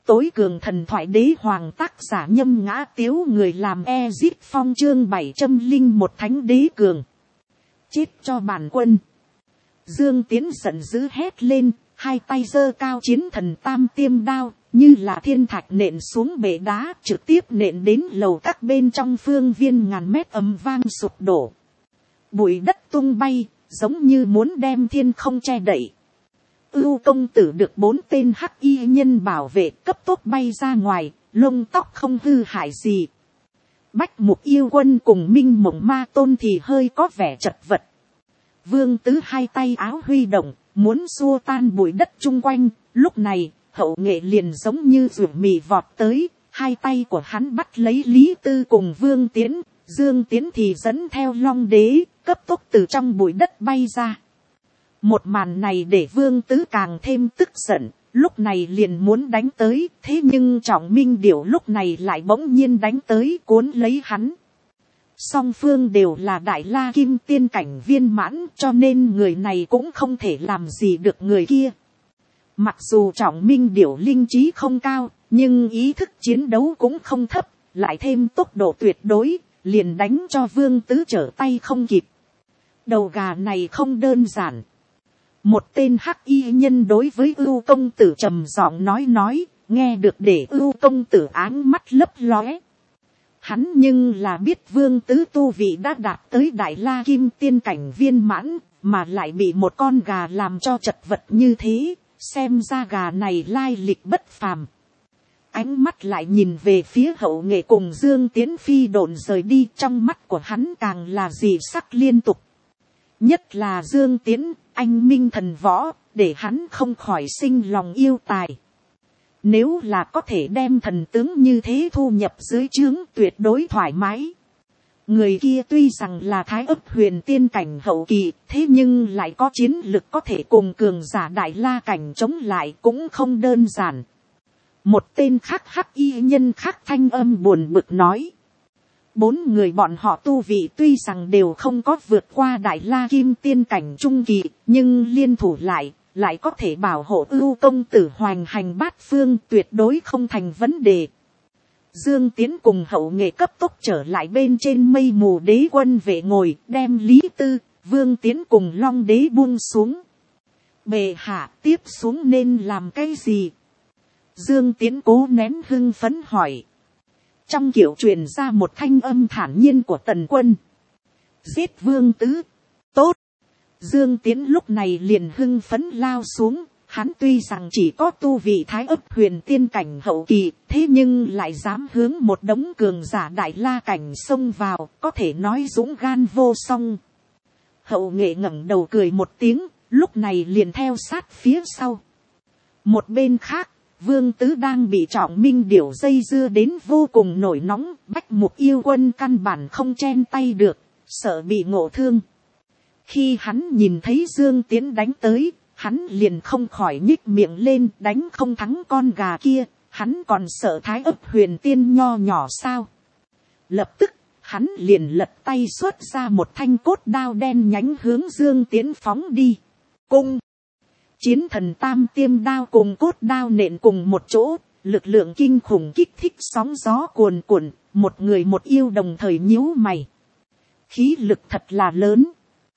tối cường thần thoại đế hoàng tác giả Nhâm Ngã Tiếu, người làm Ezip Phong, chương 701 thánh đế cường. Chết cho bản quân. Dương Tiến giận dữ hét lên, hai tay giơ cao chiến thần tam tiêm đao, như là thiên thạch nện xuống bể đá, trực tiếp nện đến lầu các bên trong phương viên ngàn mét, ầm vang sụp đổ. Bụi đất tung bay, giống như muốn đem thiên không che đậy. Ưu công tử được 4 tên hắc y nhân bảo vệ cấp tốc bay ra ngoài, lông tóc không hư hại gì. Bách Mục Yêu Quân cùng Minh Mộng Ma Tôn thì hơi có vẻ chật vật. Vương Tứ hai tay áo huy động, muốn xua tan bụi đất chung quanh. Lúc này, Hậu Nghệ liền giống như ruột mì vọt tới, hai tay của hắn bắt lấy Lý Tư cùng Vương Tiến. Dương Tiến thì dẫn theo Long Đế, cấp tốc từ trong bụi đất bay ra. Một màn này để Vương Tứ càng thêm tức giận, lúc này liền muốn đánh tới, thế nhưng Trọng Minh Điểu lúc này lại bỗng nhiên đánh tới cuốn lấy hắn. Song phương đều là Đại La Kim Tiên cảnh viên mãn, cho nên người này cũng không thể làm gì được người kia. Mặc dù Trọng Minh Điểu linh trí không cao, nhưng ý thức chiến đấu cũng không thấp, lại thêm tốc độ tuyệt đối, liền đánh cho Vương Tứ trở tay không kịp. Đầu gà này không đơn giản. Một tên hắc y nhân đối với Ưu công tử trầm giọng nói, nghe được để Ưu công tử áng mắt lấp lóe. Hắn nhưng là biết Vương Tứ tu vị đã đạt tới Đại La Kim Tiên cảnh viên mãn, mà lại bị một con gà làm cho chật vật như thế, xem ra gà này lai lịch bất phàm. Ánh mắt lại nhìn về phía Hậu Nghệ cùng Dương Tiến phi độn rời đi, trong mắt của hắn càng là dị sắc liên tục. Nhất là Dương Tiến, anh minh thần võ, để hắn không khỏi sinh lòng yêu tài. Nếu là có thể đem thần tướng như thế thu nhập dưới trướng, tuyệt đối thoải mái. Người kia tuy rằng là Thái Ấp huyền tiên cảnh hậu kỳ, thế nhưng lại có chiến lực có thể cùng cường giả Đại La cảnh chống lại, cũng không đơn giản. Một tên khác hắc y nhân khác thanh âm buồn bực nói. 4 người bọn họ tu vị tuy rằng đều không có vượt qua Đại La Kim Tiên cảnh trung kỳ, nhưng liên thủ lại có thể bảo hộ Ưu công tử hoành hành bát phương, tuyệt đối không thành vấn đề. Dương Tiến cùng Hậu Nghệ cấp tốc trở lại bên trên mây mù đế quân vệ ngồi, đem Lý Tư, Vương Tiến cùng Long Đế buông xuống. Bệ hạ, tiếp xuống nên làm cái gì? Dương Tiến cố nén hưng phấn hỏi. Trong kiểu truyền ra một thanh âm thản nhiên của Tần Quân. Giết Vương Tứ. Tốt. Dương Tiến lúc này liền hưng phấn lao xuống. Hắn tuy rằng chỉ có tu vị Thái Ấp huyền tiên cảnh hậu kỳ, thế nhưng lại dám hướng một đống cường giả Đại La cảnh xông vào, có thể nói dũng gan vô song. Hậu Nghệ ngẩng đầu cười một tiếng, lúc này liền theo sát phía sau. Một bên khác, Vương Tứ đang bị Trọng Minh Điểu dây dưa đến vô cùng nổi nóng, Bách Mục Yêu Quân căn bản không chen tay được, sợ bị ngộ thương. Khi hắn nhìn thấy Dương Tiến đánh tới, hắn liền không khỏi nhích miệng lên, đánh không thắng con gà kia, hắn còn sợ Thái Ấp huyền tiên nho nhỏ sao. Lập tức, hắn liền lật tay xuất ra một thanh cốt đao đen nhánh hướng Dương Tiến phóng đi. Cung! Chiến thần tam tiêm đao cùng cốt đao nện cùng một chỗ, lực lượng kinh khủng kích thích sóng gió cuồn cuộn, một người một yêu đồng thời nhíu mày. Khí lực thật là lớn.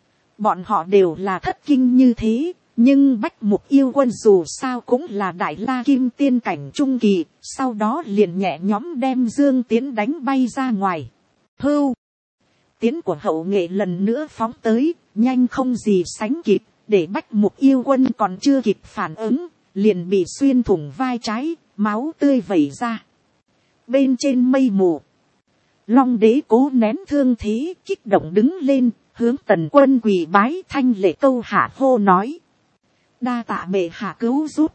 Bọn họ đều là thất kinh như thế, nhưng Bách Mục Yêu Quân dù sao cũng là Đại La Kim Tiên cảnh trung kỳ, sau đó liền nhẹ nhõm đem Dương Tiến đánh bay ra ngoài. Hưu! Tiến của Hậu Nghệ lần nữa phóng tới, nhanh không gì sánh kịp. Để Bách Mục Yêu Quân còn chưa kịp phản ứng, liền bị xuyên thủng vai trái, máu tươi vẩy ra. Bên trên mây mù, Long Đế cố nén thương thế, kích động đứng lên, hướng Tần Quân quỳ bái thanh lễ câu hạ hô nói. Đa tạ bệ hạ cứu giúp.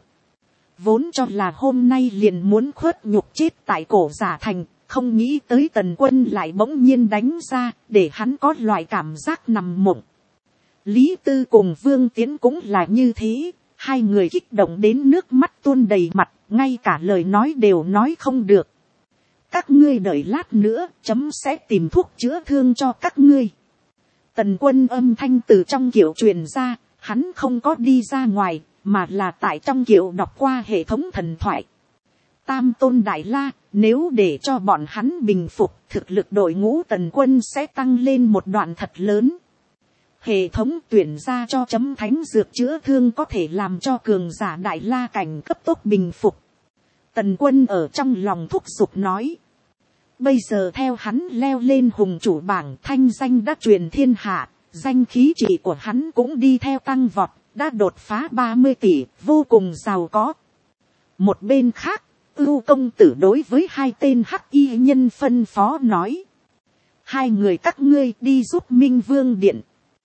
Vốn cho là hôm nay liền muốn khuất nhục chết tại Cổ Giả Thành, không nghĩ tới Tần Quân lại bỗng nhiên đánh ra, để hắn có loại cảm giác nằm mộng. Lý Tư cùng Vương Tiến cũng là như thế, hai người kích động đến nước mắt tuôn đầy mặt, ngay cả lời nói đều nói không được. Các ngươi đợi lát nữa, chấm sẽ tìm thuốc chữa thương cho các ngươi. Tần Quân âm thanh từ trong kiệu truyền ra, hắn không có đi ra ngoài, mà là tại trong kiệu đọc qua hệ thống thần thoại. Tam tôn đại la, nếu để cho bọn hắn bình phục, thực lực đội ngũ tần quân sẽ tăng lên một đoạn thật lớn. Hệ thống tuyển ra cho chấm thánh dược chữa thương có thể làm cho cường giả đại la cảnh cấp tốc bình phục. Tần quân ở trong lòng thúc giục nói. Bây giờ theo hắn leo lên hùng chủ bảng, thanh danh đã truyền thiên hạ, danh khí trị của hắn cũng đi theo tăng vọt, đã đột phá 30 tỷ, vô cùng giàu có. Một bên khác, Ưu công tử đối với hai tên hắc y nhân phân phó nói. Hai người các ngươi đi giúp Minh Vương Điện.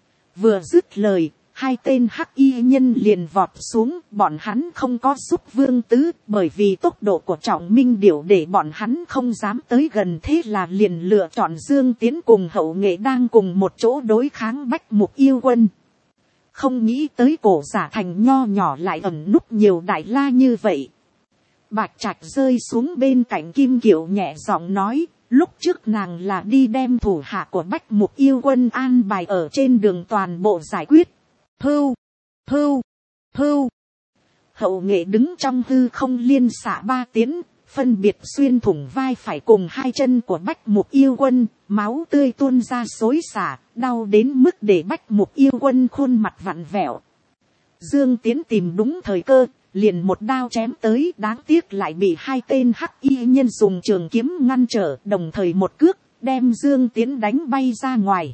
Vừa dứt lời, hai tên hắc y nhân liền vọt xuống, bọn hắn không có giúp Vương Tứ, bởi vì tốc độ của Trọng Minh Điểu để bọn hắn không dám tới gần, thế là liền lựa chọn Dương Tiến cùng Hậu Nghệ đang cùng một chỗ đối kháng Bách Mục Yêu Quân. Không nghĩ tới Cổ Giả Thành nho nhỏ lại ẩn núp nhiều đại la như vậy. Bạch Trạch rơi xuống bên cạnh Kim Kiều nhẹ giọng nói, lúc trước nàng là đi đem thủ hạ của Bách Mục Yêu Quân an bài ở trên đường toàn bộ giải quyết. Hưu, hưu, hưu. Hậu Nghệ đứng trong hư không liên xạ 3 tiến, phân biệt xuyên thủng vai phải cùng hai chân của Bách Mục Yêu Quân, máu tươi tuôn ra xối xả, đau đến mức để Bách Mục Yêu Quân khuôn mặt vặn vẹo. Dương Tiến tìm đúng thời cơ, liền một đao chém tới, đáng tiếc lại bị hai tên hắc y nhân dùng trường kiếm ngăn trở, đồng thời một cước đem Dương Tiến đánh bay ra ngoài.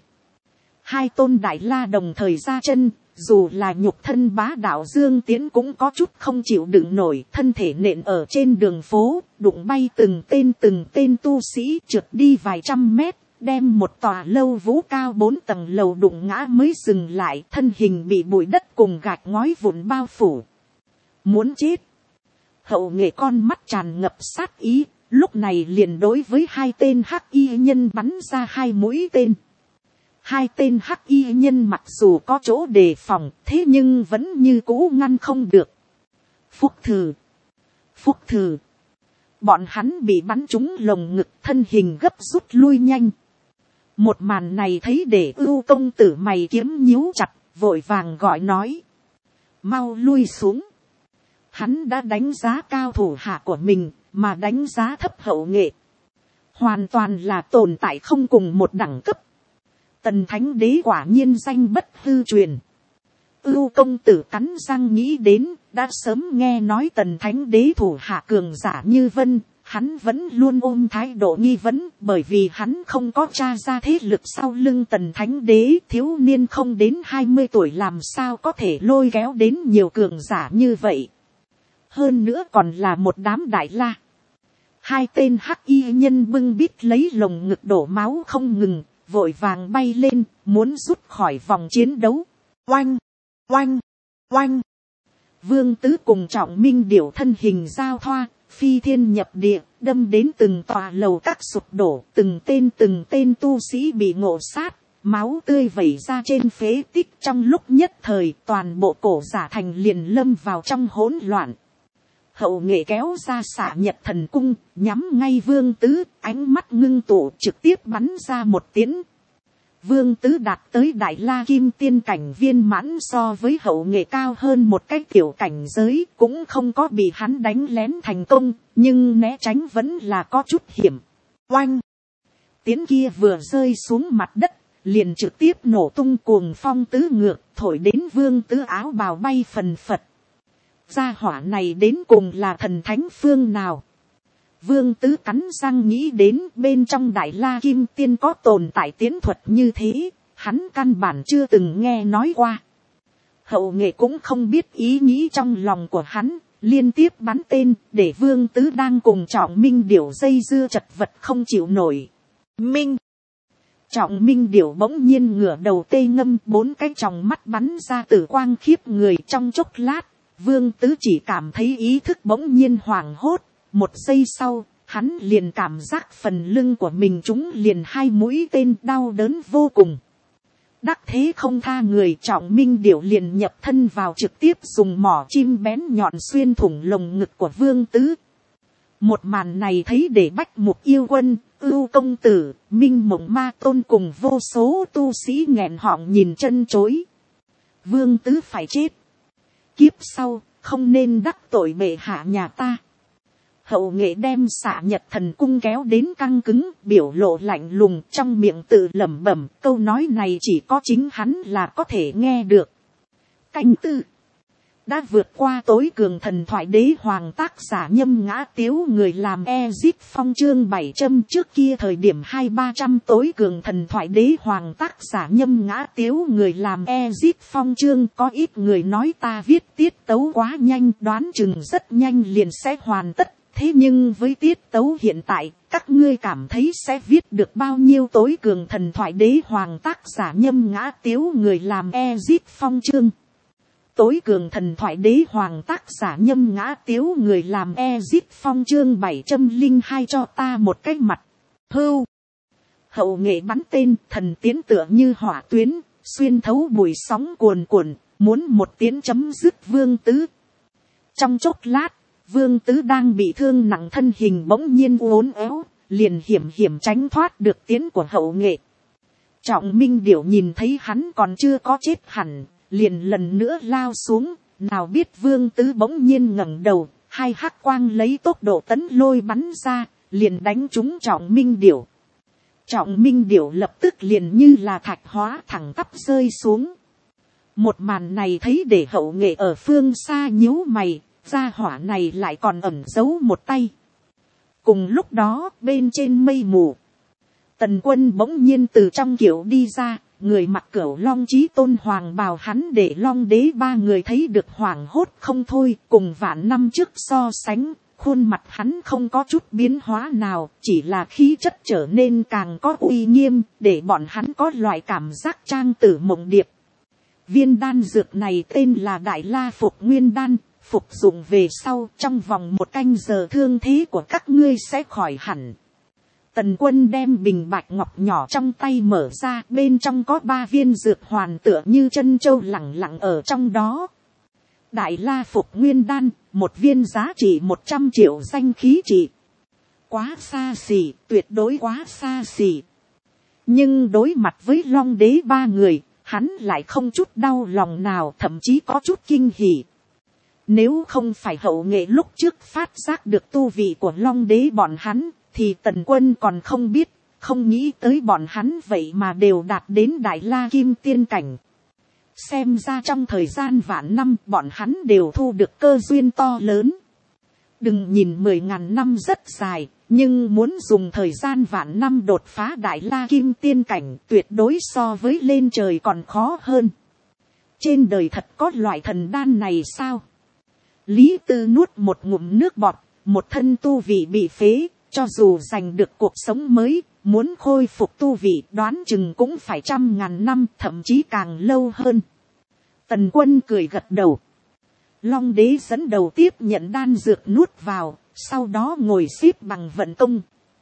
Hai tôn đại la đồng thời ra chân, dù là nhục thân bá đạo Dương Tiến cũng có chút không chịu đựng nổi, thân thể nện ở trên đường phố, đụng bay từng tên tu sĩ, trượt đi vài trăm mét, đem một tòa lâu vũ cao 4 tầng lầu đụng ngã mới dừng lại, thân hình bị bụi đất cùng gạch ngói vụn bao phủ. Muốn chết. Hậu Nghệ con mắt tràn ngập sát ý, lúc này liền đối với hai tên hắc y nhân bắn ra 2 mũi tên. Hai tên hắc y nhân mặc dù có chỗ đề phòng, thế nhưng vẫn như cũ ngăn không được. Phúc thử. Phúc thử. Bọn hắn bị bắn trúng lồng ngực, thân hình gấp rút lui nhanh. Một màn này thấy để Ưu công tử mày kiếm nhíu chặt, vội vàng gọi nói. Mau lui xuống. Hắn đã đánh giá cao thủ hạ của mình, mà đánh giá thấp Hậu Nghệ. Hoàn toàn là tồn tại không cùng một đẳng cấp. Tần Thánh Đế quả nhiên danh bất hư truyền. Ưu công tử cắn răng nghĩ đến, đã sớm nghe nói Tần Thánh Đế thủ hạ cường giả như vân, hắn vẫn luôn ôm thái độ nghi vấn, bởi vì hắn không có tra ra thế lực sau lưng Tần Thánh Đế, thiếu niên không đến 20 tuổi làm sao có thể lôi kéo đến nhiều cường giả như vậy. Hơn nữa còn là một đám đại la. Hai tên hắc y nhân bưng bít lấy lồng ngực đổ máu không ngừng, vội vàng bay lên, muốn rút khỏi vòng chiến đấu. Oanh, oanh, oanh. Vương Tứ cùng Trọng Minh Điểu thân hình giao thoa, phi thiên nhập địa, đâm đến từng tòa lầu các sụp đổ, từng tên tu sĩ bị ngộ sát, máu tươi vẩy ra trên phế tích. Trong lúc nhất thời, toàn bộ Cổ Giả Thành liền lâm vào trong hỗn loạn. Hậu Nghệ kéo ra xạ Nhật Thần Cung, nhắm ngay Vương Tứ, ánh mắt ngưng tụ trực tiếp bắn ra một tiến. Vương Tứ đạt tới Đại La Kim Tiên cảnh viên mãn, so với Hậu Nghệ cao hơn một cái tiểu cảnh giới, cũng không có bị hắn đánh lén thành công, nhưng né tránh vẫn là có chút hiểm. Oanh! Tiến kia vừa rơi xuống mặt đất, liền trực tiếp nổ tung cuồng phong tứ ngược, thổi đến Vương Tứ áo bào bay phần phật. Gia hỏa này đến cùng là thần thánh phương nào? Vương Tứ cắn răng nghĩ đến, bên trong Đại La Kim Tiên có tồn tại tiến thuật như thế, hắn căn bản chưa từng nghe nói qua. Hậu Nghệ cũng không biết ý nghĩ trong lòng của hắn, liên tiếp bắn tên, để Vương Tứ đang cùng Trọng Minh Điểu dây dưa chật vật không chịu nổi. Minh! Trọng Minh Điểu bỗng nhiên ngửa đầu tê ngâm, 4 cái tròng mắt bắn ra tử quang khiếp người. Trong chốc lát, Vương Tứ chỉ cảm thấy ý thức bỗng nhiên hoảng hốt. Một giây sau, hắn liền cảm giác phần lưng của mình trúng liền 2 mũi tên, đau đớn vô cùng. Đắc thế không tha người, Trọng Minh Điểu liền nhập thân vào, trực tiếp dùng mỏ chim bén nhọn xuyên thủng lồng ngực của Vương Tứ. Một màn này thấy để Bách Mục Yêu Quân, Ưu công tử, Minh Mộng Ma Tôn cùng vô số tu sĩ nghẹn họng nhìn chân chối. Vương Tứ phải chết. Kiếp sau, không nên đắc tội bệ hạ nhà ta. Hậu nghệ đem Xạ Nhật Thần Cung kéo đến căng cứng, biểu lộ lạnh lùng, trong miệng tự lẩm bẩm, câu nói này chỉ có chính hắn là có thể nghe được. Canh tư. Đã vượt qua tối cường thần thoại đế hoàng tác giả Nhâm Ngã Tiếu người làm Ezip Phong chương 700 trước kia thời điểm 200-300 tối cường thần thoại đế hoàng tác giả Nhâm Ngã Tiếu người làm Ezip Phong chương có ít người nói ta viết tiết tấu quá nhanh, đoán chừng rất nhanh liền sẽ hoàn tất. Thế nhưng với tiết tấu hiện tại, các ngươi cảm thấy sẽ viết được bao nhiêu tối cường thần thoại đế hoàng tác giả Nhâm Ngã Tiếu người làm Ezip Phong chương. Tối cường thần thoại đế hoàng tác giả Nhâm Ngã Tiếu người làm Ezip Phong chương 702 cho ta một cái mặt. Hưu. Hậu nghệ bắn tên thần tiến tựa như hỏa tuyến, xuyên thấu bụi sóng cuồn cuộn, muốn một tiếng chấm dứt Vương Tứ. Trong chốc lát, Vương Tứ đang bị thương nặng thân hình bỗng nhiên uốn éo, liền hiểm tránh thoát được tiến của hậu nghệ. Trọng Minh Điểu nhìn thấy hắn còn chưa có chết hẳn, liền lần nữa lao xuống, nào biết Vương Tứ bỗng nhiên ngẩng đầu, hai hắc quang lấy tốc độ tấn lôi bắn ra, liền đánh trúng Trọng Minh Điểu. Trọng Minh Điểu lập tức liền như là thạch hóa thẳng tắp rơi xuống. Một màn này thấy để hậu nghệ ở phương xa nhíu mày, gia hỏa này lại còn ẩn giấu một tay. Cùng lúc đó bên trên mây mù, Tần Quân bỗng nhiên từ trong kiệu đi ra, người mặc cửu long chí tôn hoàng bào, hắn để Long Đế ba người thấy được hoảng hốt không thôi. Cùng vạn năm trước so sánh, khuôn mặt hắn không có chút biến hóa nào, chỉ là khí chất trở nên càng có uy nghiêm, để bọn hắn có loại cảm giác trang tử mộng điệp. Viên đan dược này tên là Đại La Phục Nguyên Đan, phục dụng về sau trong vòng 1 canh giờ thương thế của các ngươi sẽ khỏi hẳn. Tần Quân đem bình bạch ngọc nhỏ trong tay mở ra, bên trong có 3 viên dược hoàn tựa như chân châu lẳng lặng ở trong đó. Đại La Phục Nguyên Đan, 1 viên giá trị 100 triệu danh khí trị. Quá xa xỉ, tuyệt đối quá xa xỉ. Nhưng đối mặt với Long Đế ba người, hắn lại không chút đau lòng nào, thậm chí có chút kinh hỉ. Nếu không phải hậu nghệ lúc trước phát giác được tu vị của Long Đế bọn hắn, thì Tần Quân còn không biết, không nghĩ tới bọn hắn vậy mà đều đạt đến Đại La Kim Tiên cảnh. Xem ra trong thời gian vạn năm bọn hắn đều thu được cơ duyên to lớn. Đừng nhìn 10.000 năm rất dài, nhưng muốn dùng thời gian vạn năm đột phá Đại La Kim Tiên cảnh tuyệt đối so với lên trời còn khó hơn. Trên đời thật có loại thần đan này sao? Lý Tư nuốt một ngụm nước bọt, một thân tu vị bị phế, cho dù giành được cuộc sống mới, muốn khôi phục tu vị đoán chừng cũng phải 100.000 năm, thậm chí càng lâu hơn. Tần Quân cười gật đầu. Long Đế dẫn đầu tiếp nhận đan dược nuốt vào, sau đó ngồi xếp bằng vận công.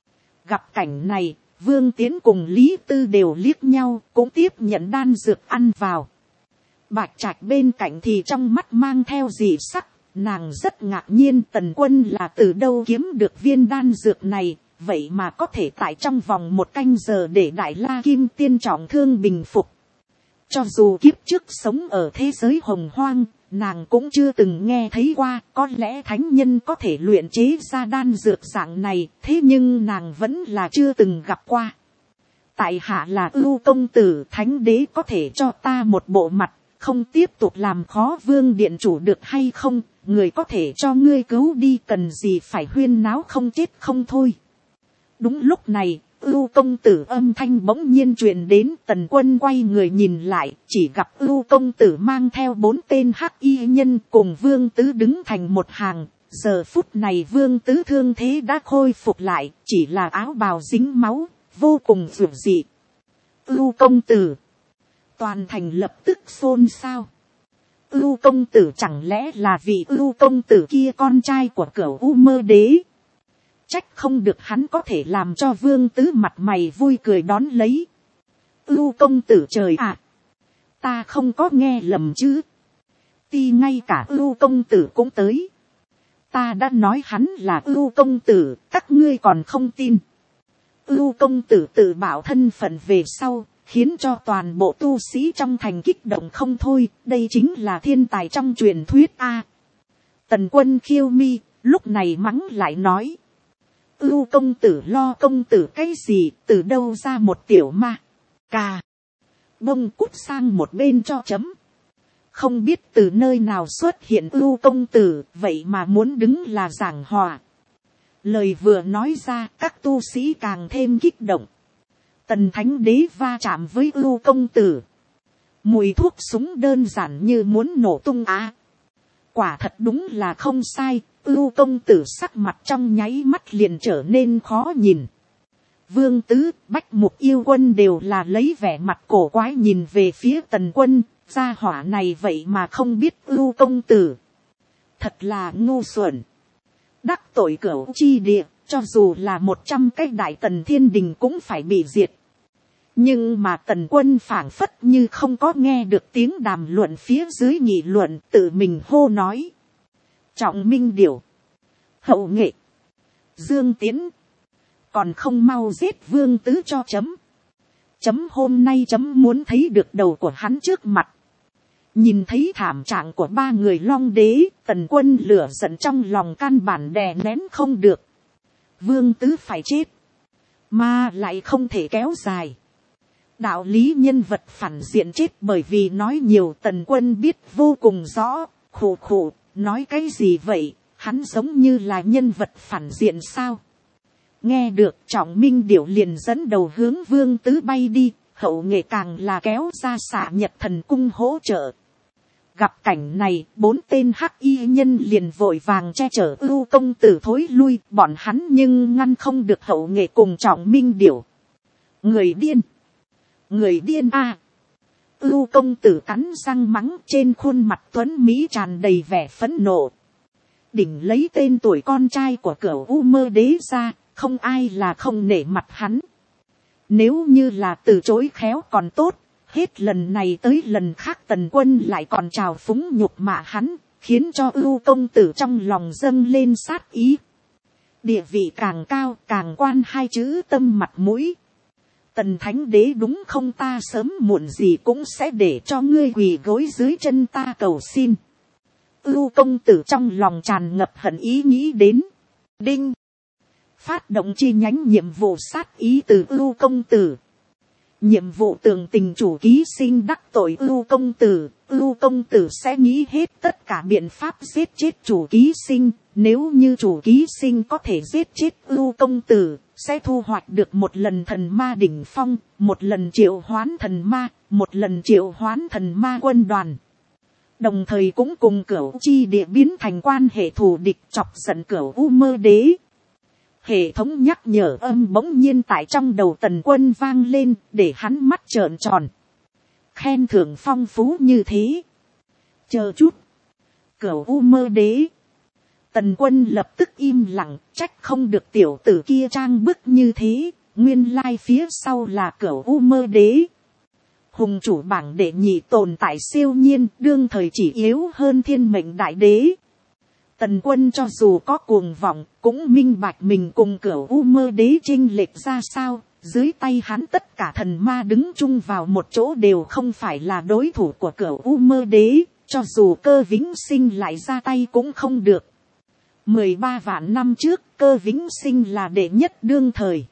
Gặp cảnh này, Vương Tiến cùng Lý Tư đều liếc nhau, cũng tiếp nhận đan dược ăn vào. Bạch Trạch bên cạnh thì trong mắt mang theo dị sắc, nàng rất ngạc nhiên Tần Quân là từ đâu kiếm được viên đan dược này, vậy mà có thể tại trong vòng 1 canh giờ để Đại La Kim Tiên trọng thương bình phục. Cho dù kiếp trước sống ở thế giới hồng hoang, nàng cũng chưa từng nghe thấy qua, có lẽ thánh nhân có thể luyện chế ra đan dược dạng này, thế nhưng nàng vẫn là chưa từng gặp qua. Tại hạ là Ưu công tử, thánh đế có thể cho ta một bộ mặt, không tiếp tục làm khó Vương điện chủ được hay không, người có thể cho ngươi cứu đi, cần gì phải huyên náo không chết không thôi. Đúng lúc này, Ưu công tử âm thanh bỗng nhiên truyền đến. Tần Quân quay người nhìn lại, chỉ gặp Ưu công tử mang theo 4 tên hắc y nhân cùng Vương Tứ đứng thành một hàng. Giờ phút này Vương Tứ thương thế đã khôi phục lại, chỉ là áo bào dính máu, vô cùng dữ dị. Ưu công tử. Toàn thành lập tức xôn xao. Ưu công tử chẳng lẽ là vị Ưu công tử kia con trai của Cửu U Mơ Đế? Trách không được hắn có thể làm cho Vương Tứ mặt mày vui cười đón lấy. Ưu công tử trời ạ! Ta không có nghe lầm chứ? Ti ngay cả Ưu công tử cũng tới. Ta đã nói hắn là Ưu công tử, các ngươi còn không tin. Ưu công tử tự bảo thân phận về sau, khiến cho toàn bộ tu sĩ trong thành kích động không thôi. Đây chính là thiên tài trong truyền thuyết a. Tần Quân khiêu mi, lúc này mắng lại nói, ưu công tử lo công tử cái gì, từ đâu ra một tiểu ma, cà, bông cút sang một bên cho chấm, không biết từ nơi nào xuất hiện ưu công tử, vậy mà muốn đứng là giảng hòa. Lời vừa nói ra, các tu sĩ càng thêm kích động. Tần thánh đế va chạm với ưu công tử, mùi thuốc súng đơn giản như muốn nổ tung á. Quả thật đúng là không sai, ưu công tử sắc mặt trong nháy mắt liền trở nên khó nhìn. Vương Tứ, Bách Mục Yêu Quân đều là lấy vẻ mặt cổ quái nhìn về phía Tần Quân, gia hỏa này vậy mà không biết ưu công tử. Thật là ngu xuẩn. Đắc tội Cửu Chi Địa, cho dù là 100 cái đại tần thiên đình cũng phải bị diệt. Nhưng mà Tần Quân phảng phất như không có nghe được tiếng đàm luận phía dưới nghị luận, tự mình hô nói. Trọng Minh Điểu, Hậu Nghệ, Dương Tiến, còn không mau giết Vương Tứ cho chấm. Chấm hôm nay chấm muốn thấy được đầu của hắn trước mặt. Nhìn thấy thảm trạng của ba người Long Đế, Tần Quân lửa giận trong lòng căn bản đè nén không được. Vương Tứ phải chết, mà lại không thể kéo dài. Đạo lý nhân vật phản diện chết bởi vì nói nhiều, Tần Quân biết vô cùng rõ. Khổ khổ, nói cái gì vậy, hắn giống như là nhân vật phản diện sao? Nghe được, Trọng Minh Điểu liền dẫn đầu hướng Vương Tứ bay đi, Hậu Nghệ càng là kéo ra Xạ Nhật Thần Cung hỗ trợ. Gặp cảnh này, 4 tên hắc y nhân liền vội vàng che chở ưu công tử thối lui, bọn hắn nhưng ngăn không được Hậu Nghệ cùng Trọng Minh Điểu. Người điên! Người điên a! Ưu công tử cắn răng mắng, trên khuôn mặt tuấn mỹ tràn đầy vẻ phẫn nộ. Đỉnh lấy tên tuổi con trai của Cửu U Mơ Đế ra, không ai là không nể mặt hắn. Nếu như là từ chối khéo còn tốt, hết lần này tới lần khác Tần Quân lại còn trào phúng nhục mạ hắn, khiến cho ưu công tử trong lòng dâng lên sát ý. Địa vị càng cao càng quan hai chữ tâm mặt mũi. Tần Thánh Đế đúng không, ta sớm muộn gì cũng sẽ để cho ngươi quỳ gối dưới chân ta cầu xin. Ưu công tử trong lòng tràn ngập hận ý nghĩ đến. Đinh! Phát động chi nhánh nhiệm vụ sát ý từ ưu công tử. Nhiệm vụ tường tình chủ ký sinh đắc tội ưu công tử sẽ nghĩ hết tất cả biện pháp giết chết chủ ký sinh. Nếu như chủ ký sinh có thể giết chết ưu công tử, sẽ thu hoạch được một lần thần ma đỉnh phong, một lần triệu hoán thần ma, một lần triệu hoán thần ma quân đoàn. Đồng thời cũng cùng Cửu Chi Địa biến thành quan hệ thù địch, chọc giận Cửu U Mơ Đế. Hệ thống nhắc nhở âm bỗng nhiên tại trong đầu Tần Quân vang lên, để hắn mắt trợn tròn. Khen thưởng phong phú như thế. Chờ chút. Cửu U Mơ Đế. Tần Quân lập tức im lặng, trách không được tiểu tử kia trang bức như thế, nguyên lai phía sau là Cửu U Mơ Đế. Hùng chủ bảng đệ nhị tồn tại siêu nhiên, đương thời chỉ yếu hơn Thiên Mệnh Đại Đế. Tần Quân cho dù có cuồng vọng, cũng minh bạch mình cùng Cửu U Mơ Đế chênh lệch ra sao, dưới tay hắn tất cả thần ma đứng chung vào một chỗ đều không phải là đối thủ của Cửu U Mơ Đế, cho dù Cơ Vĩnh Sinh lại ra tay cũng không được. 13 vạn năm trước, Cơ Vĩnh Sinh là đệ nhất đương thời.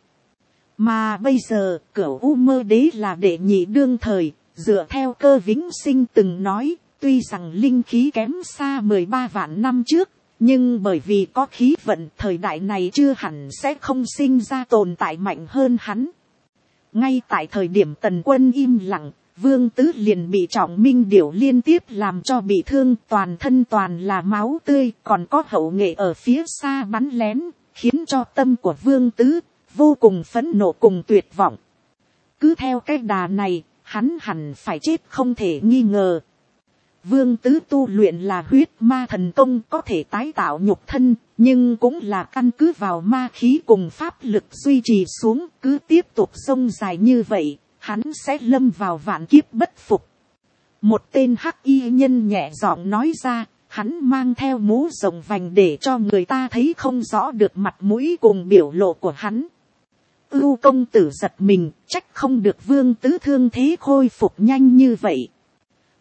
Mà bây giờ, Cửu U Mơ Đế là đệ nhị đương thời, dựa theo Cơ Vĩnh Sinh từng nói, tuy rằng linh khí kém xa 13 vạn năm trước, nhưng bởi vì có khí vận, thời đại này chưa hẳn sẽ không sinh ra tồn tại mạnh hơn hắn. Ngay tại thời điểm Tần Quân im lặng, Vương Tứ liền bị Trọng Minh Điểu liên tiếp làm cho bị thương, toàn thân toàn là máu tươi, còn có Hậu Nghệ ở phía xa bắn lén, khiến cho tâm của Vương Tứ vô cùng phẫn nộ cùng tuyệt vọng. Cứ theo cái đà này, hắn hẳn phải chết không thể nghi ngờ. Vương Tứ tu luyện là huyết ma thần công, có thể tái tạo nhục thân, nhưng cũng là căn cứ vào ma khí cùng pháp lực duy trì xuống, cứ tiếp tục sông dài như vậy, hắn sẽ lâm vào vạn kiếp bất phục. Một tên hắc y nhân nhẹ giọng nói ra, hắn mang theo mũ rộng vành để cho người ta thấy không rõ được mặt mũi cùng biểu lộ của hắn. Ưu công tử giật mình, trách không được Vương Tứ thương thế khôi phục nhanh như vậy.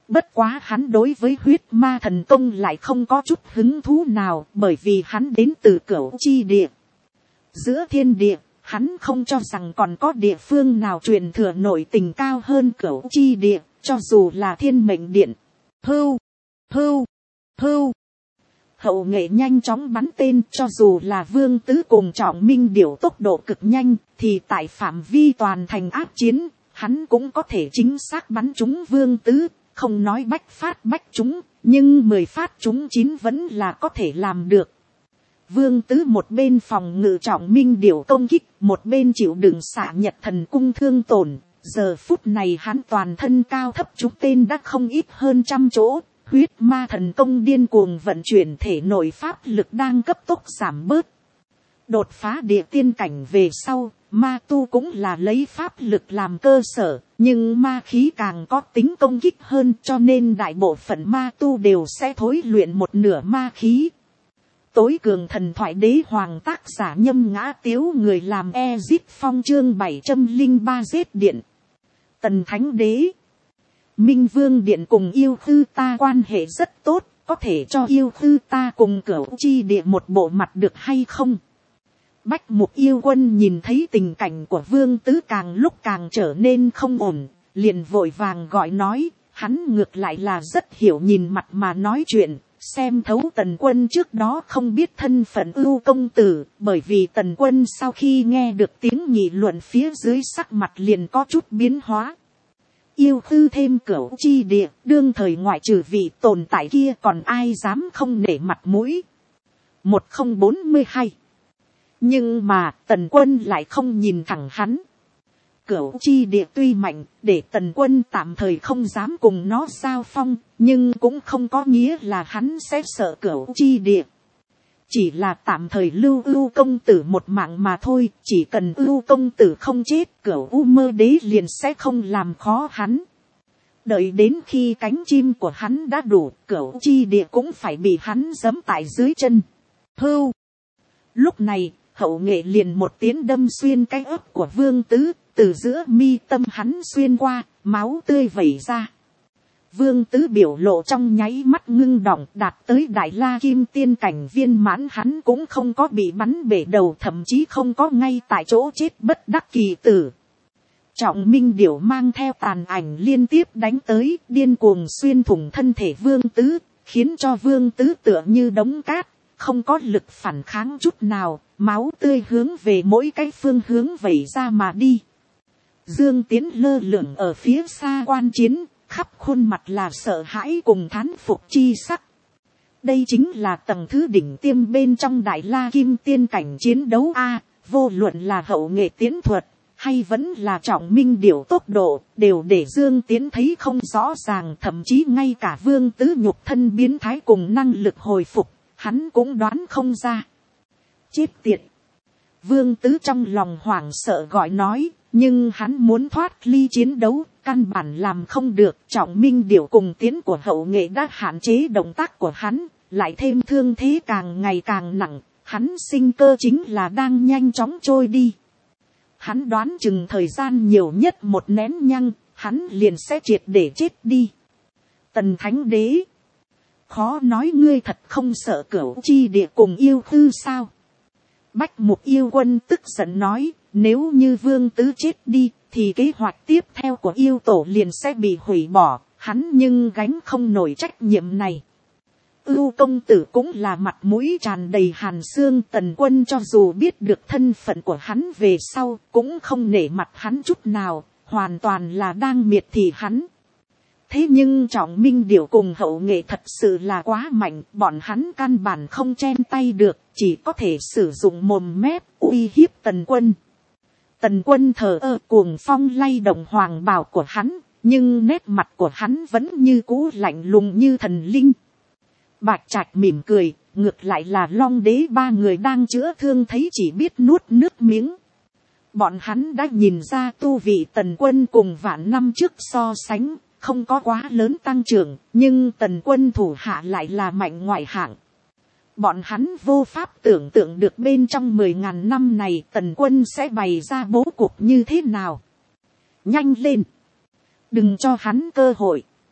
Bất quá hắn đối với huyết ma thần công lại không có chút hứng thú nào, bởi vì hắn đến từ Cửu Chi địa. Giữa thiên địa, hắn không cho rằng còn có địa phương nào truyền thừa nội tình cao hơn Cửu Chi địa, cho dù là Thiên Mệnh Điện. Hưu, hưu, hưu. Hậu nghệ nhanh chóng bắn tên, cho dù là Vương Tứ cùng Trọng Minh Điểu tốc độ cực nhanh, thì tại phạm vi toàn thành áp chiến, hắn cũng có thể chính xác bắn trúng Vương Tứ, không nói bách phát bách trúng, nhưng 10 phát trúng 9 vẫn là có thể làm được. Vương Tứ một bên phòng ngự Trọng Minh Điểu công kích, một bên chịu đựng xạ Nhật Thần cung thương tổn. Giờ phút này hắn toàn thân cao thấp trúng tên đã không ít hơn 100 chỗ. Huyết ma thần công điên cuồng vận chuyển thể nội pháp lực đang cấp tốc giảm bớt. Đột phá địa tiên cảnh về sau, ma tu cũng là lấy pháp lực làm cơ sở, nhưng ma khí càng có tính công kích hơn, cho nên đại bộ phận ma tu đều sẽ thối luyện một nửa ma khí. Tối cường thần thoại đế hoàng tác giả Nhâm Ngã Tiếu, người làm Ezip Phong, chương 703 giết điện. Tần Thánh Đế, Minh Vương Điện cùng Yêu Khư ta quan hệ rất tốt, có thể cho Yêu Khư ta cùng Cửu Chi địa một bộ mặt được hay không? Bách Mục Yêu Quân nhìn thấy tình cảnh của Vương Tứ càng lúc càng trở nên không ổn, liền vội vàng gọi nói, hắn ngược lại là rất hiểu nhìn mặt mà nói chuyện, xem thấu Tần Quân trước đó không biết thân phận Ưu công tử, bởi vì Tần Quân sau khi nghe được tiếng nghị luận phía dưới sắc mặt liền có chút biến hóa. Yêu Khư thêm Cửu Chi địa, đương thời ngoại trừ vị tồn tại kia còn ai dám không nể mặt mũi. 1042. Nhưng mà Tần Quân lại không nhìn thẳng hắn. Cửu Chi địa tuy mạnh, để Tần Quân tạm thời không dám cùng nó giao phong, nhưng cũng không có nghĩa là hắn sẽ sợ Cửu Chi địa. Chỉ là tạm thời lưu Ưu công tử một mạng mà thôi, chỉ cần Ưu công tử không chết, Cửu U Mơ Đế liền sẽ không làm khó hắn. Đợi đến khi cánh chim của hắn đã đủ, Cửu Chi địa cũng phải bị hắn giẫm tại dưới chân. Hưu. Lúc này, hậu nghệ liền một tiếng đâm xuyên cái ớt của Vương Tứ, từ giữa mi tâm hắn xuyên qua, máu tươi vẩy ra. Vương Tứ biểu lộ trong nháy mắt ngưng đọng, đạt tới Đại La Kim Tiên cảnh viên mãn, hắn cũng không có bị bắn bể đầu, thậm chí không có ngay tại chỗ chết bất đắc kỳ tử. Trọng Minh Điểu mang theo tàn ảnh liên tiếp đánh tới, điên cuồng xuyên thủng thân thể Vương Tứ, khiến cho Vương Tứ tựa như đống cát, không có lực phản kháng chút nào, máu tươi hướng về mỗi cái phương hướng vẩy ra mà đi. Dương Tiến lơ lửng ở phía xa quan chiến, khắp khuôn mặt là sợ hãi cùng thán phục chi sắc. Đây chính là tầng thứ đỉnh tiêm bên trong Đại La Kim Tiên cảnh chiến đấu a, vô luận là hậu nghệ tiến thuật, hay vẫn là Trọng Minh Điểu tốc độ, đều để Dương Tiến thấy không rõ ràng, thậm chí ngay cả Vương Tứ nhục thân biến thái cùng năng lực hồi phục, hắn cũng đoán không ra. Chết tiệt! Vương Tứ trong lòng hoảng sợ gọi nói, nhưng hắn muốn thoát ly chiến đấu, căn bản làm không được. Trọng Minh Điểu cùng tiến của hậu nghệ đã hạn chế động tác của hắn, lại thêm thương thế càng ngày càng nặng, hắn sinh cơ chính là đang nhanh chóng trôi đi. Hắn đoán chừng thời gian nhiều nhất một nén nhăng, hắn liền sẽ triệt để chết đi. Tần Thánh Đế, khó nói ngươi thật không sợ Cửu Chi địa cùng Yêu Khư sao? Bách Mục Yêu Quân tức giận nói, nếu như Vương Tứ chết đi, thì kế hoạch tiếp theo của yêu tổ liền sẽ bị hủy bỏ, hắn nhưng gánh không nổi trách nhiệm này. Ưu công tử cũng là mặt mũi tràn đầy hàn xương, Tần Quân cho dù biết được thân phận của hắn về sau, cũng không nể mặt hắn chút nào, hoàn toàn là đang miệt thị hắn. Thế nhưng Trọng Minh Điểu cùng hậu nghệ thật sự là quá mạnh, bọn hắn căn bản không chen tay được, chỉ có thể sử dụng mồm mép uy hiếp Tần Quân. Tần Quân thờ ơ, cuồng phong lay động hoàng bào của hắn, nhưng nét mặt của hắn vẫn như cũ lạnh lùng như thần linh. Bạch Trạch mỉm cười, ngược lại là Long Đế ba người đang chữa thương thấy chỉ biết nuốt nước miếng. Bọn hắn đã nhìn ra tu vị Tần Quân cùng vạn năm trước so sánh, không có quá lớn tăng trưởng, nhưng Tần Quân thủ hạ lại là mạnh ngoại hạng. Bọn hắn vô pháp tưởng tượng được bên trong 10.000 năm này Tần Quân sẽ bày ra bố cục như thế nào. Nhanh lên! Đừng cho hắn cơ hội.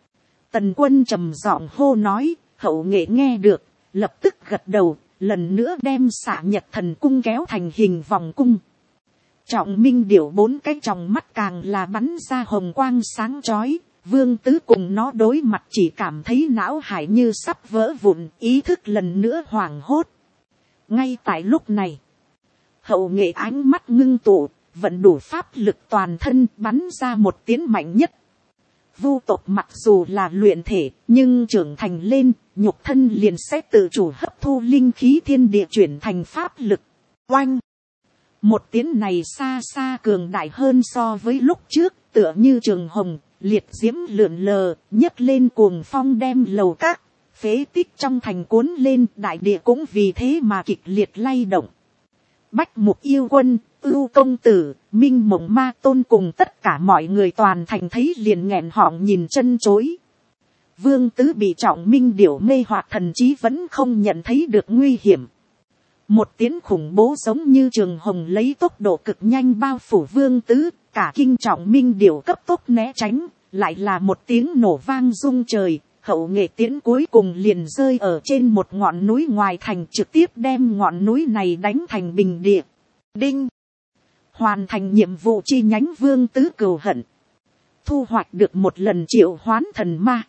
Tần Quân trầm giọng hô nói, Hậu nghệ nghe được, lập tức gật đầu, lần nữa đem Xạ Nhật Thần Cung kéo thành hình vòng cung. Trọng Minh Điểu 4 cái tròng mắt càng là bắn ra hồng quang sáng chói, Vương Tứ cùng nó đối mặt chỉ cảm thấy não hải như sắp vỡ vụn, ý thức lần nữa hoảng hốt. Ngay tại lúc này, Hậu nghệ ánh mắt ngưng tụ, vận đủ pháp lực toàn thân bắn ra một tiếng mạnh nhất. Vu tộc mặc dù là luyện thể, nhưng trưởng thành lên, nhục thân liền sẽ tự chủ hấp thu linh khí thiên địa chuyển thành pháp lực. Oanh! Một tiếng này xa xa cường đại hơn so với lúc trước, tựa như trường hồng, liệt diễm lượn lờ, nhấc lên cuồng phong đem lầu các, phế tích trong thành cuốn lên, đại địa cũng vì thế mà kịch liệt lay động. Bách Mục Yêu Quân, Ưu Công Tử, Minh Mộng Ma Tôn cùng tất cả mọi người toàn thành thấy liền nghẹn họng nhìn chân chối. Vương Tứ bị Trọng Minh Điểu mê hoặc thần trí vẫn không nhận thấy được nguy hiểm. Một tiếng khủng bố giống như trường hồng lấy tốc độ cực nhanh bao phủ Vương Tứ, cả kinh Trọng Minh Điểu cấp tốc né tránh, lại là một tiếng nổ vang rung trời. Hậu nghệ tiễn cuối cùng liền rơi ở trên một ngọn núi ngoài thành, trực tiếp đem ngọn núi này đánh thành bình địa. Đinh! Hoàn thành nhiệm vụ chi nhánh Vương Tứ cừu hận. Thu hoạch được một lần triệu hoán thần ma.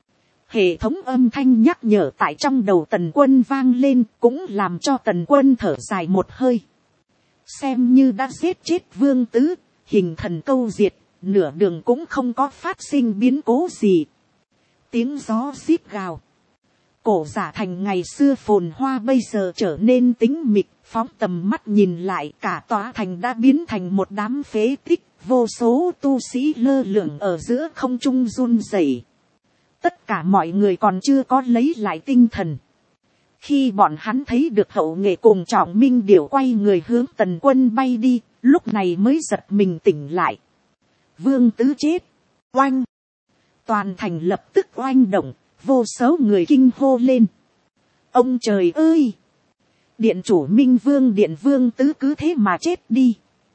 Hệ thống âm thanh nhắc nhở tại trong đầu Tần Quân vang lên, cũng làm cho Tần Quân thở dài một hơi. Xem như đã giết chết Vương Tứ, hình thần câu diệt, nửa đường cũng không có phát sinh biến cố gì. Tiếng gió xít gào. Cổ Giả Thành ngày xưa phồn hoa bây giờ trở nên tĩnh mịch, phóng tầm mắt nhìn lại cả tòa thành đã biến thành một đám phế tích, vô số tu sĩ lơ lửng ở giữa không trung run rẩy. Tất cả mọi người còn chưa có lấy lại tinh thần. Khi bọn hắn thấy được Hậu nghệ cùng Trọng Minh Điểu quay người hướng Tần Quân bay đi, lúc này mới giật mình tỉnh lại. Vương Tứ chết. Oanh! Toàn thành lập tức oanh động, vô số người kinh hô lên. Ông trời ơi! Điện chủ Minh Vương Điện Vương Tứ cứ thế mà chết đi.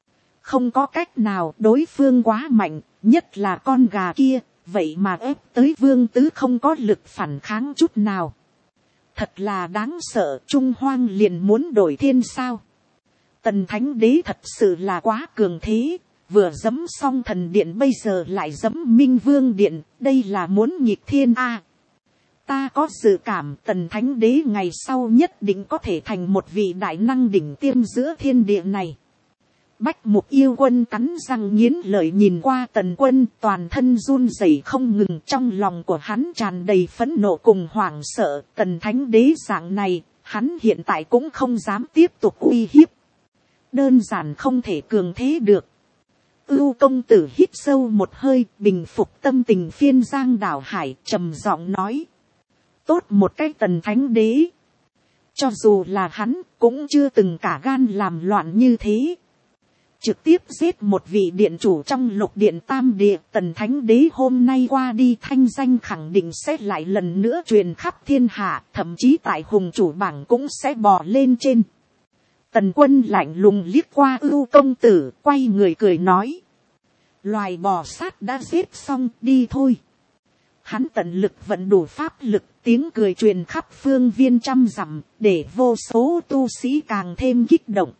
Không có cách nào, đối phương quá mạnh, nhất là con gà kia, vậy mà ép tới Vương Tứ không có lực phản kháng chút nào. Thật là đáng sợ, Trung Hoang liền muốn đổi thiên sao. Tần Thánh Đế thật sự là quá cường thế. Vừa dẫm xong thần điện bây giờ lại dẫm Minh Vương Điện, đây là muốn nghịch thiên a. Ta có dự cảm Tần Thánh Đế ngày sau nhất định có thể thành một vị đại năng đỉnh tiêm giữa thiên địa này. Bách Mục Yêu Quân cắn răng nghiến lợi nhìn qua Tần Quân, toàn thân run rẩy không ngừng, trong lòng của hắn tràn đầy phẫn nộ cùng hoảng sợ. Tần Thánh Đế dạng này, hắn hiện tại cũng không dám tiếp tục uy hiếp. Đơn giản không thể cường thế được. Ưu Công Tử hít sâu một hơi, bình phục tâm tình phiên giang đảo hải, trầm giọng nói. Tốt một cái Tần Thánh Đế. Cho dù là hắn, cũng chưa từng cả gan làm loạn như thế. Trực tiếp giết một vị điện chủ trong Lục Điện Tam Địa. Tần Thánh Đế hôm nay qua đi, thanh danh khẳng định sẽ lại lần nữa truyền khắp thiên hạ, thậm chí tại hùng chủ bảng cũng sẽ bò lên trên. Tần Quân lạnh lùng liếc qua Ưu Công Tử, quay người cười nói. Loài bò sát đã giết xong, đi thôi. Hắn tận lực vận đủ pháp lực, tiếng cười truyền khắp phương viên trăm dặm, để vô số tu sĩ càng thêm kích động.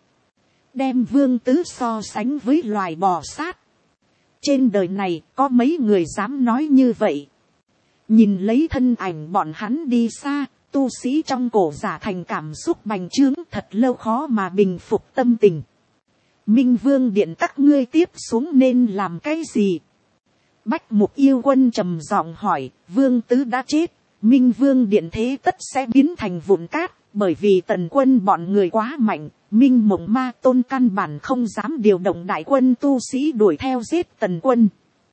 Đem Vương Tứ so sánh với loài bò sát. Trên đời này có mấy người dám nói như vậy. Nhìn lấy thân ảnh bọn hắn đi xa, tu sĩ trong Cổ Giả Thành cảm xúc bành trướng, thật lâu khó mà bình phục tâm tình. Minh Vương Điện các ngươi tiếp xuống nên làm cái gì? Bách Mục Yêu Quân trầm giọng hỏi. Vương Tứ đã chết, Minh Vương Điện thế tất sẽ biến thành vụn cát, bởi vì Tần Quân bọn người quá mạnh. Minh Mộng Ma Tôn căn bản không dám điều động đại quân tu sĩ đuổi theo giết Tần Quân.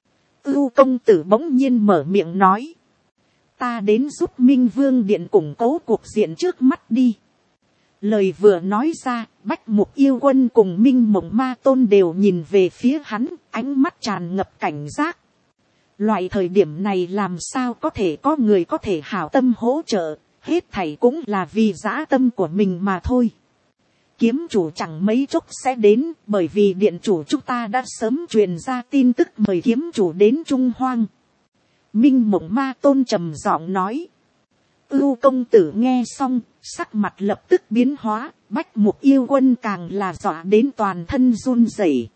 Ưu Công Tử bỗng nhiên mở miệng nói. Ta đến giúp Minh Vương Điện củng cố cuộc diện trước mắt đi. Lời vừa nói ra, Bách Mục Yêu Quân cùng Minh Mộng Ma Tôn đều nhìn về phía hắn, ánh mắt tràn ngập cảnh giác. Loại thời điểm này làm sao có thể có người có thể hảo tâm hỗ trợ, hết thảy cũng là vì dã tâm của mình mà thôi. Kiếm chủ chẳng mấy chốc sẽ đến, bởi vì điện chủ chúng ta đã sớm truyền ra tin tức mời kiếm chủ đến Trung Hoang. Minh Mộng Ma Tôn trầm giọng nói. Ưu công tử nghe xong, sắc mặt lập tức biến hóa, Bách Mục Yêu Quân càng là dọa đến toàn thân run rẩy.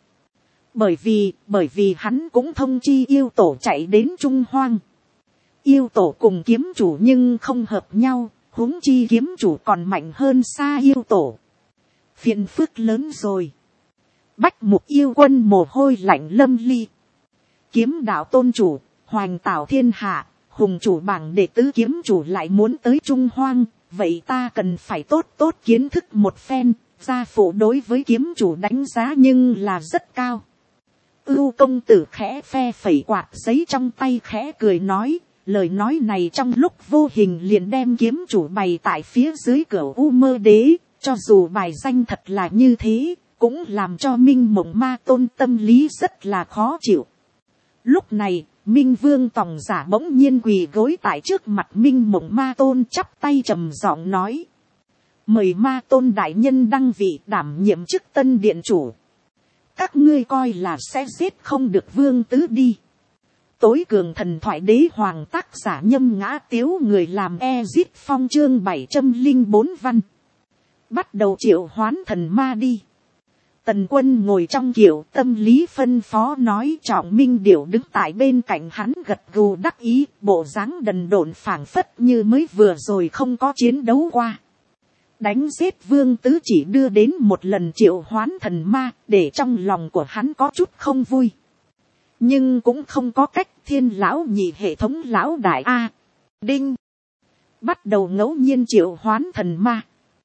Bởi vì hắn cũng thông chi yêu tổ chạy đến Trung Hoang. Yêu tổ cùng kiếm chủ nhưng không hợp nhau, huống chi kiếm chủ còn mạnh hơn xa yêu tổ. Phiền phức lớn rồi. Bách Mục Yêu Quân mồ hôi lạnh lâm ly. Kiếm đạo tôn chủ, hoành tạo thiên hạ, hùng chủ bảng đệ tứ kiếm chủ lại muốn tới Trung Hoang, vậy ta cần phải tốt tốt kiến thức một phen. Gia phụ đối với kiếm chủ đánh giá nhưng là rất cao. Ưu công tử khẽ phe phẩy quạt giấy trong tay khẽ cười nói, lời nói này trong lúc vô hình liền đem kiếm chủ bày tại phía dưới cửa U Mơ Đế, cho dù bài danh thật là như thế, cũng làm cho Minh Mộng Ma Tôn tâm lý rất là khó chịu. Lúc này, Minh Vương Tòng Giả bỗng nhiên quỳ gối tại trước mặt Minh Mộng Ma Tôn chắp tay trầm giọng nói. Mời Ma Tôn đại nhân đăng vị đảm nhiệm chức tân điện chủ. Các ngươi coi là sẽ giết không được Vương Tứ đi. Tối cường thần thoại đế hoàng tác giả Nhâm Ngã Tiếu người làm Ezit Phong chương 704 văn. Bắt đầu triệu hoán thần ma đi. Tần Quân ngồi trong kiệu tâm lý phân phó nói, Trọng Minh Điểu đứng tại bên cạnh hắn gật gù đắc ý, bộ dáng đần độn phảng phất như mới vừa rồi không có chiến đấu qua. Đánh giết Vương Tứ chỉ đưa đến một lần triệu hoán thần ma, để trong lòng của hắn có chút không vui. Nhưng cũng không có cách, Thiên lão nhị hệ thống lão đại A. Đinh. Bắt đầu ngẫu nhiên triệu hoán thần ma.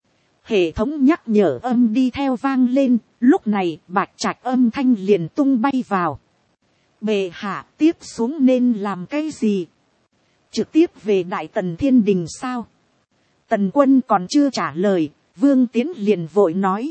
Hệ thống nhắc nhở âm đi theo vang lên, lúc này Bạch Trạch âm thanh liền tung bay vào. Bệ hạ tiếp xuống nên làm cái gì? Trực tiếp về Đại Tần Thiên Đình sao? Tần Quân còn chưa trả lời, Vương Tiến liền vội nói.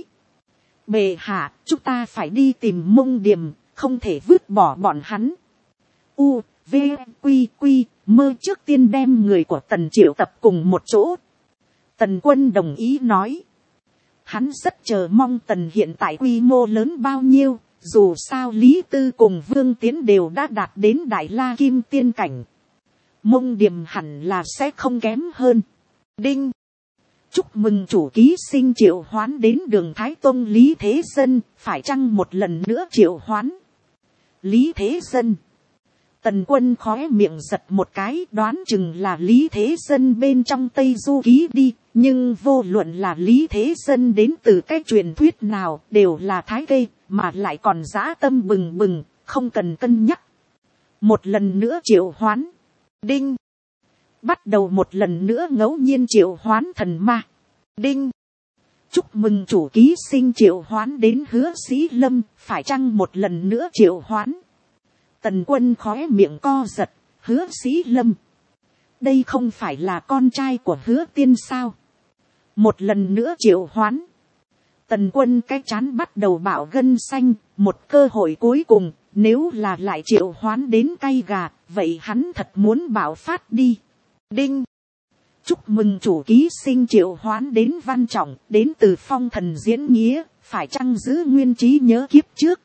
Bệ hạ, chúng ta phải đi tìm Mông Điềm, không thể vứt bỏ bọn hắn. U, V, Quy, Mơ trước tiên đem người của Tần triệu tập cùng một chỗ. Tần Quân đồng ý nói. Hắn rất chờ mong Tần hiện tại quy mô lớn bao nhiêu, dù sao Lý Tư cùng Vương Tiến đều đã đạt đến Đại La Kim Tiên cảnh. Mông Điềm hẳn là sẽ không kém hơn. Đinh. Chúc mừng chủ ký sinh triệu hoán đến Đường Thái Tông Lý Thế Dân, phải chăng một lần nữa triệu hoán? Lý Thế Dân. Tần Quân khóe miệng giật một cái, đoán chừng là Lý Thế Dân bên trong Tây Du Ký đi, nhưng vô luận là Lý Thế Dân đến từ cái truyền thuyết nào đều là thái cây, mà lại còn dã tâm bừng bừng, không cần cân nhắc. Một lần nữa triệu hoán. Đinh. Bắt đầu một lần nữa ngẫu nhiên triệu hoán thần ma. Đinh. Chúc mừng chủ ký sinh triệu hoán đến Hứa Sĩ Lâm, phải chăng một lần nữa triệu hoán? Tần Quân khóe miệng co giật, Hứa Sĩ Lâm. Đây không phải là con trai của Hứa Tiên sao? Một lần nữa triệu hoán. Tần Quân cái chán bắt đầu bạo gân xanh, một cơ hội cuối cùng, nếu là lại triệu hoán đến cay gà, vậy hắn thật muốn bạo phát đi. Đinh. Chúc mừng chủ ký sinh triệu hoán đến Văn Trọng, đến từ Phong Thần Diễn Nghĩa, phải chăng giữ nguyên trí nhớ kiếp trước?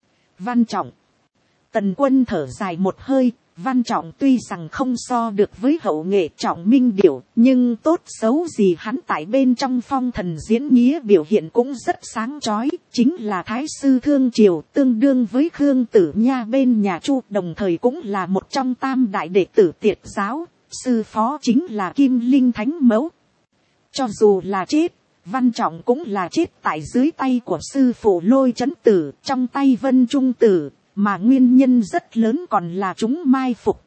Văn Trọng. Tần Quân thở dài một hơi, Văn Trọng tuy rằng không so được với hậu nghệ Trọng Minh Điểu, nhưng tốt xấu gì hắn tại bên trong Phong Thần Diễn Nghĩa biểu hiện cũng rất sáng chói, chính là Thái Sư Thương Triều, tương đương với Khương Tử Nha bên nhà Chu, đồng thời cũng là một trong tam đại đệ tử Tiệt giáo, sư phó chính là Kim Linh Thánh Mẫu. Cho dù là chết, Văn Trọng cũng là chết tại dưới tay của sư phụ Lôi Chấn Tử, trong tay Vân Trung Tử, mà nguyên nhân rất lớn còn là chúng mai phục.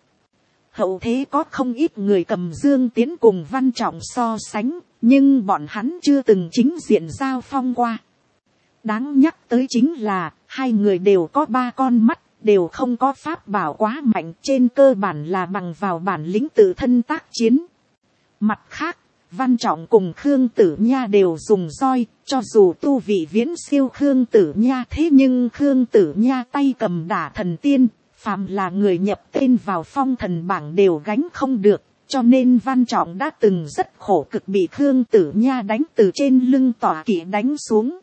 Hậu thế có không ít người cầm Dương Tiến cùng Văn Trọng so sánh, nhưng bọn hắn chưa từng chính diện giao phong qua. Đáng nhắc tới chính là, hai người đều có 3 con mắt, đều không có pháp bảo quá mạnh, trên cơ bản là bằng vào bản lĩnh tự thân tác chiến. Mặt khác, Văn Trọng cùng Khương Tử Nha đều dùng roi, cho dù tu vị viễn siêu Khương Tử Nha, thế nhưng Khương Tử Nha tay cầm đả thần tiên, phàm là người nhập tên vào Phong Thần bảng đều gánh không được, cho nên Văn Trọng đã từng rất khổ cực bị Khương Tử Nha đánh từ trên lưng tọa kỵ đánh xuống.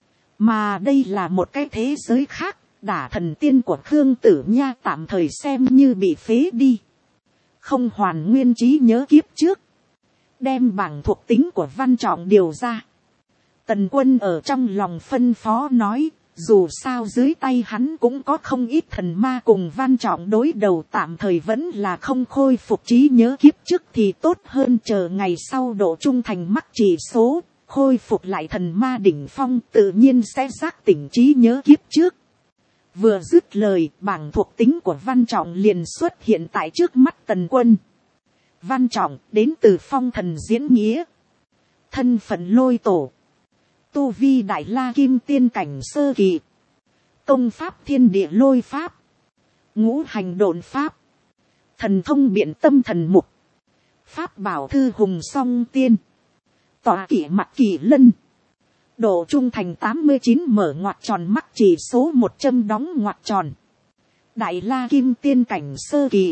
Mà đây là một cái thế giới khác, đả thần tiên của Khương Tử Nha tạm thời xem như bị phế đi. không hoàn nguyên trí nhớ kiếp trước, đem bảng thuộc tính của Văn Trọng điều ra. Tần Quân ở trong lòng phân phó nói, dù sao dưới tay hắn cũng có không ít thần ma cùng Văn Trọng đối đầu, tạm thời vẫn là không khôi phục trí nhớ kiếp trước thì tốt hơn chờ ngày sau độ trung thành mắc chỉ số, khôi phục lại thần ma đỉnh phong tự nhiên sẽ giác tỉnh trí nhớ kiếp trước. Vừa dứt lời, bảng thuộc tính của Văn Trọng liền xuất hiện tại trước mắt Tần Quân. Văn Trọng đến từ Phong Thần Diễn Nghĩa, thân phận Lôi Tổ, tu vi Đại La Kim Tiên cảnh sơ kỳ, công pháp Thiên Địa Lôi Pháp, ngũ hành độn pháp, thần thông Biện Tâm Thần Mục, pháp bảo Thư Hùng Song Tiên, tọa kỷ Mặc Kỷ Lân, độ trung thành 89 mở ngoặc tròn mắc chỉ số 100 đóng ngoặc tròn, Đại La Kim Tiên cảnh sơ kỳ.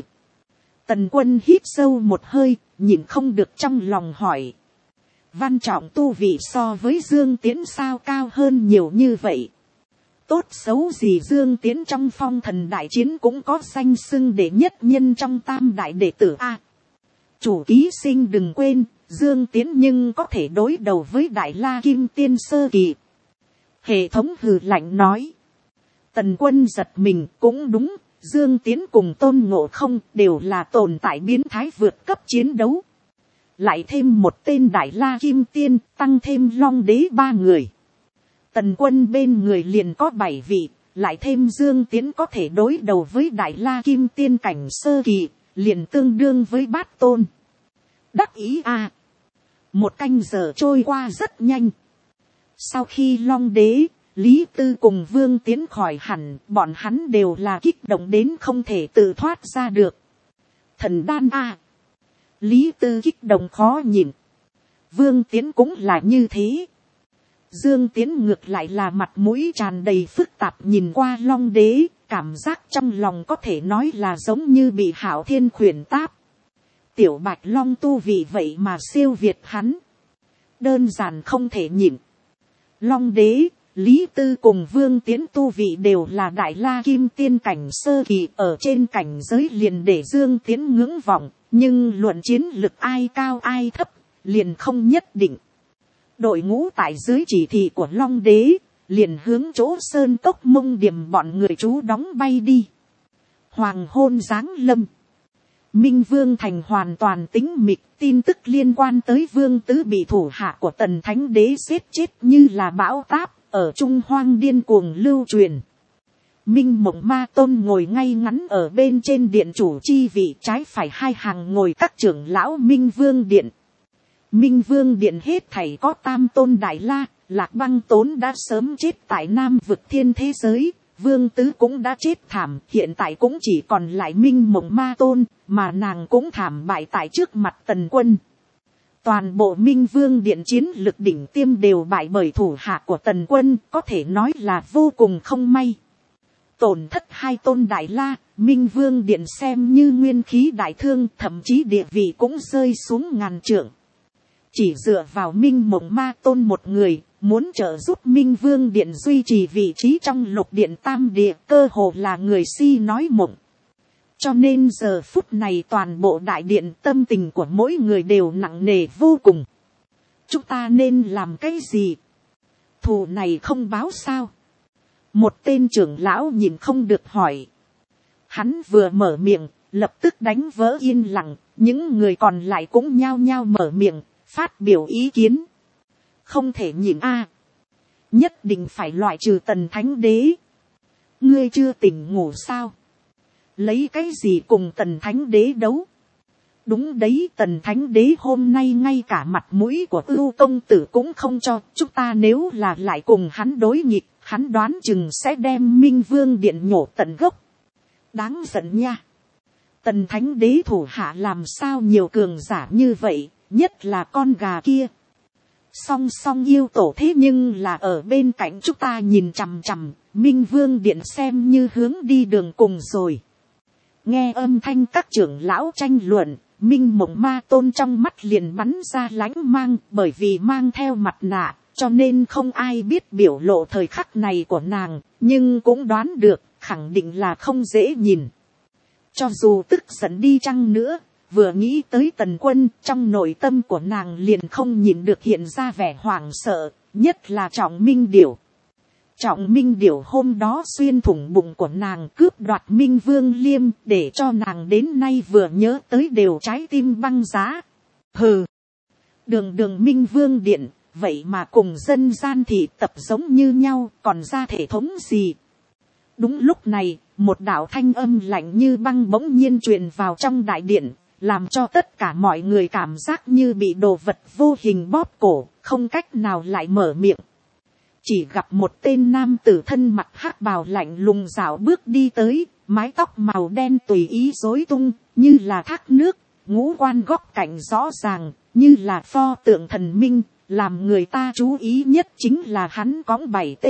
Tần Quân hít sâu một hơi, nhìn không được trong lòng hỏi. Văn Trọng tu vị so với Dương Tiễn sao cao hơn nhiều như vậy? Tốt xấu gì Dương Tiễn trong Phong Thần đại chiến cũng có danh xưng đệ nhất nhân trong tam đại đệ tử A. Chủ ký sinh đừng quên, Dương Tiễn nhưng có thể đối đầu với Đại La Kim Tiên sơ kỳ. Hệ thống hừ lạnh nói. Tần Quân giật mình, cũng đúng, Dương Tiễn cùng Tôn Ngộ Không đều là tồn tại biến thái vượt cấp chiến đấu. Lại thêm một tên Đại La Kim Tiên, tăng thêm Long Đế 3 người. Tần Quân bên người liền có 7 vị, lại thêm Dương Tiễn có thể đối đầu với Đại La Kim Tiên cảnh sơ kỳ, liền tương đương với Bát Tôn. Đắc ý à! Một canh giờ trôi qua rất nhanh. Sau khi Long Đế, Lý Tư cùng Vương Tiễn khỏi hẳn, bọn hắn đều là kích động đến không thể tự thoát ra được. Thần đan à! Lý Tư kích động khó nhìn. Vương Tiễn cũng là như thế. Dương Tiễn ngược lại là mặt mũi tràn đầy phức tạp nhìn qua Long Đế, cảm giác trong lòng có thể nói là giống như bị Hạo Thiên khuyển táp. Tiểu Bạch Long tu vị vậy mà siêu việt hắn. Đơn giản không thể nhịn. Long Đế, Lý Tư cùng Vương Tiễn tu vị đều là Đại La Kim Tiên cảnh sơ kỳ, ở trên cảnh giới liền để Dương Tiễn ngưỡng vọng, nhưng luận chiến lực ai cao ai thấp, liền không nhất định. Đội ngũ tại dưới chỉ thị của Long Đế, liền hướng chỗ sơn cốc Mông Điểm bọn người trú đóng bay đi. Hoàng hôn giáng lâm. Minh Vương thành hoàn toàn tĩnh mịch, tin tức liên quan tới Vương Tứ bị thủ hạ của Tần Thánh Đế giết chết như là bão táp, ở Trung Hoang điên cuồng lưu truyền. Minh Mộng Ma Tôn ngồi ngay ngắn ở bên trên điện chủ chi vị, trái phải hai hàng ngồi các trưởng lão Minh Vương Điện. Minh Vương Điện hết thảy có Tam Tôn Đại La, Lạc Băng Tốn đã sớm chết tại Nam Vực Thiên thế giới, Vương Tứ cũng đã chết thảm, hiện tại cũng chỉ còn lại Minh Mộng Ma Tôn, mà nàng cũng thảm bại tại trước mặt Tần Quân. Toàn bộ Minh Vương Điện chiến lực đỉnh tiêm đều bại bởi thủ hạ của Tần Quân, có thể nói là vô cùng không may. Tổn thất 2 tôn Đại La, Minh Vương Điện xem như nguyên khí đại thương, thậm chí địa vị cũng rơi xuống ngàn trượng. Chỉ dựa vào Minh Mộng Ma Tôn một người, muốn trợ giúp Minh Vương Điện duy trì vị trí trong Lục Điện Tam Địa, cơ hồ là người si nói mộng. Cho nên giờ phút này toàn bộ đại điện, tâm tình của mỗi người đều nặng nề vô cùng. Chúng ta nên làm cái gì? Thù này không báo sao? Một tên trưởng lão nhìn không được hỏi. Hắn vừa mở miệng, lập tức đánh vỡ yên lặng, những người còn lại cũng nhao nhao mở miệng, phát biểu ý kiến. Không thể nhịn a, nhất định phải loại trừ Tần Thánh Đế. Ngươi chưa tỉnh ngủ sao? Lấy cái gì cùng Tần Thánh Đế đấu? Đúng đấy, Tần Thánh Đế hôm nay ngay cả mặt mũi của Ưu công tử cũng không cho. Chúng ta nếu là lại cùng hắn đối nghịch, hắn đoán chừng sẽ đem Minh Vương Điện nhổ tận gốc. Đáng giận nha. Tần Thánh Đế thủ hạ làm sao nhiều cường giả như vậy, nhất là con gà kia. Song song yêu tổ thế nhưng là ở bên cạnh chúng ta nhìn chằm chằm, Minh Vương Điện xem như hướng đi đường cùng rồi. Nghe âm thanh các trưởng lão tranh luận, Minh Mộng Ma Tôn trong mắt liền bắn ra lánh mang, bởi vì mang theo mặt nạ, cho nên không ai biết biểu lộ thời khắc này của nàng, nhưng cũng đoán được, khẳng định là không dễ nhìn. Cho dù tức giận đi chăng nữa, vừa nghĩ tới Tần Quân, trong nội tâm của nàng liền không nhịn được hiện ra vẻ hoảng sợ, nhất là Trọng Minh Điểu. Trọng Minh Điểu hôm đó xuyên thủng bụng của nàng, cướp đoạt Minh Vương Liêm, để cho nàng đến nay vừa nhớ tới đều trái tim băng giá. Hừ, đường Minh Vương Điện, vậy mà cùng dân gian thị tập giống như nhau, còn ra thể thống gì. Đúng lúc này, một đạo thanh âm lạnh như băng bỗng nhiên truyền vào trong đại điện, làm cho tất cả mọi người cảm giác như bị đồ vật vô hình bóp cổ, không cách nào lại mở miệng. Chỉ gặp một tên nam tử thân mặc hắc bào lạnh lùng rảo bước đi tới, mái tóc màu đen tùy ý rối tung, như là thác nước, ngũ quan góc cạnh rõ ràng, như là pho tượng thần minh. Làm người ta chú ý nhất chính là hắn cõng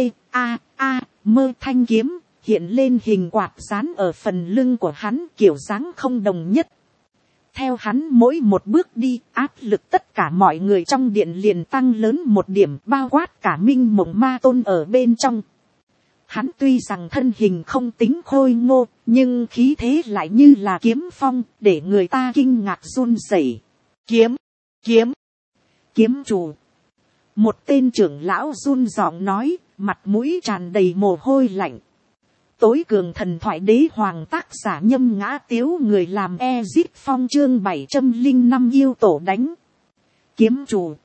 7 thanh kiếm, hiện lên hình quạt dán ở phần lưng của hắn, kiểu dáng không đồng nhất. Theo hắn mỗi một bước đi, áp lực tất cả mọi người trong điện liền tăng lớn một điểm, bao quát cả Minh Mộng Ma Tôn ở bên trong. Hắn tuy rằng thân hình không tính khôi ngô, nhưng khí thế lại như là kiếm phong, để người ta kinh ngạc run rẩy. Kiếm chủ. Một tên trưởng lão run giọng nói, mặt mũi tràn đầy mồ hôi lạnh. Tối cường thần thoại đế hoàng tác giả Nhâm Ngã Tiếu, người làm Ezip Phong chương 705 yêu tổ đánh. Kiếm chủ.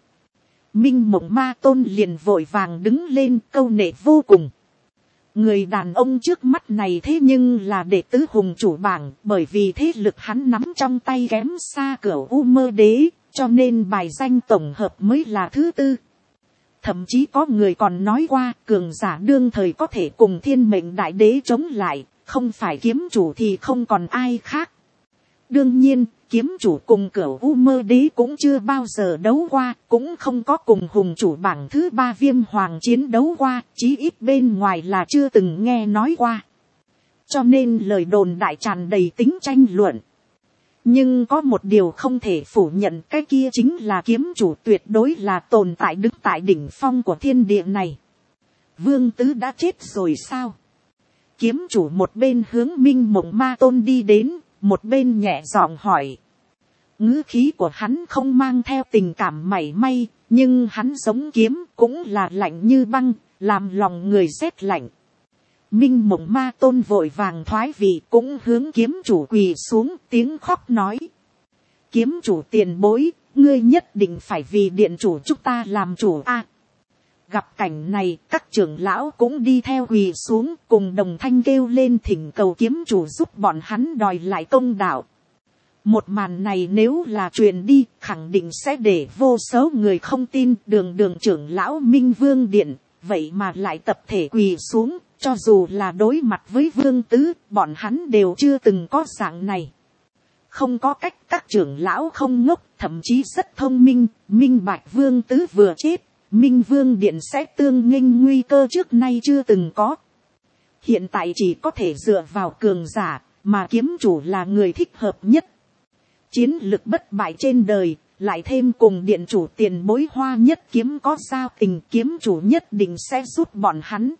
Minh Mộng Ma Tôn liền vội vàng đứng lên, câu nệ vô cùng. Người đàn ông trước mắt này thế nhưng là đệ tứ hùng chủ bảng, bởi vì thế lực hắn nắm trong tay kém xa Cửu U Mơ Đế, cho nên bài danh tổng hợp mới là thứ tư. Thậm chí có người còn nói qua, cường giả đương thời có thể cùng Thiên Mệnh Đại Đế chống lại, không phải kiếm chủ thì không còn ai khác. Đương nhiên, kiếm chủ cùng Cửu U Mơ Đế cũng chưa bao giờ đấu qua, cũng không có cùng hùng chủ bảng thứ 3 Viêm Hoàng chiến đấu qua, chí ít bên ngoài là chưa từng nghe nói qua. Cho nên lời đồn đại tràn đầy tính tranh luận. Nhưng có một điều không thể phủ nhận, cái kia chính là kiếm chủ tuyệt đối là tồn tại đứng tại đỉnh phong của thiên địa này. Vương Tứ đã chết rồi sao? Kiếm chủ một bên hướng Minh Mộng Ma Tôn đi đến, một bên nhẹ giọng hỏi. Ngữ khí của hắn không mang theo tình cảm mảy may, nhưng hắn giống kiếm cũng là lạnh như băng, làm lòng người rét lạnh. Minh Mộng Ma Tôn vội vàng thoái vị, cũng hướng kiếm chủ quỳ xuống, tiếng khóc nói. Kiếm chủ tiền bối, ngươi nhất định phải vì điện chủ chúng ta làm chủ a. Gặp cảnh này, các trưởng lão cũng đi theo quỳ xuống, cùng đồng thanh kêu lên thỉnh cầu kiếm chủ giúp bọn hắn đòi lại công đạo. Một màn này nếu là truyền đi, khẳng định sẽ để vô số người không tin. Đường trưởng lão Minh Vương Điện, vậy mà lại tập thể quỳ xuống. Cho dù là đối mặt với Vương Tứ, bọn hắn đều chưa từng có dạng này. Không có cách, các trưởng lão không ngốc, thậm chí rất thông minh, minh bạch Vương Tứ vừa chết, Minh Vương Điện sẽ tương nghênh nguy cơ trước nay chưa từng có. Hiện tại chỉ có thể dựa vào cường giả, mà kiếm chủ là người thích hợp nhất. Chiến lực bất bại trên đời, lại thêm cùng điện chủ tiền bối Hoa Nhất Kiếm có giao tình, kiếm chủ nhất định sẽ giúp bọn hắn.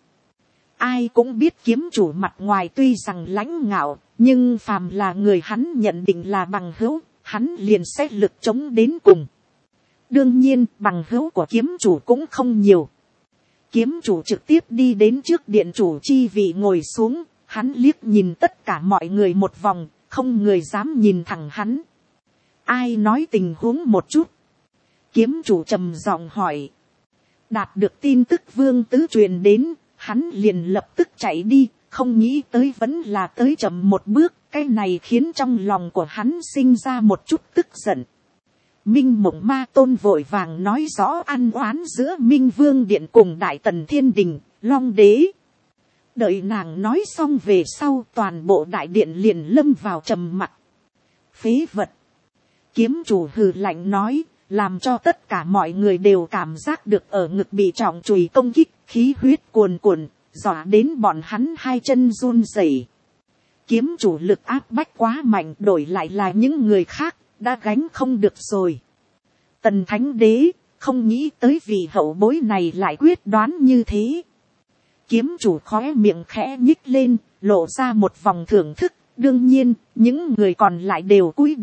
Ai cũng biết kiếm chủ mặt ngoài tuy rằng lãnh ngạo, nhưng phàm là người hắn nhận định là bằng hữu, hắn liền sẽ lực chống đến cùng. Đương nhiên, bằng hữu của kiếm chủ cũng không nhiều. Kiếm chủ trực tiếp đi đến trước điện chủ chi vị ngồi xuống, hắn liếc nhìn tất cả mọi người một vòng, không người dám nhìn thẳng hắn. Ai nói tình huống một chút? Kiếm chủ trầm giọng hỏi. Đạt được tin tức Vương Tứ truyền đến, hắn liền lập tức chạy đi, không nghĩ tới vẫn là tới chậm một bước, cái này khiến trong lòng của hắn sinh ra một chút tức giận. Minh Mộng Ma Tôn vội vàng nói rõ ăn oán giữa Minh Vương Điện cùng Đại Tần Thiên Đình, Long Đế. Đợi nàng nói xong về sau, toàn bộ đại điện liền lâm vào trầm mặc. Phế vật. Kiếm chủ hừ lạnh nói, làm cho tất cả mọi người đều cảm giác được ở ngực bị trọng chùy công kích, khí huyết cuồn cuộn, dọa đến bọn hắn hai chân run rẩy. Kiếm chủ lực áp bách quá mạnh, đổi lại là những người khác, đã gánh không được rồi. Tần Thánh Đế, không nghĩ tới vị hậu bối này lại quyết đoán như thế. Kiếm chủ khóe miệng khẽ nhích lên, lộ ra một vòng thưởng thức. Đương nhiên, những người còn lại đều cúi đầu,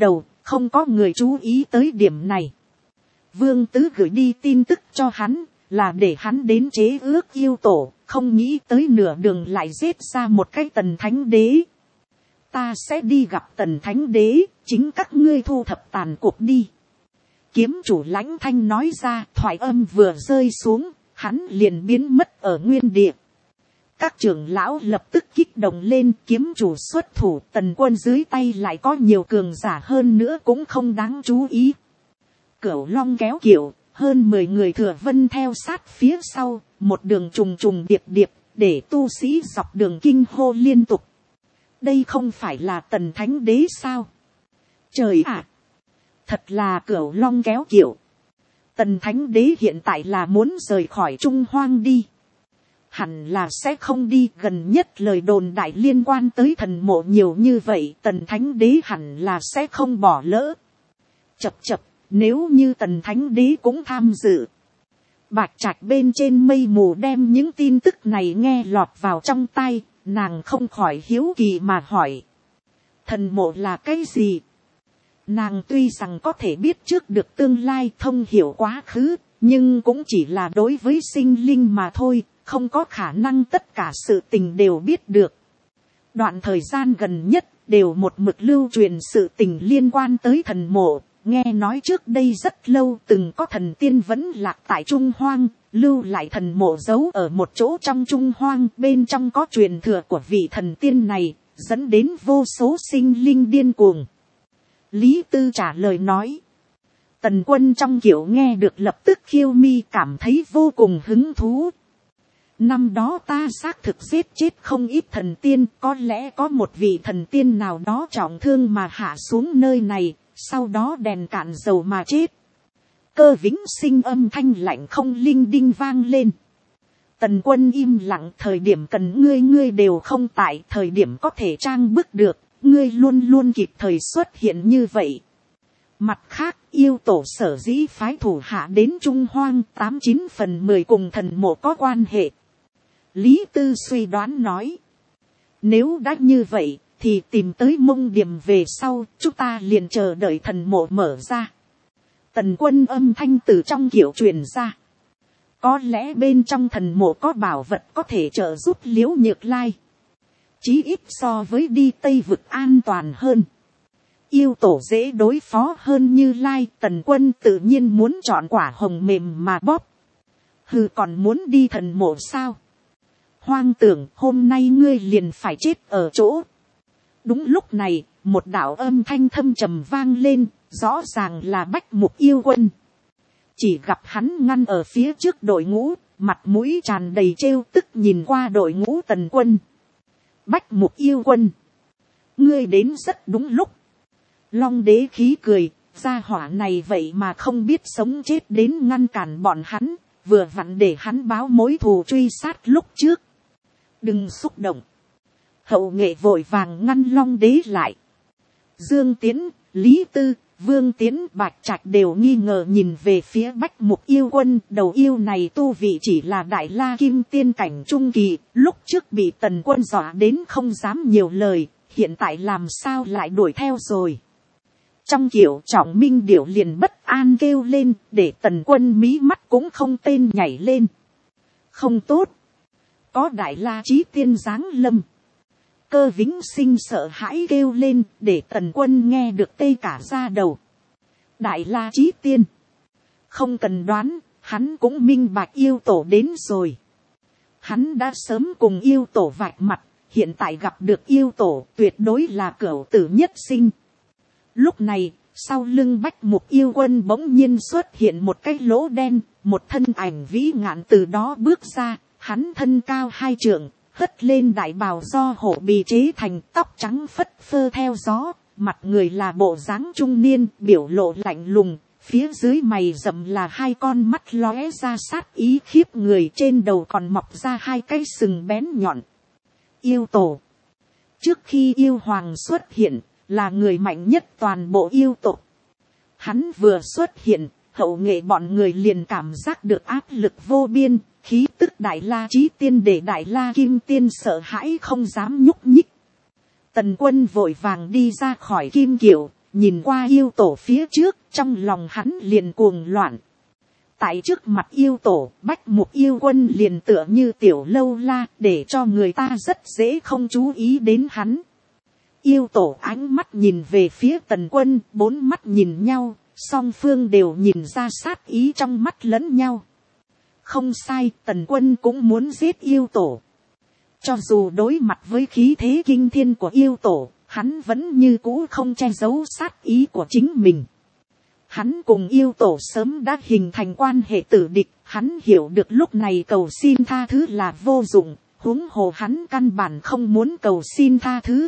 không có người chú ý tới điểm này. Vương Tứ gửi đi tin tức cho hắn, là để hắn đến chế ước yêu tổ, không nghĩ tới nửa đường lại giết ra một cái Tần Thánh Đế. Ta sẽ đi gặp Tần Thánh Đế, chính các ngươi thu thập tàn cuộc đi. Kiếm chủ Lãnh Thanh nói ra, thoại âm vừa rơi xuống, hắn liền biến mất ở nguyên địa. Các trưởng lão lập tức kích động lên, kiếm chủ xuất thủ, Tần Quân dưới tay lại có nhiều cường giả hơn nữa cũng không đáng chú ý. Cửu Long kéo kiệu, hơn 10 người Thừa Vân theo sát phía sau, một đường trùng trùng điệp điệp, để tu sĩ dọc đường kinh hô liên tục. Đây không phải là Tần Thánh Đế sao? Trời ạ! Thật là Cửu Long kéo kiệu. Tần Thánh Đế hiện tại là muốn rời khỏi Trung Hoang đi. Hẳn là sẽ không đi, gần nhất lời đồn đại liên quan tới thần mộ nhiều như vậy, Tần Thánh Đế hẳn là sẽ không bỏ lỡ. Chập chập, nếu như Tần Thánh Đế cũng tham dự. Bạch Trạch bên trên mây mù đem những tin tức này nghe lọt vào trong tai, nàng không khỏi hiếu kỳ mà hỏi. Thần mộ là cái gì? Nàng tuy rằng có thể biết trước được tương lai, thông hiểu quá khứ, nhưng cũng chỉ là đối với sinh linh mà thôi, không có khả năng tất cả sự tình đều biết được. Đoạn thời gian gần nhất đều một mực lưu truyền sự tình liên quan tới thần mộ, nghe nói trước đây rất lâu từng có thần tiên vẫn lạc tại Trung Hoang, lưu lại thần mộ giấu ở một chỗ trong Trung Hoang, bên trong có truyền thừa của vị thần tiên này, dẫn đến vô số sinh linh điên cuồng. Lý Tư trả lời nói. Tần Quân trong kiểu nghe được lập tức khiêu mi, cảm thấy vô cùng hứng thú. Năm đó ta xác thực giết chết không ít thần tiên, có lẽ có một vị thần tiên nào đó trọng thương mà hạ xuống nơi này, sau đó đèn cạn dầu mà chết. Cơ Vĩnh Sinh âm thanh lạnh không linh đinh vang lên. Tần Quân im lặng, thời điểm cần ngươi đều không tại, thời điểm có thể trang bức được, ngươi luôn luôn kịp thời xuất hiện như vậy. Mặt khác, yêu tổ sở dĩ phái thủ hạ đến Trung Hoang 89/10 cùng thần mộ có quan hệ. Lý Tư suy đoán nói. Nếu đã như vậy, thì tìm tới Mông Điểm về sau, chúng ta liền chờ đợi thần mộ mở ra. Tần Quân âm thanh từ trong kiểu truyền ra. Có lẽ bên trong thần mộ có bảo vật có thể trợ giúp Liễu Nhược Lai. Chí ít so với đi Tây Vực an toàn hơn. Yêu tổ dễ đối phó hơn Như Lai, Tần Quân tự nhiên muốn chọn quả hồng mềm mà bóp. Hừ, còn muốn đi thần mộ sao? Hoang tưởng hôm nay ngươi liền phải chết ở chỗ. Đúng lúc này, một đạo âm thanh thâm trầm vang lên, rõ ràng là Bách Mục Yêu Quân. Chỉ gặp hắn ngăn ở phía trước đội ngũ, mặt mũi tràn đầy trêu tức nhìn qua đội ngũ Tần Quân. Bách Mục Yêu Quân, ngươi đến rất đúng lúc. Long Đế khí cười, gia hỏa này vậy mà không biết sống chết đến ngăn cản bọn hắn, vừa vặn để hắn báo mối thù truy sát lúc trước. Đừng xúc động. Hậu nghệ vội vàng ngăn Long Đế lại. Dương Tiến, Lý Tư, Vương Tiến, Bạch Trạch đều nghi ngờ nhìn về phía Bách Mục Yêu Quân. Đầu yêu này tu vị chỉ là Đại La Kim Tiên cảnh trung kỳ, lúc trước bị Tần Quân dọa đến không dám nhiều lời, hiện tại làm sao lại đuổi theo rồi. Trong kiểu Trọng Minh Điểu liền bất an kêu lên, để Tần Quân mí mắt cũng không tên nhảy lên. Không tốt. Có Đại La Chí Tiên giáng lâm. Cơ Vĩnh Sinh sợ hãi kêu lên, để Tần Quân nghe được tê cả da đầu. Đại La Chí Tiên. Không cần đoán, hắn cũng minh bạch yêu tổ đến rồi. Hắn đã sớm cùng yêu tổ vạch mặt, hiện tại gặp được yêu tổ tuyệt đối là cửu tử nhất sinh. Lúc này, sau lưng Bách Mục Yêu Quân bỗng nhiên xuất hiện một cái lỗ đen, một thân ảnh vĩ ngạn từ đó bước ra, hắn thân cao 2 trượng, hất lên đại bào do hổ bì chế thành, tóc trắng phất phơ theo gió, mặt người là bộ dáng trung niên, biểu lộ lạnh lùng, phía dưới mày rậm là 2 con mắt lóe ra sát ý khiếp người, trên đầu còn mọc ra 2 cái sừng bén nhọn. Yêu tổ. Trước khi yêu hoàng xuất hiện, là người mạnh nhất toàn bộ yêu tộc. Hắn vừa xuất hiện, hậu nghệ bọn người liền cảm giác được áp lực vô biên, khí tức Đại La Chí Tiên để Đại La Kim Tiên sợ hãi không dám nhúc nhích. Tần Quân vội vàng đi ra khỏi kim kiệu, nhìn qua yêu tổ phía trước, trong lòng hắn liền cuồng loạn. Tại trước mặt yêu tổ, Bách Mục Yêu Quân liền tựa như tiểu lâu la, để cho người ta rất dễ không chú ý đến hắn. Yêu tổ ánh mắt nhìn về phía Tần Quân, bốn mắt nhìn nhau, song phương đều nhìn ra sát ý trong mắt lẫn nhau. Không sai, Tần Quân cũng muốn giết yêu tổ. Cho dù đối mặt với khí thế kinh thiên của yêu tổ, hắn vẫn như cũ không che giấu sát ý của chính mình. Hắn cùng yêu tổ sớm đã hình thành quan hệ tử địch, hắn hiểu được lúc này cầu xin tha thứ là vô dụng, huống hồ hắn căn bản không muốn cầu xin tha thứ.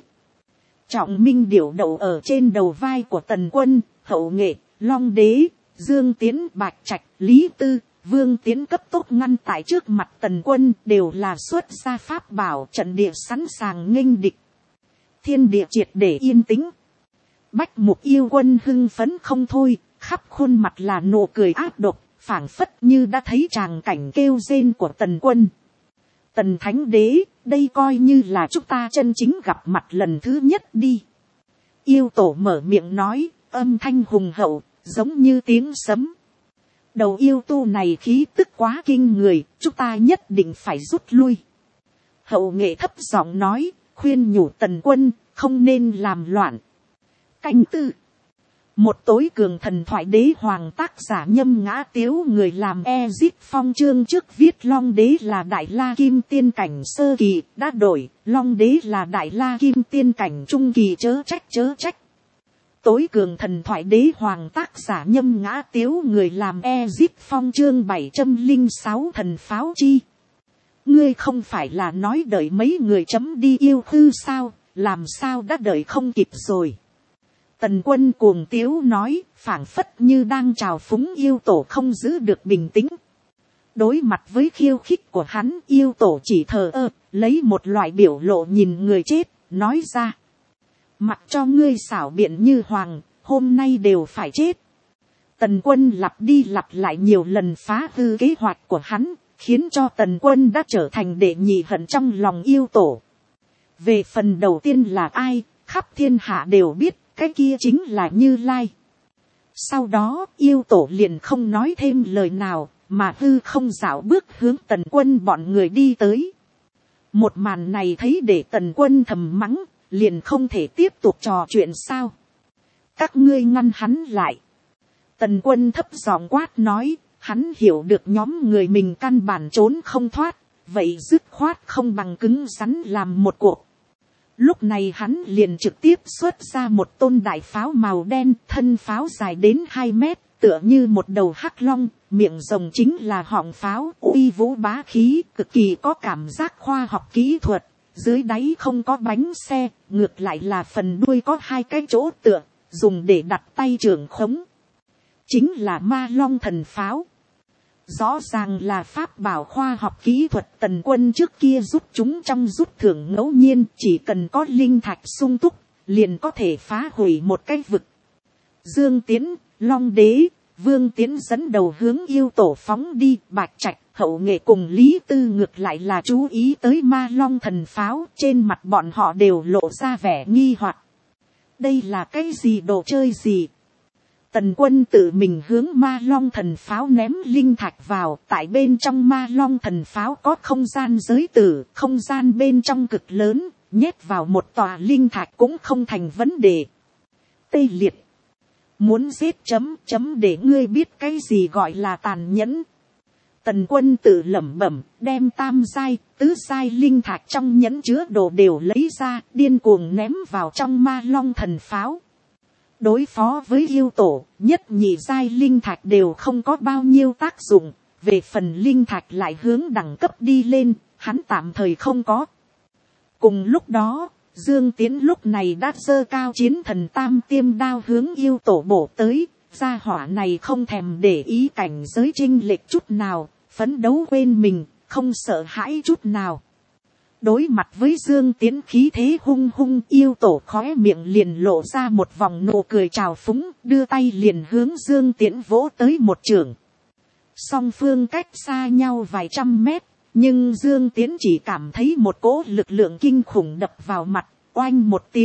Trọng minh điểu đậu ở trên đầu vai của Tần Quân, Hậu Nghệ, Long Đế, Dương Tiến, Bạch Trạch, Lý Tư, Vương Tiến cấp tốc ngăn tại trước mặt Tần Quân, đều là xuất ra pháp bảo, trận địa sẵn sàng nghênh địch. Thiên địa triệt để yên tĩnh. Bách Mục Yêu Quân hưng phấn không thôi, khắp khuôn mặt là nụ cười ác độc, phảng phất như đã thấy tràng cảnh kêu rên của Tần Quân. Tần Thánh Đế, đây coi như là chúng ta chân chính gặp mặt lần thứ nhất đi. Yêu tổ mở miệng nói, âm thanh hùng hậu, giống như tiếng sấm. Đầu yêu tu này khí tức quá kinh người, chúng ta nhất định phải rút lui. Hậu Nghệ thấp giọng nói, khuyên nhủ Tần Quân, không nên làm loạn. Canh tư. Một tối cường thần thoại đế hoàng tác giả Nhâm Ngã Tiếu, người làm Ezit Phong chương trước viết Long Đế là Đại La Kim Tiên cảnh sơ kỳ, đã đổi, Long Đế là Đại La Kim Tiên cảnh trung kỳ, chớ trách. Tối cường thần thoại đế hoàng tác giả Nhâm Ngã Tiếu, người làm Ezit Phong chương 706 thần pháo chi. Ngươi không phải là nói đợi mấy người chấm đi yêu hư sao, làm sao đã đợi không kịp rồi. Tần Quân cuồng tiếu nói, phảng phất như đang trào phúng yêu tổ không giữ được bình tĩnh. Đối mặt với khiêu khích của hắn, yêu tổ chỉ thờ ơ, lấy một loại biểu lộ nhìn người chết, nói ra. Mặc cho ngươi xảo biện như hoàng, hôm nay đều phải chết. Tần Quân lặp đi lặp lại nhiều lần phá hư kế hoạch của hắn, khiến cho Tần Quân đã trở thành đệ nhị hận trong lòng yêu tổ. Về phần đầu tiên là ai, khắp thiên hạ đều biết. Cái kia chính là Như Lai. Sau đó yêu tổ liền không nói thêm lời nào, mà hư không dạo bước hướng Tần Quân bọn người đi tới. Một màn này thấy để Tần Quân thầm mắng, liền không thể tiếp tục trò chuyện sao. Các ngươi ngăn hắn lại. Tần Quân thấp giọng quát nói, hắn hiểu được nhóm người mình căn bản trốn không thoát, vậy dứt khoát không bằng cứng rắn làm một cuộc. Lúc này hắn liền trực tiếp xuất ra một tôn đại pháo màu đen, thân pháo dài đến 2 mét, tựa như một đầu hắc long, miệng rồng chính là họng pháo, uy vũ bá khí, cực kỳ có cảm giác khoa học kỹ thuật. Dưới đáy không có bánh xe, ngược lại là phần đuôi có 2 cái chỗ tựa, dùng để đặt tay trưởng khống. Chính là Ma Long thần pháo. Rõ ràng là pháp bảo khoa học kỹ thuật. Tần Quân trước kia giúp chúng trong rút thưởng ngẫu nhiên, chỉ cần có linh thạch sung túc, liền có thể phá hủy một cái vực. Dương Tiến, Long Đế, Vương Tiến dẫn đầu hướng yêu tổ phóng đi, Bạch Trạch, Hậu Nghệ cùng Lý Tư ngược lại là chú ý tới Ma Long thần pháo, trên mặt bọn họ đều lộ ra vẻ nghi hoặc. Đây là cái gì đồ chơi gì? Tần Quân tự mình hướng Ma Long thần pháo ném linh thạch vào, tại bên trong Ma Long thần pháo có không gian giới tử, không gian bên trong cực lớn, nhét vào một tòa linh thạch cũng không thành vấn đề. Tê liệt. Muốn giết chấm để ngươi biết cái gì gọi là tàn nhẫn. Tần Quân tự lẩm bẩm, đem tam giai, tứ giai linh thạch trong nhẫn chứa đồ đều lấy ra, điên cuồng ném vào trong Ma Long thần pháo. Đối phó với yêu tổ, nhất nhị giai linh thạch đều không có bao nhiêu tác dụng, về phần linh thạch lại hướng đẳng cấp đi lên, hắn tạm thời không có. Cùng lúc đó, Dương Tiến lúc này đã giơ cao chiến thần tam tiêm đao hướng yêu tổ bổ tới, gia hỏa này không thèm để ý cảnh giới chênh lệch chút nào, phấn đấu quên mình, không sợ hãi chút nào. Đối mặt với Dương Tiến khí thế hung hung, yêu tổ khóe miệng liền lộ ra một vòng nụ cười trào phúng, đưa tay liền hướng Dương Tiến vỗ tới một chưởng. Song phương cách xa nhau vài trăm mét, nhưng Dương Tiến chỉ cảm thấy một cỗ lực lượng kinh khủng đập vào mặt, oanh một tiếng,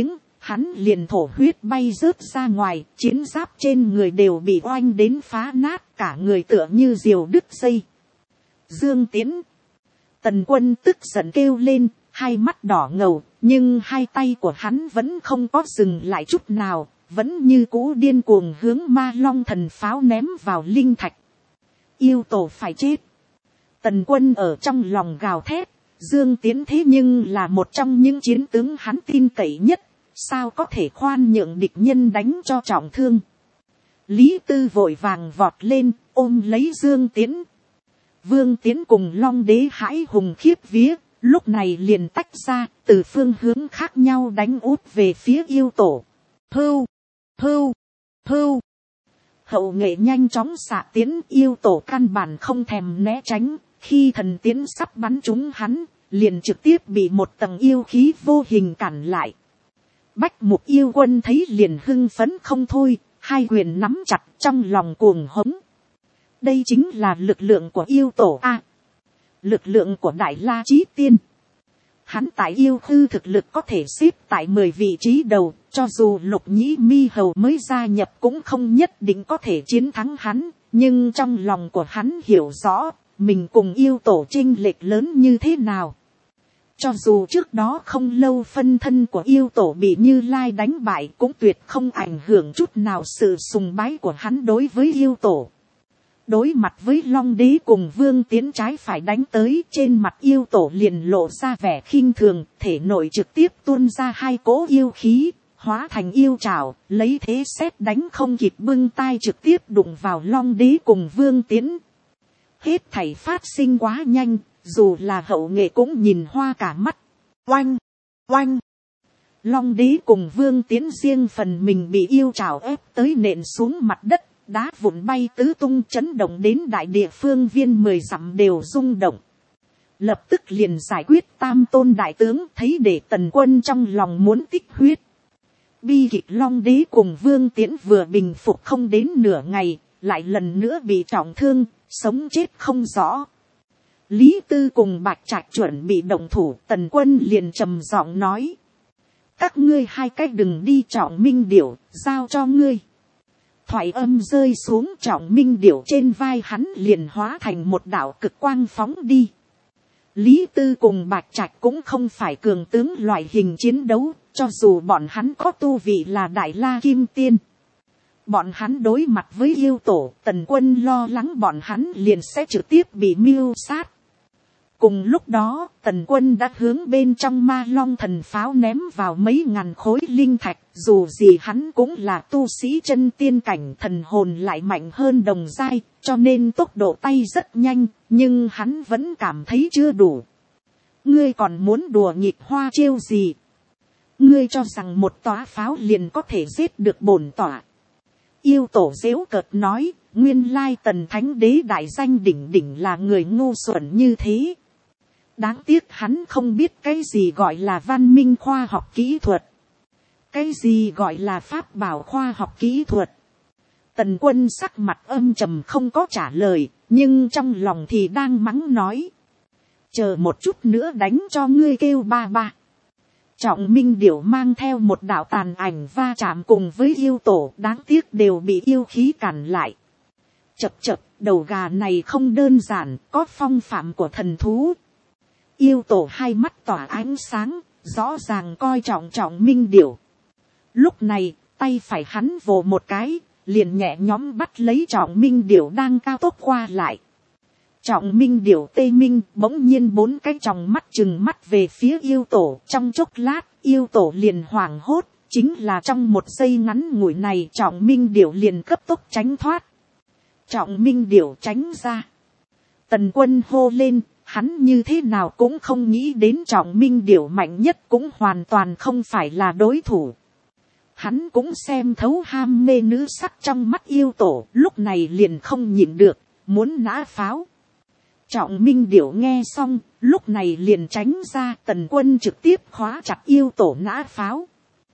hắn liền thổ huyết bay rớt ra ngoài, chiến giáp trên người đều bị oanh đến phá nát, cả người tựa như diều đứt dây. Dương Tiến, Tần Quân tức giận kêu lên, hai mắt đỏ ngầu, nhưng hai tay của hắn vẫn không có dừng lại chút nào, vẫn như cũ điên cuồng hướng Ma Long thần pháo ném vào linh thạch. Yêu tổ phải chết. Tần Quân ở trong lòng gào thét, Dương Tiến thế nhưng là một trong những chiến tướng hắn tin cậy nhất, sao có thể khoan nhượng địch nhân đánh cho trọng thương. Lý Tư vội vàng vọt lên, ôm lấy Dương Tiến. Vương Tiến cùng Long Đế hãi hùng khiếp vía, lúc này liền tách ra, từ phương hướng khác nhau đánh úp về phía yêu tổ. Hưu, hưu, hưu. Hậu nghệ nhanh chóng xạ tiến, yêu tổ căn bản không thèm né tránh, khi thần tiến sắp bắn trúng hắn, liền trực tiếp bị một tầng yêu khí vô hình cản lại. Bách Mục yêu quân thấy liền hưng phấn không thôi, hai quyền nắm chặt trong lòng cuồng hống. Đây chính là lực lượng của yêu tổ A. Lực lượng của Đại La Chí Tiên. Hắn tại yêu hư thực lực có thể xếp tại 10 vị trí đầu, cho dù Lục Nhĩ Mi Hầu mới gia nhập cũng không nhất định có thể chiến thắng hắn, nhưng trong lòng của hắn hiểu rõ, mình cùng yêu tổ chênh lệch lớn như thế nào. Cho dù trước đó không lâu phân thân của yêu tổ bị Như Lai đánh bại cũng tuyệt không ảnh hưởng chút nào sự sùng bái của hắn đối với yêu tổ. Đối mặt với Long Đế cùng Vương Tiến trái phải đánh tới, trên mặt yêu tổ liền lộ ra vẻ khinh thường, thể nội trực tiếp tuôn ra hai cỗ yêu khí, hóa thành yêu trảo, lấy thế sét đánh không kịp bưng tay trực tiếp đụng vào Long Đế cùng Vương Tiến. Hết thảy phát sinh quá nhanh, dù là hậu nghệ cũng nhìn hoa cả mắt. Oanh, oanh. Long Đế cùng Vương Tiến riêng phần mình bị yêu trảo ép tới nện xuống mặt đất, đá vụn bay tứ tung chấn động đến đại địa phương viên 10 dặm đều rung động. Lập tức liền giải quyết tam tôn đại tướng, thấy để Tần Quân trong lòng muốn tích huyết. Bi kịch Long Đế cùng Vương Tiến vừa bình phục không đến nửa ngày, lại lần nữa bị trọng thương, sống chết không rõ. Lý Tư cùng Bạch Trạch chuẩn bị động thủ, Tần Quân liền trầm giọng nói. Các ngươi hai cách đừng đi, Trọng Minh Điểu, giao cho ngươi. Thoại âm rơi xuống, Trọng Minh Điểu trên vai hắn liền hóa thành một đạo cực quang phóng đi. Lý Tư cùng Bạch Trạch cũng không phải cường tướng loại hình chiến đấu, cho dù bọn hắn có tu vị là Đại La Kim Tiên. Bọn hắn đối mặt với yêu tổ, Tần Quân lo lắng bọn hắn liền sẽ trực tiếp bị mưu sát. Cùng lúc đó, Tần Quân đã hướng bên trong Ma Long thần pháo ném vào mấy ngàn khối linh thạch, dù gì hắn cũng là tu sĩ chân tiên cảnh, thần hồn lại mạnh hơn đồng giai, cho nên tốc độ tay rất nhanh, nhưng hắn vẫn cảm thấy chưa đủ. Ngươi còn muốn đùa nghịch hoa chiêu gì? Ngươi cho rằng một tòa pháo liền có thể giết được bổn tỏa. Yêu tổ giễu cợt nói, nguyên lai Tần Thánh Đế đại danh đỉnh đỉnh là người ngu xuẩn như thế. Đáng tiếc hắn không biết cái gì gọi là văn minh khoa học kỹ thuật. Cái gì gọi là pháp bảo khoa học kỹ thuật. Tần Quân sắc mặt âm trầm không có trả lời, nhưng trong lòng thì đang mắng nói. Chờ một chút nữa đánh cho ngươi kêu ba ba. Trọng Minh Điểu mang theo một đạo tàn ảnh va chạm cùng với yêu tổ, đáng tiếc đều bị yêu khí cản lại. Chập chập, đầu gà này không đơn giản, có phong phạm của thần thú. Yêu tổ hai mắt tỏa ánh sáng, rõ ràng coi trọng Trọng Minh Điểu. Lúc này, tay phải hắn vồ một cái, liền nhẹ nhõm bắt lấy Trọng Minh Điểu đang cao tốc qua lại. Trọng Minh Điểu tê minh, bỗng nhiên 4 cái tròng mắt trừng mắt về phía yêu tổ, trong chốc lát, yêu tổ liền hoảng hốt, chính là trong một giây ngắn ngủi này Trọng Minh Điểu liền cấp tốc tránh thoát. Trọng Minh Điểu tránh ra. Tần Quân hô lên, hắn như thế nào cũng không nghĩ đến Trọng Minh Điểu mạnh nhất cũng hoàn toàn không phải là đối thủ. Hắn cũng xem thấu ham mê nữ sắc trong mắt yêu tổ, lúc này liền không nhịn được, muốn nã pháo. Trọng Minh Điểu nghe xong, lúc này liền tránh ra, Tần Quân trực tiếp khóa chặt yêu tổ nã pháo.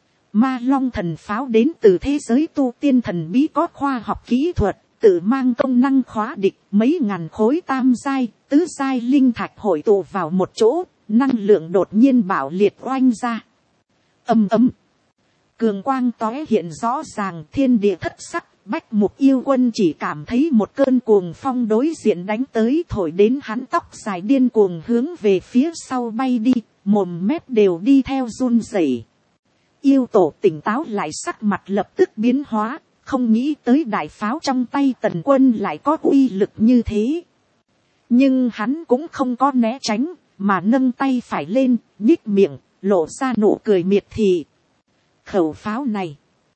Ma Long thần pháo đến từ thế giới tu tiên thần bí có khoa học kỹ thuật, tự mang công năng khóa địch, mấy ngàn khối tam giai, tứ giai linh thạch hội tụ vào một chỗ, năng lượng đột nhiên bạo liệt oanh ra. Ầm ầm. cường quang tóe hiện rõ ràng, thiên địa thất sắc. Bách Mục Yêu Quân chỉ cảm thấy một cơn cuồng phong đối diện đánh tới, thổi đến hắn tóc dài điên cuồng hướng về phía sau bay đi, mồm mép đều đi theo run rẩy. Yêu tổ tỉnh táo lại, sắc mặt lập tức biến hóa, không nghĩ tới đại pháo trong tay Tần Quân lại có uy lực như thế. Nhưng hắn cũng không có né tránh, mà nâng tay phải lên, nhích miệng, lộ ra nụ cười miệt thị. Khẩu pháo này,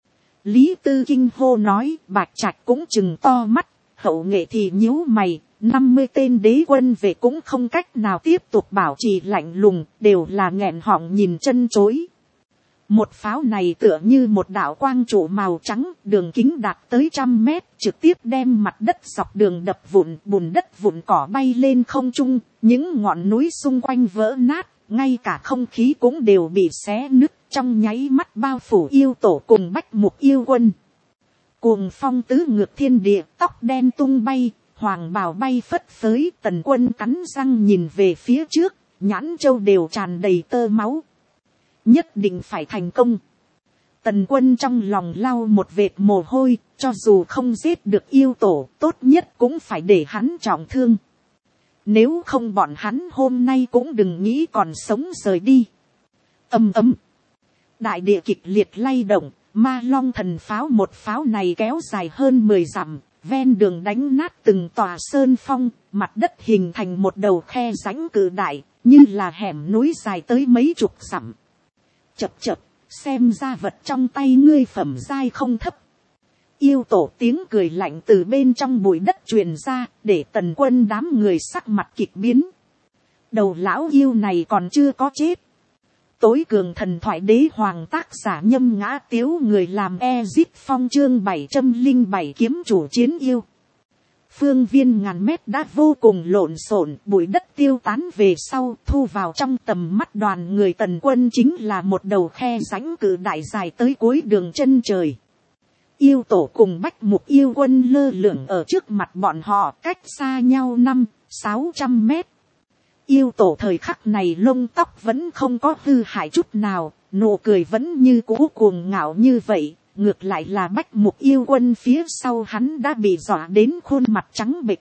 Lý Tư kinh hô nói, Bạch Trạch cũng chừng to mắt, Hậu Nghệ thì nhíu mày, 50 tên đế quân về cũng không cách nào tiếp tục bảo trì lạnh lùng, đều là nghẹn họng nhìn chân chối. Một pháo này tựa như một đạo quang trụ màu trắng, đường kính đạt tới 100 mét, trực tiếp đem mặt đất dọc đường đập vụn, bùn đất vụn cỏ bay lên không trung, những ngọn núi xung quanh vỡ nát, ngay cả không khí cũng đều bị xé nứt, trong nháy mắt bao phủ yêu tổ cùng Bách Mục Yêu Quân. Cuồng phong tứ ngược thiên địa, tóc đen tung bay, hoàng bào bay phất phới, Tần Quân cắn răng nhìn về phía trước, nhãn châu đều tràn đầy tơ máu. Nhất định phải thành công. Tần Quân trong lòng lau một vệt mồ hôi, cho dù không giết được yêu tổ, tốt nhất cũng phải để hắn trọng thương. Nếu không bọn hắn hôm nay cũng đừng nghĩ còn sống rời đi. Ầm ầm. Đại địa kịch liệt lay động, Ma Long thần pháo một pháo này kéo dài hơn 10 dặm, ven đường đánh nát từng tòa sơn phong, mặt đất hình thành một đầu khe rãnh cự đại, như là hẻm núi dài tới mấy chục dặm. Chập chập, xem ra vật trong tay ngươi phẩm giai không thấp. Yêu tổ tiếng cười lạnh từ bên trong bụi đất truyền ra, để Tần Quân đám người sắc mặt kịch biến. Đầu lão yêu này còn chưa có chết. Tối cường thần thoại đế hoàng, tác giả Nhâm Ngã Tiếu, người làm Ezip Phong, chương 707 kiếm chủ chiến yêu. Phương viên ngàn mét đã vô cùng lộn xộn, bụi đất tiêu tán về sau, thu vào trong tầm mắt đoàn người Tần Quân chính là một đầu khe rãnh cự đại dài tới cuối đường chân trời. Yêu tổ cùng Bách Mục Yêu Quân lơ lửng ở trước mặt bọn họ, cách xa nhau 500-600 mét. Yêu tổ thời khắc này lông tóc vẫn không có hư hại chút nào, nụ cười vẫn như cũ cuồng ngạo như vậy. Ngược lại là Bách Mục Yêu Quân phía sau hắn đã bị dọa đến khuôn mặt trắng bệch.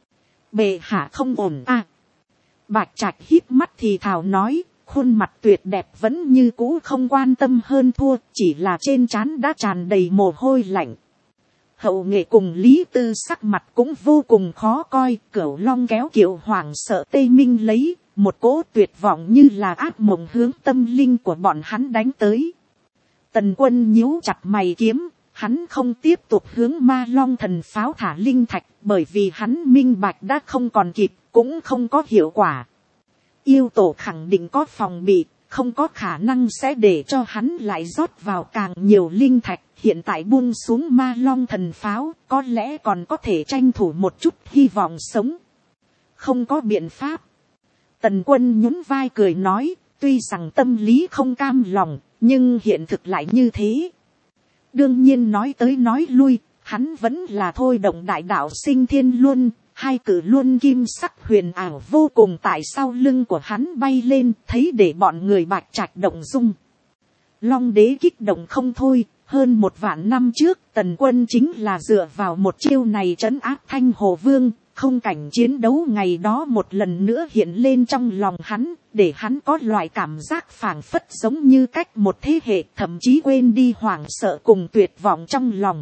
Bệ hạ không ổn à. Bạch Trạch híp mắt thì thào nói, khuôn mặt tuyệt đẹp vẫn như cũ không quan tâm hơn thua, chỉ là trên trán đã tràn đầy mồ hôi lạnh. Hậu Nghệ cùng Lý Tư sắc mặt cũng vô cùng khó coi, Cửu Long kéo Kiệu hoảng sợ tê minh lấy, một cỗ tuyệt vọng như là ác mộng hướng tâm linh của bọn hắn đánh tới. Tần Quân nhíu chặt mày kiếm, hắn không tiếp tục hướng Ma Long thần pháo thả linh thạch, bởi vì hắn minh bạch đã không còn kịp, cũng không có hiệu quả. Yêu tổ khẳng định có phòng bị, không có khả năng sẽ để cho hắn lại rót vào càng nhiều linh thạch. Hiện tại buông xuống Ma Long thần pháo, có lẽ còn có thể tranh thủ một chút hy vọng sống. Không có biện pháp. Tần Quân nhún vai cười nói, tuy rằng tâm lý không cam lòng, nhưng hiện thực lại như thế. Đương nhiên nói tới nói lui, hắn vẫn là thôi động đại đạo Sinh Thiên Luân, hai cử luân kim sắc huyền ảo vô cùng tại sau lưng của hắn bay lên, thấy để bọn người Bạch Trạch động dung. Long đế kích động không thôi, hơn 1 vạn năm trước Tần Quân chính là dựa vào một chiêu này trấn áp Thanh Hồ Vương. Không cảnh chiến đấu ngày đó một lần nữa hiện lên trong lòng hắn, để hắn có loại cảm giác phảng phất giống như cách một thế hệ, thậm chí quên đi hoảng sợ cùng tuyệt vọng trong lòng.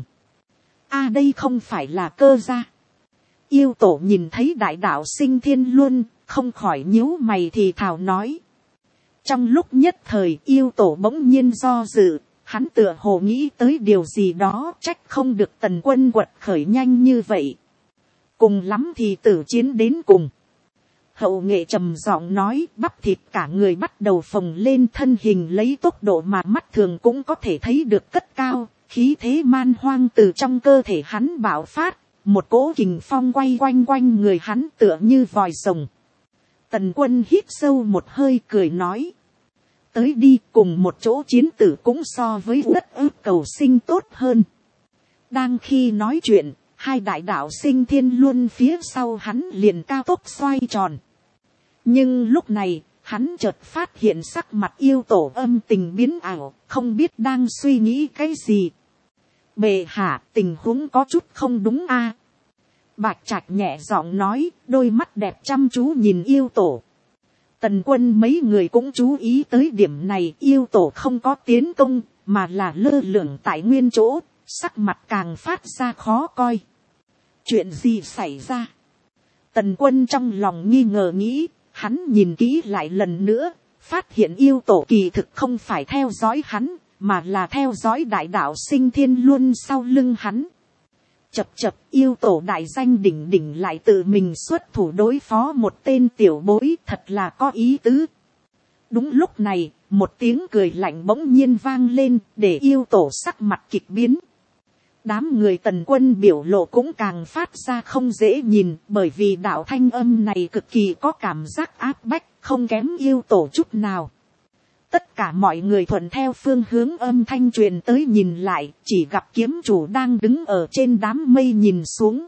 A đây không phải là cơ gia. Yêu tổ nhìn thấy đại đạo Sinh Thiên Luân, không khỏi nhíu mày thì thào nói. Trong lúc nhất thời yêu tổ bỗng nhiên do dự, hắn tựa hồ nghĩ tới điều gì đó, trách không được Tần Quân quật khởi nhanh như vậy. Cùng lắm thì tử chiến đến cùng. Hậu Nghệ trầm giọng nói, bắp thịt cả người bắt đầu phồng lên, thân hình lấy tốc độ mà mắt thường cũng có thể thấy được cất cao, khí thế man hoang từ trong cơ thể hắn bạo phát, một cỗ kình phong quay quanh quanh người hắn tựa như vòi rồng. Tần Quân hít sâu một hơi cười nói, tới đi, cùng một chỗ chiến tử cũng so với đất ước cầu sinh tốt hơn. Đang khi nói chuyện, hai đại đạo Sinh Thiên Luân phía sau hắn liền cao tốc xoay tròn. Nhưng lúc này, hắn chợt phát hiện sắc mặt yêu tổ âm tình biến ảo, không biết đang suy nghĩ cái gì. Bệ hạ, tình huống có chút không đúng a. Bạch Trạch nhẹ giọng nói, đôi mắt đẹp chăm chú nhìn yêu tổ. Tần Quân mấy người cũng chú ý tới điểm này, yêu tổ không có tiến công, mà là lơ lửng tại nguyên chỗ, sắc mặt càng phát ra khó coi. Chuyện gì xảy ra? Tần Quân trong lòng nghi ngờ nghĩ, hắn nhìn kỹ lại lần nữa, phát hiện yêu tổ kỳ thực không phải theo dõi hắn, mà là theo dõi đại đạo sinh thiên luôn sau lưng hắn. Chập chập, yêu tổ đại danh đỉnh đỉnh lại tự mình xuất thủ đối phó một tên tiểu bối, thật là có ý tứ. Đúng lúc này, một tiếng cười lạnh bỗng nhiên vang lên, để yêu tổ sắc mặt kịch biến. Đám người Tần Quân biểu lộ cũng càng phát ra không dễ nhìn, bởi vì đạo thanh âm này cực kỳ có cảm giác áp bách, không kém yêu tổ chút nào. Tất cả mọi người thuận theo phương hướng âm thanh truyền tới nhìn lại, chỉ gặp kiếm chủ đang đứng ở trên đám mây nhìn xuống.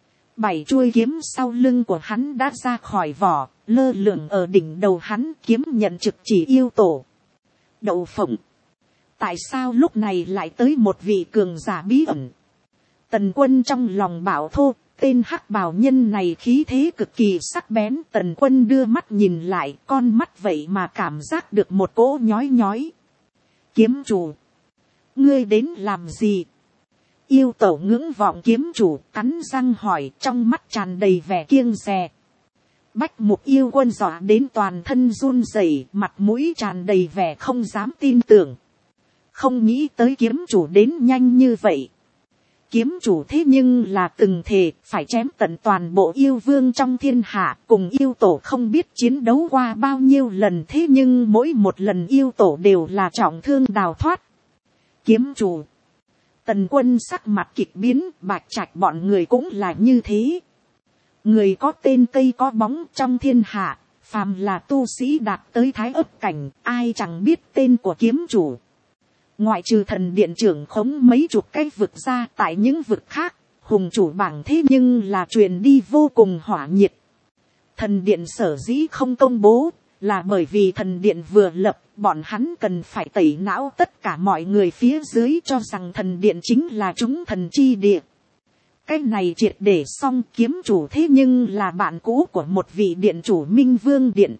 7 chuôi kiếm sau lưng của hắn đã ra khỏi vỏ, lơ lửng ở đỉnh đầu hắn, kiếm nhận trực chỉ yêu tổ. Đậu phộng. Tại sao lúc này lại tới một vị cường giả bí ẩn? Tần Quân trong lòng bảo thô, tên hắc bào nhân này khí thế cực kỳ sắc bén. Tần Quân đưa mắt nhìn lại, con mắt vậy mà cảm giác được một cỗ nhói nhói. Kiếm chủ, ngươi đến làm gì? Yêu tổ ngưỡng vọng kiếm chủ, cắn răng hỏi, trong mắt tràn đầy vẻ kiêng dè. Bách Mục Yêu Quân dọa đến toàn thân run rẩy, mặt mũi tràn đầy vẻ không dám tin tưởng. Không nghĩ tới kiếm chủ đến nhanh như vậy. Kiếm chủ thế nhưng là từng thề phải chém tận toàn bộ yêu vương trong thiên hạ, cùng yêu tổ không biết chiến đấu qua bao nhiêu lần, thế nhưng mỗi một lần yêu tổ đều là trọng thương đào thoát. Kiếm chủ. Tần Quân sắc mặt kịch biến, Bạch Trạch bọn người cũng là như thế. Người có tên cây có bóng trong thiên hạ, phàm là tu sĩ đạt tới thái ấp cảnh, ai chẳng biết tên của kiếm chủ. Ngoại trừ thần điện trưởng khống mấy chục cái vực ra, tại những vực khác, hùng chủ bảng thế nhưng là truyền đi vô cùng hỏa nhiệt. Thần điện sở dĩ không công bố, là bởi vì thần điện vừa lập, bọn hắn cần phải tẩy não tất cả mọi người phía dưới, cho rằng thần điện chính là chúng thần chi địa. Cái này triệt để xong, kiếm chủ thế nhưng là bạn cũ của một vị điện chủ Minh Vương Điện.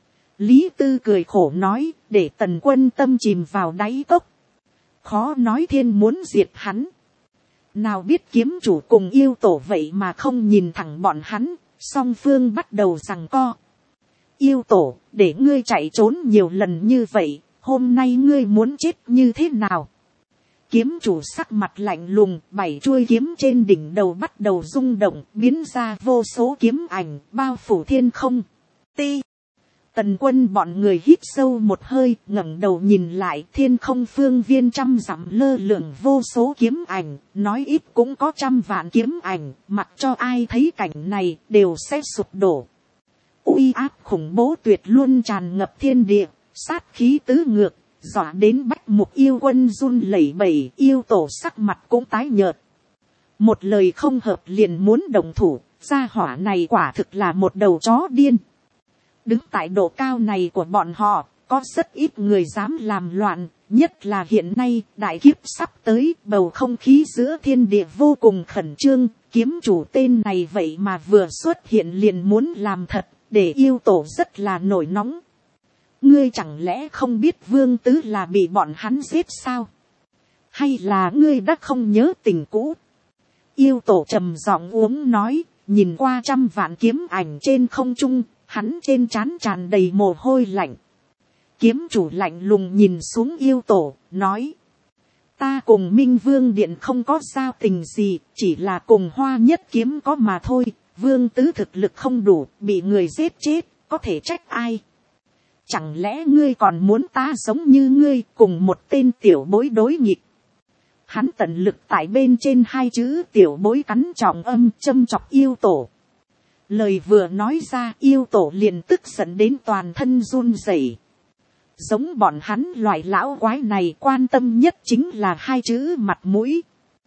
Lý Tư cười khổ nói, để Tần Quân tâm chìm vào đáy cốc. Khó nói thiên muốn diệt hắn. Nào biết kiếm chủ cùng yêu tổ vậy mà không nhìn thẳng bọn hắn, song phương bắt đầu giằng co. Yêu tổ, để ngươi chạy trốn nhiều lần như vậy, hôm nay ngươi muốn chết như thế nào? Kiếm chủ sắc mặt lạnh lùng, 7 chuôi kiếm trên đỉnh đầu bắt đầu rung động, biến ra vô số kiếm ảnh, bao phủ thiên không. Ti. Tần Quân bọn người hít sâu một hơi, ngẩng đầu nhìn lại, thiên không phương viên trăm dặm lơ lửng vô số kiếm ảnh, nói ít cũng có 100 vạn kiếm ảnh, mặc cho ai thấy cảnh này đều sẽ sụp đổ. Uy áp khủng bố tuyệt luôn tràn ngập thiên địa, sát khí tứ ngược, dọa đến Bách Mục Yêu Quân run lẩy bẩy, yêu tổ sắc mặt cũng tái nhợt. Một lời không hợp liền muốn động thủ, gia hỏa này quả thực là một đầu chó điên. Đứng tại độ cao này của bọn họ, có rất ít người dám làm loạn, nhất là hiện nay, đại kiếp sắp tới, bầu không khí giữa thiên địa vô cùng khẩn trương, kiếm chủ tên này vậy mà vừa xuất hiện liền muốn làm thật, để yêu tổ rất là nổi nóng. Ngươi chẳng lẽ không biết Vương Tứ là bị bọn hắn giết sao? Hay là ngươi đã không nhớ tình cũ? Yêu tổ trầm giọng uống nói, nhìn qua 100 vạn kiếm ảnh trên không trung, hắn trên trán tràn đầy mồ hôi lạnh. Kiếm chủ lạnh lùng nhìn xuống yêu tổ, nói. Ta cùng Minh Vương Điện không có giao tình gì, chỉ là cùng Hoa Nhất Kiếm có mà thôi. Vương Tứ thực lực không đủ, bị người giết chết, có thể trách ai? Chẳng lẽ ngươi còn muốn ta giống như ngươi cùng một tên tiểu bối đối nghịch? Hắn tận lực tại bên trên 2 chữ tiểu bối cắn trọng âm châm chọc yêu tổ. Lời vừa nói ra, yêu tổ liền tức giận đến toàn thân run rẩy. Giống bọn hắn loại lão quái này quan tâm nhất chính là 2 chữ mặt mũi.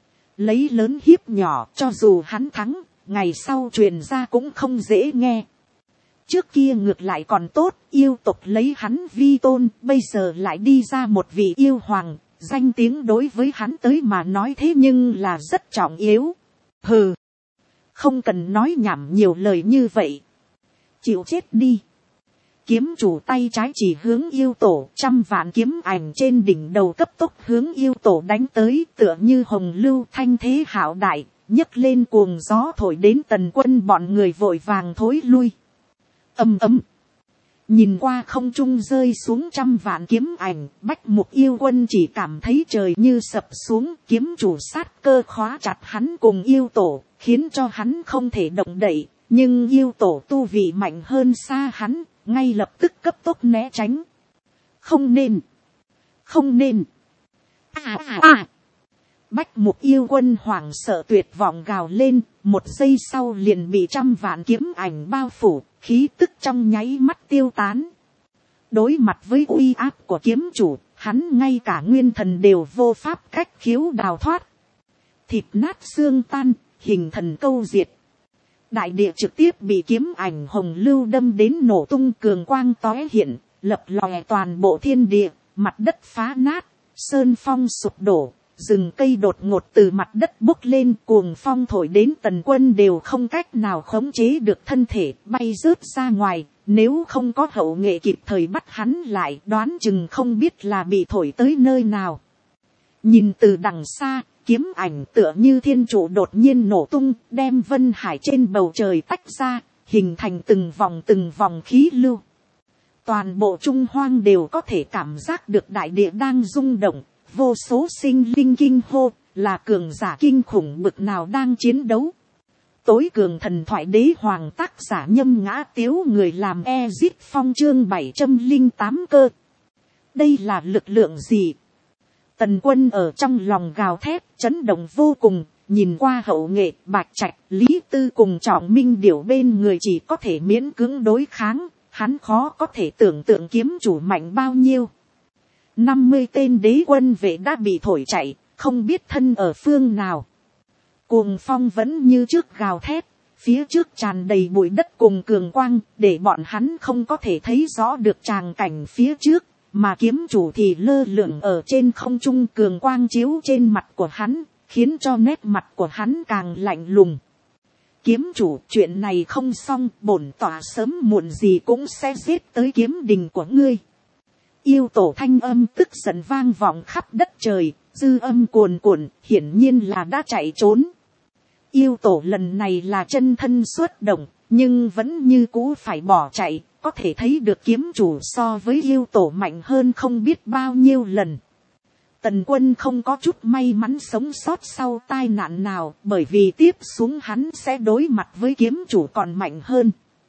Lấy lớn hiếp nhỏ, cho dù hắn thắng, ngày sau truyền ra cũng không dễ nghe. Trước kia ngược lại còn tốt, yêu tộc lấy hắn vi tôn, bây giờ lại đi ra một vị yêu hoàng, danh tiếng đối với hắn tới mà nói thế nhưng là rất trọng yếu. Hừ, không cần nói nhảm nhiều lời như vậy. Chịu chết đi. Kiếm chủ tay trái chỉ hướng yêu tổ, 100 vạn kiếm ảnh trên đỉnh đầu cấp tốc hướng yêu tổ đánh tới, tựa như hồng lưu thanh thế hạo đại, nhấc lên cuồng gió thổi đến Tần Quân bọn người vội vàng thối lui. Ầm ầm. Nhìn qua không trung rơi xuống 100 vạn kiếm ảnh, Bách Mục yêu quân chỉ cảm thấy trời như sập xuống, kiếm chủ sát cơ khóa chặt hắn cùng yêu tổ, khiến cho hắn không thể động đậy, nhưng yêu tổ tu vị mạnh hơn xa hắn, ngay lập tức cấp tốc né tránh. Không nên, không nên. Bách Mục yêu quân hoảng sợ tuyệt vọng gào lên, một giây sau liền bị 100 vạn kiếm ảnh bao phủ, khí tức trong nháy mắt tiêu tán. Đối mặt với uy áp của kiếm chủ, hắn ngay cả nguyên thần đều vô pháp cách khiếu đào thoát. Thịt nát xương tan, hình thần câu diệt. Đại địa trực tiếp bị kiếm ảnh hồng lưu đâm đến nổ tung, cường quang tóe hiện, lập lòe toàn bộ thiên địa, mặt đất phá nát, sơn phong sụp đổ. Rừng cây đột ngột từ mặt đất bốc lên, cuồng phong thổi đến Tần Quân đều không cách nào khống chế được thân thể, bay rớt ra ngoài. Nếu không có hậu nghệ kịp thời bắt hắn lại, đoán chừng không biết là bị thổi tới nơi nào. Nhìn từ đằng xa, kiếm ảnh tựa như thiên trụ đột nhiên nổ tung, đem vân hải trên bầu trời tách ra, hình thành từng vòng khí lưu. Toàn bộ Trung Hoang đều có thể cảm giác được đại địa đang rung động. Vô số sinh linh kinh hô, là cường giả kinh khủng bực nào đang chiến đấu. Tối cường thần thoại đế hoàng tác giả Nhâm Ngã Tiếu, người làm Ezit Phong, chương 708 cơ. Đây là lực lượng gì? Tần Quân ở trong lòng gào thét, chấn động vô cùng, nhìn qua hậu nghệ, Bạch Trạch, Lý Tư cùng Trọng Minh Điểu bên người chỉ có thể miễn cưỡng đối kháng, hắn khó có thể tưởng tượng kiếm chủ mạnh bao nhiêu. 50 tên đế quân vệ đã bị thổi chạy, không biết thân ở phương nào. Cuồng phong vẫn như trước gào thét, phía trước tràn đầy bụi đất cùng cường quang, để bọn hắn không có thể thấy rõ được tràng cảnh phía trước, mà kiếm chủ thì lơ lửng ở trên không trung, cường quang chiếu trên mặt của hắn, khiến cho nét mặt của hắn càng lạnh lùng. Kiếm chủ, chuyện này không xong, bổn tọa sớm muộn gì cũng sẽ giết tới kiếm đình của ngươi. Yêu tổ thanh âm tức giận vang vọng khắp đất trời, dư âm cuồn cuộn, hiển nhiên là đã chạy trốn. Yêu tổ lần này là chân thân xuất động, nhưng vẫn như cũ phải bỏ chạy, có thể thấy được kiếm chủ so với yêu tổ mạnh hơn không biết bao nhiêu lần. Tần Quân không có chút may mắn sống sót sau tai nạn nào, bởi vì tiếp xuống hắn sẽ đối mặt với kiếm chủ còn mạnh hơn.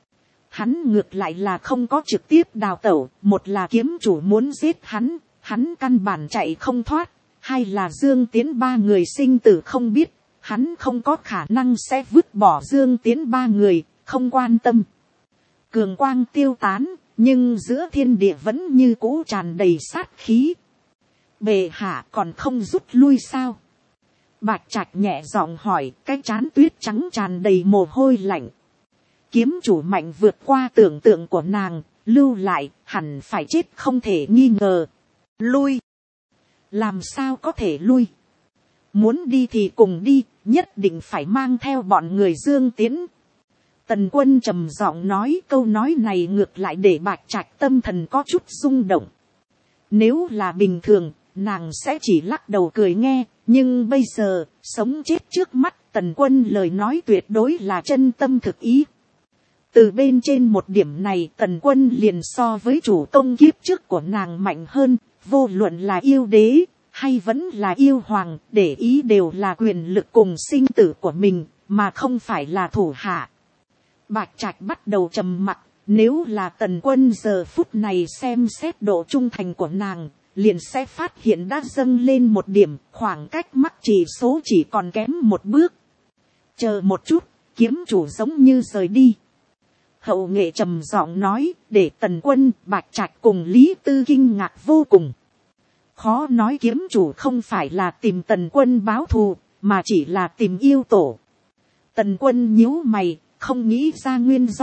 Hắn ngược lại là không có trực tiếp đào tẩu, một là kiếm chủ muốn giết hắn, hắn căn bản chạy không thoát, hai là Dương Tiến ba người sinh tử không biết, hắn không có khả năng sẽ vứt bỏ Dương Tiến ba người, không quan tâm. Cường quang tiêu tán, nhưng giữa thiên địa vẫn như cũ tràn đầy sát khí. Bệ hạ còn không rút lui sao? Bạch Trạch nhẹ giọng hỏi, cái trán tuyết trắng tràn đầy mồ hôi lạnh. Kiếm chủ mạnh vượt qua tưởng tượng của nàng, lưu lại, hẳn phải chết không thể nghi ngờ. Lui. Làm sao có thể lui? Muốn đi thì cùng đi, nhất định phải mang theo bọn người Dương Tiến. Tần Quân trầm giọng nói, câu nói này ngược lại để Bạch Trạch tâm thần có chút rung động. Nếu là bình thường, nàng sẽ chỉ lắc đầu cười nghe, nhưng bây giờ, sống chết trước mắt, Tần Quân lời nói tuyệt đối là chân tâm thực ý. Từ bên trên một điểm này, Tần Quân liền so với chủ công kiếp trước của nàng mạnh hơn, vô luận là yêu đế, hay vẫn là yêu hoàng, để ý đều là quyền lực cùng sinh tử của mình, mà không phải là thủ hạ. Bạch Trạch bắt đầu trầm mặc, nếu là Tần Quân giờ phút này xem xét độ trung thành của nàng, liền sẽ phát hiện đã dâng lên một điểm, khoảng cách mắc chỉ số chỉ còn kém một bước. Chờ một chút, kiếm chủ giống như rời đi. Hậu nghệ trầm giọng nói, để Tần Quân, Bạch Trạch cùng Lý Tư kinh ngạc vô cùng. Khó nói kiếm chủ không phải là tìm Tần Quân báo thù, mà chỉ là tìm yêu tổ. Tần Quân nhíu mày, không nghĩ ra nguyên do,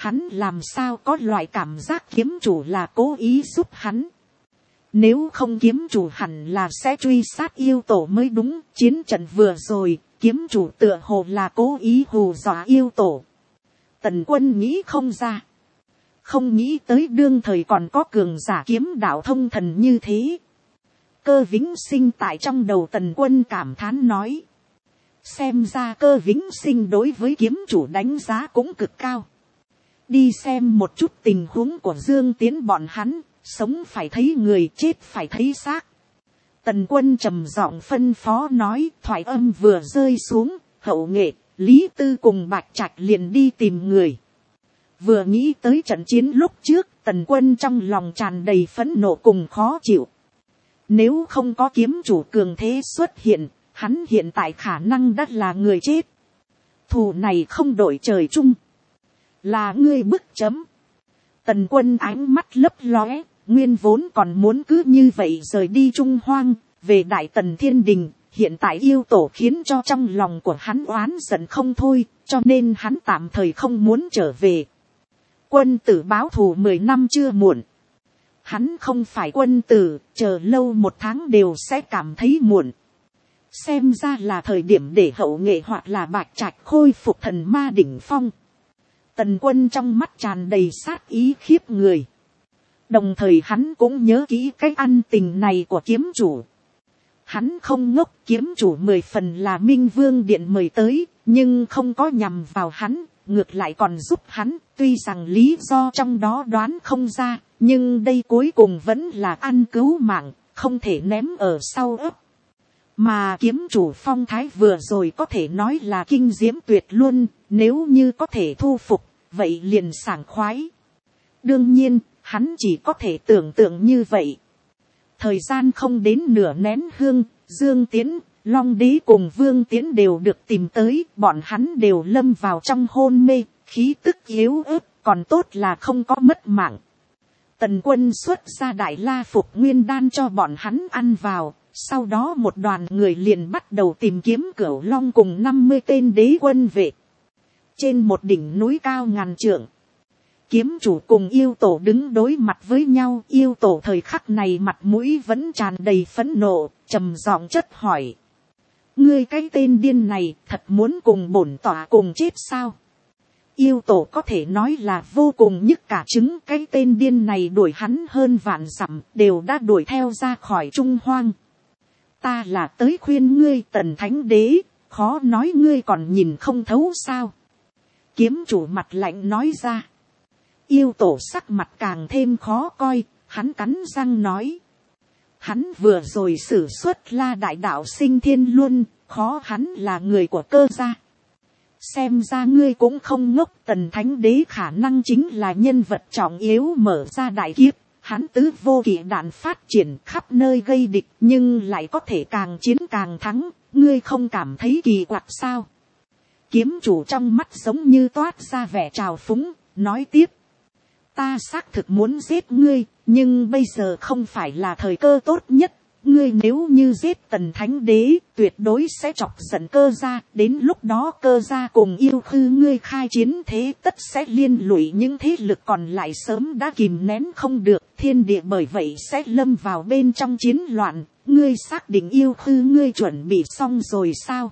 Hắn làm sao có loại cảm giác kiếm chủ là cố ý giúp hắn. Nếu không kiếm chủ hẳn là sẽ truy sát yêu tổ mới đúng. Chiến trận vừa rồi, kiếm chủ tựa hồ là cố ý hù dọa yêu tổ. Tần Quân nghĩ không ra. Không nghĩ tới đương thời còn có cường giả kiếm đạo thông thần như thế. Cơ Vĩnh Sinh tại trong đầu Tần Quân cảm thán nói. Xem ra Cơ Vĩnh Sinh đối với kiếm chủ đánh giá cũng cực cao. Đi xem một chút tình huống của Dương Tiến bọn hắn. Sống phải thấy người, chết phải thấy xác. Tần Quân trầm giọng phân phó nói. Thoại âm vừa rơi xuống, Hậu Nghệ, Lý Tư cùng Bạch Trạch liền đi tìm người. Vừa nghĩ tới trận chiến lúc trước, Tần Quân trong lòng tràn đầy phẫn nộ cùng khó chịu. Nếu không có kiếm chủ cường thế xuất hiện, hắn hiện tại khả năng đã là người chết. Thù này không đổi trời chung. Là ngươi bức chấm. Tần Quân ánh mắt lấp lóe, nguyên vốn còn muốn cứ như vậy rời đi Trung Hoang, về Đại Tần Thiên Đình. Hiện tại yêu tổ khiến cho trong lòng của hắn oán giận không thôi, cho nên hắn tạm thời không muốn trở về. Quân tử báo thù 10 năm chưa muộn. Hắn không phải quân tử, chờ lâu 1 tháng đều sẽ cảm thấy muộn. Xem ra là thời điểm để Hậu Nghệ hoặc là Bạch Trạch khôi phục thần ma đỉnh phong. Tần Quân trong mắt tràn đầy sát ý khiếp người. Đồng thời hắn cũng nhớ kỹ cái ăn tình này của kiếm chủ. Hắn không ngốc, kiếm chủ 10 phần là Minh Vương Điện mời tới, nhưng không có nhằm vào hắn, ngược lại còn giúp hắn. Tuy rằng lý do trong đó đoán không ra, nhưng đây cuối cùng vẫn là ăn cứu mạng, không thể ném ở sau ấp. Mà kiếm chủ phong thái vừa rồi có thể nói là kinh diễm tuyệt luôn, nếu như có thể thu phục, vậy liền sảng khoái. Đương nhiên, hắn chỉ có thể tưởng tượng như vậy. Thời gian không đến nửa nén hương, Dương Tiến, Long Đế cùng Vương Tiến đều được tìm tới, bọn hắn đều lâm vào trong hôn mê, khí tức yếu ớt, còn tốt là không có mất mạng. Tần Quân xuất ra Đại La Phục Nguyên Đan cho bọn hắn ăn vào, sau đó một đoàn người liền bắt đầu tìm kiếm Cửu Long cùng 50 tên đế quân vệ. Trên một đỉnh núi cao ngàn trượng, kiếm chủ cùng yêu tổ đứng đối mặt với nhau. Yêu tổ thời khắc này mặt mũi vẫn tràn đầy phẫn nộ, trầm giọng chất hỏi. Ngươi cái tên điên này thật muốn cùng bổn tọa cùng chết sao? Yêu tổ có thể nói là vô cùng nhức cả trứng. Cái tên điên này đuổi hắn hơn vạn dặm, đều đã đuổi theo ra khỏi Trung Hoang. Ta là tới khuyên ngươi Tần Thánh Đế, khó nói ngươi còn nhìn không thấu sao? Kiếm chủ mặt lạnh nói ra. Yêu tổ sắc mặt càng thêm khó coi, hắn cắn răng nói. Hắn vừa rồi sử xuất La Đại Đạo Sinh Thiên Luân, khó hắn là người của Cơ gia. Xem ra ngươi cũng không ngốc, Tần Thánh Đế khả năng chính là nhân vật trọng yếu mở ra đại kiếp. Hắn tứ vô kỵ đạn phát triển khắp nơi gây địch, nhưng lại có thể càng chiến càng thắng, ngươi không cảm thấy kỳ quặc sao? Kiếm chủ trong mắt giống như toát ra vẻ trào phúng, nói tiếp. Ta xác thực muốn giết ngươi, nhưng bây giờ không phải là thời cơ tốt nhất. Ngươi nếu như giết Tần Thánh Đế, tuyệt đối sẽ chọc giận Cơ gia. Đến lúc đó Cơ gia cùng yêu khư ngươi khai chiến, thế tất sẽ liên lụy những thế lực còn lại sớm đã kìm nén không được. Thiên địa bởi vậy sẽ lâm vào bên trong chiến loạn. Ngươi xác định yêu khư ngươi chuẩn bị xong rồi sao?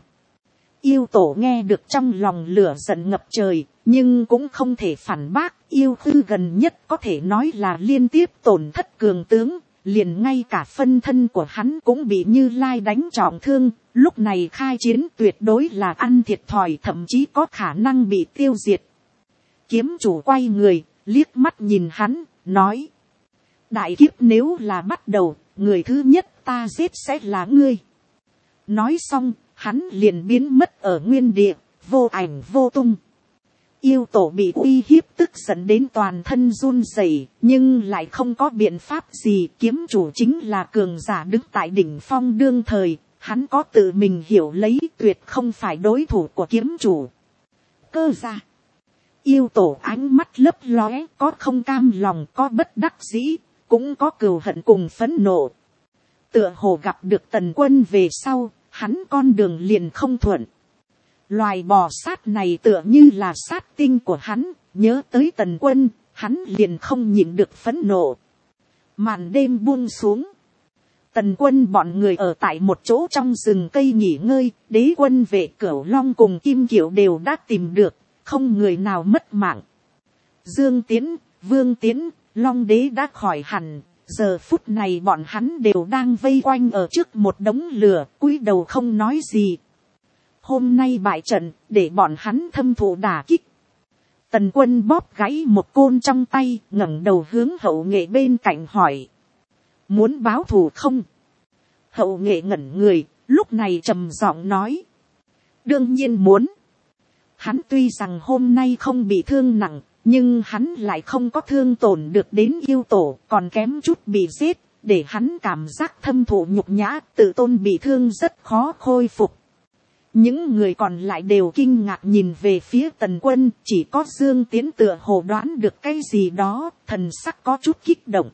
Yêu tổ nghe được trong lòng lửa giận ngập trời, nhưng cũng không thể phản bác. Yêu khư gần nhất có thể nói là liên tiếp tổn thất cường tướng, liền ngay cả phân thân của hắn cũng bị Như Lai đánh trọng thương. Lúc này khai chiến tuyệt đối là ăn thiệt thòi, thậm chí có khả năng bị tiêu diệt. Kiếm chủ quay người, liếc mắt nhìn hắn, nói. Đại kiếp nếu là bắt đầu, người thứ nhất ta giết sẽ là ngươi. Nói xong, hắn liền biến mất ở nguyên địa, vô ảnh vô tung. Yêu tổ bị uy hiếp tức giận đến toàn thân run rẩy, nhưng lại không có biện pháp gì. Kiếm chủ chính là cường giả đứng tại đỉnh phong đương thời, hắn có tự mình hiểu lấy, tuyệt không phải đối thủ của kiếm chủ. Cơ gia, yêu tổ ánh mắt lấp lóe, có không cam lòng, có bất đắc dĩ, cũng có cừu hận cùng phẫn nộ. Tựa hồ gặp được Tần Quân về sau, hắn con đường liền không thuận. Loài bò sát này tựa như là sát tinh của hắn, nhớ tới Tần Quân, hắn liền không nhịn được phẫn nộ. Màn đêm buông xuống, Tần Quân bọn người ở tại một chỗ trong rừng cây nghỉ ngơi, Đế quân vệ Cửu Long cùng Kim Kiều đều đã tìm được, không người nào mất mạng. Dương Tiến, Vương Tiến, Long Đế đã khỏi hẳn, giờ phút này bọn hắn đều đang vây quanh ở trước một đống lửa, cúi đầu không nói gì. Hôm nay bại trận, để bọn hắn thâm thụ đả kích. Tần Quân bóp gãy một côn trong tay, ngẩng đầu hướng Hậu Nghệ bên cạnh hỏi. Muốn báo thù không? Hậu Nghệ ngẩn người, lúc này trầm giọng nói. Đương nhiên muốn. Hắn tuy rằng hôm nay không bị thương nặng, nhưng hắn lại không có thương tổn được đến yêu tổ, còn kém chút bị giết, để hắn cảm giác thâm thụ nhục nhã, tự tôn bị thương rất khó khôi phục. Những người còn lại đều kinh ngạc nhìn về phía Tần Quân, chỉ có Dương Tiến tựa hồ đoán được cái gì đó, thần sắc có chút kích động.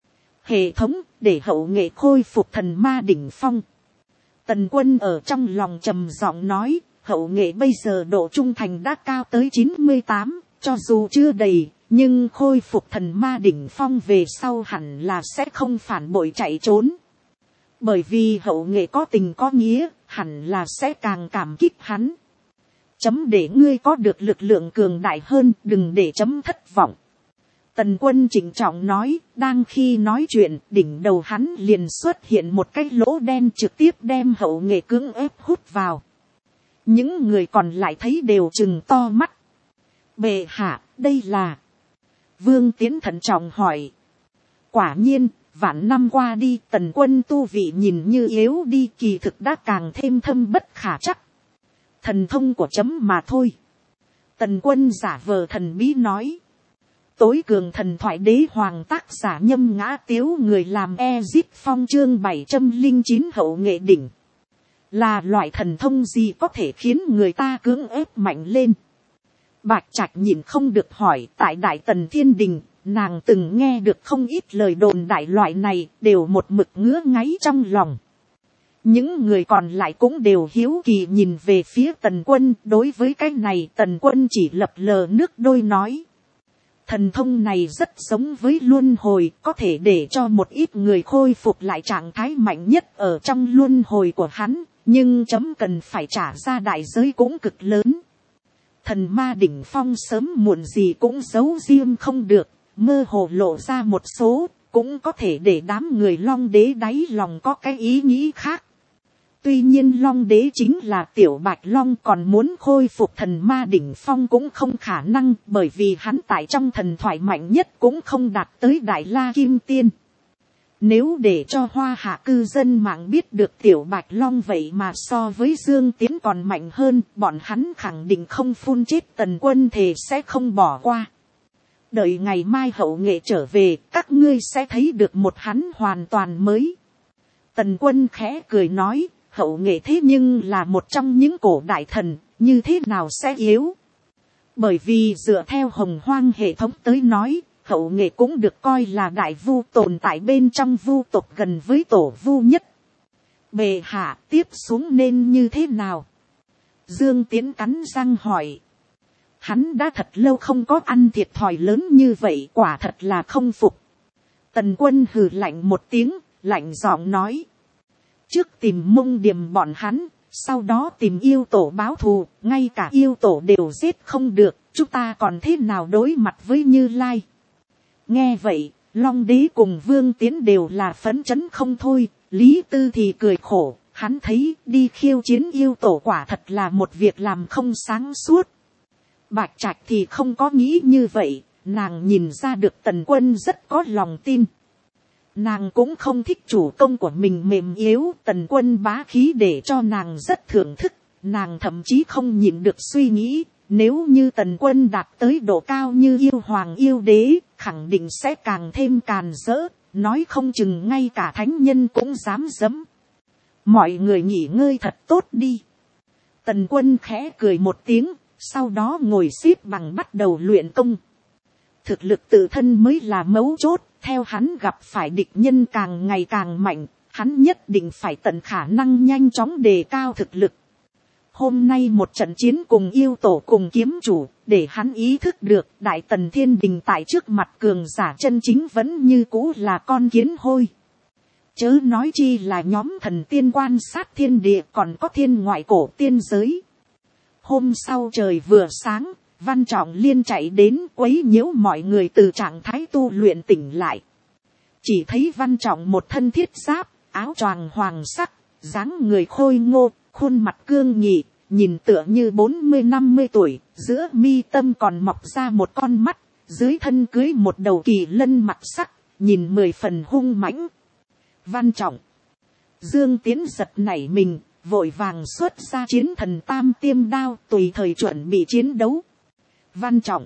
Hệ thống, để Hậu Nghệ khôi phục thần ma đỉnh phong. Tần Quân ở trong lòng trầm giọng nói, Hậu Nghệ bây giờ độ trung thành đã cao tới 98, cho dù chưa đầy, nhưng khôi phục thần ma đỉnh phong về sau hẳn là sẽ không phản bội chạy trốn. Bởi vì Hậu Nghệ có tình có nghĩa, hẳn là sẽ càng cảm kích hắn. Chấm để ngươi có được lực lượng cường đại hơn, đừng để chấm thất vọng. Tần Quân trịnh trọng nói, đang khi nói chuyện, đỉnh đầu hắn liền xuất hiện một cái lỗ đen trực tiếp đem Hậu Nghệ cưỡng ép hút vào. Những người còn lại thấy đều trừng to mắt. Bệ hạ, đây là... Vương Tiến thận trọng hỏi. Quả nhiên, vạn năm qua đi, Tần Quân tu vị nhìn như yếu đi, kỳ thực đã càng thêm thâm bất khả chắc. Thần thông của chấm mà thôi. Tần Quân giả vờ thần bí nói. Tối cường thần thoại đế hoàng tác giả Nhâm Ngã Tiếu, người làm Ezip Phong chương 709 Hậu Nghệ đỉnh. Là loại thần thông gì có thể khiến người ta cưỡng ép mạnh lên? Bạch Trạch nhìn không được hỏi, tại Đại Tần Thiên Đình, nàng từng nghe được không ít lời đồn đại loại này, đều một mực ngứa ngáy trong lòng. Những người còn lại cũng đều hiếu kỳ nhìn về phía Tần Quân, đối với cái này Tần Quân chỉ lập lờ nước đôi nói. Thần thông này rất giống với luân hồi, có thể để cho một ít người khôi phục lại trạng thái mạnh nhất ở trong luân hồi của hắn, nhưng chấm cần phải trả ra đại giới cũng cực lớn. Thần ma đỉnh phong sớm muộn gì cũng giấu riêng không được, mơ hồ lộ ra một số, cũng có thể để đám người Long Đế đáy lòng có cái ý nghĩ khác. Tuy nhiên Long Đế chính là Tiểu Bạch Long, còn muốn khôi phục thần ma đỉnh phong cũng không khả năng, bởi vì hắn tại trong thần thoại mạnh nhất cũng không đạt tới Đại La Kim Tiên. Nếu để cho Hoa Hạ cư dân mạng biết được Tiểu Bạch Long vậy mà so với Dương Tiến còn mạnh hơn, bọn hắn khẳng định không phun chết Tần Quân, thề sẽ không bỏ qua. Đợi ngày mai Hậu Nghệ trở về, các ngươi sẽ thấy được một hắn hoàn toàn mới. Tần Quân khẽ cười nói, Hậu Nghệ thế nhưng là một trong những cổ đại thần, như thế nào sẽ yếu? Bởi vì dựa theo Hồng Hoang hệ thống tới nói, Hậu Nghệ cũng được coi là đại vu, tồn tại bên trong vu tộc gần với tổ vu nhất. Bệ hạ, tiếp xuống nên như thế nào? Dương Tiến cắn răng hỏi. Hắn đã thật lâu không có ăn thiệt thòi lớn như vậy, quả thật là không phục. Tần Quân hừ lạnh một tiếng, lạnh giọng nói. Trước tìm Mông Điềm bọn hắn, sau đó tìm yêu tổ báo thù, ngay cả yêu tổ đều giết không được, chúng ta còn thế nào đối mặt với Như Lai? Nghe vậy, Long Đế cùng Vương Tiến đều là phấn chấn không thôi, Lý Tư thì cười khổ, hắn thấy đi khiêu chiến yêu tổ quả thật là một việc làm không sáng suốt. Bạch Trạch thì không có nghĩ như vậy, nàng nhìn ra được Tần Quân rất có lòng tin. Nàng cũng không thích chủ công của mình mềm yếu, Tần Quân bá khí để cho nàng rất thưởng thức, nàng thậm chí không nhịn được suy nghĩ, nếu như Tần Quân đạt tới độ cao như yêu hoàng yêu đế, khẳng định sẽ càng thêm càn rỡ, nói không chừng ngay cả thánh nhân cũng dám dẫm. Mọi người nghỉ ngơi thật tốt đi. Tần Quân khẽ cười một tiếng, sau đó ngồi xếp bằng bắt đầu luyện công. Thực lực tự thân mới là mấu chốt, theo hắn gặp phải địch nhân càng ngày càng mạnh, hắn nhất định phải tận khả năng nhanh chóng đề cao thực lực. Hôm nay một trận chiến cùng yêu tổ cùng kiếm chủ, để hắn ý thức được đại tần thiên đình tại trước mặt cường giả chân chính vẫn như cũ là con kiến hôi. Chớ nói chi là nhóm thần tiên quan sát thiên địa còn có thiên ngoại cổ tiên giới. Hôm sau trời vừa sáng, Văn Trọng Liên chạy đến quấy nhiễu mọi người từ trạng thái tu luyện tỉnh lại. Chỉ thấy Văn Trọng một thân thiết giáp, áo choàng hoàng sắc, dáng người khôi ngô, khuôn mặt cương nghị, nhìn tựa như 40-50 tuổi, giữa mi tâm còn mọc ra một con mắt, dưới thân cưới một đầu kỳ lân mặt sắc, nhìn 10 phần hung mãnh. Văn Trọng, Dương Tiến giật nảy mình, vội vàng xuất ra chiến thần tam tiêm đao tùy thời chuẩn bị chiến đấu. Văn Trọng,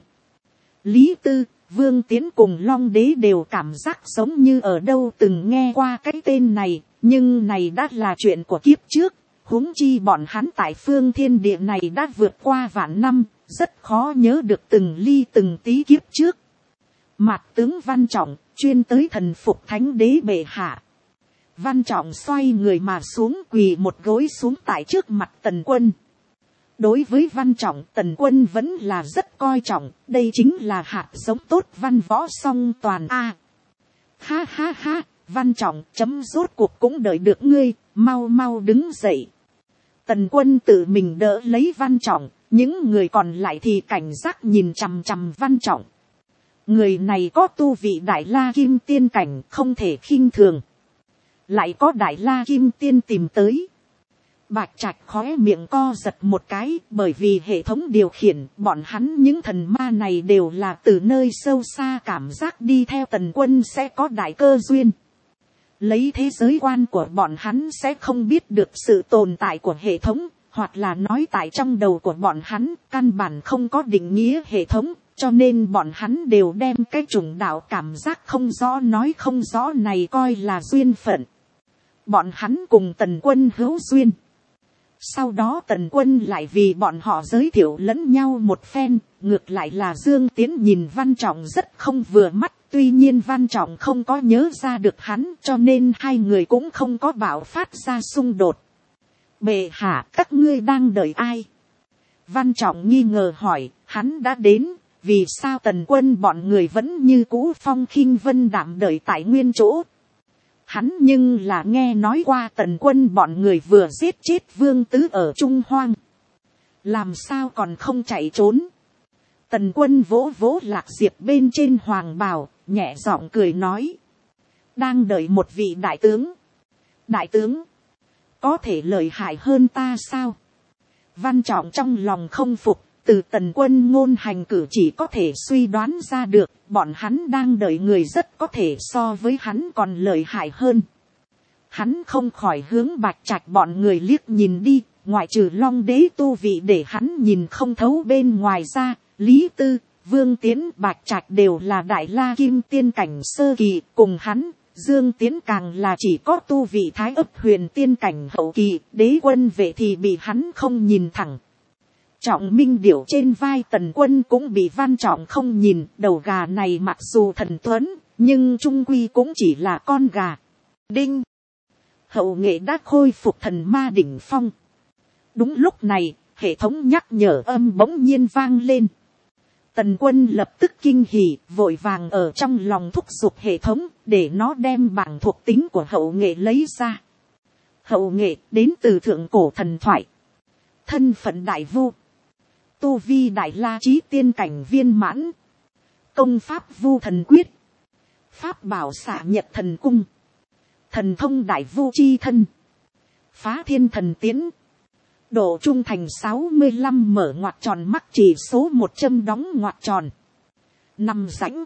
Lý Tư, Vương Tiến cùng Long Đế đều cảm giác giống như ở đâu từng nghe qua cái tên này, nhưng này đã là chuyện của kiếp trước, huống chi bọn hắn tại phương thiên địa này đã vượt qua vạn năm, rất khó nhớ được từng ly từng tí kiếp trước. Mạt tướng Văn Trọng, chuyên tới thần phục thánh đế bệ hạ. Văn Trọng xoay người mà xuống quỳ một gối xuống tại trước mặt Tần Quân. Đối với Văn Trọng, Tần Quân vẫn là rất coi trọng, đây chính là hạt giống tốt văn võ song toàn a. Ha ha ha, Văn Trọng chấm rốt cuộc cũng đợi được ngươi, mau mau đứng dậy. Tần Quân tự mình đỡ lấy Văn Trọng, những người còn lại thì cảnh giác nhìn chằm chằm Văn Trọng. Người này có tu vị Đại La Kim Tiên cảnh không thể khinh thường. Lại có Đại La Kim Tiên tìm tới. Bạch Trạch khóe miệng co giật một cái, bởi vì hệ thống điều khiển bọn hắn những thần ma này đều là từ nơi sâu xa cảm giác đi theo Tần Quân sẽ có đại cơ duyên. Lấy thế giới quan của bọn hắn sẽ không biết được sự tồn tại của hệ thống, hoặc là nói tại trong đầu của bọn hắn căn bản không có định nghĩa hệ thống, cho nên bọn hắn đều đem cái chủng đạo cảm giác không rõ nói không rõ này coi là duyên phận. Bọn hắn cùng Tần Quân hữu duyên. Sau đó Tần Quân lại vì bọn họ giới thiệu lẫn nhau một phen, ngược lại là Dương Tiến nhìn Văn Trọng rất không vừa mắt, tuy nhiên Văn Trọng không có nhớ ra được hắn, cho nên hai người cũng không có bạo phát ra xung đột. Bệ hạ, các ngươi đang đợi ai? Văn Trọng nghi ngờ hỏi, hắn đã đến, vì sao Tần Quân bọn người vẫn như cũ phong khinh vân đạm đợi tại nguyên chỗ? Hắn nhưng là nghe nói qua Tần Quân bọn người vừa giết chết Vương Tứ ở Trung Hoang. Làm sao còn không chạy trốn? Tần Quân vỗ vỗ Lạc Diệp bên trên hoàng bào, nhẹ giọng cười nói. Đang đợi một vị đại tướng. Đại tướng, có thể lợi hại hơn ta sao? Văn Trọng trong lòng không phục, từ Tần Quân ngôn hành cử chỉ có thể suy đoán ra được, bọn hắn đang đợi người rất có thể so với hắn còn lợi hại hơn. Hắn không khỏi hướng Bạch Trạch bọn người liếc nhìn đi, ngoại trừ Long Đế tu vị để hắn nhìn không thấu bên ngoài ra, Lý Tư, Vương Tiến, Bạch Trạch đều là Đại La Kim Tiên cảnh sơ kỳ, cùng hắn, Dương Tiến càng là chỉ có tu vị Thái Ấp Huyền Tiên cảnh hậu kỳ, Đế Quân Vệ thì bị hắn không nhìn thẳng. Trọng Minh Điểu trên vai Tần Quân cũng bị Văn Trọng không nhìn, đầu gà này mặc dù thần tuấn, nhưng trung quy cũng chỉ là con gà. Đinh! Hậu nghệ đã khôi phục thần ma đỉnh phong. Đúng lúc này, hệ thống nhắc nhở âm bỗng nhiên vang lên. Tần Quân lập tức kinh hỉ, vội vàng ở trong lòng thúc giục hệ thống, để nó đem bảng thuộc tính của hậu nghệ lấy ra. Hậu nghệ đến từ thượng cổ thần thoại. Thân phận đại vu. Tu vi Đại La Chí Tiên cảnh viên mãn. Công pháp Vu Thần Quyết. Pháp bảo Xạ Nhật Thần Cung. Thần thông Đại Vu Chi Thân. Phá Thiên Thần Tiến. Độ trung thành 65 mở ngoặc tròn mắc chỉ số 100 đóng ngoặc tròn. Nằm rãnh.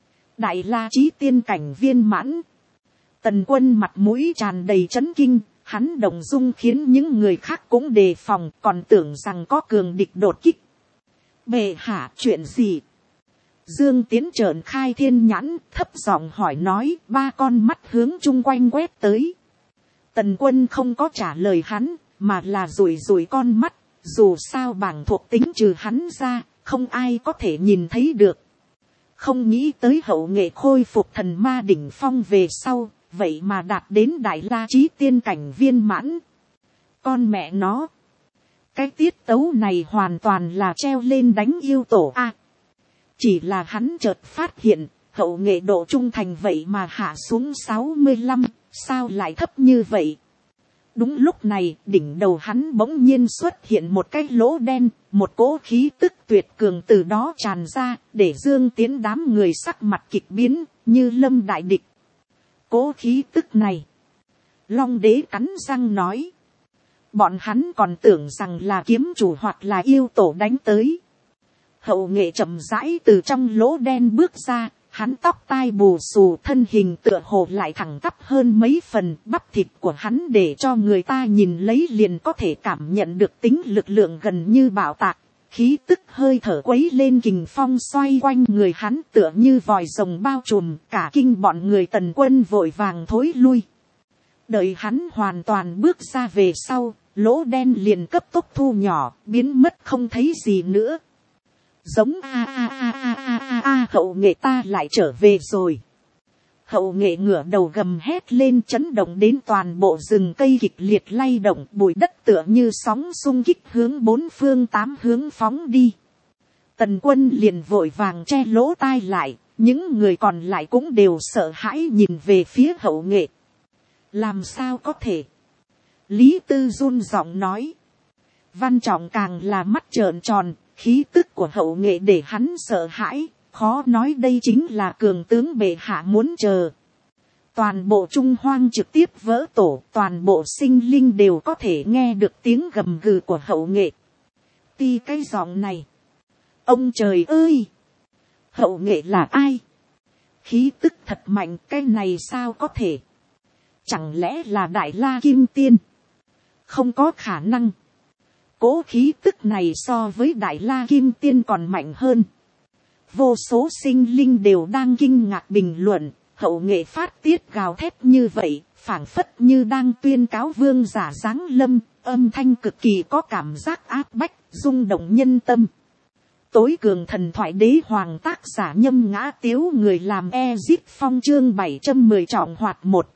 Đại La Chí Tiên cảnh viên mãn. Tần Quân mặt mũi tràn đầy chấn kinh. Hắn động dung khiến những người khác cũng đề phòng, còn tưởng rằng có cường địch đột kích. Bệ hạ, chuyện gì? Dương Tiến trợn khai thiên nhãn, thấp giọng hỏi nói, ba con mắt hướng chung quanh quét tới. Tần Quân không có trả lời hắn, mà là rủi rủi con mắt, dù sao bảng thuộc tính trừ hắn ra, không ai có thể nhìn thấy được. Không nghĩ tới hậu nghệ khôi phục thần ma đỉnh phong về sau, vậy mà đạt đến Đại La Chí Tiên cảnh viên mãn. Con mẹ nó, cái tiết tấu này hoàn toàn là treo lên đánh yêu tổ a. Chỉ là hắn chợt phát hiện, hậu nghệ độ trung thành vậy mà hạ xuống 65, sao lại thấp như vậy. Đúng lúc này, đỉnh đầu hắn bỗng nhiên xuất hiện một cái lỗ đen, một cỗ khí tức tuyệt cường từ đó tràn ra, để Dương Tiến đám người sắc mặt kịch biến, như lâm đại địch. Cỗ khí tức này, Long Đế cắn răng nói, bọn hắn còn tưởng rằng là kiếm chủ hoặc là yêu tổ đánh tới. Hậu nghệ chậm rãi từ trong lỗ đen bước ra, hắn tóc tai bù xù, thân hình tựa hồ lại thẳng tắp hơn mấy phần, bắp thịt của hắn để cho người ta nhìn lấy liền có thể cảm nhận được tính lực lượng gần như bạo tạc. Khí tức hơi thở quấy lên kình phong xoay quanh người hắn tựa như vòi rồng bao trùm, cả kinh bọn người Tần Quân vội vàng thối lui. Đợi hắn hoàn toàn bước ra về sau, lỗ đen liền cấp tốc thu nhỏ, biến mất không thấy gì nữa. Giống hậu nghệ ta lại trở về rồi. Hậu nghệ ngửa đầu gầm hét lên, chấn động đến toàn bộ rừng cây kịch liệt lay động, bụi đất tựa như sóng xung kích hướng bốn phương tám hướng phóng đi. Tần Quân liền vội vàng che lỗ tai lại, những người còn lại cũng đều sợ hãi nhìn về phía hậu nghệ. Làm sao có thể? Lý Tư run giọng nói. Văn Trọng càng là mắt trợn tròn, khí tức của hậu nghệ để hắn sợ hãi, khó nói đây chính là cường tướng bệ hạ muốn chờ. Toàn bộ Trung Hoang trực tiếp vỡ tổ, toàn bộ sinh linh đều có thể nghe được tiếng gầm gừ của hậu nghệ. Ti cái giọng này. Ông trời ơi! Hậu nghệ là ai? Khí tức thật mạnh, cái này sao có thể? Chẳng lẽ là Đại La Kim Tiên? Không có khả năng. Cố khí tức này so với Đại La Kim Tiên còn mạnh hơn. Vô số sinh linh đều đang kinh ngạc bình luận, hậu nghệ phát tiết gào thét như vậy, phảng phất như đang tuyên cáo vương giả giáng lâm, âm thanh cực kỳ có cảm giác áp bách, rung động nhân tâm. Tối cường thần thoại đế hoàng tác giả Nhâm Ngã Tiếu, người làm Ezip Phong, chương 710 trọng hoạt 1.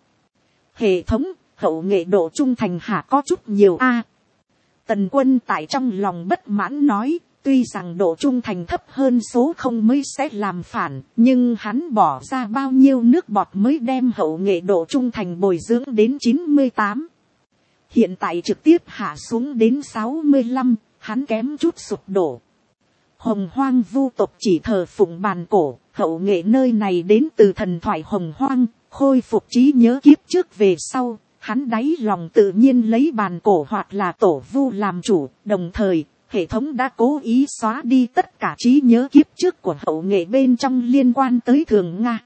Hệ thống, hậu nghệ độ trung thành hạ có chút nhiều a. Tần Quân tại trong lòng bất mãn nói, tuy rằng độ trung thành thấp hơn số không mới sẽ làm phản, nhưng hắn bỏ ra bao nhiêu nước bọt mới đem hậu nghệ độ trung thành bồi dưỡng đến 98. Hiện tại trực tiếp hạ xuống đến 65, hắn kém chút sụp đổ. Hồng Hoang vu tộc chỉ thờ phụng bàn cổ, hậu nghệ nơi này đến từ thần thoại Hồng Hoang, khôi phục trí nhớ kiếp trước về sau. Hắn đáy lòng tự nhiên lấy bàn cổ hoặc là tổ vu làm chủ, đồng thời, hệ thống đã cố ý xóa đi tất cả trí nhớ kiếp trước của hậu nghệ bên trong liên quan tới Thường Nga.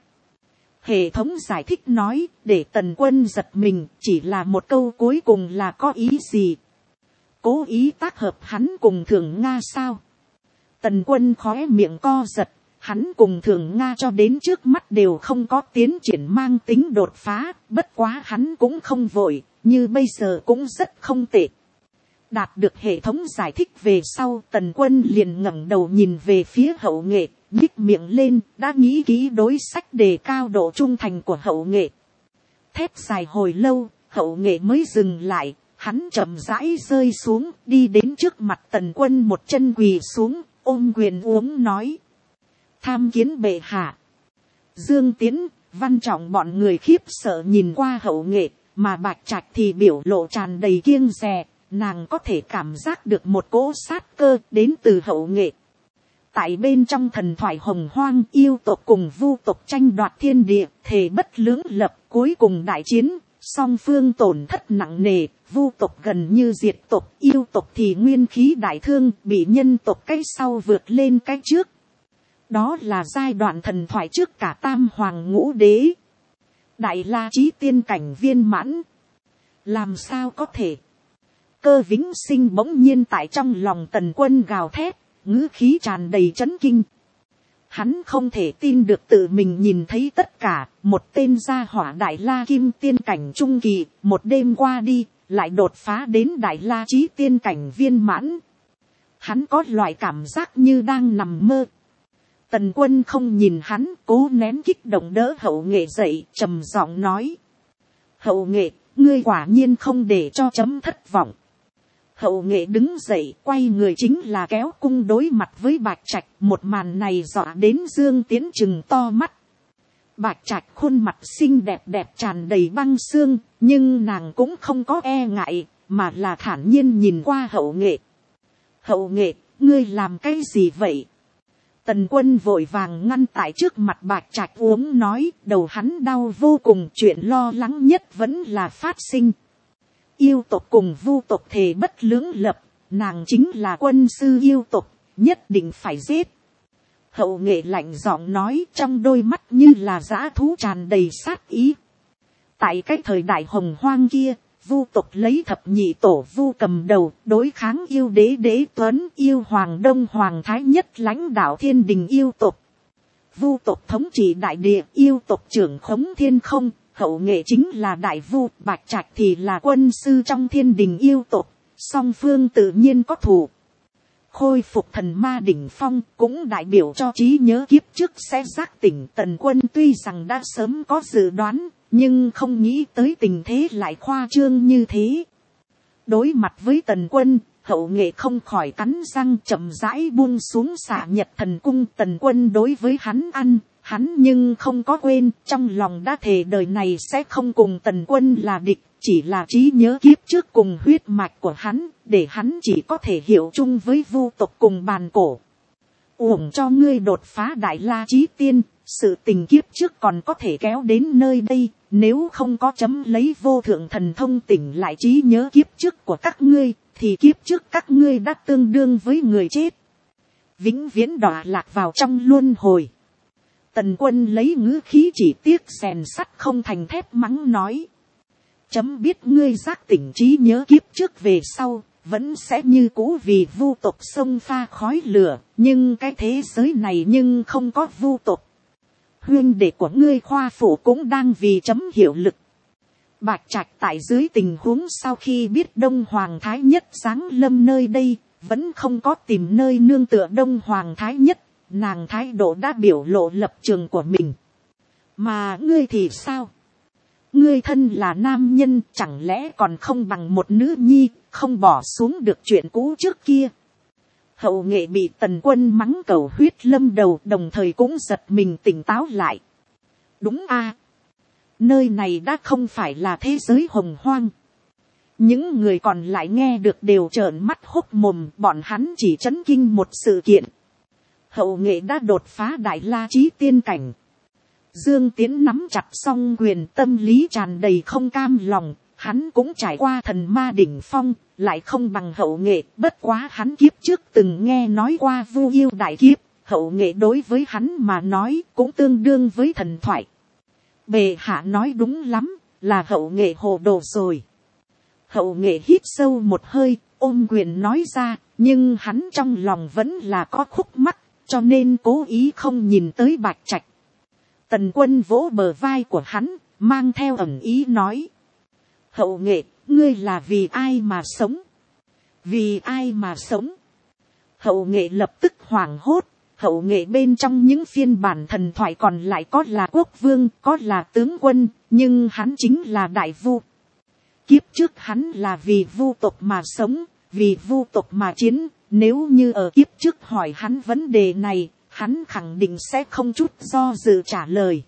Hệ thống giải thích nói, để Tần Quân giật mình, chỉ là một câu cuối cùng là có ý gì? Cố ý tác hợp hắn cùng Thường Nga sao? Tần Quân khóe miệng co giật. Hắn cùng Thường Nga cho đến trước mắt đều không có tiến triển mang tính đột phá, bất quá hắn cũng không vội, như bây giờ cũng rất không tệ. Đạt được hệ thống giải thích về sau, Tần Quân liền ngẩng đầu nhìn về phía hậu nghệ, nhích miệng lên, đã nghĩ kỹ đối sách đề cao độ trung thành của hậu nghệ. Thép dài hồi lâu, hậu nghệ mới dừng lại, hắn chậm rãi rơi xuống, đi đến trước mặt Tần Quân một chân quỳ xuống, ôm quyền uống nói. Tham kiến bệ hạ. Dương Tiến, Văn Trọng bọn người khiếp sợ nhìn qua hậu nghệ, mà Bạch Trạch thì biểu lộ tràn đầy kiêng dè, nàng có thể cảm giác được một cỗ sát cơ đến từ hậu nghệ. Tại bên trong thần thoại Hồng Hoang, yêu tộc cùng vu tộc tranh đoạt thiên địa, thề bất lưỡng lập, cuối cùng đại chiến, song phương tổn thất nặng nề, vu tộc gần như diệt tộc, yêu tộc thì nguyên khí đại thương, bị nhân tộc cái sau vượt lên cái trước. Đó là giai đoạn thần thoại trước cả tam hoàng ngũ đế. Đại La chí tiên cảnh viên mãn. Làm sao có thể? Cơ Vĩnh Sinh bỗng nhiên tại trong lòng Tần Quân gào thét, ngữ khí tràn đầy chấn kinh. Hắn không thể tin được tự mình nhìn thấy tất cả, một tên gia hỏa Đại La Kim tiên cảnh trung kỳ, một đêm qua đi, lại đột phá đến Đại La chí tiên cảnh viên mãn. Hắn có loại cảm giác như đang nằm mơ. Tần Quân không nhìn hắn, cố nén kích động đỡ hậu nghệ dậy, trầm giọng nói. Hậu nghệ, ngươi quả nhiên không để cho chấm thất vọng. Hậu nghệ đứng dậy quay người chính là kéo cung đối mặt với Bạch Trạch. Một màn này dọa đến Dương Tiến chừng to mắt. Bạch Trạch khuôn mặt xinh đẹp đẹp tràn đầy băng xương, nhưng nàng cũng không có e ngại, mà là thản nhiên nhìn qua Hậu nghệ. Hậu nghệ, ngươi làm cái gì vậy? Tần Quân vội vàng ngăn tại trước mặt Bạch Trạch uống nói, đầu hắn đau vô cùng, chuyện lo lắng nhất vẫn là phát sinh. Yêu tộc cùng vu tộc thề bất lưỡng lập, nàng chính là quân sư yêu tộc, nhất định phải giết. Hậu nghệ lạnh giọng nói, trong đôi mắt như là dã thú tràn đầy sát ý. Tại cái thời đại hồng hoang kia, vu tộc lấy thập nhị tổ vu cầm đầu, đối kháng yêu đế Đế Tuấn, yêu hoàng Đông Hoàng Thái Nhất lãnh đạo thiên đình yêu tộc. Vu tộc thống trị đại địa, yêu tộc trưởng khống thiên không. Hậu nghệ chính là đại vu, Bạch Trạch thì là quân sư trong thiên đình yêu tộc, song phương tự nhiên có thù. Khôi phục thần ma đỉnh phong cũng đại biểu cho trí nhớ kiếp trước sẽ giác tỉnh. Tần Quân tuy rằng đã sớm có dự đoán, nhưng không nghĩ tới tình thế lại khoa trương như thế. Đối mặt với Tần Quân, Hậu nghệ không khỏi cắn răng chậm rãi buông xuống Xạ Nhật Thần Cung. Tần Quân đối với hắn ăn. Hắn nhưng không có quên, trong lòng đã thề đời này sẽ không cùng Tần Quân là địch, chỉ là trí nhớ kiếp trước cùng huyết mạch của hắn, để hắn chỉ có thể hiểu chung với vu tộc cùng bàn cổ. Uổng cho ngươi đột phá đại la chí tiên, sự tình kiếp trước còn có thể kéo đến nơi đây, nếu không có chấm lấy vô thượng thần thông tỉnh lại trí nhớ kiếp trước của các ngươi, thì kiếp trước các ngươi đã tương đương với người chết. Vĩnh viễn đọa lạc vào trong luân hồi. Tần Quân lấy ngữ khí chỉ tiếc rèn sắt không thành thép mắng nói. Chấm biết ngươi giác tỉnh trí nhớ kiếp trước về sau, vẫn sẽ như cũ vì vu tộc xông pha khói lửa, nhưng cái thế giới này nhưng không có vu tộc. Huynh đệ của ngươi Khoa Phủ cũng đang vì chấm hiệu lực. Bạch Trạch tại dưới tình huống sau khi biết Đông Hoàng Thái Nhất giáng lâm nơi đây, vẫn không có tìm nơi nương tựa Đông Hoàng Thái Nhất. Nàng thái độ đã biểu lộ lập trường của mình. Mà ngươi thì sao? Ngươi thân là nam nhân, chẳng lẽ còn không bằng một nữ nhi, không bỏ xuống được chuyện cũ trước kia. Hậu nghệ bị Tần Quân mắng cầu huyết lâm đầu, đồng thời cũng giật mình tỉnh táo lại. Đúng a, nơi này đã không phải là thế giới hồng hoang. Những người còn lại nghe được đều trợn mắt hốc mồm, bọn hắn chỉ chấn kinh một sự kiện. Hậu nghệ đã đột phá đại la chí tiên cảnh. Dương Tiến nắm chặt song quyền, tâm lý tràn đầy không cam lòng. Hắn cũng trải qua thần ma đỉnh phong, lại không bằng hậu nghệ. Bất quá hắn kiếp trước từng nghe nói qua vu yêu đại kiếp. Hậu nghệ đối với hắn mà nói cũng tương đương với thần thoại. Bệ hạ nói đúng lắm, là hậu nghệ hồ đồ rồi. Hậu nghệ hít sâu một hơi, ôm quyền nói ra, nhưng hắn trong lòng vẫn là có khúc mắc, cho nên cố ý không nhìn tới Bạch Trạch. Tần Quân vỗ bờ vai của hắn, mang theo ẩn ý nói. Hậu nghệ, ngươi là vì ai mà sống? Vì ai mà sống? Hậu nghệ lập tức hoảng hốt. Hậu nghệ bên trong những phiên bản thần thoại còn lại có là quốc vương, có là tướng quân, nhưng hắn chính là đại vu. Kiếp trước hắn là vì vu tộc mà sống, vì vu tộc mà chiến. Nếu như ở kiếp trước hỏi hắn vấn đề này, hắn khẳng định sẽ không chút do dự trả lời.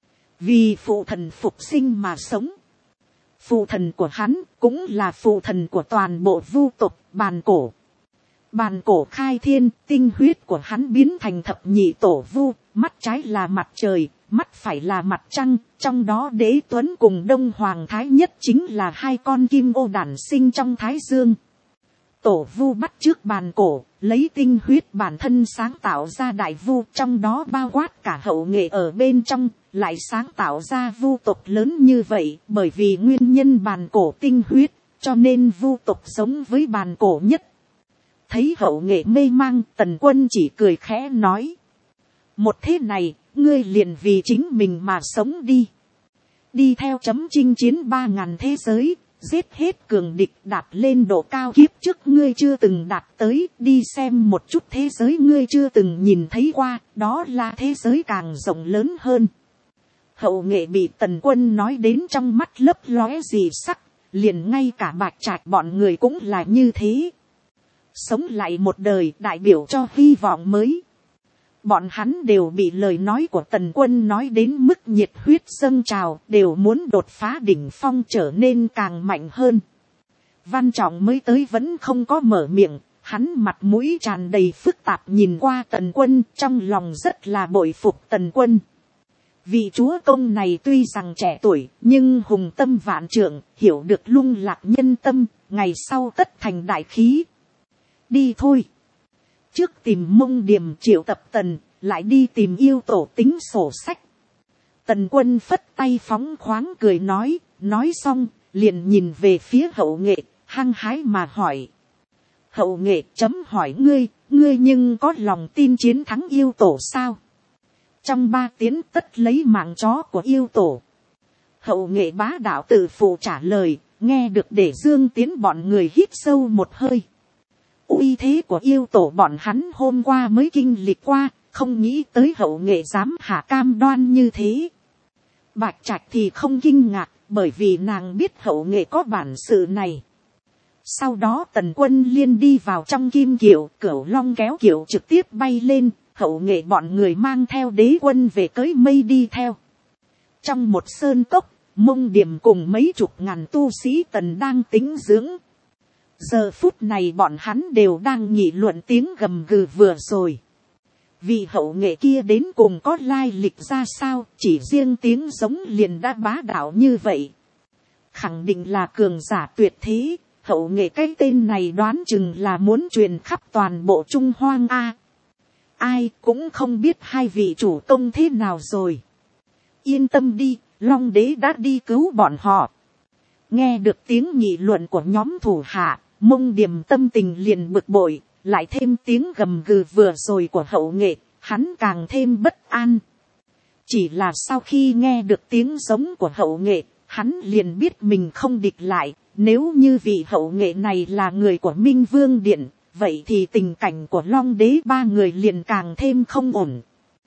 Vì phụ thần phục sinh mà sống. Phụ thần của hắn cũng là phụ thần của toàn bộ vu tộc bàn cổ. Bàn cổ khai thiên, tinh huyết của hắn biến thành thập nhị tổ vu, mắt trái là mặt trời, mắt phải là mặt trăng, trong đó Đế Tuấn cùng Đông Hoàng Thái Nhất chính là hai con kim ô đản sinh trong Thái Dương. Tổ vu bắt trước bàn cổ, lấy tinh huyết bản thân sáng tạo ra đại vu, trong đó bao quát cả hậu nghệ ở bên trong, lại sáng tạo ra vu tộc lớn như vậy, bởi vì nguyên nhân bàn cổ tinh huyết, cho nên vu tộc giống với bàn cổ nhất. Thấy hậu nghệ mê mang, Tần Quân chỉ cười khẽ nói. Một thế này, ngươi liền vì chính mình mà sống đi. Đi theo chấm chinh chiến 3000 thế giới, giết hết cường địch, đạt lên độ cao kiếp trước ngươi chưa từng đạt tới, đi xem một chút thế giới ngươi chưa từng nhìn thấy qua, đó là thế giới càng rộng lớn hơn. Hậu nghệ bị Tần Quân nói đến trong mắt lấp lóe gì sắc, liền ngay cả Bạch Trạch bọn người cũng là như thế. Sống lại một đời đại biểu cho hy vọng mới. Bọn hắn đều bị lời nói của Tần Quân nói đến mức nhiệt huyết dâng trào, đều muốn đột phá đỉnh phong trở nên càng mạnh hơn. Văn Trọng mới tới vẫn không có mở miệng, hắn mặt mũi tràn đầy phức tạp nhìn qua Tần Quân, trong lòng rất là bội phục Tần Quân. Vị chúa công này tuy rằng trẻ tuổi, nhưng hùng tâm vạn trượng, hiểu được lung lạc nhân tâm, ngày sau tất thành đại khí. Đi thôi. Trước tìm Mông Điềm triệu tập Tần, lại đi tìm yêu tổ tính sổ sách. Tần Quân phất tay phóng khoáng cười nói xong, liền nhìn về phía Hậu Nghệ, hăng hái mà hỏi. Hậu Nghệ chấm hỏi ngươi nhưng có lòng tin chiến thắng yêu tổ sao? Trong 3 tiếng tất lấy mạng chó của yêu tổ. Hậu Nghệ bá đạo tự phụ trả lời, nghe được để Dương Tiến bọn người hít sâu một hơi. Uy thế của yêu tổ bọn hắn hôm qua mới kinh lịch qua, không nghĩ tới Hậu Nghệ dám hạ cam đoan như thế. Bạch Trạch thì không kinh ngạc, bởi vì nàng biết Hậu Nghệ có bản sự này. Sau đó Tần Quân liên đi vào trong kim kiệu, Cửu Long kéo kiệu trực tiếp bay lên, Hậu Nghệ bọn người mang theo đế quân về cưỡi mây đi theo. Trong một sơn cốc, Mông Điềm cùng mấy chục ngàn tu sĩ Tần đang tĩnh dưỡng. Giờ phút này bọn hắn đều đang nghị luận tiếng gầm gừ vừa rồi. Vì Hậu Nghệ kia đến cùng có lai lịch ra sao, chỉ riêng tiếng giống liền đã bá đạo như vậy. Khẳng định là cường giả tuyệt thế, Hậu Nghệ cái tên này đoán chừng là muốn truyền khắp toàn bộ Trung Hoang A. Ai cũng không biết hai vị chủ công thế nào rồi. Yên tâm đi, Long Đế đã đi cứu bọn họ. Nghe được tiếng nghị luận của nhóm thủ hạ, Mông Điềm tâm tình liền bực bội, lại thêm tiếng gầm gừ vừa rồi của Hậu Nghệ, hắn càng thêm bất an. Chỉ là sau khi nghe được tiếng giống của Hậu Nghệ, hắn liền biết mình không địch lại. Nếu như vị Hậu Nghệ này là người của Minh Vương Điện, vậy thì tình cảnh của Long Đế 3 người liền càng thêm không ổn.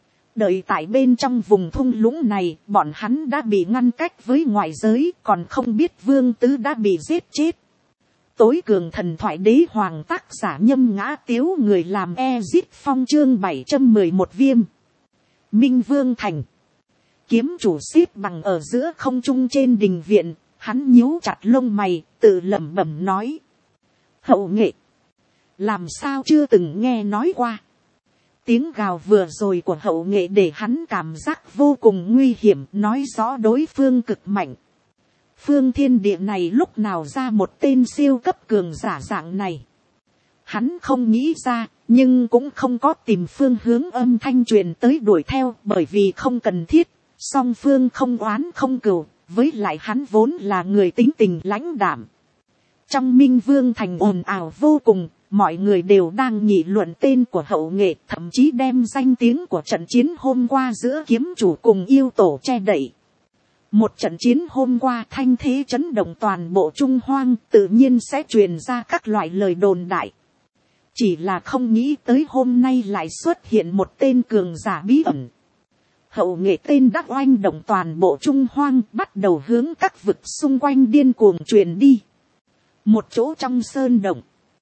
Đợi tại bên trong vùng thung lũng này, bọn hắn đã bị ngăn cách với ngoại giới, còn không biết Vương Tứ đã bị giết chết. Tối cường thần thoại đế hoàng tác giả Nhâm Ngã Tiếu, người làm Ezit Phong chương 711 viêm. Minh Vương Thành. Kiếm chủ xếp bằng ở giữa không trung trên đình viện, hắn nhíu chặt lông mày, tự lẩm bẩm nói. Hậu Nghệ. Làm sao chưa từng nghe nói qua. Tiếng gào vừa rồi của Hậu Nghệ để hắn cảm giác vô cùng nguy hiểm, nói rõ đối phương cực mạnh. Phương thiên địa này lúc nào ra một tên siêu cấp cường giả dạng này. Hắn không nghĩ ra, nhưng cũng không có tìm phương hướng âm thanh truyền tới đuổi theo, bởi vì không cần thiết. Song phương không oán không cừu, với lại hắn vốn là người tính tình lãnh đạm. Trong Minh Vương Thành ồn ào vô cùng, mọi người đều đang nghị luận tên của Hậu Nghệ, thậm chí đem danh tiếng của trận chiến hôm qua giữa kiếm chủ cùng yêu tổ che đậy. Một trận chiến hôm qua thanh thế chấn động toàn bộ Trung Hoang, tự nhiên sẽ truyền ra các loại lời đồn đại. Chỉ là không nghĩ tới hôm nay lại xuất hiện một tên cường giả bí ẩn. Hậu Nghệ tên đã oanh động toàn bộ Trung Hoang, bắt đầu hướng các vực xung quanh điên cuồng truyền đi. Một chỗ trong sơn động,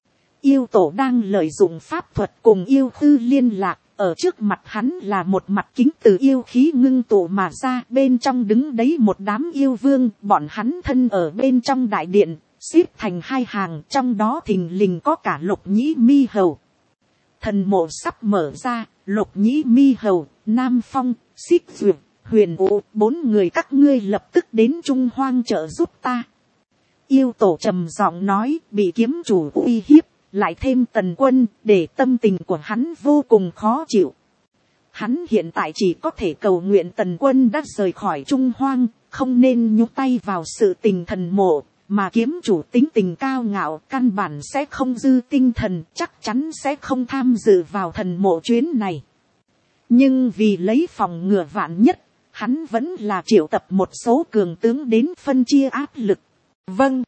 yêu tổ đang lợi dụng pháp thuật cùng yêu khư liên lạc. Ở trước mặt hắn là một mặt kính từ yêu khí ngưng tụ mà ra, bên trong đứng đấy một đám yêu vương, bọn hắn thân ở bên trong đại điện, xếp thành 2 hàng, trong đó thình lình có cả Lục Nhĩ Mi Hầu. Thần mộ sắp mở ra, Lục Nhĩ Mi Hầu, Nam Phong, Xích Duyệt, Huyền Vũ, 4 người các ngươi lập tức đến Trung Hoang trợ giúp ta. Yêu tổ trầm giọng nói, bị kiếm chủ uy hiếp, lại thêm Tần Quân, để tâm tình của hắn vô cùng khó chịu. Hắn hiện tại chỉ có thể cầu nguyện Tần Quân đã rời khỏi Trung Hoang, không nên nhúc tay vào sự tình thần mộ, mà kiếm chủ tính tình cao ngạo, căn bản sẽ không dư tinh thần, chắc chắn sẽ không tham dự vào thần mộ chuyến này. Nhưng vì lấy phòng ngừa vạn nhất, hắn vẫn là triệu tập một số cường tướng đến phân chia áp lực. Vâng.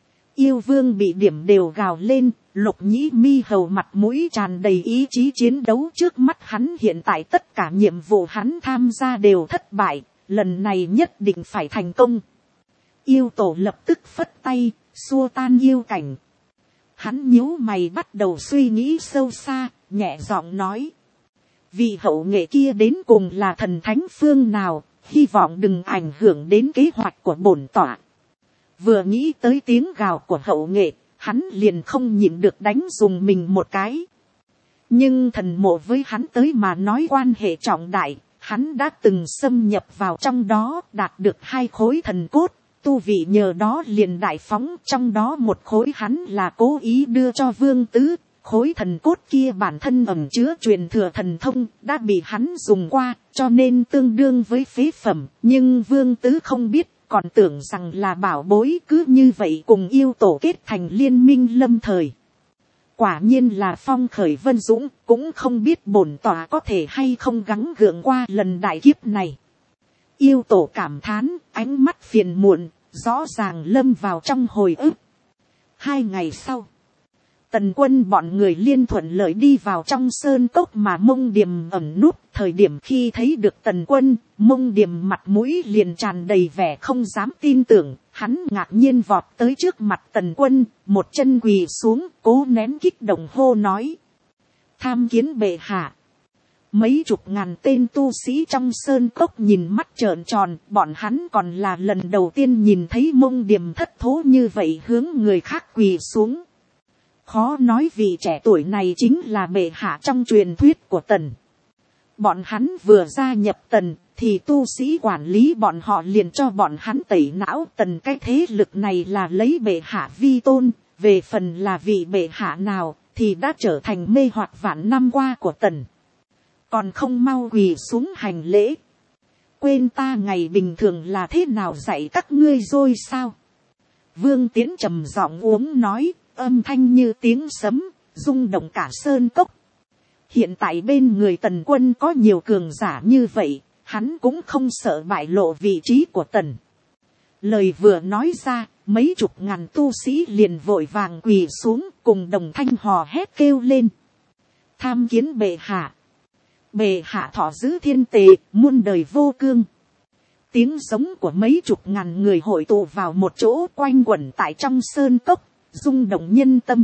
Yêu vương bị điểm đều gào lên, Lục Nhĩ Mi Hầu mặt mũi tràn đầy ý chí chiến đấu, trước mắt hắn hiện tại tất cả nhiệm vụ hắn tham gia đều thất bại, lần này nhất định phải thành công. Yêu tổ lập tức phất tay, xua tan yêu cảnh. Hắn nhíu mày bắt đầu suy nghĩ sâu xa, nhẹ giọng nói. Vị hậu nghệ kia đến cùng là thần thánh phương nào, hy vọng đừng ảnh hưởng đến kế hoạch của bổn tọa. Vừa nghĩ tới tiếng gào của hậu nghệ, hắn liền không nhịn được đánh dùng mình một cái. Nhưng thần mộ với hắn tới mà nói quan hệ trọng đại, hắn đã từng xâm nhập vào trong đó, đạt được 2 khối thần cốt, tu vị nhờ đó liền đại phóng, trong đó một khối hắn là cố ý đưa cho Vương Tứ, khối thần cốt kia bản thân ẩn chứa truyền thừa thần thông, đã bị hắn dùng qua, cho nên tương đương với phế phẩm, nhưng Vương Tứ không biết, còn tưởng rằng là bảo bối, cứ như vậy cùng yêu tổ kết thành liên minh lâm thời. Quả nhiên là phong khởi vân dũng, cũng không biết bổn tòa có thể hay không gắng gượng qua lần đại kiếp này. Yêu tổ cảm thán, ánh mắt phiền muộn, rõ ràng lâm vào trong hồi ức. 2 ngày sau, Tần Quân bọn người liên thuận lợi đi vào trong sơn cốc mà Mông Điềm ẩn núp. Thời điểm khi thấy được Tần Quân, Mông Điềm mặt mũi liền tràn đầy vẻ không dám tin tưởng. Hắn ngạc nhiên vọt tới trước mặt Tần Quân, một chân quỳ xuống, cố nén kích động hô nói. Tham kiến bệ hạ. Mấy chục ngàn tên tu sĩ trong sơn cốc nhìn mắt trợn tròn, bọn hắn còn là lần đầu tiên nhìn thấy Mông Điềm thất thố như vậy hướng người khác quỳ xuống. Khó nói vị trẻ tuổi này chính là bệ hạ trong truyền thuyết của Tần. Bọn hắn vừa gia nhập Tần, thì tu sĩ quản lý bọn họ liền cho bọn hắn tẩy não. Tần cái thế lực này là lấy bệ hạ vi tôn, về phần là vị bệ hạ nào, thì đã trở thành mê hoặc vạn năm qua của Tần. Còn không mau quỳ xuống hành lễ. Quên ta ngày bình thường là thế nào dạy các ngươi rồi sao? Vương Tiến trầm giọng uống nói, âm thanh như tiếng sấm, rung động cả sơn cốc. Hiện tại bên người Tần Quân có nhiều cường giả như vậy, hắn cũng không sợ bại lộ vị trí của Tần. Lời vừa nói ra, mấy chục ngàn tu sĩ liền vội vàng quỳ xuống, cùng đồng thanh hò hét kêu lên. Tham kiến bệ hạ. Bệ hạ thọ giữ thiên tề, muôn đời vô cương. Tiếng giống của mấy chục ngàn người hội tụ vào một chỗ, quanh quẩn tại trong sơn cốc, rung động nhân tâm.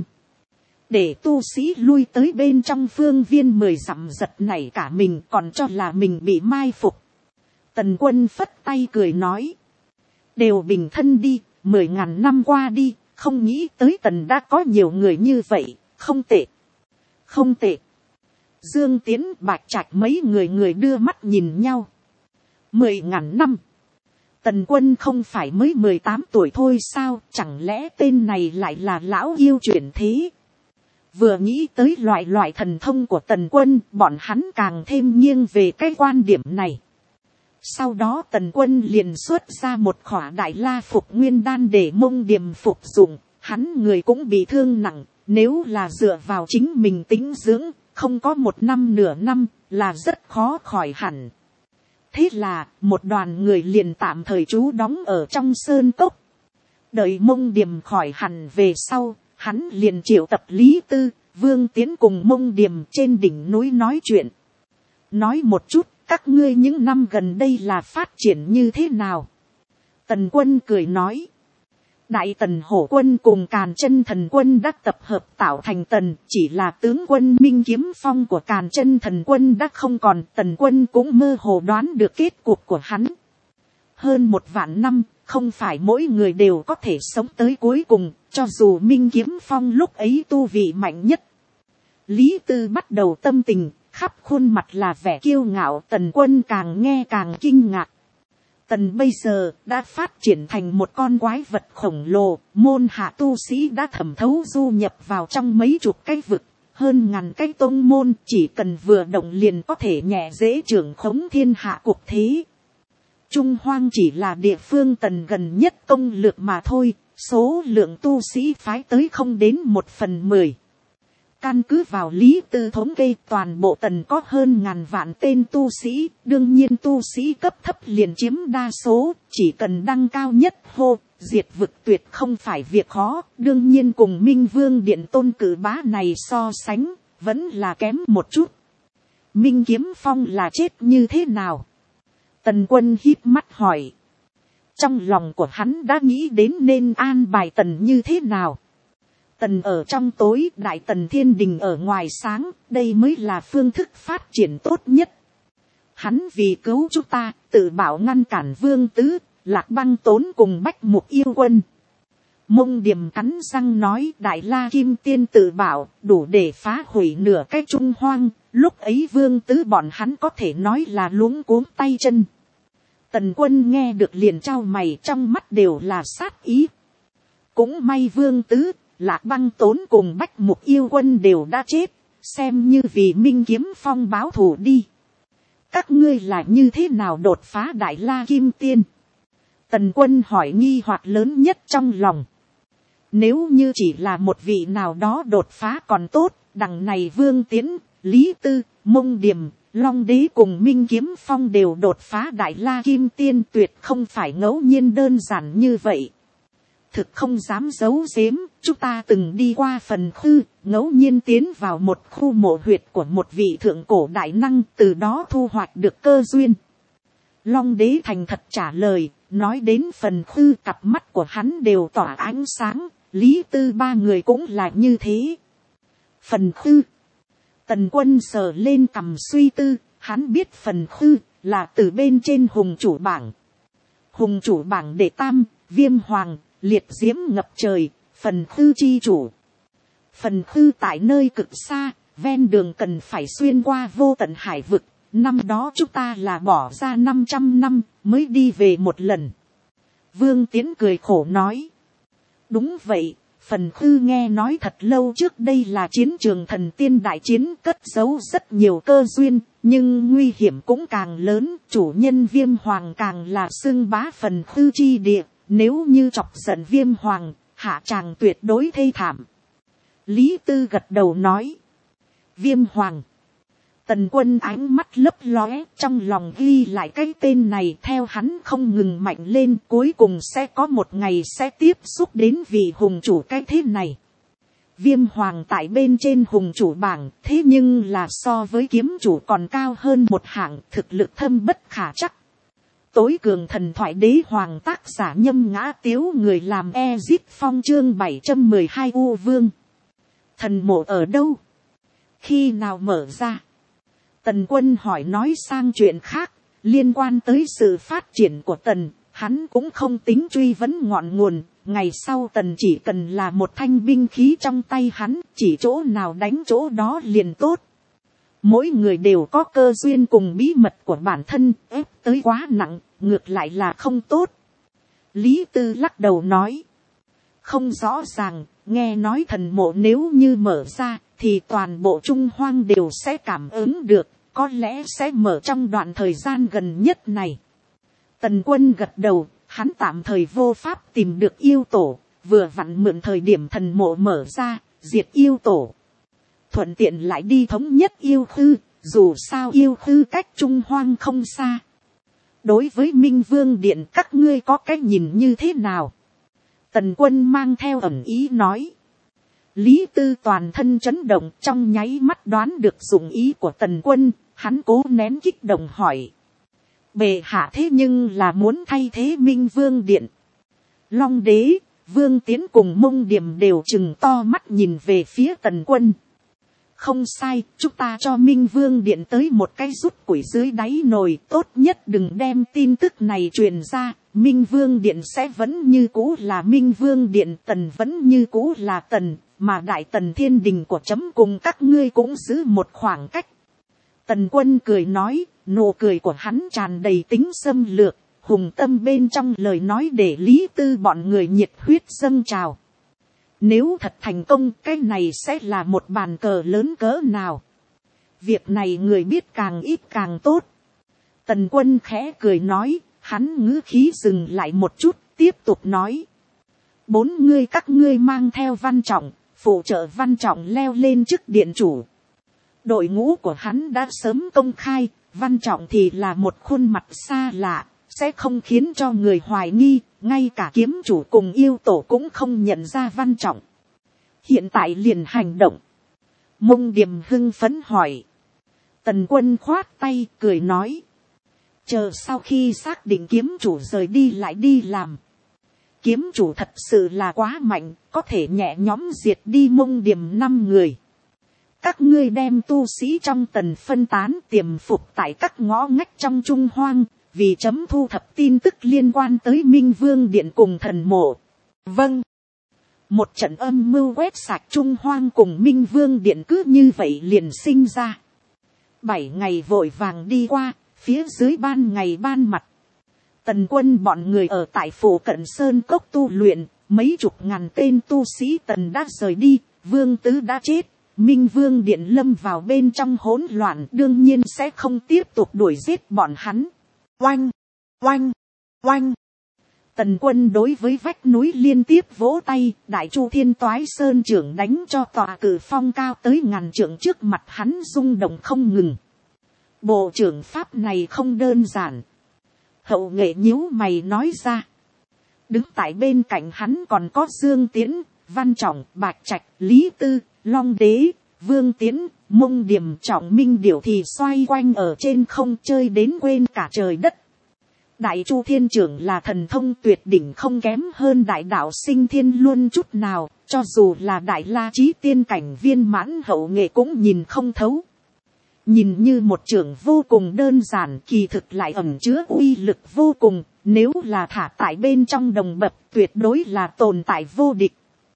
Để tu sĩ lui tới bên trong phương viên 10 dặm giật nảy cả mình, còn cho là mình bị mai phục. Tần Quân phất tay cười nói. Đều bình thân đi, 10.000 năm qua đi, không nghĩ tới Tần đã có nhiều người như vậy, không tệ. Không tệ. Dương Tiến, Bạch Trạch mấy người đưa mắt nhìn nhau. 10.000 năm. Tần Quân không phải mới 18 tuổi thôi sao, chẳng lẽ tên này lại là lão yêu chuyển thế. Vừa nghĩ tới loại thần thông của Tần Quân, bọn hắn càng thêm nghiêng về cái quan điểm này. Sau đó Tần Quân liền xuất ra một khỏa đại la phục nguyên đan để Mông Điềm phục dụng, hắn người cũng bị thương nặng, nếu là dựa vào chính mình tĩnh dưỡng, không có 1 năm nửa năm, là rất khó khỏi hẳn. Thế là, một đoàn người liền tạm thời trú đóng ở trong sơn cốc. Đợi Mông Điềm khỏi hẳn về sau, hắn liền triệu tập Lý Tư, Vương Tiến cùng Mông Điềm trên đỉnh núi nói chuyện. Nói một chút, các ngươi những năm gần đây là phát triển như thế nào? Tần Quân cười nói. Đại Tần Hổ Quân cùng Càn Chân Thần Quân đã tập hợp tạo thành Tần, chỉ là tướng quân Minh Kiếm Phong của Càn Chân Thần Quân đã không còn, Tần Quân cũng mơ hồ đoán được kết cục của hắn. Hơn 1 vạn năm, không phải mỗi người đều có thể sống tới cuối cùng, cho dù Minh Kiếm Phong lúc ấy tu vị mạnh nhất. Lý Tư bắt đầu tâm tình, khắp khuôn mặt là vẻ kiêu ngạo. Tần Quân càng nghe càng kinh ngạc. Tần bây giờ đã phát triển thành một con quái vật khổng lồ, môn hạ tu sĩ đã thẩm thấu du nhập vào trong mấy chục cái vực, hơn ngàn cái tông môn, chỉ cần vừa động liền có thể nhẹ dễ trưởng khống thiên hạ cục thế. Trung Hoang chỉ là địa phương Tần gần nhất công lược mà thôi, số lượng tu sĩ phái tới không đến 1/10. Căn cứ vào Lý Tư thống kê, toàn bộ Tần có hơn 1000 vạn tên tu sĩ, đương nhiên tu sĩ cấp thấp liền chiếm đa số, chỉ cần đăng cao nhất hô, diệt vực tuyệt không phải việc khó, đương nhiên cùng Minh Vương Điện Tôn Cử Bá này so sánh, vẫn là kém một chút. Minh Kiếm Phong là chết như thế nào? Tần Quân híp mắt hỏi. Trong lòng của hắn đã nghĩ đến nên an bài Tần như thế nào. Tần ở trong tối, Đại Tần thiên đình ở ngoài sáng, đây mới là phương thức phát triển tốt nhất. Hắn vì cứu chúng ta, tự bảo ngăn cản Vương Tứ, Lạc Băng Tốn cùng Bách Mục Yêu Quân. Mông Điềm cắn răng nói, Đại La Kim Tiên tự bảo, đủ để phá hủy nửa cái Trung Hoang. Lúc ấy Vương Tứ bọn hắn có thể nói là luống cuống tay chân. Tần Quân nghe được liền trao mày, trong mắt đều là sát ý. Cũng may Vương Tứ, Lạc Băng Tốn cùng Bách Mục Yêu Quân đều đã chết, xem như vì Minh Kiếm Phong báo thù đi. Các ngươi là như thế nào đột phá Đại La Kim Tiên? Tần Quân hỏi nghi hoặc lớn nhất trong lòng. Nếu như chỉ là một vị nào đó đột phá còn tốt, đằng này Vương Tiến, Lý Tư, Mông Điềm, Long Đế cùng Minh Kiếm Phong đều đột phá Đại La Kim Tiên, tuyệt không phải ngẫu nhiên đơn giản như vậy. Thực không dám giấu giếm, chúng ta từng đi qua Phần Khư, ngẫu nhiên tiến vào một khu mộ huyệt của một vị thượng cổ đại năng, từ đó thu hoạch được cơ duyên. Long Đế thành thật trả lời, nói đến Phần Khư, cặp mắt của hắn đều tỏa ánh sáng, Lý Tư ba người cũng là như thế. Phần Khư. Tần Quân sờ lên cằm suy tư, hắn biết Phần Khư là từ bên trên hùng chủ bảng. Hùng chủ bảng đệ tam, Viêm Hoàng, liệt diễm ngập trời, Phần Khư chi chủ. Phần Khư tại nơi cực xa, ven đường cần phải xuyên qua vô tận hải vực. Năm đó chúng ta là bỏ ra 500 năm mới đi về một lần. Vương Tiến cười khổ nói. Đúng vậy, Phần Khư nghe nói thật lâu trước đây là chiến trường thần tiên đại chiến, cất giấu rất nhiều cơ duyên, nhưng nguy hiểm cũng càng lớn, chủ nhân Viêm Hoàng càng là xưng bá Phần Khư chi địa, nếu như chọc giận Viêm Hoàng, hạ tràng tuyệt đối thê thảm. Lý Tư gật đầu nói. Viêm Hoàng. Tần Quân ánh mắt lấp lóe, trong lòng ghi lại cái tên này, theo hắn không ngừng mạnh lên, cuối cùng sẽ có một ngày sẽ tiếp xúc đến vị hùng chủ cái thế này. Viêm Hoàng tại bên trên hùng chủ bảng, thế nhưng là so với kiếm chủ còn cao hơn một hạng, thực lực thâm bất khả chắc. Tối cường thần thoại đế hoàng, tác giả Nhâm Ngã Tiếu, người làm Ezip Phong, chương 712 U Vương. Thần mộ ở đâu? Khi nào mở ra? Tần Quân hỏi. Nói sang chuyện khác, liên quan tới sự phát triển của Tần, hắn cũng không tính truy vấn ngọn nguồn. Ngày sau Tần chỉ cần là một thanh binh khí trong tay hắn, chỉ chỗ nào đánh chỗ đó liền tốt. Mỗi người đều có cơ duyên cùng bí mật của bản thân, ép tới quá nặng, ngược lại là không tốt. Lý Tư lắc đầu nói. Không rõ ràng, nghe nói thần mộ nếu như mở ra, thì toàn bộ Trung Hoang đều sẽ cảm ứng được, có lẽ sẽ mở trong đoạn thời gian gần nhất này. Tần Quân gật đầu, hắn tạm thời vô pháp tìm được yêu tổ, vừa vặn mượn thời điểm thần mộ mở ra, diệt yêu tổ. Thuận tiện lại đi thống nhất yêu khư, dù sao yêu khư cách Trung Hoang không xa. Đối với Minh Vương Điện các ngươi có cách nhìn như thế nào? Tần Quân mang theo ẩn ý nói. Lý Tư toàn thân chấn động, trong nháy mắt đoán được dụng ý của Tần Quân, hắn cố nén kích động hỏi. Bệ hạ thế nhưng là muốn thay thế Minh Vương Điện. Long Đế, Vương Tiến cùng Mông Điềm đều trừng to mắt nhìn về phía Tần Quân. Không sai, chúng ta cho Minh Vương Điện tới một cái rút củi dưới đáy nồi, tốt nhất đừng đem tin tức này truyền ra. Minh Vương Điện sẽ vẫn như cũ là Minh Vương Điện, Tần vẫn như cũ là Tần, mà Đại Tần thiên đình của chấm cùng các ngươi cũng giữ một khoảng cách. Tần Quân cười nói, nụ cười của hắn tràn đầy tính xâm lược, hùng tâm bên trong lời nói để Lý Tư bọn người nhiệt huyết dâng trào. Nếu thật thành công, cái này sẽ là một bàn cờ lớn cỡ nào. Việc này người biết càng ít càng tốt. Tần Quân khẽ cười nói, hắn ngữ khí dừng lại một chút, tiếp tục nói. 4 ngươi các ngươi mang theo Văn Trọng, phụ trợ Văn Trọng leo lên chức điện chủ. Đội ngũ của hắn đã sớm công khai, Văn Trọng thì là một khuôn mặt xa lạ, sẽ không khiến cho người hoài nghi, ngay cả kiếm chủ cùng yêu tổ cũng không nhận ra Văn Trọng. Hiện tại liền hành động. Mông Điềm hưng phấn hỏi. Tần Quân khoát tay cười nói. Chờ sau khi xác định kiếm chủ rời đi lại đi làm. Kiếm chủ thật sự là quá mạnh, có thể nhẹ nhõm diệt đi Mông Điểm 5 người. Các ngươi đem tu sĩ trong tần phân tán tiềm phục tại các ngõ ngách trong Trung Hoang, vì chấm thu thập tin tức liên quan tới Minh Vương Điện cùng thần mộ. Vâng. Một trận âm mưu quét sạch Trung Hoang cùng Minh Vương Điện cứ như vậy liền sinh ra. 7 ngày vội vàng đi qua, phía dưới ban ngày ban mặt. Tần quân bọn người ở tại phủ cận Sơn Cốc tu luyện, mấy chục ngàn tên tu sĩ tần đã rời đi, Vương Tứ đã chết. Minh Vương Điện lâm vào bên trong hỗn loạn, đương nhiên sẽ không tiếp tục đuổi giết bọn hắn. Oanh, oanh, oanh. Tần quân đối với vách núi liên tiếp vỗ tay, Đại Chu Thiên Toái Sơn trưởng đánh cho tòa cử phong cao tới ngàn trượng trước mặt hắn rung động không ngừng. Bộ trưởng pháp này không đơn giản. Hậu nghệ nhíu mày nói ra. Đứng tại bên cạnh hắn còn có Dương Tiễn, Văn Trọng, Bạch Trạch, Lý Tư, Long Đế, Vương Tiến, Mông Điểm, Trọng Minh Điểu thì xoay quanh ở trên không chơi đến quên cả trời đất. Đại Chu Thiên Trưởng là thần thông tuyệt đỉnh không kém hơn Đại Đạo Sinh Thiên luôn chút nào, cho dù là Đại La Chí tiên cảnh viên mãn hậu nghệ cũng nhìn không thấu. Nhìn như một trưởng vô cùng đơn giản, kỳ thực lại ẩn chứa uy lực vô cùng, nếu là thả tại bên trong đồng bậc tuyệt đối là tồn tại vô địch.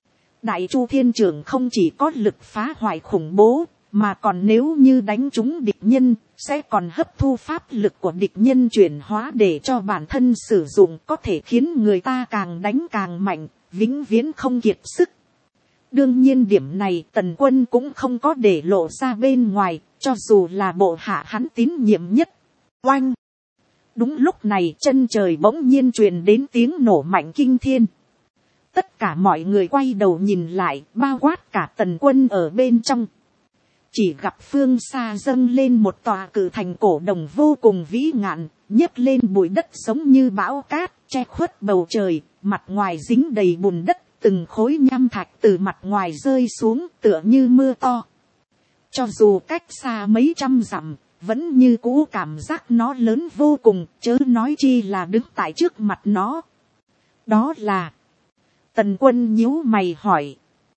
Đại Chu Thiên Trưởng không chỉ có lực phá hoại khủng bố, mà còn nếu như đánh trúng địch nhân, sẽ còn hấp thu pháp lực của địch nhân chuyển hóa để cho bản thân sử dụng, có thể khiến người ta càng đánh càng mạnh, vĩnh viễn không kiệt sức. Đương nhiên điểm này Tần Quân cũng không có để lộ ra bên ngoài, cho dù là bộ hạ hắn tín nhiệm nhất. Oanh! Đúng lúc này chân trời bỗng nhiên truyền đến tiếng nổ mạnh kinh thiên. Tất cả mọi người quay đầu nhìn lại, bao quát cả Tần Quân ở bên trong. Chỉ gặp phương xa dâng lên một tòa cử thành cổ đồng vô cùng vĩ ngạn, nhấc lên bụi đất giống như bão cát, che khuất bầu trời, mặt ngoài dính đầy bùn đất, từng khối nham thạch từ mặt ngoài rơi xuống tựa như mưa to. Cho dù cách xa mấy trăm dặm, vẫn như cũ cảm giác nó lớn vô cùng, chớ nói chi là đứng tại trước mặt nó. Đó là... Tần Quân nhíu mày hỏi.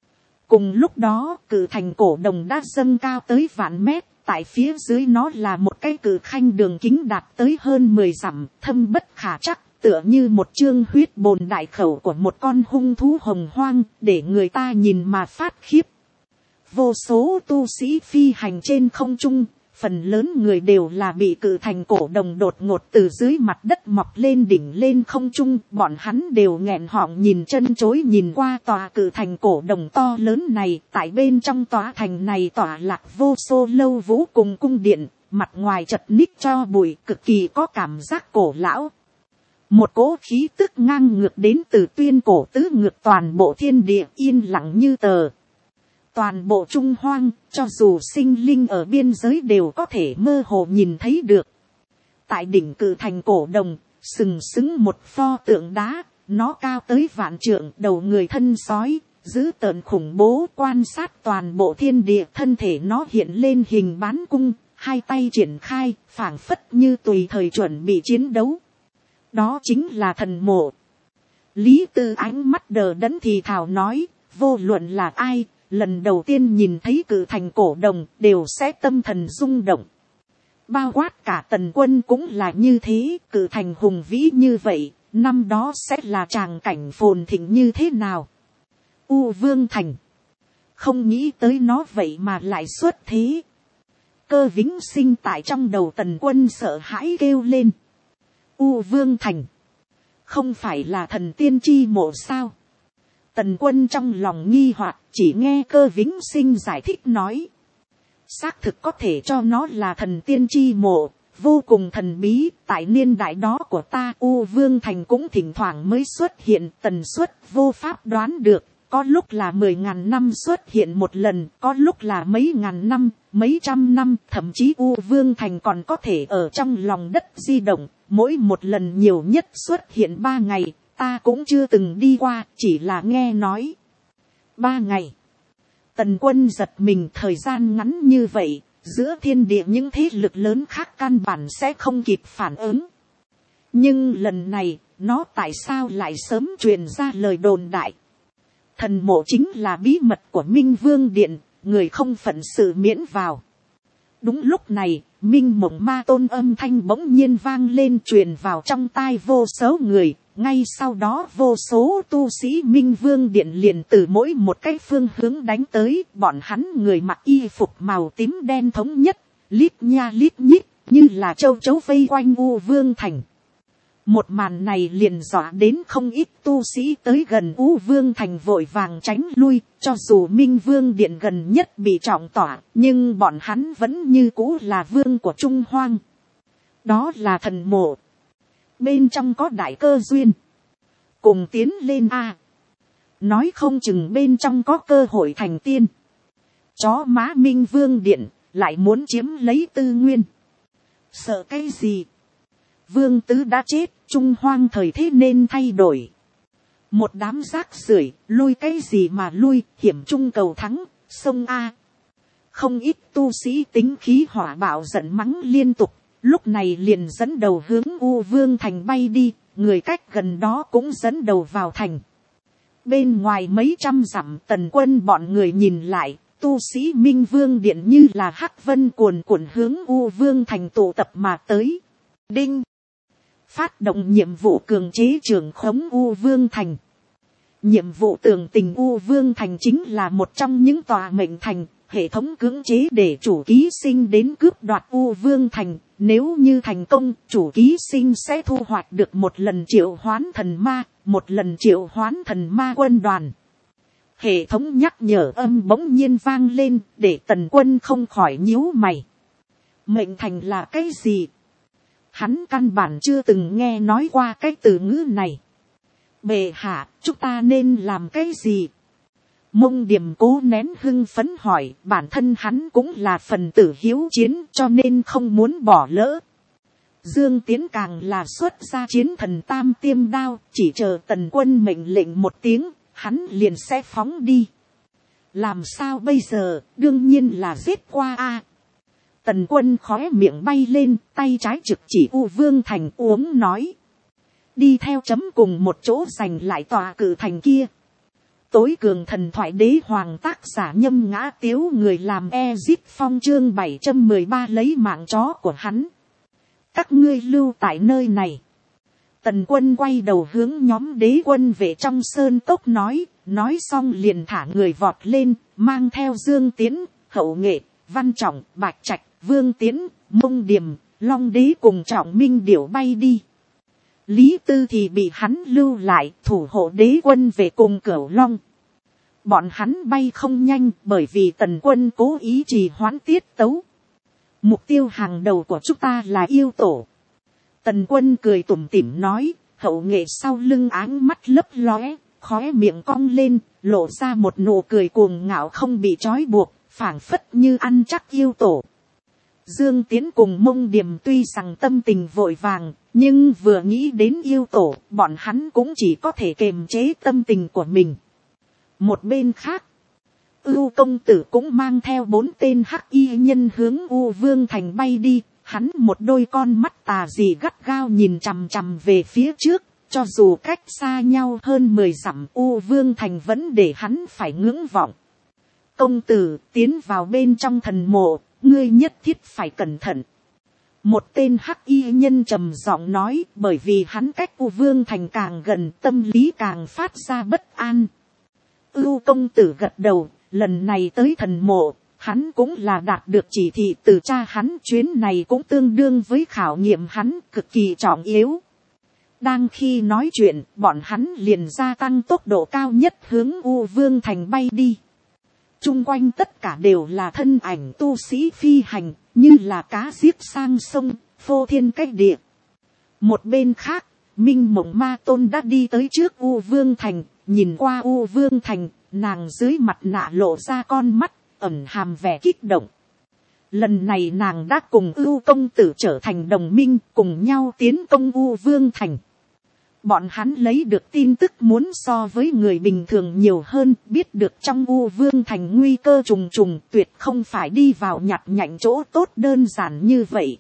Cùng lúc đó, cử thành cổ đồng đã dâng cao tới vạn mét, tại phía dưới nó là một cái cử khanh đường kính đạt tới hơn 10 dặm, thâm bất khả trắc, tựa như một chương huyết bồn đại khẩu của một con hung thú hồng hoang, để người ta nhìn mà phát khiếp. Vô số tu sĩ phi hành trên không trung, phần lớn người đều là bị cử thành cổ đồng đột ngột từ dưới mặt đất mọc lên đỉnh lên không trung, bọn hắn đều nghẹn họng nhìn chân chối nhìn qua tòa cử thành cổ đồng to lớn này, tại bên trong tòa thành này tỏa lạc vô số lâu vũ cùng cung điện, mặt ngoài chật ních cho bụi, cực kỳ có cảm giác cổ lão. Một cỗ khí tức ngang ngược đến từ tuyên cổ tứ ngược toàn bộ thiên địa yên lặng như tờ. Toàn bộ Trung Hoang, cho dù sinh linh ở biên giới đều có thể mơ hồ nhìn thấy được. Tại đỉnh cử thành cổ đồng, sừng sững một pho tượng đá, nó cao tới vạn trượng, đầu người thân sói, dữ tợn khủng bố quan sát toàn bộ thiên địa, thân thể nó hiện lên hình bán cung, hai tay triển khai, phảng phất như tùy thời chuẩn bị chiến đấu. Đó chính là thần mộ. Lý Tư ánh mắt đờ đẫn thì thào nói, vô luận là ai, lần đầu tiên nhìn thấy cử thành cổ đồng đều sẽ tâm thần rung động. Bao quát cả Tần Quân cũng là như thế, cử thành hùng vĩ như vậy, năm đó sẽ là tràng cảnh phồn thịnh như thế nào. U Vương Thành. Không nghĩ tới nó vậy mà lại xuất thế. Cơ Vĩnh Sinh tại trong đầu Tần Quân sợ hãi kêu lên. U Vương Thành. Không phải là thần tiên chi mộ sao? Tần Quân trong lòng nghi hoặc, chỉ nghe Cơ Vĩnh Sinh giải thích nói. Xác thực có thể cho nó là thần tiên chi mộ, vô cùng thần bí, tại niên đại đó của ta U Vương Thành cũng thỉnh thoảng mới xuất hiện, tần suất vô pháp đoán được, có lúc là 10.000 năm xuất hiện một lần, có lúc là mấy ngàn năm, mấy trăm năm, thậm chí U Vương Thành còn có thể ở trong lòng đất di động, mỗi một lần nhiều nhất xuất hiện 3 ngày. Ta cũng chưa từng đi qua, chỉ là nghe nói. 3 ngày. Tần Quân giật mình, thời gian ngắn như vậy, giữa thiên địa những thế lực lớn khác căn bản sẽ không kịp phản ứng. Nhưng lần này, nó tại sao lại sớm truyền ra lời đồn đại. Thần mộ chính là bí mật của Minh Vương Điện, người không phận sự miễn vào. Đúng lúc này, Minh Mộng Ma Tôn âm thanh bỗng nhiên vang lên truyền vào trong tai vô số người. Ngay sau đó vô số tu sĩ Minh Vương Điện liền từ mỗi một cái phương hướng đánh tới. Bọn hắn người mặc y phục màu tím đen thống nhất, lít nha lít nhít, như là châu chấu vây quanh U Vương Thành. Một màn này liền dọa đến không ít tu sĩ tới gần U Vương Thành vội vàng tránh lui, cho dù Minh Vương Điện gần nhất bị trọng tỏa, nhưng bọn hắn vẫn như cũ là vương của Trung Hoang. Đó là thần mộ. Bên trong có đại cơ duyên. Cùng tiến lên a. Nói không chừng bên trong có cơ hội thành tiên. Chó má Minh Vương Điện, lại muốn chiếm lấy tư nguyên. Sợ cái gì? Vương tứ đã chết, Trung Hoang thời thế nên thay đổi. Một đám rác rưởi, lui cái gì mà lui, hiểm trung cầu thắng, sông A. Không ít tu sĩ tính khí hỏa bạo giận mắng liên tục, lúc này liền dẫn đầu hướng U Vương Thành bay đi, người cách gần đó cũng dẫn đầu vào thành. Bên ngoài mấy trăm dặm Tần Quân bọn người nhìn lại, tu sĩ Minh Vương Điện như là hắc vân cuồn cuộn hướng U Vương Thành tụ tập mà tới. Đinh! Phát động nhiệm vụ cường chế trưởng khống U Vương Thành. Nhiệm vụ tưởng tình U Vương Thành chính là một trong những tòa mệnh thành, hệ thống cưỡng chế để chủ ký sinh đến cướp đoạt U Vương Thành. Nếu như thành công, chủ ký sinh sẽ thu hoạch được một lần triệu hoán thần ma, một lần triệu hoán thần ma quân đoàn. Hệ thống nhắc nhở âm bỗng nhiên vang lên, để Tần Quân không khỏi nhíu mày. Mệnh thành là cái gì? Hắn căn bản chưa từng nghe nói qua cái từ ngữ này. Bệ hạ, chúng ta nên làm cái gì? Mông Điềm cố nén hưng phấn hỏi, bản thân hắn cũng là phần tử hiếu chiến cho nên không muốn bỏ lỡ. Dương Tiến càng là xuất ra chiến thần tam tiêm đao, chỉ chờ Tần Quân mệnh lệnh một tiếng, hắn liền sẽ phóng đi. Làm sao bây giờ, đương nhiên là giết qua a. Tần Quân khóe miệng bay lên, tay trái trực chỉ U Vương Thành uống nói. Đi theo chấm cùng một chỗ giành lại tòa cử thành kia. Tối cường thần thoại đế hoàng tác giả Nhâm Ngã Tiếu người làm Ezip Phong chương 713 lấy mạng chó của hắn. Các ngươi lưu tại nơi này. Tần Quân quay đầu hướng nhóm đế quân về trong sơn cốc nói xong liền thả người vọt lên, mang theo Dương Tiến, Hậu Nghệ, Văn Trọng, Bạch Trạch, Vương Tiến, Mông Điềm, Long Đế cùng Trọng Minh Điểu bay đi. Lý Tư thì bị hắn lưu lại thủ hộ đế quân về cùng Cửu Long. Bọn hắn bay không nhanh bởi vì Tần Quân cố ý trì hoãn tiết tấu. Mục tiêu hàng đầu của chúng ta là yêu tổ. Tần Quân cười tủm tỉm nói, Hậu Nghệ sau lưng áng mắt lấp lóe, khóe miệng cong lên, lộ ra một nụ cười cuồng ngạo không bị trói buộc, phảng phất như ăn chắc yêu tổ. Dương Tiến cùng Mông Điềm tuy rằng tâm tình vội vàng, nhưng vừa nghĩ đến yêu tổ, bọn hắn cũng chỉ có thể kiềm chế tâm tình của mình. Một bên khác, Ưu công tử cũng mang theo 4 tên hắc y nhân hướng U Vương Thành bay đi, hắn một đôi con mắt tà dị gắt gao nhìn chằm chằm về phía trước, cho dù cách xa nhau hơn 10 dặm U Vương Thành vẫn để hắn phải ngưỡng vọng. Công tử, tiến vào bên trong thần mộ, ngươi nhất thiết phải cẩn thận. Một tên hắc y nhân trầm giọng nói, bởi vì hắn cách U Vương Thành càng gần, tâm lý càng phát ra bất an. Ưu công tử gật đầu, lần này tới thần mộ, hắn cũng là đạt được chỉ thị từ cha hắn, chuyến này cũng tương đương với khảo nghiệm hắn, cực kỳ trọng yếu. Đang khi nói chuyện, bọn hắn liền gia tăng tốc độ cao nhất hướng U Vương Thành bay đi. Trung quanh tất cả đều là thân ảnh tu sĩ phi hành, như là cá giết sang sông, phô thiên cách địa. Một bên khác, Minh Mộng Ma Tôn đã đi tới trước U Vương Thành, nhìn qua U Vương Thành, nàng dưới mặt nạ lộ ra con mắt, ẩn hàm vẻ kích động. Lần này nàng đã cùng Ưu công tử trở thành đồng minh, cùng nhau tiến công U Vương Thành. Bọn hắn lấy được tin tức muốn so với người bình thường nhiều hơn, biết được trong U Vương thành nguy cơ trùng trùng, tuyệt không phải đi vào nhặt nhạnh chỗ tốt đơn giản như vậy.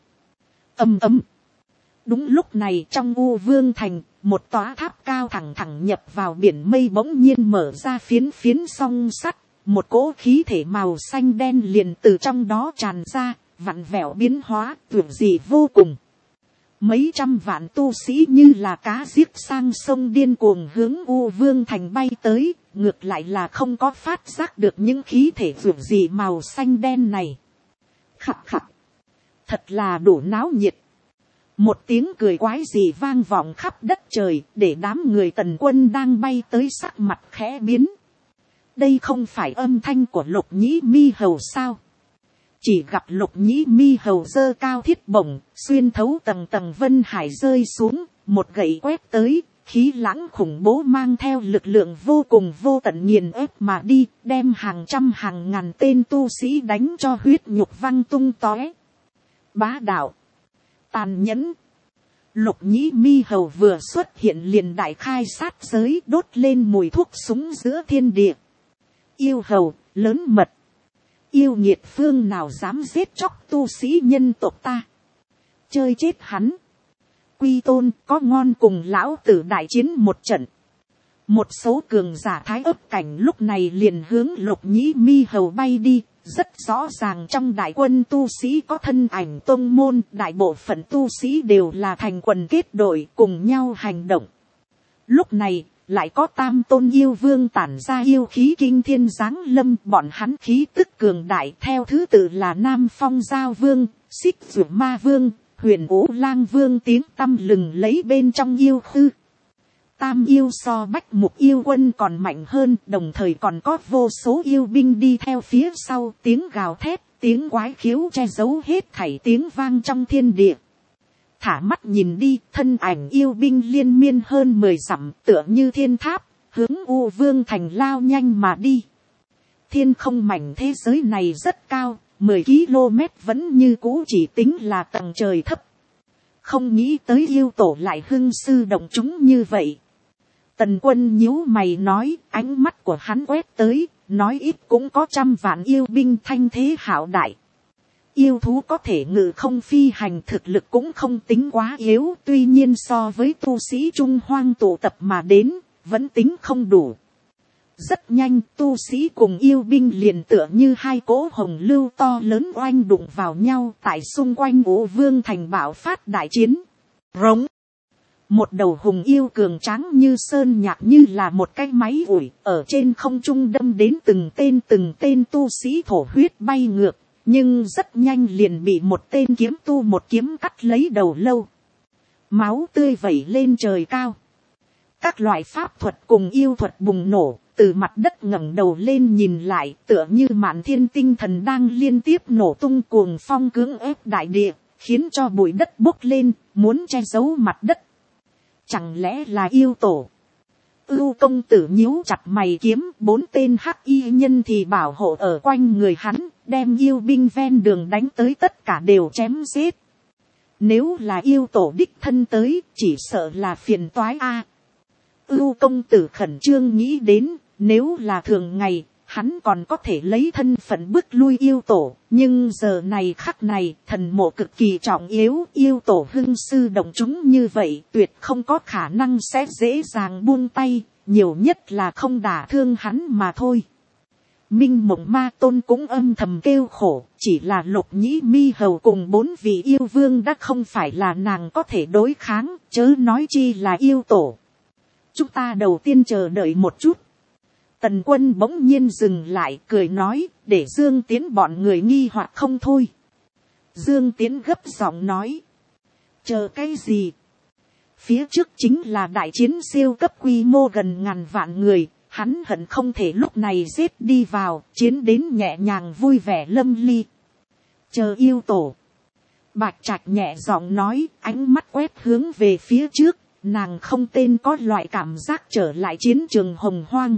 Ầm ầm. Đúng lúc này trong U Vương thành, một tòa tháp cao thẳng thẳng nhập vào biển mây bỗng nhiên mở ra phiến phiến song sắt, một cỗ khí thể màu xanh đen liền từ trong đó tràn ra, vặn vẹo biến hóa, tuyệt dị vô cùng. Mấy trăm vạn tu sĩ như là cá giết sang sông điên cuồng hướng U Vương thành bay tới, ngược lại là không có phát giác được những khí thể tuyệt dị màu xanh đen này. Khập khập. Thật là đủ náo nhiệt. Một tiếng cười quái dị vang vọng khắp đất trời, để đám người Tần Quân đang bay tới sắc mặt khẽ biến. Đây không phải âm thanh của Lục Nhĩ Mi Hầu sao? Chỉ gặp Lục Nhĩ Mi Hầu giơ cao thiết bổng, xuyên thấu tầng tầng vân hải rơi xuống, một gậy quét tới, khí lãng khủng bố mang theo lực lượng vô cùng vô tận nghiền ép mà đi, đem hàng trăm hàng ngàn tên tu sĩ đánh cho huyết nhục văng tung tóe. Bá đạo, tàn nhẫn. Lục Nhĩ Mi Hầu vừa xuất hiện liền đại khai sát giới, đốt lên mùi thuốc súng giữa thiên địa. Yêu hầu, lớn mật. Yêu nghiệt phương nào dám giết chóc tu sĩ nhân tộc ta. Chơi chết hắn. Quy Tôn có ngon cùng lão tử đại chiến một trận. Một số cường giả thái ấp cảnh lúc này liền hướng Lục Nhĩ Mi Hầu bay đi. Rất rõ ràng trong đại quân tu sĩ có thân ảnh tông môn, đại bộ phận tu sĩ đều là thành quần kết đội cùng nhau hành động. Lúc này, lại có tam tôn yêu vương tản ra yêu khí kinh thiên giáng lâm, bọn hắn khí tức cường đại theo thứ tự là Nam Phong Giao Vương, Xích Dụ Ma Vương, Huyền Ú Lang Vương tiếng tăm lừng lấy bên trong yêu khư. Tam yêu so Bách Mục yêu quân còn mạnh hơn, đồng thời còn có vô số yêu binh đi theo phía sau, tiếng gào thét, tiếng quái khiếu che giấu hết thảy tiếng vang trong thiên địa. Thả mắt nhìn đi, thân ảnh yêu binh liên miên hơn 10 dặm, tựa như thiên tháp, hướng U Vương thành lao nhanh mà đi. Thiên không mảnh thế giới này rất cao, 10 km vẫn như cũ chỉ tính là tầng trời thấp. Không nghĩ tới yêu tổ lại hưng sư động chúng như vậy. Tần Quân nhíu mày nói, ánh mắt của hắn quét tới, nói ít cũng có 100 vạn yêu binh thanh thế hạo đại. Yêu thú có thể ngự không phi hành, thực lực cũng không tính quá yếu, tuy nhiên so với tu sĩ Trung Hoang tụ tập mà đến, vẫn tính không đủ. Rất nhanh, tu sĩ cùng yêu binh liền tựa như hai cỗ hồng lưu to lớn oanh đụng vào nhau, tại xung quanh U Vương thành bạo phát đại chiến. Rống. Một đầu hùng yêu cường tráng như sơn nhạc, như là một cái máy ủi, ở trên không trung đâm đến từng tên tu sĩ thổ huyết bay ngược, nhưng rất nhanh liền bị một tên kiếm tu một kiếm cắt lấy đầu lâu. Máu tươi vẩy lên trời cao. Các loại pháp thuật cùng yêu thuật bùng nổ, từ mặt đất ngẩng đầu lên nhìn lại, tựa như mạn thiên tinh thần đang liên tiếp nổ tung, cuồng phong cưỡng ép đại địa, khiến cho bụi đất bốc lên, muốn che giấu mặt đất. Chẳng lẽ là yêu tổ? Ưu công tử nhíu chặt mày kiếm, 4 tên hắc y nhân thì bảo hộ ở quanh người hắn, đem yêu binh ven đường đánh tới tất cả đều chém giết. Nếu là yêu tổ đích thân tới, chỉ sợ là phiền toái a. Ưu công tử khẩn trương nghĩ đến, nếu là thường ngày, hắn còn có thể lấy thân phận bước lui yêu tổ, nhưng giờ này khắc này, thần mộ cực kỳ trọng yếu, yêu tổ hưng sư động chúng như vậy, tuyệt không có khả năng sẽ dễ dàng buông tay, nhiều nhất là không đả thương hắn mà thôi. Minh Mộng Ma Tôn cũng âm thầm kêu khổ, chỉ là Lục Nhĩ Mi Hầu cùng 4 vị yêu vương đã không phải là nàng có thể đối kháng, chớ nói chi là yêu tổ. Chúng ta đầu tiên chờ đợi một chút. Tần Quân bỗng nhiên dừng lại, cười nói, để Dương Tiến bọn người nghi hoặc không thôi. Dương Tiến gấp giọng nói, chờ cái gì? Phía trước chính là đại chiến siêu cấp quy mô gần ngàn vạn người, hắn hận không thể lúc này giết đi vào, chiến đến nhẹ nhàng vui vẻ lâm ly. Chờ yêu tổ. Bạch Trạch nhẹ giọng nói, ánh mắt quét hướng về phía trước, nàng không tên có loại cảm giác trở lại chiến trường hồng hoang.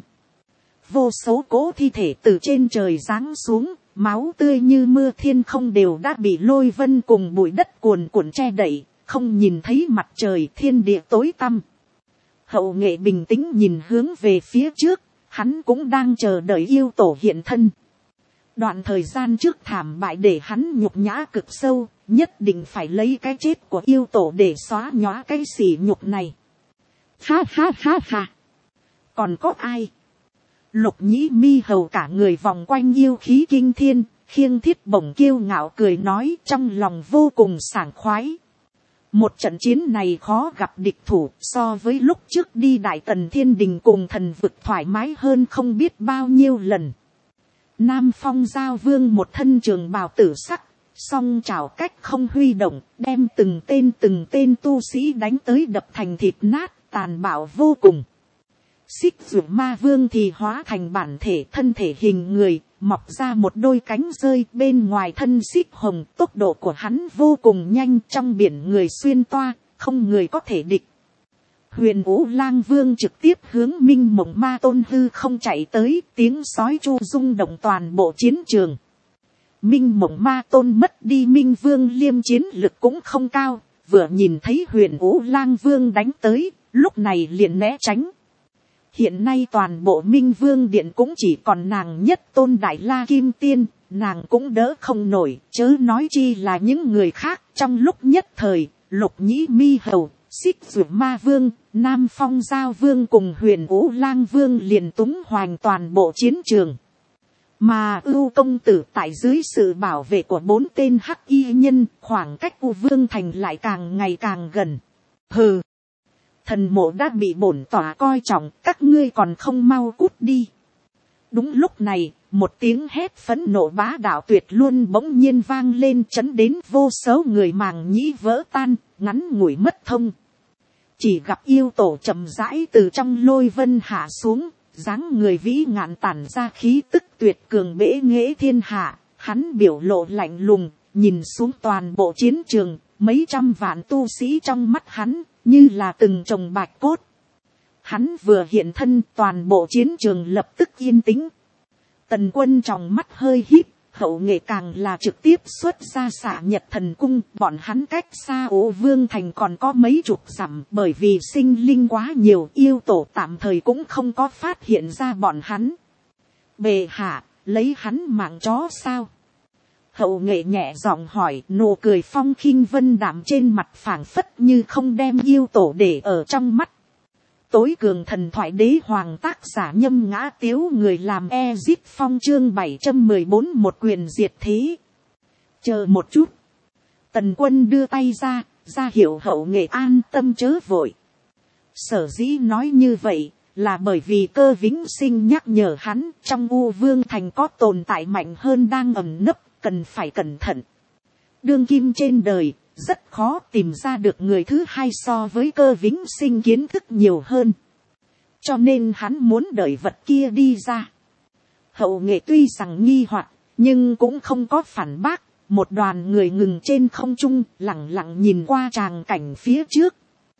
Vô số cố thi thể từ trên trời giáng xuống, máu tươi như mưa, thiên không đều đã bị lôi vân cùng bụi đất cuồn cuộn che đậy, không nhìn thấy mặt trời, thiên địa tối tăm. Hậu nghệ bình tĩnh nhìn hướng về phía trước, hắn cũng đang chờ đợi yêu tổ hiện thân. Đoạn thời gian trước thảm bại để hắn nhục nhã cực sâu, nhất định phải lấy cái chết của yêu tổ để xóa nhóa cái sỉ nhục này. Ha ha ha ha. Còn có ai? Lục Nhĩ Mi hầu cả người vòng quanh yêu khí kinh thiên, khiêng thiết bổng kiêu ngạo cười nói, trong lòng vô cùng sảng khoái. Một trận chiến này khó gặp địch thủ, so với lúc trước đi Đại Tần Thiên Đình cùng thần vực thoải mái hơn không biết bao nhiêu lần. Nam Phong Giao Vương một thân trường bào tử sắc, song chảo cách không huy động, đem từng tên tu sĩ đánh tới đập thành thịt nát, tàn bạo vô cùng. Xích Dược Ma Vương thì hóa thành bản thể, thân thể hình người, mọc ra một đôi cánh rơi, bên ngoài thân xích hồng, tốc độ của hắn vô cùng nhanh, trong biển người xuyên toa, không người có thể địch. Huyền Vũ Lang Vương trực tiếp hướng Minh Mộng Ma Tôn hư không chạy tới, tiếng sói chu rung động toàn bộ chiến trường. Minh Mộng Ma Tôn mất đi Minh Vương Liêm chiến lực cũng không cao, vừa nhìn thấy Huyền Vũ Lang Vương đánh tới, lúc này liền né tránh. Hiện nay toàn bộ Minh Vương Điện cũng chỉ còn nàng nhất tôn Đại La Kim Tiên, nàng cũng đỡ không nổi, chớ nói chi là những người khác. Trong lúc nhất thời, Lục Nhĩ Mi hầu, Xích Dược Ma Vương, Nam Phong Giao Vương cùng Huyền Vũ Lang Vương liền túng hoành toàn bộ chiến trường. Mà Ưu công tử tại dưới sự bảo vệ của 4 tên hắc y nhân, khoảng cách U Vương thành lại càng ngày càng gần. Hừ, thần mộ đã bị bổn tỏa coi trọng, các ngươi còn không mau cút đi. Đúng lúc này, một tiếng hét phẫn nộ bá đạo tuyệt luôn bỗng nhiên vang lên, chấn đến vô số người màng nhĩ vỡ tan, ngắn ngủi mất thông. Chỉ gặp yêu tổ chậm rãi từ trong lôi vân hạ xuống, dáng người vĩ ngạn tản ra khí tức tuyệt cường bẽ nghễ thiên hạ. Hắn biểu lộ lạnh lùng, nhìn xuống toàn bộ chiến trường, mấy trăm vạn tu sĩ trong mắt hắn như là từng chồng bạch cốt. Hắn vừa hiện thân, toàn bộ chiến trường lập tức yên tĩnh. Tần Quân trong mắt hơi híp, Hậu nghệ càng là trực tiếp xuất ra Xạ Nhật Thần Cung. Bọn hắn cách xa Ô Vương thành còn có mấy chục dặm, bởi vì sinh linh quá nhiều, yêu tổ tạm thời cũng không có phát hiện ra bọn hắn. Bệ hạ, lấy hắn mạng chó sao? Hậu nghệ nhẹ giọng hỏi, nụ cười phong khinh vân đạm trên mặt phảng phất như không đem yêu tổ để ở trong mắt. Tối cường thần thoại đế hoàng, tác giả Nhâm Ngã Tiếu, người làm Ezip Phong, chương 714, một quyền diệt thế. Chờ một chút. Tần Quân đưa tay ra hiệu Hậu nghệ an tâm chớ vội. Sở dĩ nói như vậy, là bởi vì Cơ Vĩnh Sinh nhắc nhở hắn, trong U Vương thành có tồn tại mạnh hơn đang ẩn nấp, cần phải cẩn thận. Đương kim trên đời, rất khó tìm ra được người thứ hai so với Cơ Vĩnh Sinh kiến thức nhiều hơn. Cho nên hắn muốn đợi vật kia đi ra. Hậu nghệ tuy rằng nghi hoặc, nhưng cũng không có phản bác. Một đoàn người ngừng trên không trung, lặng lặng nhìn qua tràng cảnh phía trước.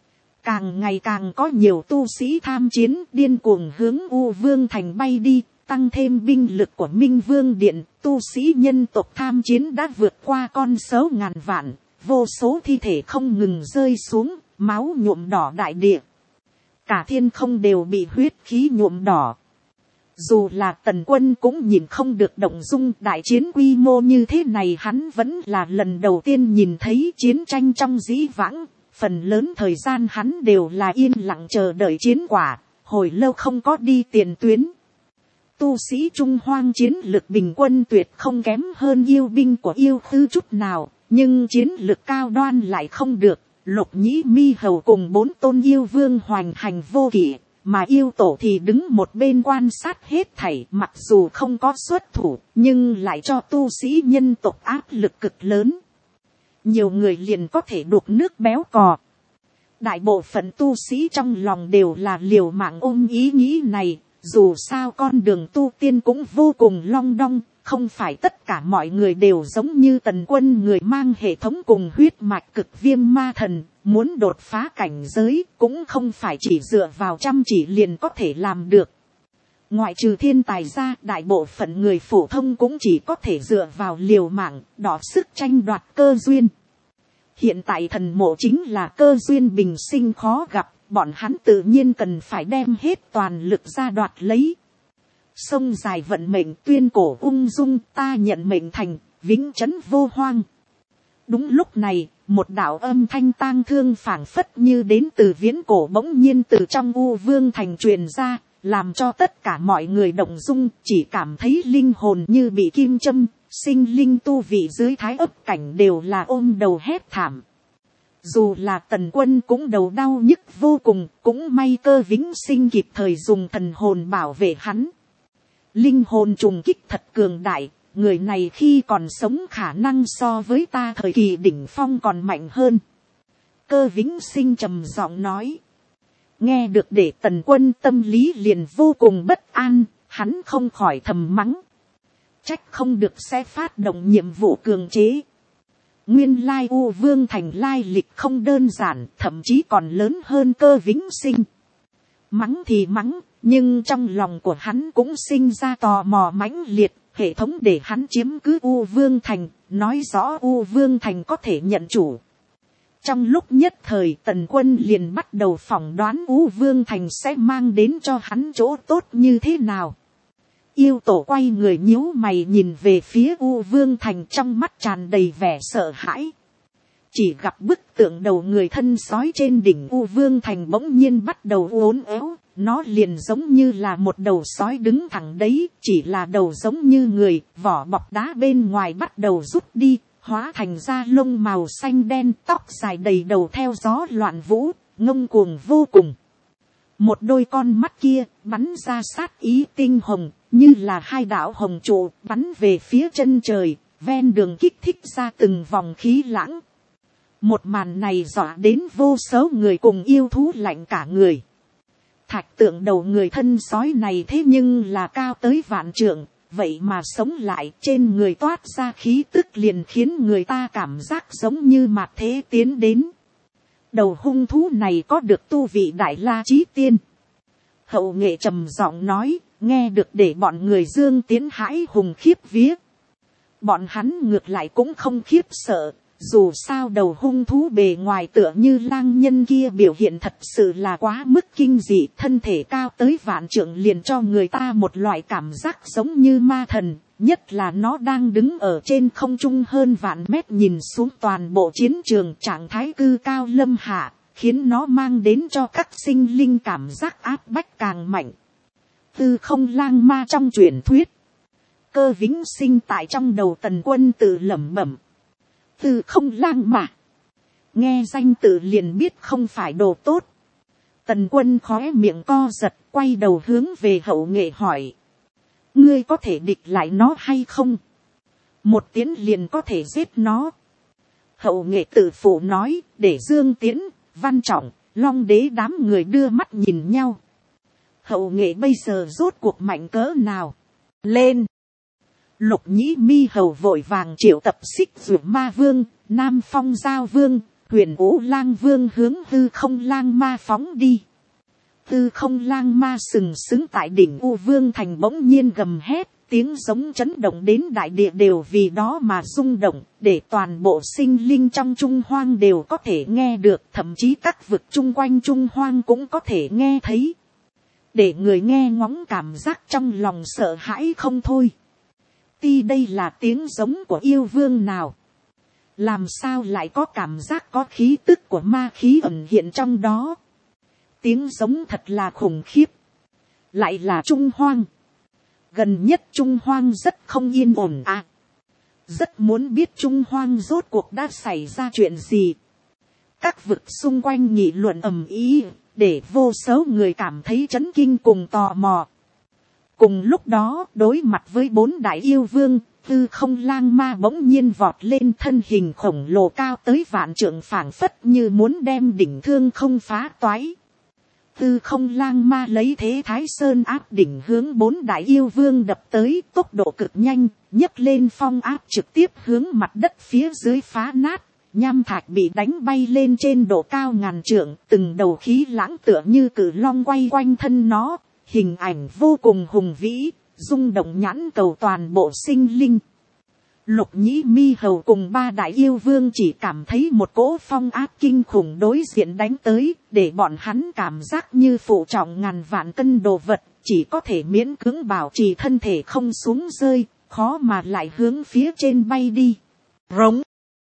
Càng ngày càng có nhiều tu sĩ tham chiến, điên cuồng hướng U Vương thành bay đi. Tăng thêm binh lực của Minh Vương Điện, tu sĩ nhân tộc tham chiến đã vượt qua con số ngàn vạn. Vô số thi thể không ngừng rơi xuống, máu nhuộm đỏ đại địa. Cả thiên không đều bị huyết khí nhuộm đỏ. Dù là Tần Quân cũng nhìn không được động dung, đại chiến quy mô như thế này hắn vẫn là lần đầu tiên nhìn thấy. Chiến tranh trong dĩ vãng, phần lớn thời gian hắn đều là yên lặng chờ đợi chiến quả, hồi lâu không có đi tiền tuyến. Tu sĩ Trung Hoang chiến lực bình quân tuyệt không kém hơn yêu binh của yêu khư chút nào, nhưng chiến lực cao đoan lại không được. Lục Nhĩ Mi hầu cùng 4 tôn yêu vương hoành hành vô kỷ, mà yêu tổ thì đứng một bên quan sát hết thảy, mặc dù không có xuất thủ, nhưng lại cho tu sĩ nhân tộc áp lực cực lớn. Nhiều người liền có thể đục nước béo cò. Đại bộ phận tu sĩ trong lòng đều là liều mạng ôm ý nghĩ này. Dù sao con đường tu tiên cũng vô cùng long đong, không phải tất cả mọi người đều giống như Tần Quân, người mang hệ thống cùng huyết mạch cực viêm ma thần, muốn đột phá cảnh giới cũng không phải chỉ dựa vào chăm chỉ liền có thể làm được. Ngoại trừ thiên tài ra, đại bộ phận người phổ thông cũng chỉ có thể dựa vào liều mạng, đỏ sức tranh đoạt cơ duyên. Hiện tại thần mộ chính là cơ duyên bình sinh khó gặp. bọn hắn tự nhiên cần phải đem hết toàn lực ra đoạt lấy. Sông dài vận mệnh tuyên cổ ung dung, ta nhận mệnh thành, vĩnh trấn vô hoang. Đúng lúc này, một đạo âm thanh tang thương phảng phất như đến từ viễn cổ bỗng nhiên từ trong U Vương thành truyền ra, làm cho tất cả mọi người động dung, chỉ cảm thấy linh hồn như bị kim châm, sinh linh tu vị dưới thái ấp cảnh đều là ôm đầu hét thảm. Dù là Tần Quân cũng đầu đau nhức vô cùng, cũng may Cơ Vĩnh Sinh kịp thời dùng thần hồn bảo vệ hắn. Linh hồn trùng kích thật cường đại, người này khi còn sống khả năng so với ta thời kỳ đỉnh phong còn mạnh hơn. Cơ Vĩnh Sinh trầm giọng nói. Nghe được để Tần Quân tâm lý liền vô cùng bất an, hắn không khỏi thầm mắng. Trách không được sẽ phát động nhiệm vụ cường chế. Nguyên lai U Vương thành lai lịch không đơn giản, thậm chí còn lớn hơn Cơ Vĩnh Sinh. Mắng thì mắng, nhưng trong lòng của hắn cũng sinh ra tò mò mãnh liệt. Hệ thống để hắn chiếm cứ U Vương thành, nói rõ U Vương thành có thể nhận chủ. Trong lúc nhất thời Tần Quân liền bắt đầu phỏng đoán U Vương thành sẽ mang đến cho hắn chỗ tốt như thế nào. Yêu tổ quay người nhíu mày nhìn về phía U Vương thành, trong mắt tràn đầy vẻ sợ hãi. Chỉ gặp bức tượng đầu người thân sói trên đỉnh U Vương thành bỗng nhiên bắt đầu uốn éo. Nó liền giống như là một đầu sói đứng thẳng đấy, chỉ là đầu giống như người, vỏ bọc đá bên ngoài bắt đầu rút đi, hóa thành da lông màu xanh đen, tóc dài đầy đầu theo gió loạn vũ, ngông cuồng vô cùng. Một đôi con mắt kia bắn ra sát ý tinh hồng, như là hai đạo hồng trụ bắn về phía chân trời, ven đường kích thích ra từng vòng khí lãng. Một màn này dọa đến vô số người cùng yêu thú lạnh cả người. Thạch tượng đầu người thân sói này thế nhưng là cao tới vạn trượng, vậy mà sống lại, trên người toát ra khí tức liền khiến người ta cảm giác giống như mạt thế tiến đến. Đầu hung thú này có được tu vị đại la chí tiên. Hậu nghệ trầm giọng nói, nghe được để bọn người Dương Tiến hãi hùng khiếp vía. Bọn hắn ngược lại cũng không khiếp sợ. Dù sao đầu hung thú bề ngoài tựa như lang nhân kia biểu hiện thật sự là quá mức kinh dị, thân thể cao tới vạn trượng liền cho người ta một loại cảm giác giống như ma thần, nhất là nó đang đứng ở trên không trung hơn vạn mét nhìn xuống toàn bộ chiến trường, trạng thái cư cao lâm hạ, khiến nó mang đến cho các sinh linh cảm giác áp bách càng mạnh. Tư không lang ma trong truyền thuyết, Cơ Vĩnh Sinh tại trong đầu Tần Quân tự lẩm bẩm. Tư không lang mà. Nghe danh tự liền biết không phải đồ tốt. Tần Quân khóe miệng co giật, quay đầu hướng về Hậu nghệ hỏi. Ngươi có thể địch lại nó hay không? Một tiến liền có thể giết nó. Hậu nghệ tự phụ nói, để Dương Tiến, Văn Trọng, Long Đế đám người đưa mắt nhìn nhau. Hậu nghệ bây giờ rốt cuộc mạnh cỡ nào? Lên! Lục Nhĩ Mi hầu vội vàng triệu tập Xích Dụ Ma Vương, Nam Phong Giao Vương, Huyền Vũ Lang Vương hướng Hư Không Lang Ma phóng đi. Hư Không Lang Ma sừng sững tại đỉnh U Vương thành bỗng nhiên gầm hét, tiếng giống chấn động đến đại địa đều vì đó mà rung động, để toàn bộ sinh linh trong Trung Hoang đều có thể nghe được, thậm chí các vực chung quanh Trung Hoang cũng có thể nghe thấy. Để người nghe ngóng cảm giác trong lòng sợ hãi không thôi. Đây là tiếng giống của yêu vương nào? Làm sao lại có cảm giác có khí tức của ma khí ẩn hiện trong đó? Tiếng giống thật là khủng khiếp. Lại là Trung Hoang. Gần nhất Trung Hoang rất không yên ổn à. Rất muốn biết Trung Hoang rốt cuộc đã xảy ra chuyện gì. Các vực xung quanh nghị luận ầm ĩ, để vô số người cảm thấy chấn kinh cùng tò mò. Cùng lúc đó, đối mặt với 4 đại yêu vương, Hư Không Lang Ma bỗng nhiên vọt lên, thân hình khổng lồ cao tới vạn trượng, phảng phất như muốn đem đỉnh thương không phá toái. Hư Không Lang Ma lấy thế Thái Sơn áp đỉnh hướng 4 đại yêu vương đập tới, tốc độ cực nhanh, nhấc lên phong áp trực tiếp hướng mặt đất phía dưới phá nát. Nham thạch bị đánh bay lên trên độ cao ngàn trượng, từng đầu khí lãng tựa như cự long quay quanh thân nó. Hình ảnh vô cùng hùng vĩ, rung động nhãn cầu toàn bộ sinh linh. Lục Nhĩ Mi Hầu cùng ba đại yêu vương chỉ cảm thấy một cỗ phong áp kinh khủng đối diện đánh tới, để bọn hắn cảm giác như phụ trọng ngàn vạn cân đồ vật, chỉ có thể miễn cưỡng bảo trì thân thể không xuống rơi, khó mà lại hướng phía trên bay đi. Rống.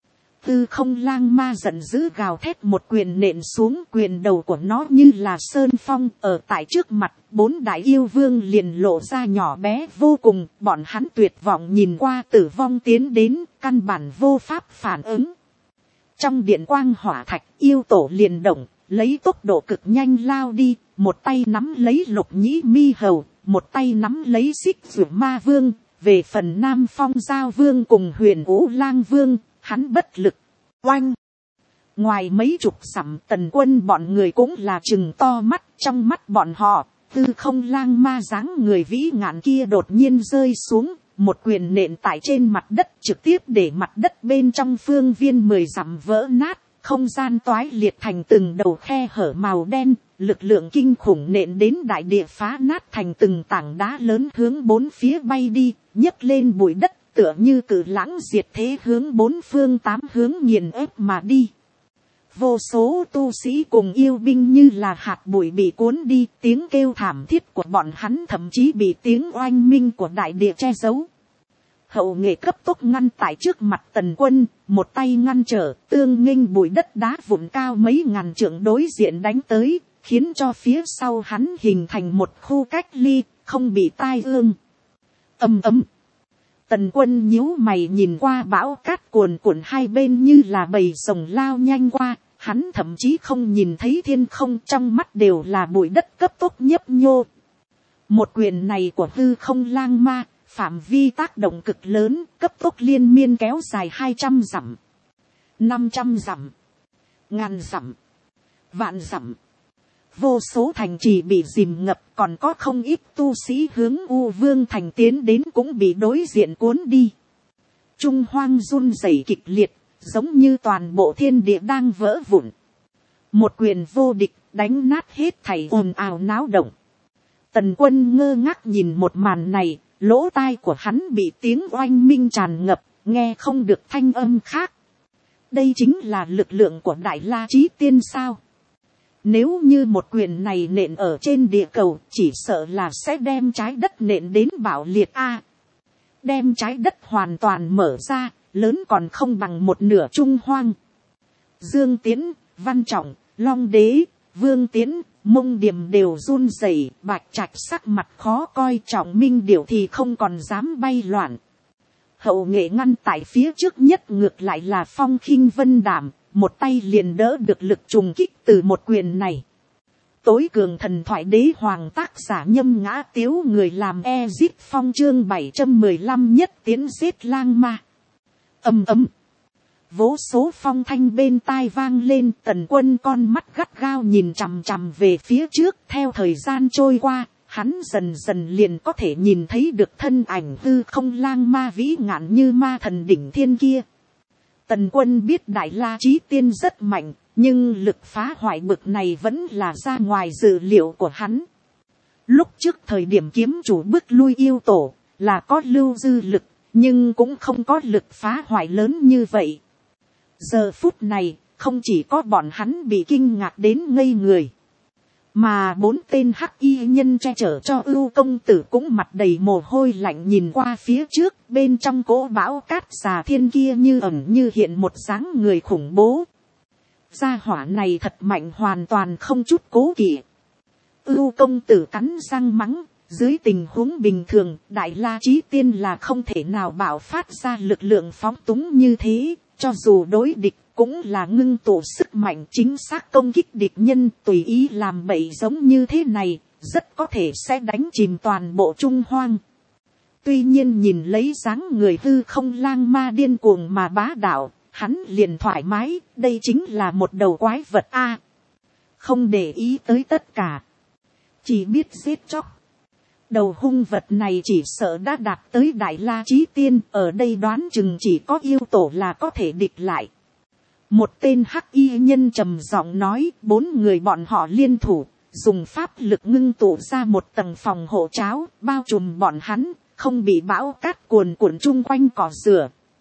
Tư không lang ma giận dữ gào thét một quyền nện xuống, quyền đầu của nó như là sơn phong, ở tại trước mặt, bốn đại yêu vương liền lộ ra nhỏ bé vô cùng, bọn hắn tuyệt vọng nhìn qua tử vong tiến đến, căn bản vô pháp phản ứng. Trong điện quang hỏa thạch, yêu tổ liền động, lấy tốc độ cực nhanh lao đi, một tay nắm lấy Lục Nhĩ Mi Hầu, một tay nắm lấy Xích Dụ Ma Vương, về phần Nam Phong Giao Vương cùng Huyền Vũ Lang Vương, hắn bất lực. Oanh. Ngoài mấy chục dặm, Tần Quân bọn người cũng là trừng to mắt, trong mắt bọn họ, tư không lang ma dáng người vĩ ngạn kia đột nhiên rơi xuống, một quyền nện tại trên mặt đất, trực tiếp để mặt đất bên trong phương viên 10 dặm vỡ nát, không gian toái liệt thành từng đầu khe hở màu đen, lực lượng kinh khủng nện đến đại địa phá nát thành từng tảng đá lớn hướng bốn phía bay đi, nhấc lên bụi đất, tựa như cự lãng diệt thế hướng bốn phương tám hướng nghiền ép mà đi. Vô số tu sĩ cùng yêu binh như là hạt bụi bị cuốn đi, tiếng kêu thảm thiết của bọn hắn thậm chí bị tiếng oanh minh của đại địa che giấu. Hậu nghệ cấp tốc ngăn tại trước mặt Tần Quân, một tay ngăn trở, tương nghênh bụi đất đá vụn cao mấy ngàn trượng đối diện đánh tới, khiến cho phía sau hắn hình thành một khu cách ly, không bị tai ương. Ầm ầm. Tần Quân nhíu mày nhìn qua bão cát cuồn cuộn hai bên như là bầy rồng lao nhanh qua, hắn thậm chí không nhìn thấy thiên không, trong mắt đều là bụi đất cấp tốc nhấp nhô. Một quyền này của hư không lang ma, phạm vi tác động cực lớn, cấp tốc liên miên kéo dài 200 dặm, 500 dặm, ngàn dặm, vạn dặm. Vô số thành trì bị dìm ngập, còn có không ít tu sĩ hướng U Vương thành tiến đến cũng bị đối diện cuốn đi. Trung hoang run rẩy kịch liệt, giống như toàn bộ thiên địa đang vỡ vụn. Một quyền vô địch, đánh nát hết thảy ồn ào náo động. Tần Quân ngơ ngác nhìn một màn này, lỗ tai của hắn bị tiếng oanh minh tràn ngập, nghe không được thanh âm khác. Đây chính là lực lượng của Đại La Chí Tiên sao? Nếu như một quyền này nện ở trên địa cầu, chỉ sợ là sẽ đem trái đất nện đến bạo liệt a. Đem trái đất hoàn toàn mở ra, lớn còn không bằng một nửa Trung Hoang. Dương Tiễn, Văn Trọng, Long Đế, Vương Tiễn, Mông Điềm đều run rẩy, Bạch Trạch sắc mặt khó coi, Trọng Minh Điểu thì không còn dám bay loạn. Hậu nghệ ngăn tại phía trước nhất ngược lại là Phong Khinh Vân Đạm, một tay liền đỡ được lực trùng kích từ một quyền này. Tối cường thần thoại đế hoàng tác giả Nhâm Ngã Tiếu, người làm Ezip Phong, chương 715 nhất tiến giết lang ma. Ầm ầm. Vô số phong thanh bên tai vang lên, Tần Quân con mắt gắt gao nhìn chằm chằm về phía trước, theo thời gian trôi qua, hắn dần dần liền có thể nhìn thấy được thân ảnh hư không lang ma vĩ ngạn như ma thần đỉnh thiên kia. Tần Quân biết Đại La Chí Tiên rất mạnh, nhưng lực phá hoại bực này vẫn là ra ngoài dự liệu của hắn. Lúc trước thời điểm kiếm chủ bước lui yêu tổ, là có lưu dư lực, nhưng cũng không có lực phá hoại lớn như vậy. Giờ phút này, không chỉ có bọn hắn bị kinh ngạc đến ngây người, mà bốn tên hắc y nhân che chở cho Ưu công tử cũng mặt đầy mồ hôi lạnh nhìn qua phía trước, bên trong cỗ bão cát già thiên kia như ẩn như hiện một dáng người khủng bố. Gia hỏa này thật mạnh, hoàn toàn không chút cố kỵ. Ưu công tử cắn răng mắng, dưới tình huống bình thường, Đại La Chí Tiên là không thể nào bạo phát ra lực lượng phóng túng như thế, cho dù đối địch cũng là ngưng tụ sức mạnh chính xác công kích địch nhân, tùy ý làm bậy giống như thế này, rất có thể sẽ đánh chìm toàn bộ Trung Hoang. Tuy nhiên nhìn lấy dáng người hư không lang ma điên cuồng mà bá đạo, hắn liền thoải mái, đây chính là một đầu quái vật a. Không để ý tới tất cả, chỉ biết giết chóc. Đầu hung vật này chỉ sợ đã đạt tới Đại La Chí Tiên, ở đây đoán chừng chỉ có yêu tổ là có thể địch lại. Một tên hắc y nhân trầm giọng nói, bốn người bọn họ liên thủ, dùng pháp lực ngưng tụ ra một tầng phòng hộ cháo, bao trùm bọn hắn, không bị bão cát cuồn cuộn chung quanh cỏ rửa.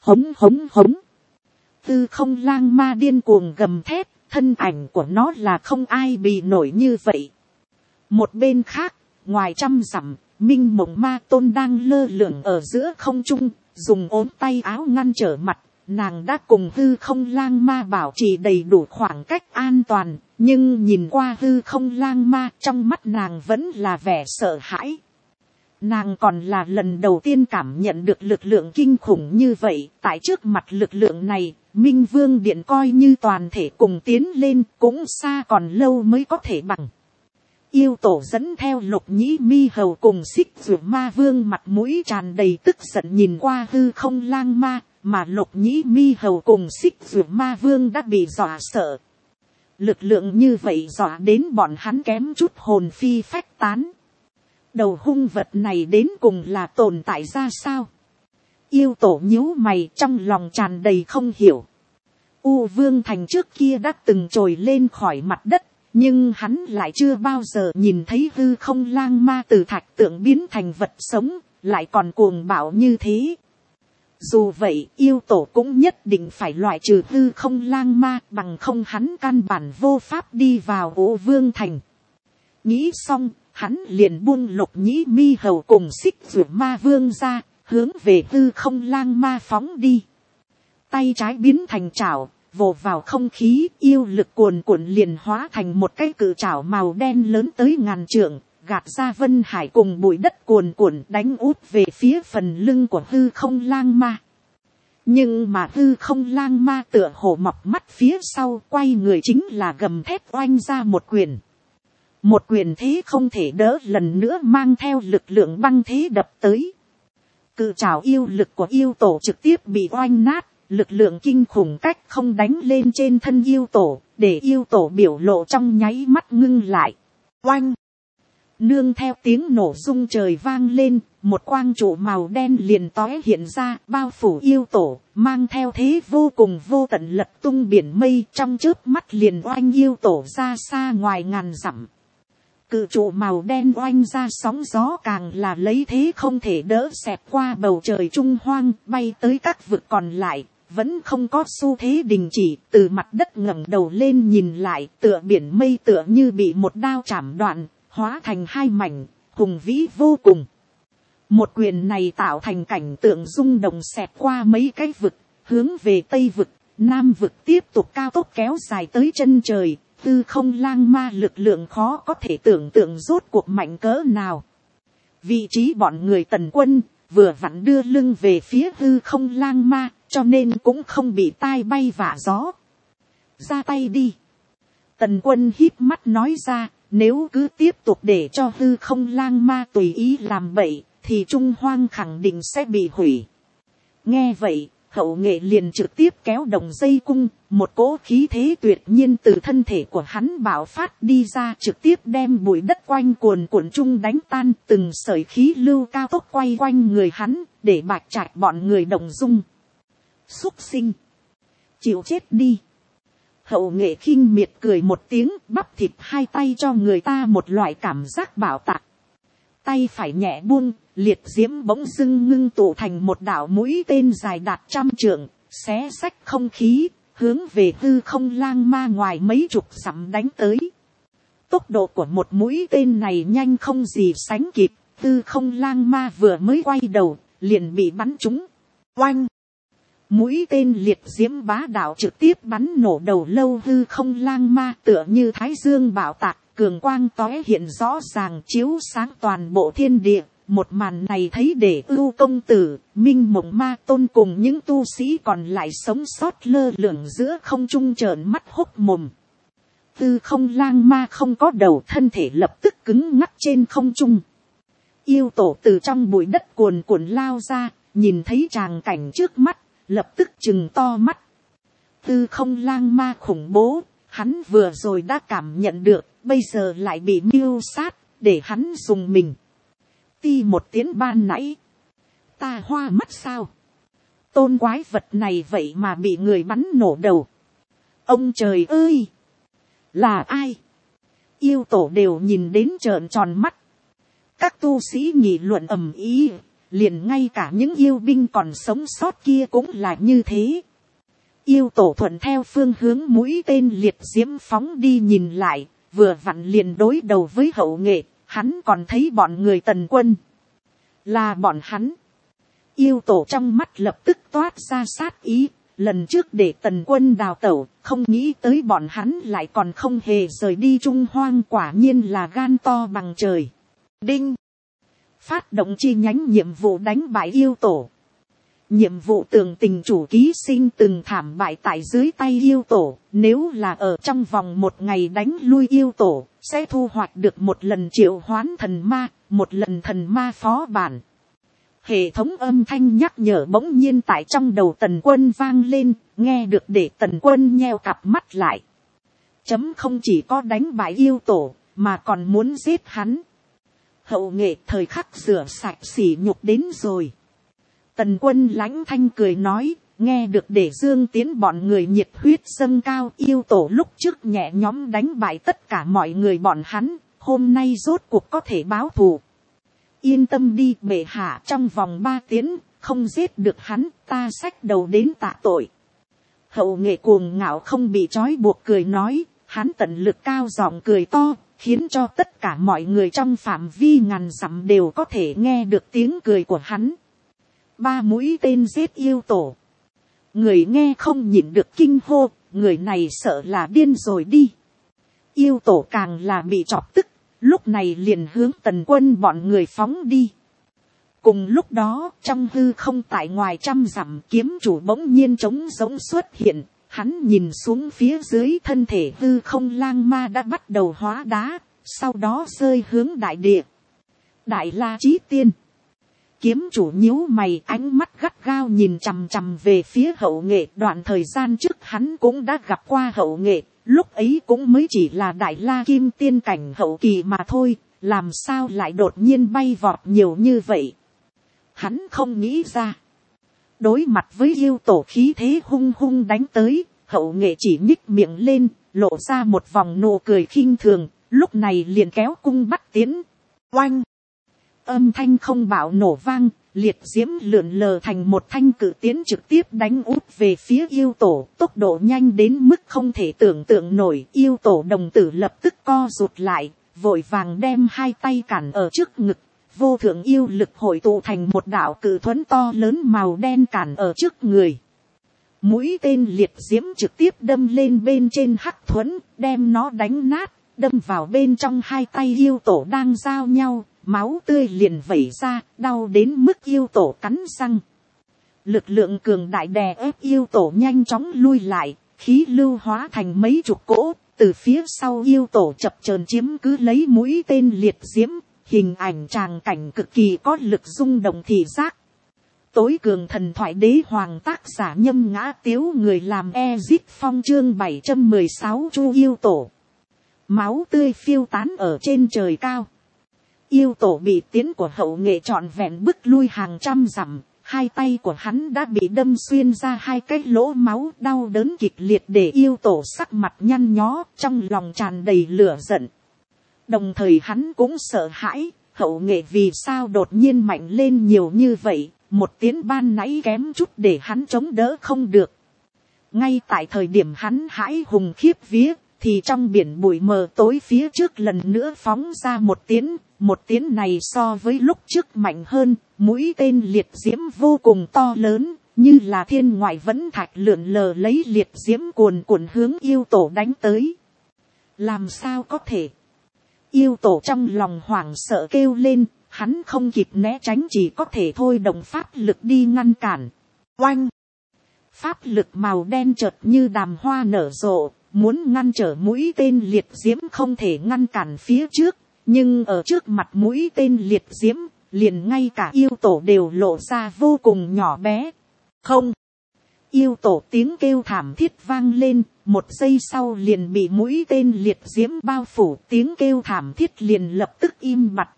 hống hống hống. Tư không lang ma điên cuồng gầm thét, thân ảnh của nó là không ai bị nổi như vậy. Một bên khác, ngoài 100 dặm, Minh Mộng Ma Tôn đang lơ lửng ở giữa không trung, dùng ốm tay áo ngăn trở mặt. Nàng đã cùng hư không lang ma bảo trì đầy đủ khoảng cách an toàn, nhưng nhìn qua hư không lang ma, trong mắt nàng vẫn là vẻ sợ hãi. Nàng còn là lần đầu tiên cảm nhận được lực lượng kinh khủng như vậy. Tại trước mặt lực lượng này, Minh Vương Điện coi như toàn thể cùng tiến lên, cũng xa còn lâu mới có thể bằng. Yêu tổ dẫn theo Lục Nhĩ Mi Hầu cùng Xích Dụ Ma Vương mặt mũi tràn đầy tức giận nhìn qua hư không lang ma, mà Lục Nhĩ Mi Hầu cùng Xích Dụ Ma Vương đã bị dọa sợ. Lực lượng như vậy dọa đến bọn hắn kém chút hồn phi phách tán. Đầu hung vật này đến cùng là tồn tại ra sao? Yêu tổ nhíu mày, trong lòng tràn đầy không hiểu. U Vương Thành trước kia đã từng trồi lên khỏi mặt đất, nhưng hắn lại chưa bao giờ nhìn thấy hư không lang ma từ thạch tượng biến thành vật sống, lại còn cuồng bạo như thế. Dù vậy, yêu tổ cũng nhất định phải loại trừ hư không lang ma, bằng không hắn căn bản vô pháp đi vào U Vương Thành. Nghĩ xong, hắn liền buông Lục Nhĩ Mi Hầu cùng Xích Dụ Ma Vương ra, hướng về hư không lang ma phóng đi. Tay trái biến thành chảo, vồ vào không khí, yêu lực cuồn cuộn liền hóa thành một cái cự chảo màu đen lớn tới ngàn trượng, gạt ra vân hải cùng bụi đất cuồn cuộn đánh út về phía phần lưng của hư không lang ma. Nhưng mà hư không lang ma tựa hồ mọc mắt phía sau, quay người chính là gầm thét oanh ra một quyền. Một quyền thế không thể đỡ, lần nữa mang theo lực lượng băng thế đập tới. Cự trảo yêu lực của yêu tổ trực tiếp bị oanh nát, lực lượng kinh khủng cách không đánh lên trên thân yêu tổ, để yêu tổ biểu lộ trong nháy mắt ngưng lại. Oanh! Nương theo tiếng nổ rung trời vang lên, một quang trụ màu đen liền tóe hiện ra, bao phủ yêu tổ, mang theo thế vô cùng vô tận lật tung biển mây, trong chớp mắt liền oanh yêu tổ ra xa ngoài ngàn dặm. Cự trụ màu đen oanh ra sóng gió càng là lấy thế không thể đỡ xẹt qua bầu trời trung hoang, bay tới các vực còn lại, vẫn không có xu thế đình chỉ, từ mặt đất ngẩng đầu lên nhìn lại, tựa biển mây tựa như bị một đao chảm đoạn, hóa thành hai mảnh, hùng vĩ vô cùng. Một quyền này tạo thành cảnh tượng rung động xẹt qua mấy cái vực, hướng về tây vực, nam vực tiếp tục cao tốc kéo dài tới chân trời. Hư không lang ma lực lượng khó có thể tưởng tượng rốt cuộc mạnh cỡ nào. Vị trí bọn người Tần Quân vừa vặn đưa lưng về phía hư không lang ma, cho nên cũng không bị tai bay vạ gió. Ra tay đi. Tần Quân híp mắt nói ra, nếu cứ tiếp tục để cho hư không lang ma tùy ý làm bậy, thì Trung Hoang khẳng định sẽ bị hủy. Nghe vậy, Hậu Nghệ liền trực tiếp kéo đồng dây cung, một cỗ khí thế tuyệt nhiên từ thân thể của hắn bạo phát đi ra, trực tiếp đem bụi đất quanh cuồn cuộn trung đánh tan, từng sợi khí lưu cao tốc quay quanh người hắn, để Bạch Trạch bọn người động dung. Súc sinh, chịu chết đi. Hậu Nghệ khinh miệt cười một tiếng, bắp thịt hai tay cho người ta một loại cảm giác bạo tạc. Tay phải nhẹ buông, liệt diễm bỗng dưng ngưng tụ thành một đạo mũi tên dài đạt 100 trượng, xé xách không khí, hướng về hư không lang ma ngoài mấy chục dặm đánh tới. Tốc độ của một mũi tên này nhanh không gì sánh kịp, hư không lang ma vừa mới quay đầu, liền bị bắn trúng. Oanh! Mũi tên liệt diễm bá đạo trực tiếp bắn nổ đầu lâu hư không lang ma, tựa như thái dương bạo tạc, cường quang tóe hiện rõ ràng chiếu sáng toàn bộ thiên địa. Một màn này thấy để ưu công tử, Minh Mộng Ma Tôn cùng những tu sĩ còn lại sống sót lơ lửng giữa không trung trợn mắt hốc mồm. Hư không lang ma không có đầu, thân thể lập tức cứng ngắc trên không trung. Yêu tổ từ trong bụi đất cuồn cuộn lao ra, nhìn thấy tràng cảnh trước mắt, lập tức trừng to mắt. Hư không lang ma khủng bố, hắn vừa rồi đã cảm nhận được, bây giờ lại bị mưu sát, để hắn dùng mình. Ti một tiếng ban nãy, ta hoa mắt sao? Tôn quái vật này vậy mà bị người bắn nổ đầu. Ông trời ơi! Là ai? Yêu tổ đều nhìn đến trợn tròn mắt. Các tu sĩ nghị luận ầm ĩ, liền ngay cả những yêu binh còn sống sót kia cũng là như thế. Yêu tổ thuận theo phương hướng mũi tên liệt diễm phóng đi nhìn lại, vừa vặn liền đối đầu với Hậu Nghệ, hắn còn thấy bọn người Tần Quân. Là bọn hắn. Yêu tổ trong mắt lập tức toát ra sát ý, lần trước để Tần Quân đào tẩu, không nghĩ tới bọn hắn lại còn không hề rời đi Trung Hoang, quả nhiên là gan to bằng trời. Đinh. Phát động chi nhánh nhiệm vụ đánh bại yêu tổ. Nhiệm vụ tường tình chủ ký sinh từng thảm bại tại dưới tay yêu tổ, nếu là ở trong vòng 1 ngày đánh lui yêu tổ, sẽ thu hoạch được 1 lần triệu hoán thần ma, 1 lần thần ma phó bản. Hệ thống âm thanh nhắc nhở bỗng nhiên tại trong đầu Tần Quân vang lên, nghe được để Tần Quân nheo cặp mắt lại. Chấm không chỉ có đánh bại yêu tổ, mà còn muốn giết hắn. Hậu Nghệ thời khắc rửa sạch sỉ nhục đến rồi. Tần Quân lãnh thanh cười nói, nghe được để Dương Tiến bọn người nhiệt huyết dâng cao, yêu tổ lúc trước nhẹ nhõm đánh bại tất cả mọi người bọn hắn, hôm nay rốt cuộc có thể báo thù. Yên tâm đi bệ hạ, trong vòng 3 tiếng, không giết được hắn, ta xách đầu đến tạ tội. Hậu Nghệ cuồng ngạo không bị trói buộc cười nói, hắn tận lực cao giọng cười to, khiến cho tất cả mọi người trong phạm vi ngàn dặm đều có thể nghe được tiếng cười của hắn. 3 mũi tên giết yêu tổ. Người nghe không nhịn được kinh hô, người này sợ là điên rồi đi. Yêu tổ càng là bị chọc tức, lúc này liền hướng Tần Quân bọn người phóng đi. Cùng lúc đó, trong hư không tại ngoài 100 dặm, kiếm chủ bỗng nhiên trống rỗng xuất hiện. Hắn nhìn xuống phía dưới, thân thể hư không lang ma đã bắt đầu hóa đá, sau đó rơi hướng đại địa. Đại La Chí Tiên. Kiếm chủ nhíu mày, ánh mắt gắt gao nhìn chằm chằm về phía Hậu Nghệ. Đoạn thời gian trước hắn cũng đã gặp qua Hậu Nghệ, lúc ấy cũng mới chỉ là Đại La Kim Tiên cảnh hậu kỳ mà thôi, làm sao lại đột nhiên bay vọt nhiều như vậy. Hắn không nghĩ ra. Đối mặt với yêu tổ khí thế hung hung đánh tới, Hậu Nghệ chỉ nhích miệng lên, lộ ra một vòng nụ cười khinh thường, lúc này liền kéo cung bắt tiến. Oanh! Âm thanh không bạo nổ vang, liệt diễm lượn lờ thành một thanh cự tiến trực tiếp đánh út về phía yêu tổ, tốc độ nhanh đến mức không thể tưởng tượng nổi. Yêu tổ đồng tử lập tức co rụt lại, vội vàng đem 2 tay cản ở trước ngực, vô thượng yêu lực hội tụ thành một đạo cự thuẫn to lớn màu đen cản ở trước người. Mũi tên liệt diễm trực tiếp đâm lên bên trên hắc thuẫn, đem nó đánh nát, đâm vào bên trong 2 tay yêu tổ đang giao nhau. Máu tươi liền vẩy ra, đau đến mức yêu tổ cắn răng. Lực lượng cường đại đè ép yêu tổ nhanh chóng lui lại, khí lưu hóa thành mấy chục cỗ, từ phía sau yêu tổ chập chờn chiếm cứ lấy mũi tên liệt diễm, hình ảnh tràng cảnh cực kỳ có lực rung động thị giác. Tối cường thần thoại đế hoàng, tác giả Nhâm Ngã Tiếu, người làm Ezit Phong, chương 716 Chu yêu tổ. Máu tươi phiêu tán ở trên trời cao. Yêu tổ bị tiến của Hậu Nghệ trọn vẹn bức lui hàng 100 dặm, 2 tay của hắn đã bị đâm xuyên ra 2 cái lỗ máu, đau đớn kịch liệt để yêu tổ sắc mặt nhăn nhó, trong lòng tràn đầy lửa giận. Đồng thời hắn cũng sợ hãi, Hậu Nghệ vì sao đột nhiên mạnh lên nhiều như vậy, một tiến ban nãy kém chút để hắn chống đỡ không được. Ngay tại thời điểm hắn hãi hùng khiếp vía, thì trong biển bụi mờ tối phía trước lần nữa phóng ra một tiến này so với lúc trước mạnh hơn, mũi tên liệt diễm vô cùng to lớn, như là thiên ngoại vẫn thạch lượn lờ lấy liệt diễm cuồn cuộn hướng yêu tổ đánh tới. Làm sao có thể? Yêu tổ trong lòng hoảng sợ kêu lên, hắn không kịp né tránh, chỉ có thể thôi động pháp lực đi ngăn cản. Oanh! Pháp lực màu đen chợt như đàm hoa nở rộ, muốn ngăn trở mũi tên liệt diễm không thể ngăn cản phía trước, nhưng ở trước mặt mũi tên liệt diễm, liền ngay cả yêu tổ đều lộ ra vô cùng nhỏ bé. Không! Yêu tổ tiếng kêu thảm thiết vang lên, 1 giây sau liền bị mũi tên liệt diễm bao phủ, tiếng kêu thảm thiết liền lập tức im bặt.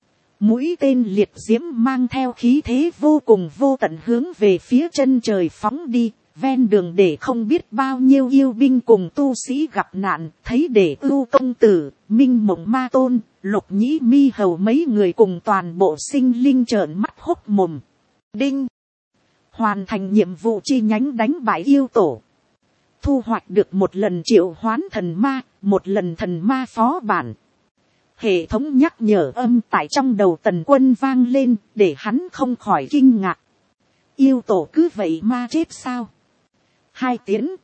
Mũi tên liệt diễm mang theo khí thế vô cùng vô tận hướng về phía chân trời phóng đi, ven đường để không biết bao nhiêu yêu binh cùng tu sĩ gặp nạn, thấy để ưu công tử, minh mộng ma tôn, lục nhĩ mi hầu mấy người cùng toàn bộ sinh linh trợn mắt hốc mồm. Đinh, hoàn thành nhiệm vụ chi nhánh đánh bại yêu tổ, thu hoạch được một lần triệu hoán thần ma, một lần thần ma phó bản. Hệ thống nhắc nhở âm tại trong đầu Tần Quân vang lên, để hắn không khỏi kinh ngạc. Yêu tổ cứ vậy ma chết sao? 2 tiếng.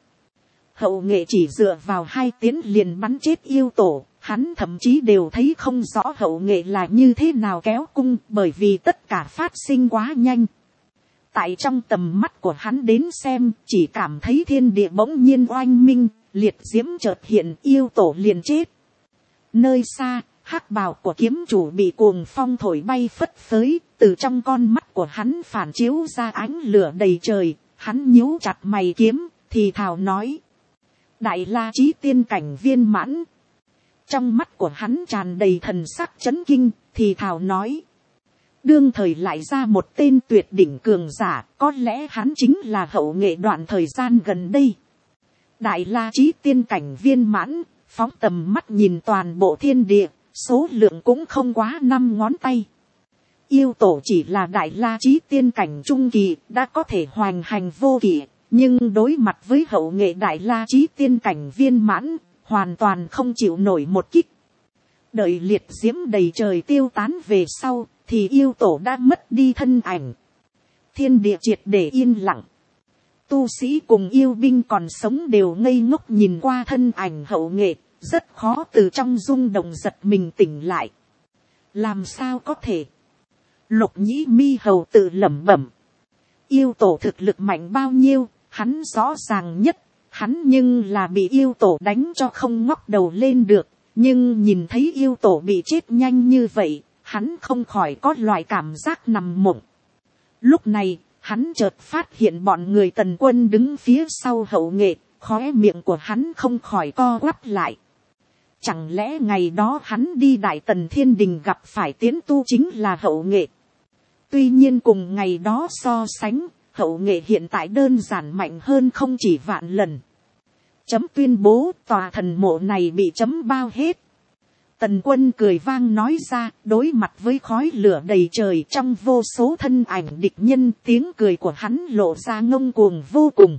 Hậu nghệ chỉ dựa vào 2 tiếng liền bắn chết yêu tổ, hắn thậm chí đều thấy không rõ hậu nghệ là như thế nào kéo cung, bởi vì tất cả phát sinh quá nhanh. Tại trong tầm mắt của hắn đến xem, chỉ cảm thấy thiên địa bỗng nhiên oanh minh, liệt diễm chợt hiện, yêu tổ liền chết. Nơi xa, hắc bào của kiếm chủ bị cuồng phong thổi bay phất phới, từ trong con mắt của hắn phản chiếu ra ánh lửa đầy trời, hắn nhíu chặt mày kiếm, thì thào nói. Đại la chí tiên cảnh viên mãn. Trong mắt của hắn tràn đầy thần sắc chấn kinh, thì thào nói. Đương thời lại ra một tên tuyệt đỉnh cường giả, có lẽ hắn chính là hậu nghệ đoạn thời gian gần đây. Đại la chí tiên cảnh viên mãn, phóng tầm mắt nhìn toàn bộ thiên địa, số lượng cũng không quá 5 ngón tay. Yêu tổ chỉ là đại la chí tiên cảnh trung kỳ, đã có thể hoành hành vô kỷ, nhưng đối mặt với hậu nghệ đại la chí tiên cảnh viên mãn, hoàn toàn không chịu nổi một kích. Đợi liệt diễm đầy trời tiêu tán về sau, thì yêu tổ đã mất đi thân ảnh. Thiên địa triệt để yên lặng. Tu sĩ cùng yêu binh còn sống đều ngây ngốc nhìn qua thân ảnh hậu nghệ, rất khó từ trong rung động giật mình tỉnh lại. Làm sao có thể? Lục nhĩ mi hầu tự lẩm bẩm. Yêu tổ thực lực mạnh bao nhiêu, hắn rõ ràng nhất. Hắn nhưng là bị yêu tổ đánh cho không ngóc đầu lên được. Nhưng nhìn thấy yêu tổ bị chết nhanh như vậy, hắn không khỏi có loại cảm giác nằm mộng. Lúc này, hắn chợt phát hiện bọn người Tần Quân đứng phía sau hậu nghệ, khóe miệng của hắn không khỏi co quắp lại. Chẳng lẽ ngày đó hắn đi Đại Tần Thiên Đình gặp phải tiến tu chính là hậu nghệ? Tuy nhiên cùng ngày đó so sánh, hậu nghệ hiện tại đơn giản mạnh hơn không chỉ vạn lần. Chấm tuyên bố tòa thần mộ này bị chấm bao hết. Tần Quân cười vang nói ra, đối mặt với khói lửa đầy trời trong vô số thân ảnh địch nhân, tiếng cười của hắn lộ ra ngông cuồng vô cùng.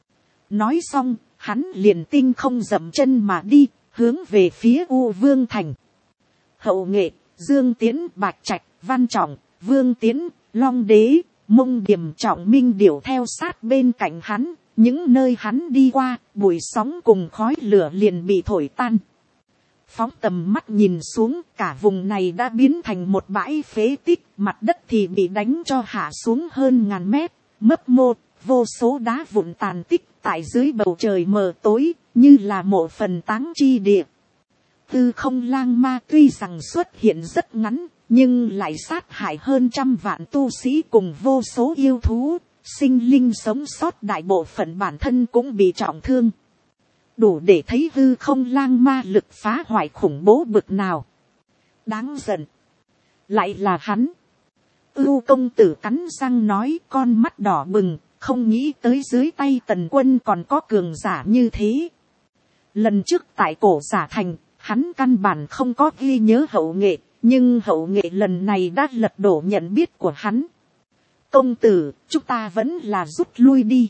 Nói xong, hắn liền tinh không dậm chân mà đi, hướng về phía U Vương Thành. Hậu nghệ, Dương Tiến, Bạch Trạch, Văn Trọng, Vương Tiến, Long Đế, Mông Điềm, Trọng Minh Điểu theo sát bên cạnh hắn. Những nơi hắn đi qua, bụi sóng cùng khói lửa liền bị thổi tan. Phóng tầm mắt nhìn xuống, cả vùng này đã biến thành một bãi phế tích, mặt đất thì bị đánh cho hạ xuống hơn 1000 mét, mấp mô, vô số đá vụn tàn tích tại dưới bầu trời mờ tối, như là mộ phần táng chi địa. Tư không lang ma tuy rằng xuất hiện rất ngắn, nhưng lại sát hại hơn 100 vạn tu sĩ cùng vô số yêu thú, sinh linh sống sót đại bộ phận bản thân cũng bị trọng thương. Đủ để thấy hư không lang ma lực phá hoại khủng bố bực nào. Đáng giận. Lại là hắn. Ưu công tử cắn răng nói, con mắt đỏ bừng, không nghĩ tới dưới tay Tần Quân còn có cường giả như thế. Lần trước tại Cổ Giả Thành, hắn căn bản không có ghi nhớ hậu nghệ, nhưng hậu nghệ lần này đã lật đổ nhận biết của hắn. Công tử, chúng ta vẫn là rút lui đi.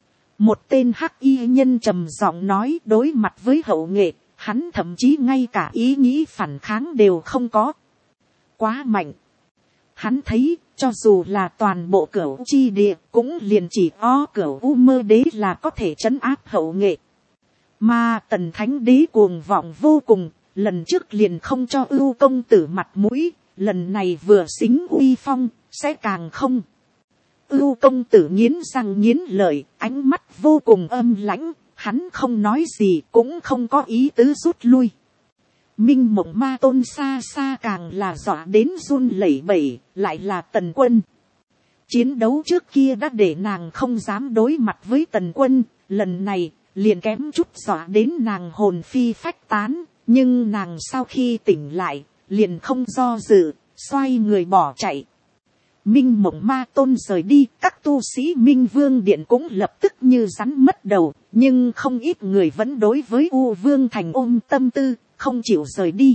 Một tên hắc y nhân trầm giọng nói, đối mặt với hậu nghệ, hắn thậm chí ngay cả ý nghĩ phản kháng đều không có. Quá mạnh. Hắn thấy, cho dù là toàn bộ Cửu chi địa, cũng liền chỉ có Cửu U Mơ Đế là có thể trấn áp hậu nghệ. Mà Tần Thánh Đế cuồng vọng vô cùng, lần trước liền không cho Ưu công tử mặt mũi, lần này vừa xính uy phong, sẽ càng không. Ưu công tử nghiến răng nghiến lợi, ánh mắt vô cùng âm lãnh, hắn không nói gì cũng không có ý tứ rút lui. Minh Mộng Ma Tôn xa xa càng là dọa đến run lẩy bẩy, lại là Tần Quân. Chiến đấu trước kia đã để nàng không dám đối mặt với Tần Quân, lần này liền kém chút dọa đến nàng hồn phi phách tán, nhưng nàng sau khi tỉnh lại, liền không do dự, xoay người bỏ chạy. Minh Mộng Ma Tôn rời đi, các tu sĩ Minh Vương Điện cũng lập tức như rắn mất đầu, nhưng không ít người vẫn đối với U Vương Thành ôm tâm tư, không chịu rời đi.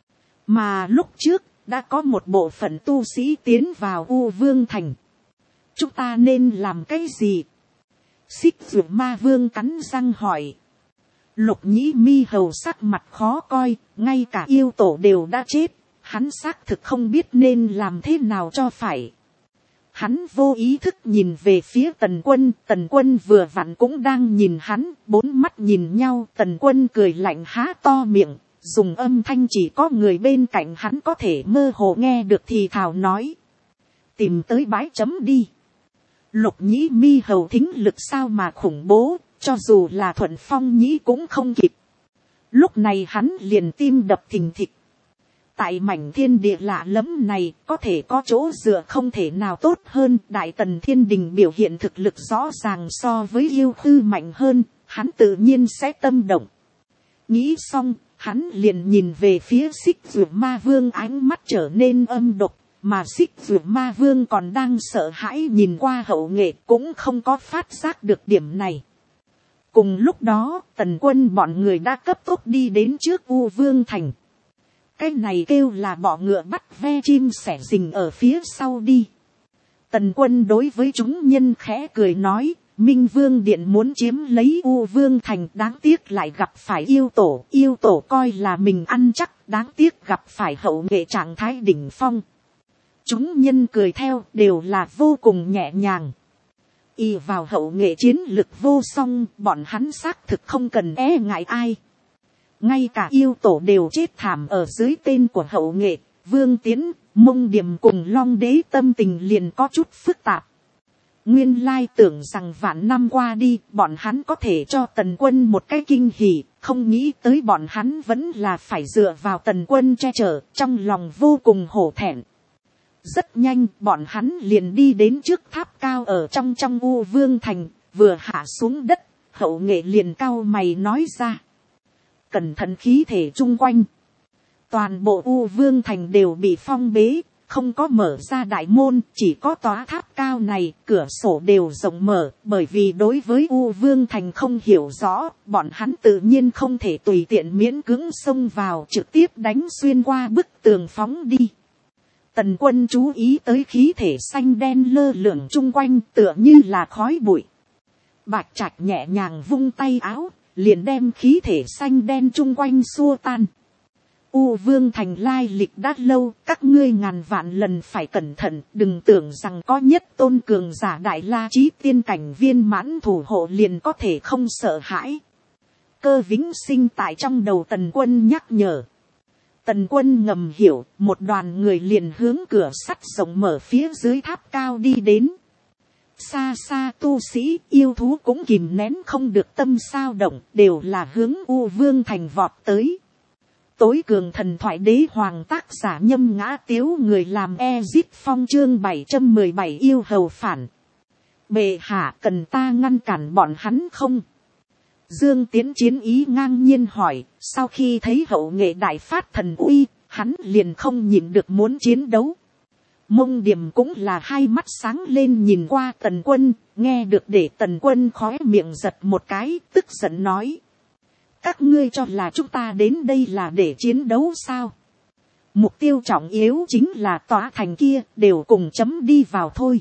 Mà lúc trước, đã có một bộ phận tu sĩ tiến vào U Vương Thành. Chúng ta nên làm cái gì? Xích Dược Ma Vương cắn răng hỏi. Lục Nhĩ Mi hầu sắc mặt khó coi, ngay cả yêu tổ đều đã chết. Hắn xác thực không biết nên làm thế nào cho phải. Hắn vô ý thức nhìn về phía Tần Quân vừa vặn cũng đang nhìn hắn, bốn mắt nhìn nhau. Tần Quân cười lạnh há to miệng, dùng âm thanh chỉ có người bên cạnh hắn có thể mơ hồ nghe được thì thào nói. Tìm tới bãi chấm đi. Lục Nhĩ Mi hầu thính lực sao mà khủng bố, cho dù là Thuận Phong Nhĩ cũng không kịp. Lúc này hắn liền tim đập thình thịch. Tại mảnh thiên địa lạ lẫm này, có thể có chỗ dựa không thể nào tốt hơn. Đại Tần Thiên Đình biểu hiện thực lực rõ ràng so với yêu khư mạnh hơn, hắn tự nhiên sẽ tâm động. Nghĩ xong, hắn liền nhìn về phía Xích Dược Ma Vương, ánh mắt trở nên âm độc. Mà Xích Dược Ma Vương còn đang sợ hãi nhìn qua Hậu Nghệ, cũng không có phát giác được điểm này. Cùng lúc đó, Tần Quân bọn người đã cấp tốc đi đến trước U Vương Thành. Cái này kêu là bọ ngựa bắt ve chim sẻ rình ở phía sau đi. Tần Quân đối với chúng nhân khẽ cười nói, Minh Vương Điện muốn chiếm lấy U Vương Thành, đáng tiếc lại gặp phải yêu tổ coi là mình ăn chắc, đáng tiếc gặp phải Hậu Nghệ trạng thái đỉnh phong. Chúng nhân cười theo, đều là vô cùng nhẹ nhàng. Y vào Hậu Nghệ chiến lực vô song, bọn hắn xác thực không cần e ngại ai. Ngay cả yêu tổ đều chết thảm ở dưới tên của Hậu Nghệ. Vương Tiến, Mông Điềm cùng Long Đế tâm tình liền có chút phức tạp. Nguyên lai tưởng rằng vạn năm qua đi, bọn hắn có thể cho Tần Quân một cái kinh hỉ, không nghĩ tới bọn hắn vẫn là phải dựa vào Tần Quân che chở, trong lòng vô cùng hổ thẹn. Rất nhanh, bọn hắn liền đi đến trước tháp cao ở trong U Vương Thành, vừa hạ xuống đất, Hậu Nghệ liền cau mày nói ra. Cẩn thận khí thể chung quanh. Toàn bộ U Vương Thành đều bị phong bế, không có mở ra đại môn, chỉ có tòa tháp cao này, cửa sổ đều rộng mở, bởi vì đối với U Vương Thành không hiểu rõ, bọn hắn tự nhiên không thể tùy tiện miễn cưỡng xông vào, trực tiếp đánh xuyên qua bức tường phóng đi. Tần Quân chú ý tới khí thể xanh đen lơ lửng chung quanh, tựa như là khói bụi. Bạch Trạch nhẹ nhàng vung tay áo, liền đem khí thể xanh đen chung quanh xua tan. U Vương Thành lai lịch đã lâu, các ngươi ngàn vạn lần phải cẩn thận, đừng tưởng rằng có nhất tôn cường giả đại la chí tiên cảnh viên mãn thủ hộ liền có thể không sợ hãi. Cơ Vĩnh Sinh tại trong đầu Tần Quân nhắc nhở. Tần Quân ngầm hiểu, một đoàn người liền hướng cửa sắt rộng mở phía dưới tháp cao đi đến. Xa xa tu sĩ, yêu thú cũng kìm nén không được tâm sao động, đều là hướng U Vương Thành vọt tới. Tối cường thần thoại đế hoàng tác giả Nhâm Ngã Tiếu, người làm Ezit Phong chương 717 yêu hầu phản. Bệ hạ, cần ta ngăn cản bọn hắn không? Dương Tiến chiến ý ngang nhiên hỏi, sau khi thấy Hậu Nghệ đại phát thần uy, hắn liền không nhịn được muốn chiến đấu. Mông Điềm cũng là hai mắt sáng lên nhìn qua Tần Quân, nghe được để Tần Quân khóe miệng giật một cái, tức giận nói. Các ngươi cho là chúng ta đến đây là để chiến đấu sao? Mục tiêu trọng yếu chính là tòa thành kia, đều cùng chấm đi vào thôi.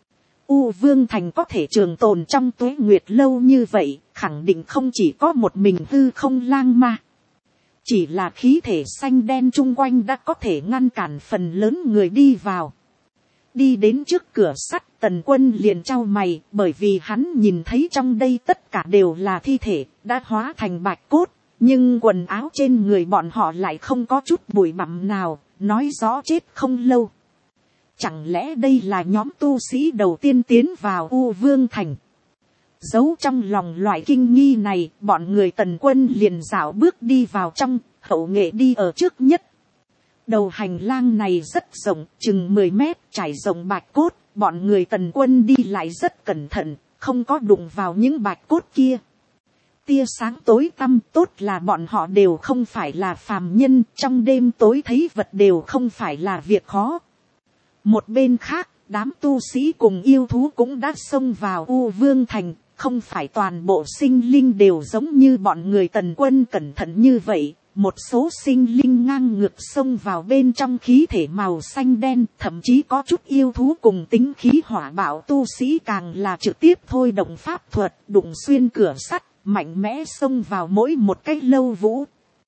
U Vương Thành có thể trường tồn trong tuế nguyệt lâu như vậy, khẳng định không chỉ có một mình hư không lang ma. Chỉ là khí thể xanh đen chung quanh đã có thể ngăn cản phần lớn người đi vào. Đi đến trước cửa sắt, Tần Quân liền chau mày, bởi vì hắn nhìn thấy trong đây tất cả đều là thi thể, đã hóa thành bạch cốt, nhưng quần áo trên người bọn họ lại không có chút bụi bặm nào, nói rõ chết không lâu. Chẳng lẽ đây là nhóm tu sĩ đầu tiên tiến vào U Vương Thành? Giấu trong lòng loại kinh nghi này, bọn người Tần Quân liền dạo bước đi vào trong, Hậu Nghệ đi ở trước nhất. Đầu hành lang này rất rộng, chừng 10 mét, trải rộng bạch cốt, bọn người Tần Quân đi lại rất cẩn thận, không có đụng vào những bạch cốt kia. Tia sáng tối tăm, tốt là bọn họ đều không phải là phàm nhân, trong đêm tối thấy vật đều không phải là việc khó. Một bên khác, đám tu sĩ cùng yêu thú cũng đã xông vào U Vương Thành, không phải toàn bộ sinh linh đều giống như bọn người Tần Quân cẩn thận như vậy. Một số sinh linh ngang ngược xông vào bên trong khí thể màu xanh đen, thậm chí có chút yêu thú cùng tính khí hỏa bạo tu sĩ càng là trực tiếp thôi động pháp thuật, đụng xuyên cửa sắt, mạnh mẽ xông vào mỗi một cái lâu vũ.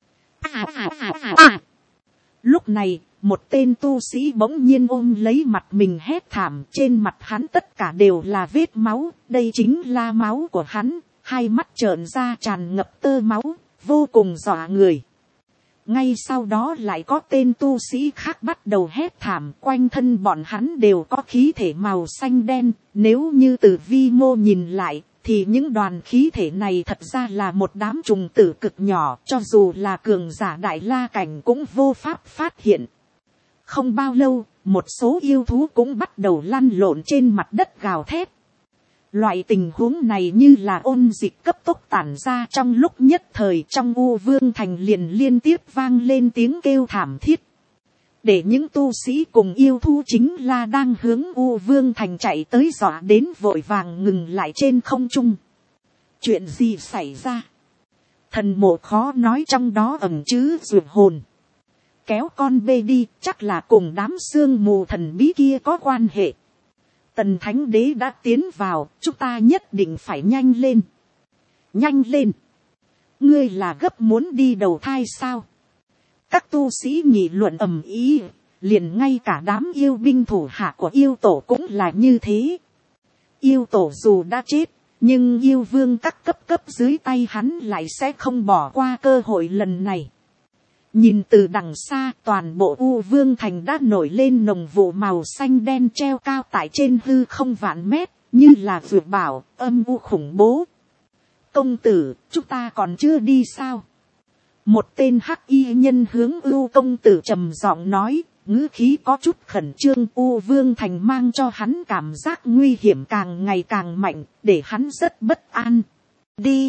Lúc này, một tên tu sĩ bỗng nhiên ôm lấy mặt mình hét thảm, trên mặt hắn tất cả đều là vết máu, đây chính là máu của hắn, hai mắt trợn ra tràn ngập tơ máu, vô cùng dọa người. Ngay sau đó lại có tên tu sĩ khác bắt đầu hét thảm, quanh thân bọn hắn đều có khí thể màu xanh đen, nếu như từ vi mô nhìn lại, thì những đoàn khí thể này thật ra là một đám trùng tử cực nhỏ, cho dù là cường giả đại la cảnh cũng vô pháp phát hiện. Không bao lâu, một số yêu thú cũng bắt đầu lăn lộn trên mặt đất gào thét. Loại tình huống này như là ôn dịch cấp tốc tản ra, trong lúc nhất thời trong U Vương Thành liền liên tiếp vang lên tiếng kêu thảm thiết. Để những tu sĩ cùng yêu thú chính là đang hướng U Vương Thành chạy tới dọa đến vội vàng ngừng lại trên không trung. Chuyện gì xảy ra? Thần mộ khó nói, trong đó ẩn chứa dược hồn. Kéo con bê đi, chắc là cùng đám sương mù thần bí kia có quan hệ. Tần Thánh Đế đã tiến vào, chúng ta nhất định phải nhanh lên. Nhanh lên. Ngươi là gấp muốn đi đầu thai sao? Các tu sĩ nghị luận ầm ĩ, liền ngay cả đám yêu binh thủ hạ của yêu tổ cũng là như thế. Yêu tổ dù đã chết, nhưng yêu vương các cấp dưới tay hắn lại sẽ không bỏ qua cơ hội lần này. Nhìn từ đằng xa, toàn bộ U Vương Thành đã nổi lên nồng vụ màu xanh đen treo cao tại trên hư không vạn mét, như là vượt bảo, âm u khủng bố. Công tử, chúng ta còn chưa đi sao? Một tên hắc y nhân hướng U công tử trầm giọng nói, ngữ khí có chút khẩn trương. U Vương Thành mang cho hắn cảm giác nguy hiểm càng ngày càng mạnh, để hắn rất bất an. Đi.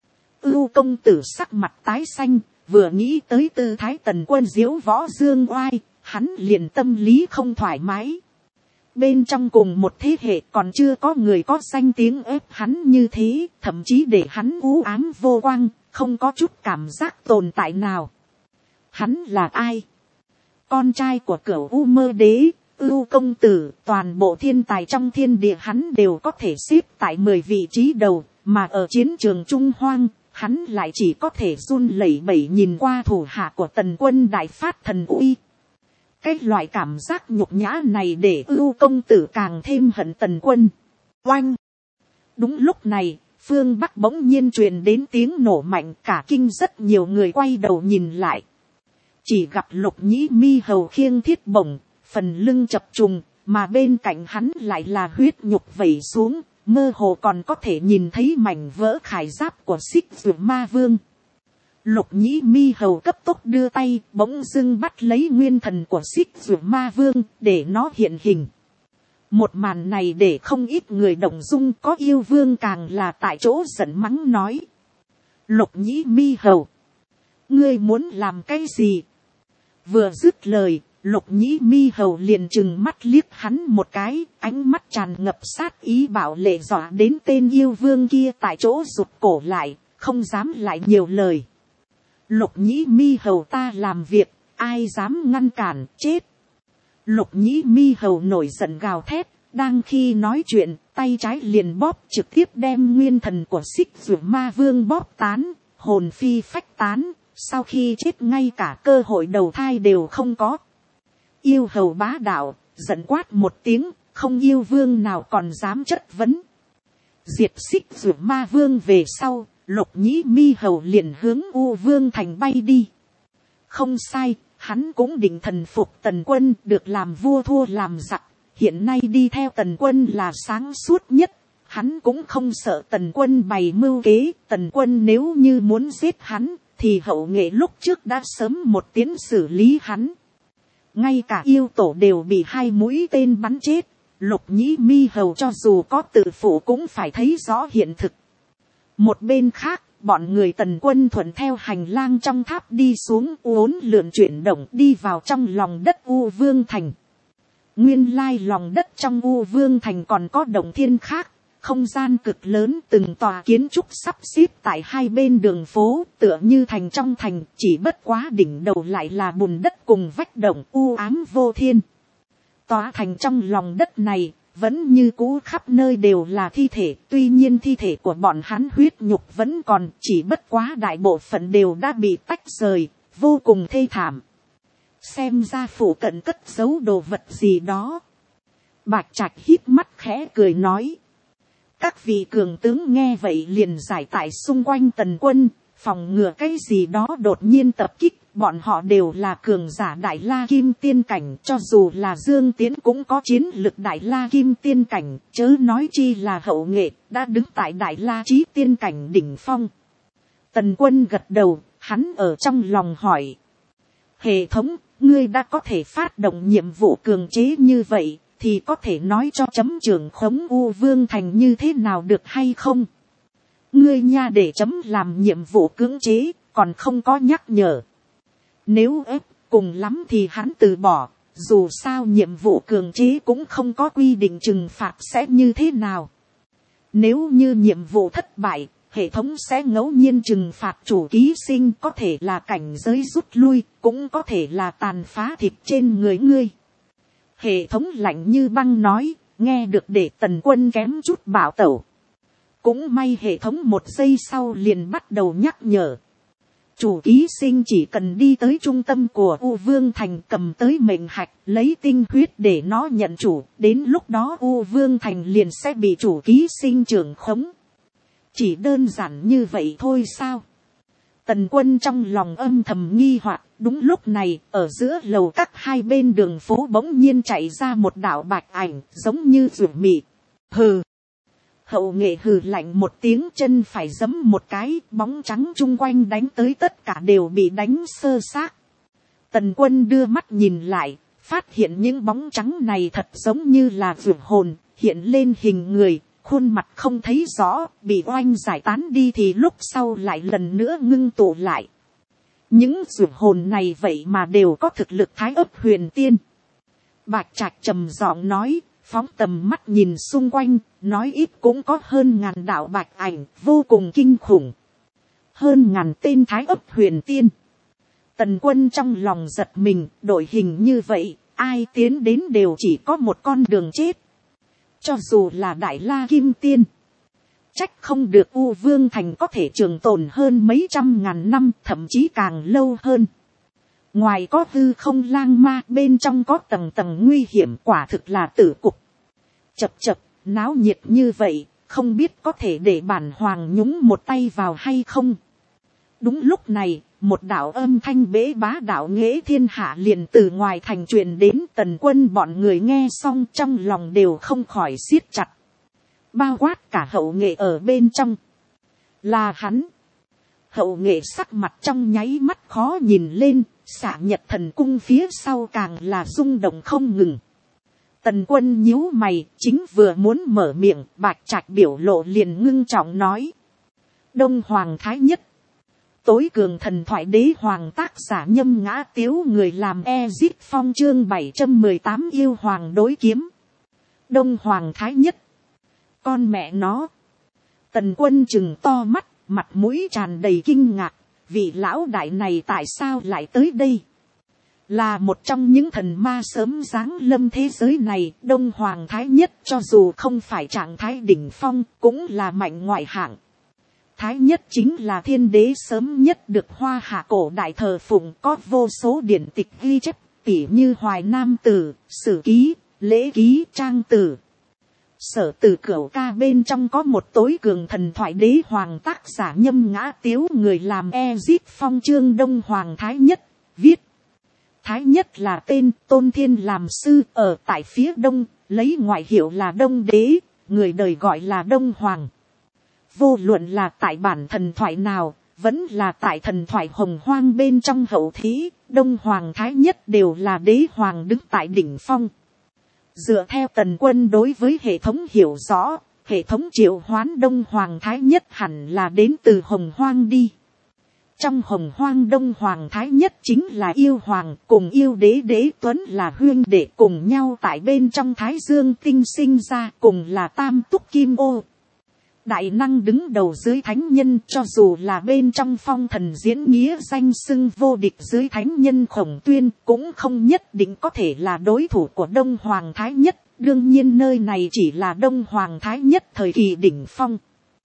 U công tử sắc mặt tái xanh. Vừa nghĩ tới tư thái Tần Quân diếu võ dương oai, hắn liền tâm lý không thoải mái. Bên trong cùng một thế hệ còn chưa có người có danh tiếng ép hắn như thế, thậm chí để hắn u ám vô quang, không có chút cảm giác tồn tại nào. Hắn là ai? Con trai của Cửu U Mơ Đế, U công tử, toàn bộ thiên tài trong thiên địa hắn đều có thể xếp tại 10 vị trí đầu, mà ở chiến trường Trung Hoang, hắn lại chỉ có thể run lẩy bẩy nhìn qua thủ hạ của Tần Quân đại phát thần uy. Cái loại cảm giác nhục nhã này để U công tử càng thêm hận Tần Quân. Oanh! Đúng lúc này, phương Bắc bỗng nhiên truyền đến tiếng nổ mạnh, cả kinh rất nhiều người quay đầu nhìn lại. Chỉ gặp Lục Nhĩ Mi hầu khiêng thiết bổng, phần lưng chập trùng, mà bên cạnh hắn lại là huyết nhục vẩy xuống. Mơ hồ còn có thể nhìn thấy mảnh vỡ khải giáp của Xích Dược Ma Vương. Lục Nhĩ Mi hầu cấp tốc đưa tay, bỗng dưng bắt lấy nguyên thần của Xích Dược Ma Vương, để nó hiện hình. Một màn này để không ít người động dung, có yêu vương càng là tại chỗ giận mắng nói. Lục Nhĩ Mi hầu, ngươi muốn làm cái gì? Vừa dứt lời, Lục Nhĩ Mi hầu liền trừng mắt liếc hắn một cái, ánh mắt tràn ngập sát ý bạo lệ dọa đến tên yêu vương kia tại chỗ rụt cổ lại, không dám lại nhiều lời. Lục Nhĩ Mi hầu, ta làm việc, ai dám ngăn cản, chết. Lục Nhĩ Mi hầu nổi giận gào thét, đang khi nói chuyện, tay trái liền bóp trực tiếp đem nguyên thần của Xích Dược Ma Vương bóp tán, hồn phi phách tán, sau khi chết ngay cả cơ hội đầu thai đều không có. Yêu hầu bá đạo, giận quát một tiếng, không yêu vương nào còn dám chất vấn. Diệt Xích Dược Ma Vương về sau, Lục Nhĩ Mi hầu liền hướng U Vương Thành bay đi. Không sai, hắn cũng định thần phục Tần Quân, được làm vua thua làm giặc. Hiện nay đi theo Tần Quân là sáng suốt nhất. Hắn cũng không sợ Tần Quân bày mưu kế. Tần Quân nếu như muốn giết hắn, thì hậu nghệ lúc trước đã sớm một tiếng xử lý hắn. Ngay cả yêu tổ đều bị 2 mũi tên bắn chết. Lục Nhĩ Mi hầu cho dù có tự phụ cũng phải thấy rõ hiện thực. Một bên khác, bọn người Tần Quân thuận theo hành lang trong tháp đi xuống, uốn lượn chuyển động đi vào trong lòng đất U Vương Thành. Nguyên lai lòng đất trong U Vương Thành còn có động thiên khác, không gian cực lớn, từng tòa kiến trúc sắp xếp tại hai bên đường phố, tựa như thành trong thành, chỉ bất quá đỉnh đầu lại là bùn đất cùng vách động u ám vô thiên. Tòa thành trong lòng đất này, vẫn như cũ khắp nơi đều là thi thể, tuy nhiên thi thể của bọn hắn huyết nhục vẫn còn, chỉ bất quá đại bộ phận đều đã bị tách rời, vô cùng thê thảm. Xem ra phủ cận cất giấu đồ vật gì đó. Bạch Trạch híp mắt khẽ cười nói. Các vị cường tướng nghe vậy liền giải tải xung quanh Tần Quân, phòng ngừa cái gì đó đột nhiên tập kích. Bọn họ đều là cường giả Đại La Kim Tiên Cảnh, cho dù là Dương Tiến cũng có chiến lực Đại La Kim Tiên Cảnh, chớ nói chi là Hậu Nghệ, đã đứng tại Đại La Chí Tiên Cảnh đỉnh phong. Tần Quân gật đầu, hắn ở trong lòng hỏi. Hệ thống, ngươi đã có thể phát động nhiệm vụ cường chế như vậy, thì có thể nói cho chấm trưởng khống U Vương Thành như thế nào được hay không? Ngươi nha, để chấm làm nhiệm vụ cưỡng chế, còn không có nhắc nhở. Nếu ép, cùng lắm thì hắn từ bỏ, dù sao nhiệm vụ cường chế cũng không có quy định trừng phạt sẽ như thế nào. Nếu như nhiệm vụ thất bại, hệ thống sẽ ngẫu nhiên trừng phạt chủ ký sinh, có thể là cảnh giới rút lui, cũng có thể là tàn phá thịt trên người ngươi. Hệ thống lạnh như băng nói, nghe được để Tần Quân kém chút bảo tẩu. Cũng may hệ thống một giây sau liền bắt đầu nhắc nhở. Chủ ký sinh chỉ cần đi tới trung tâm của U Vương Thành, cầm tới mệnh hạch, lấy tinh huyết để nó nhận chủ, đến lúc đó U Vương Thành liền sẽ bị chủ ký sinh trưởng khống. Chỉ đơn giản như vậy thôi sao? Tần Quân trong lòng âm thầm nghi hoặc. Đúng lúc này, ở giữa lầu các hai bên đường phố bỗng nhiên chạy ra một đạo bạch ảnh, giống như ruột mị. Hừ. Hậu Nghệ hừ lạnh một tiếng, chân phải giẫm một cái, bóng trắng chung quanh đánh tới tất cả đều bị đánh sơ xác. Tần Quân đưa mắt nhìn lại, phát hiện những bóng trắng này thật giống như là ruột hồn, hiện lên hình người, khuôn mặt không thấy rõ, bị oanh giải tán đi thì lúc sau lại lần nữa ngưng tụ lại. Những ruột hồn này vậy mà đều có thực lực Thái Ấp Huyền Tiên. Bạch Trạch trầm giọng nói, phóng tầm mắt nhìn xung quanh, nói ít cũng có hơn 1000 đạo bạch ảnh, vô cùng kinh khủng. Hơn 1000 tên Thái Ấp Huyền Tiên. Tần Quân trong lòng giật mình, đội hình như vậy, ai tiến đến đều chỉ có một con đường chết. Cho dù là Đại La Kim Tiên, trách không được U Vương Thành có thể trường tồn hơn mấy trăm ngàn năm, thậm chí càng lâu hơn. Ngoài có hư không lang ma, bên trong có tầng tầng nguy hiểm, quả thực là tử cục. Chập chập, náo nhiệt như vậy, không biết có thể để bản hoàng nhúng một tay vào hay không. Đúng lúc này, một đạo âm thanh bế bá đạo nghễ thiên hạ liền từ ngoài thành truyền đến. Tần Quân bọn người nghe xong trong lòng đều không khỏi siết chặt. Bao quát cả Hậu Nghệ ở bên trong. Là hắn. Hậu Nghệ sắc mặt trong nháy mắt khó nhìn lên, Xạ Nhật Thần Cung phía sau càng là rung động không ngừng. Tần Quân nhíu mày, chính vừa muốn mở miệng, Bạch Trạch biểu lộ liền ngưng trọng nói. Đông Hoàng Thái Nhất. Tối cường thần thoại đế hoàng, tác giả Nhâm Ngã Tiếu, người làm Ezip Phong, chương 718 yêu hoàng đối kiếm. Đông Hoàng Thái Nhất. Con mẹ nó. Tần Quân trừng to mắt, mặt mũi tràn đầy kinh ngạc, vị lão đại này tại sao lại tới đây? Là một trong những thần ma sớm giáng lâm thế giới này. Đông Hoàng Thái Nhất cho dù không phải trạng thái đỉnh phong, cũng là mạnh ngoại hạng. Thái Nhất chính là thiên đế sớm nhất được Hoa Hạ cổ đại thờ phụng, có vô số điển tịch ghi chép, tỉ như Hoài Nam Tử, Sử Ký, Lễ Ký, Trang Tử. Sở Tử Cửu Ca bên trong có một tối cường thần thoại đế hoàng, tác giả Nhâm Ngã Tiếu, người làm Ezip Phong, chương Đông Hoàng Thái Nhất, viết. Thái Nhất là tên, Tôn Thiên làm sư, ở tại phía đông, lấy ngoại hiệu là Đông Đế, người đời gọi là Đông Hoàng. Vô luận là tại bản thần thoại nào, vẫn là tại thần thoại Hồng Hoang bên trong hậu thí, Đông Hoàng Thái Nhất đều là đế hoàng đứng tại đỉnh phong. Dựa theo Tần Quân đối với hệ thống hiểu rõ, hệ thống triệu hoán Đông Hoàng Thái Nhất hẳn là đến từ Hồng Hoang đi. Trong hồng hoang Đông Hoàng Thái Nhất chính là yêu hoàng, cùng yêu đế Đế Tuấn là huyên đệ, cùng nhau tại bên trong Thái Dương tinh sinh ra, cùng là tam túc kim ô. Đại năng đứng đầu dưới thánh nhân, cho dù là bên trong phong thần diễn nghĩa danh xưng vô địch dưới thánh nhân Khổng Tuyên, cũng không nhất định có thể là đối thủ của Đông Hoàng Thái Nhất. Đương nhiên nơi này chỉ là Đông Hoàng Thái Nhất thời kỳ đỉnh phong.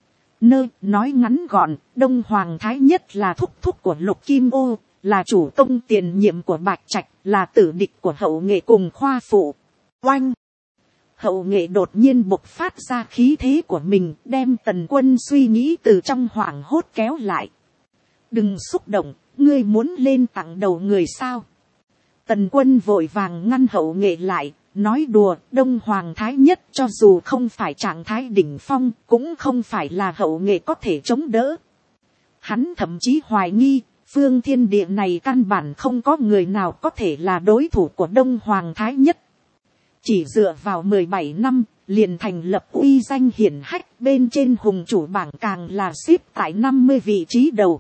Nói ngắn gọn, Đông Hoàng Thái Nhất là thúc thúc của Lục Kim Ô, là chủ công tiền nhiệm của Bạch Trạch, là tử địch của Hậu Nghệ cùng Khoa Phụ. Oanh! Hậu Nghệ đột nhiên bộc phát ra khí thế của mình, đem Tần Quân suy nghĩ từ trong hoảng hốt kéo lại. Đừng xúc động, ngươi muốn lên tặng đầu người sao? Tần Quân vội vàng ngăn Hậu Nghệ lại. Nói đùa, Đông Hoàng Thái Nhất cho dù không phải trạng thái đỉnh phong, cũng không phải là Hậu Nghệ có thể chống đỡ. Hắn thậm chí hoài nghi, phương thiên địa này căn bản không có người nào có thể là đối thủ của Đông Hoàng Thái Nhất. Chỉ dựa vào 17 năm, liền thành lập uy danh hiển hách, bên trên hùng chủ bảng càng là xếp tại 50 vị trí đầu.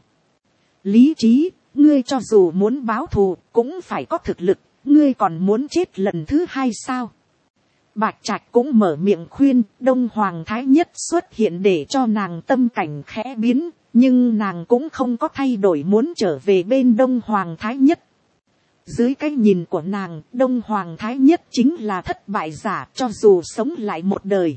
Lý trí, ngươi cho dù muốn báo thù, cũng phải có thực lực. Ngươi còn muốn chết lần thứ hai sao? Bạch Trạch cũng mở miệng khuyên, Đông Hoàng Thái Nhất xuất hiện để cho nàng tâm cảnh khẽ biến, nhưng nàng cũng không có thay đổi muốn trở về bên Đông Hoàng Thái Nhất. Dưới cái nhìn của nàng, Đông Hoàng Thái Nhất chính là thất bại giả, cho dù sống lại một đời.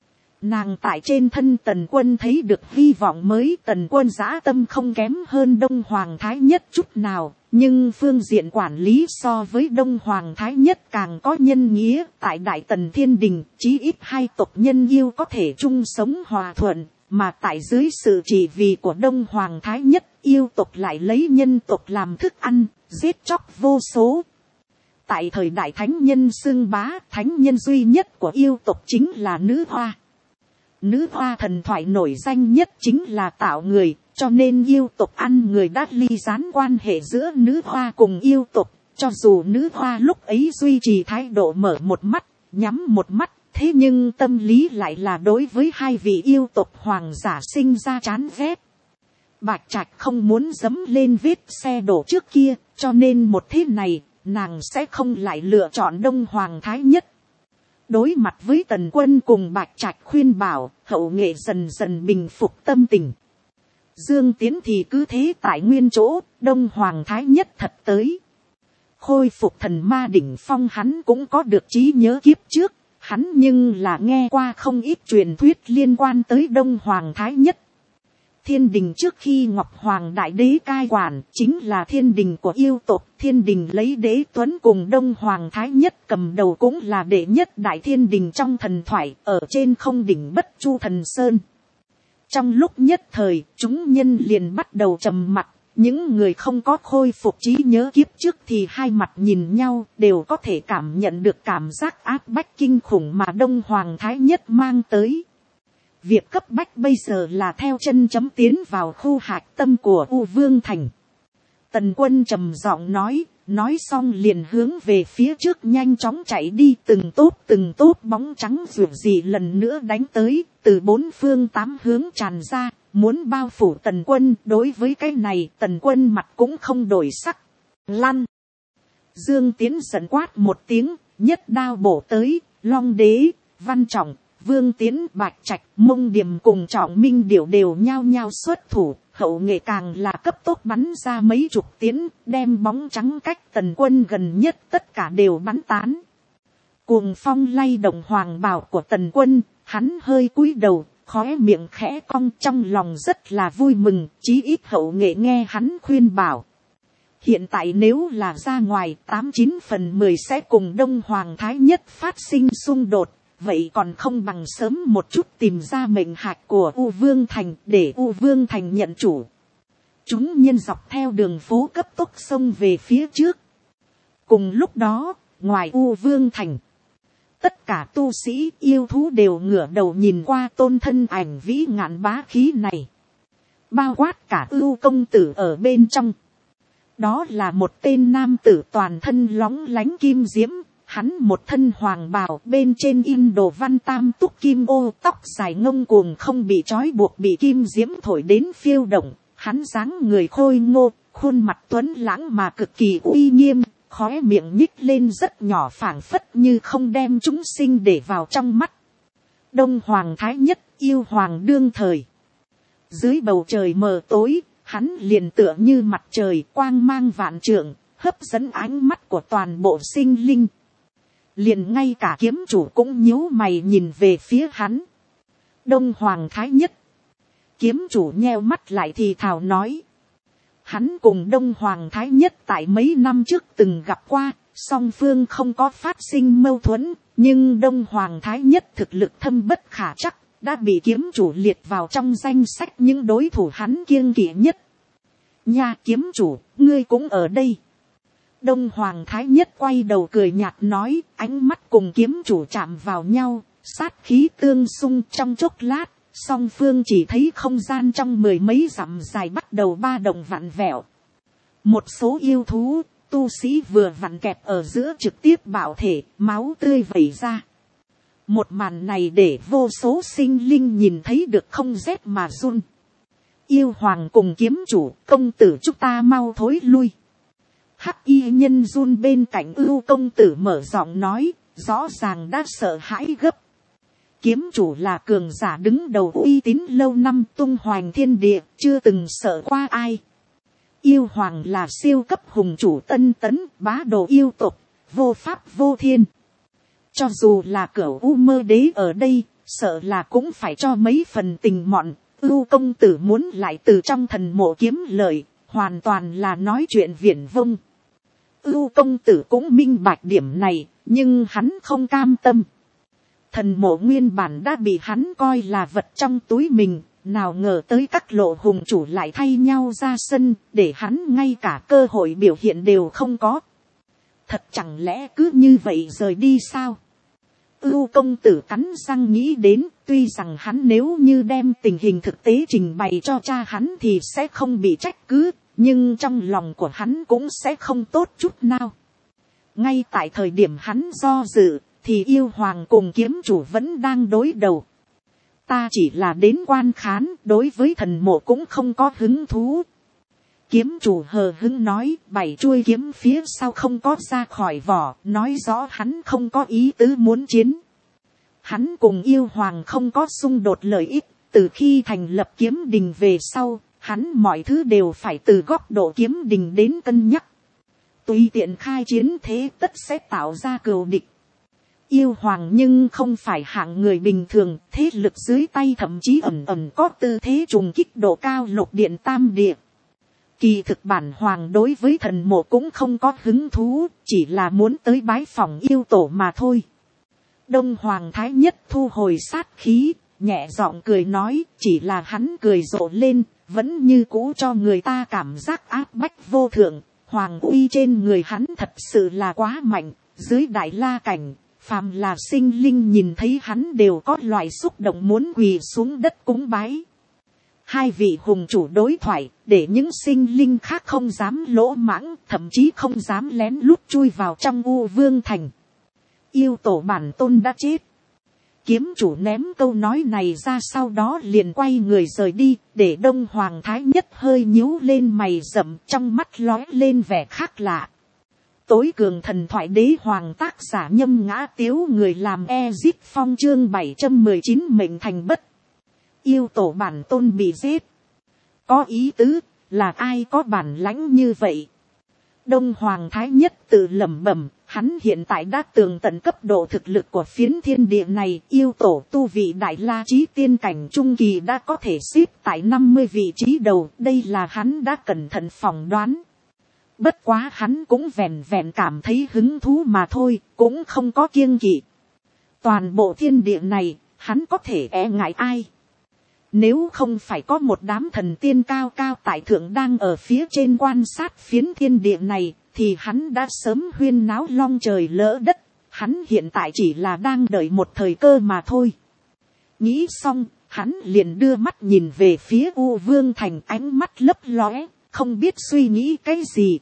Nàng tại trên thân Tần Quân thấy được hy vọng mới, Tần Quân dã tâm không kém hơn Đông Hoàng Thái Nhất chút nào. Nhưng phương diện quản lý so với Đông Hoàng Thái Nhất càng có nhân nghĩa, tại Đại Tần Thiên Đình, chí ít hai tộc nhân yêu có thể chung sống hòa thuận, mà tại dưới sự chỉ vì của Đông Hoàng Thái Nhất, yêu tộc lại lấy nhân tộc làm thức ăn, giết chóc vô số. Tại thời đại thánh nhân xưng bá, thánh nhân duy nhất của yêu tộc chính là nữ hoa. Nữ hoa thần thoại nổi danh nhất chính là tạo người, cho nên yêu tộc ăn người đã ly gián quan hệ giữa nữ hoa cùng yêu tộc. Cho dù nữ hoa lúc ấy duy trì thái độ mở một mắt, nhắm một mắt, thế nhưng tâm lý lại là đối với hai vị yêu tộc hoàng giả sinh ra chán ghét. Bạch Trạch không muốn dẫm lên vết xe đổ trước kia, cho nên một thế này, nàng sẽ không lại lựa chọn Đông Hoàng Thái Nhất. Đối mặt với Tần Quân cùng Bạch Trạch khuyên bảo, Hậu Nghệ dần dần bình phục tâm tình. Dương Tiến thì cứ thế tại nguyên chỗ, Đông Hoàng Thái Nhất thật tới. Khôi phục thần ma đỉnh phong hắn cũng có được trí nhớ kiếp trước, hắn nhưng là nghe qua không ít truyền thuyết liên quan tới Đông Hoàng Thái Nhất. Thiên đình trước khi Ngọc Hoàng Đại Đế cai quản, chính là thiên đình của yêu tộc, thiên đình lấy Đế Tuấn cùng Đông Hoàng Thái Nhất cầm đầu cũng là đệ nhất đại thiên đình trong thần thoại, ở trên không đỉnh Bất Chu Thần Sơn. Trong lúc nhất thời, chúng nhân liền bắt đầu trầm mặc, những người không có khôi phục trí nhớ kiếp trước thì hai mặt nhìn nhau, đều có thể cảm nhận được cảm giác áp bách kinh khủng mà Đông Hoàng Thái Nhất mang tới. Việc cấp bách bây giờ là theo chân chấm tiến vào khu hạch tâm của U Vương Thành. Tần Quân trầm giọng nói xong liền hướng về phía trước nhanh chóng chạy đi, từng tốp bóng trắng rượu gì lần nữa đánh tới, từ bốn phương tám hướng tràn ra, muốn bao phủ Tần Quân. Đối với cái này, Tần Quân mặt cũng không đổi sắc. Lăn! Dương Tiến giận quát một tiếng, nhất đao bổ tới, Long Đế, Văn Trọng, Vương Tiến, Bạch Trạch, Mông Điềm cùng Trọng Minh Điểu đều nhao nhao xuất thủ. Hậu Nghệ càng là cấp tốc bắn ra mấy chục tiến, đem bóng trắng cách Tần Quân gần nhất tất cả đều bắn tán. Cuồng phong lay động hoàng bào của Tần Quân, hắn hơi cúi đầu, khóe miệng khẽ cong, trong lòng rất là vui mừng, chí ít Hậu Nghệ nghe hắn khuyên bảo. Hiện tại nếu là ra ngoài, 89/10 sẽ cùng Đông Hoàng Thái Nhất phát sinh xung đột. Vậy còn không bằng sớm một chút tìm ra mệnh hạch của U Vương Thành, để U Vương Thành nhận chủ. Chúng nhân dọc theo đường phố cấp tốc xông về phía trước. Cùng lúc đó, ngoài U Vương Thành, tất cả tu sĩ yêu thú đều ngửa đầu nhìn qua tôn thân ảnh vĩ ngạn bá khí này. Bao quát cả Ưu công tử ở bên trong. Đó là một tên nam tử toàn thân lóng lánh kim diễm. Hắn một thân hoàng bào, bên trên in đồ văn tam túc kim ô, tóc dài ngông cuồng không bị trói buộc bị kim diễm thổi đến phiêu động. Hắn dáng người khôi ngô, khuôn mặt tuấn lãng mà cực kỳ uy nghiêm, khóe miệng nhích lên rất nhỏ, phảng phất như không đem chúng sinh để vào trong mắt. Đông Hoàng Thái Nhất, yêu hoàng đương thời. Dưới bầu trời mờ tối, hắn liền tựa như mặt trời, quang mang vạn trượng, hấp dẫn ánh mắt của toàn bộ sinh linh. Liền ngay cả kiếm chủ cũng nhíu mày nhìn về phía hắn. Đông Hoàng Thái Nhất. Kiếm chủ nheo mắt lại thì thào nói. Hắn cùng Đông Hoàng Thái Nhất tại mấy năm trước từng gặp qua, song phương không có phát sinh mâu thuẫn, nhưng Đông Hoàng Thái Nhất thực lực thâm bất khả trắc, đã bị kiếm chủ liệt vào trong danh sách những đối thủ hắn kiêng kỵ nhất. Nha, kiếm chủ, ngươi cũng ở đây. Đông Hoàng Thái Nhất quay đầu cười nhạt nói, ánh mắt cùng kiếm chủ chạm vào nhau, sát khí tương xung. Trong chốc lát, song phương chỉ thấy không gian trong mười mấy dặm dài bắt đầu ba động vặn vẹo. Một số yêu thú, tu sĩ vừa vặn kẹp ở giữa trực tiếp bạo thể, máu tươi vẩy ra. Một màn này để vô số sinh linh nhìn thấy được không rét mà run. Yêu hoàng cùng kiếm chủ, công tử chúng ta mau thối lui. Hắc y nhân run bên cạnh ưu công tử mở giọng nói, rõ ràng đã sợ hãi gấp. Kiếm chủ là cường giả đứng đầu uy tín lâu năm, tung hoành thiên địa, chưa từng sợ qua ai. Yêu hoàng là siêu cấp hùng chủ tân tấn, bá đồ yêu tộc, vô pháp vô thiên. Cho dù là cửu U Mơ Đế ở đây, sợ là cũng phải cho mấy phần tình mọn. Ưu công tử muốn lại từ trong thần mộ kiếm lợi, hoàn toàn là nói chuyện viển vông. Ưu công tử cũng minh bạch điểm này, nhưng hắn không cam tâm. Thần mộ nguyên bản đã bị hắn coi là vật trong túi mình, nào ngờ tới các lộ hùng chủ lại thay nhau ra sân, để hắn ngay cả cơ hội biểu hiện đều không có. Thật chẳng lẽ cứ như vậy rời đi sao? Ưu công tử cắn răng nghĩ đến, tuy rằng hắn nếu như đem tình hình thực tế trình bày cho cha hắn thì sẽ không bị trách cứ, nhưng trong lòng của hắn cũng sẽ không tốt chút nào. Ngay tại thời điểm hắn do dự, thì yêu hoàng cùng kiếm chủ vẫn đang đối đầu. Ta chỉ là đến quan khán, đối với thần mộ cũng không có hứng thú. Kiếm chủ hờ hứng nói, 7 chuôi kiếm phía sau không có ra khỏi vỏ, nói rõ hắn không có ý tứ muốn chiến. Hắn cùng yêu hoàng không có xung đột lợi ích, từ khi thành lập kiếm đình về sau, hắn mọi thứ đều phải từ góc độ kiếm đình đến cân nhắc. Tùy tiện khai chiến thế tất sẽ tạo ra cừu địch. Yêu hoàng nhưng không phải hạng người bình thường, thế lực dưới tay thậm chí ẩn ẩn có tư thế trùng kích độ cao lục điện tam địa. Kỳ thực bản hoàng đối với thần mộ cũng không có hứng thú, chỉ là muốn tới bái phỏng yêu tổ mà thôi. Đông Hoàng Thái Nhất thu hồi sát khí, nhẹ giọng cười nói, chỉ là hắn cười rộ lên, vẫn như cũ cho người ta cảm giác áp bách vô thượng. Hoàng uy trên người hắn thật sự là quá mạnh, dưới đại la cảnh, phàm là sinh linh nhìn thấy hắn đều có loại xúc động muốn quỳ xuống đất cúng bái. Hai vị hùng chủ đối thoại, để những sinh linh khác không dám lỗ mãng, thậm chí không dám lén lút chui vào trong U Vương Thành. Yêu tổ bản tôn đã chết. Kiếm chủ ném câu nói này ra, sau đó liền quay người rời đi, để Đông Hoàng Thái Nhất hơi nhíu lên mày rậm, trong mắt lóe lên vẻ khác lạ. Tối cường thần thoại đế hoàng tác giả Nhâm Ngã Tiếu, người làm Ezip Phong, chương 719 mệnh thành bất. Yêu tổ bản tôn bị giết. Có ý tứ, là ai có bản lãnh như vậy? Đông Hoàng Thái Nhất tự lẩm bẩm, hắn hiện tại đã tường tận cấp độ thực lực của phiến thiên địa này. Yêu tổ tu vị đại la chí tiên cảnh trung kỳ đã có thể xếp tại 50 vị trí đầu. Đây là hắn đã cẩn thận phỏng đoán. Bất quá hắn cũng vẹn vẹn cảm thấy hứng thú mà thôi, cũng không có kiêng kỵ. Toàn bộ thiên địa này, hắn có thể e ngại ai? Nếu không phải có một đám thần tiên cao cao tại thượng đang ở phía trên quan sát phiến thiên địa này, thì hắn đã sớm huyên náo long trời lỡ đất. Hắn hiện tại chỉ là đang đợi một thời cơ mà thôi. Nghĩ xong, hắn liền đưa mắt nhìn về phía U Vương Thành, ánh mắt lấp lóe, không biết suy nghĩ cái gì.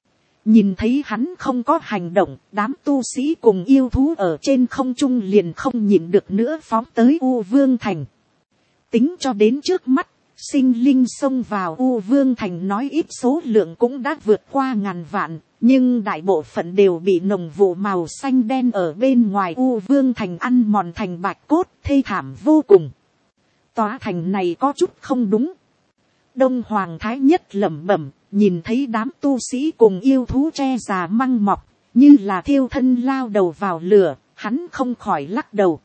Nhìn thấy hắn không có hành động, đám tu sĩ cùng yêu thú ở trên không trung liền không nhịn được nữa phóng tới U Vương Thành. Tính cho đến trước mắt, sinh linh xông vào U Vương Thành nói ít số lượng cũng đã vượt qua 1000 vạn, nhưng đại bộ phận đều bị nồng vụ màu xanh đen ở bên ngoài U Vương Thành ăn mòn thành bạch cốt, thê thảm vô cùng. Tòa thành này có chút không đúng. Đông Hoàng Thái Nhất lẩm bẩm, nhìn thấy đám tu sĩ cùng yêu thú tre già măng mọc, như là thiêu thân lao đầu vào lửa, hắn không khỏi lắc đầu.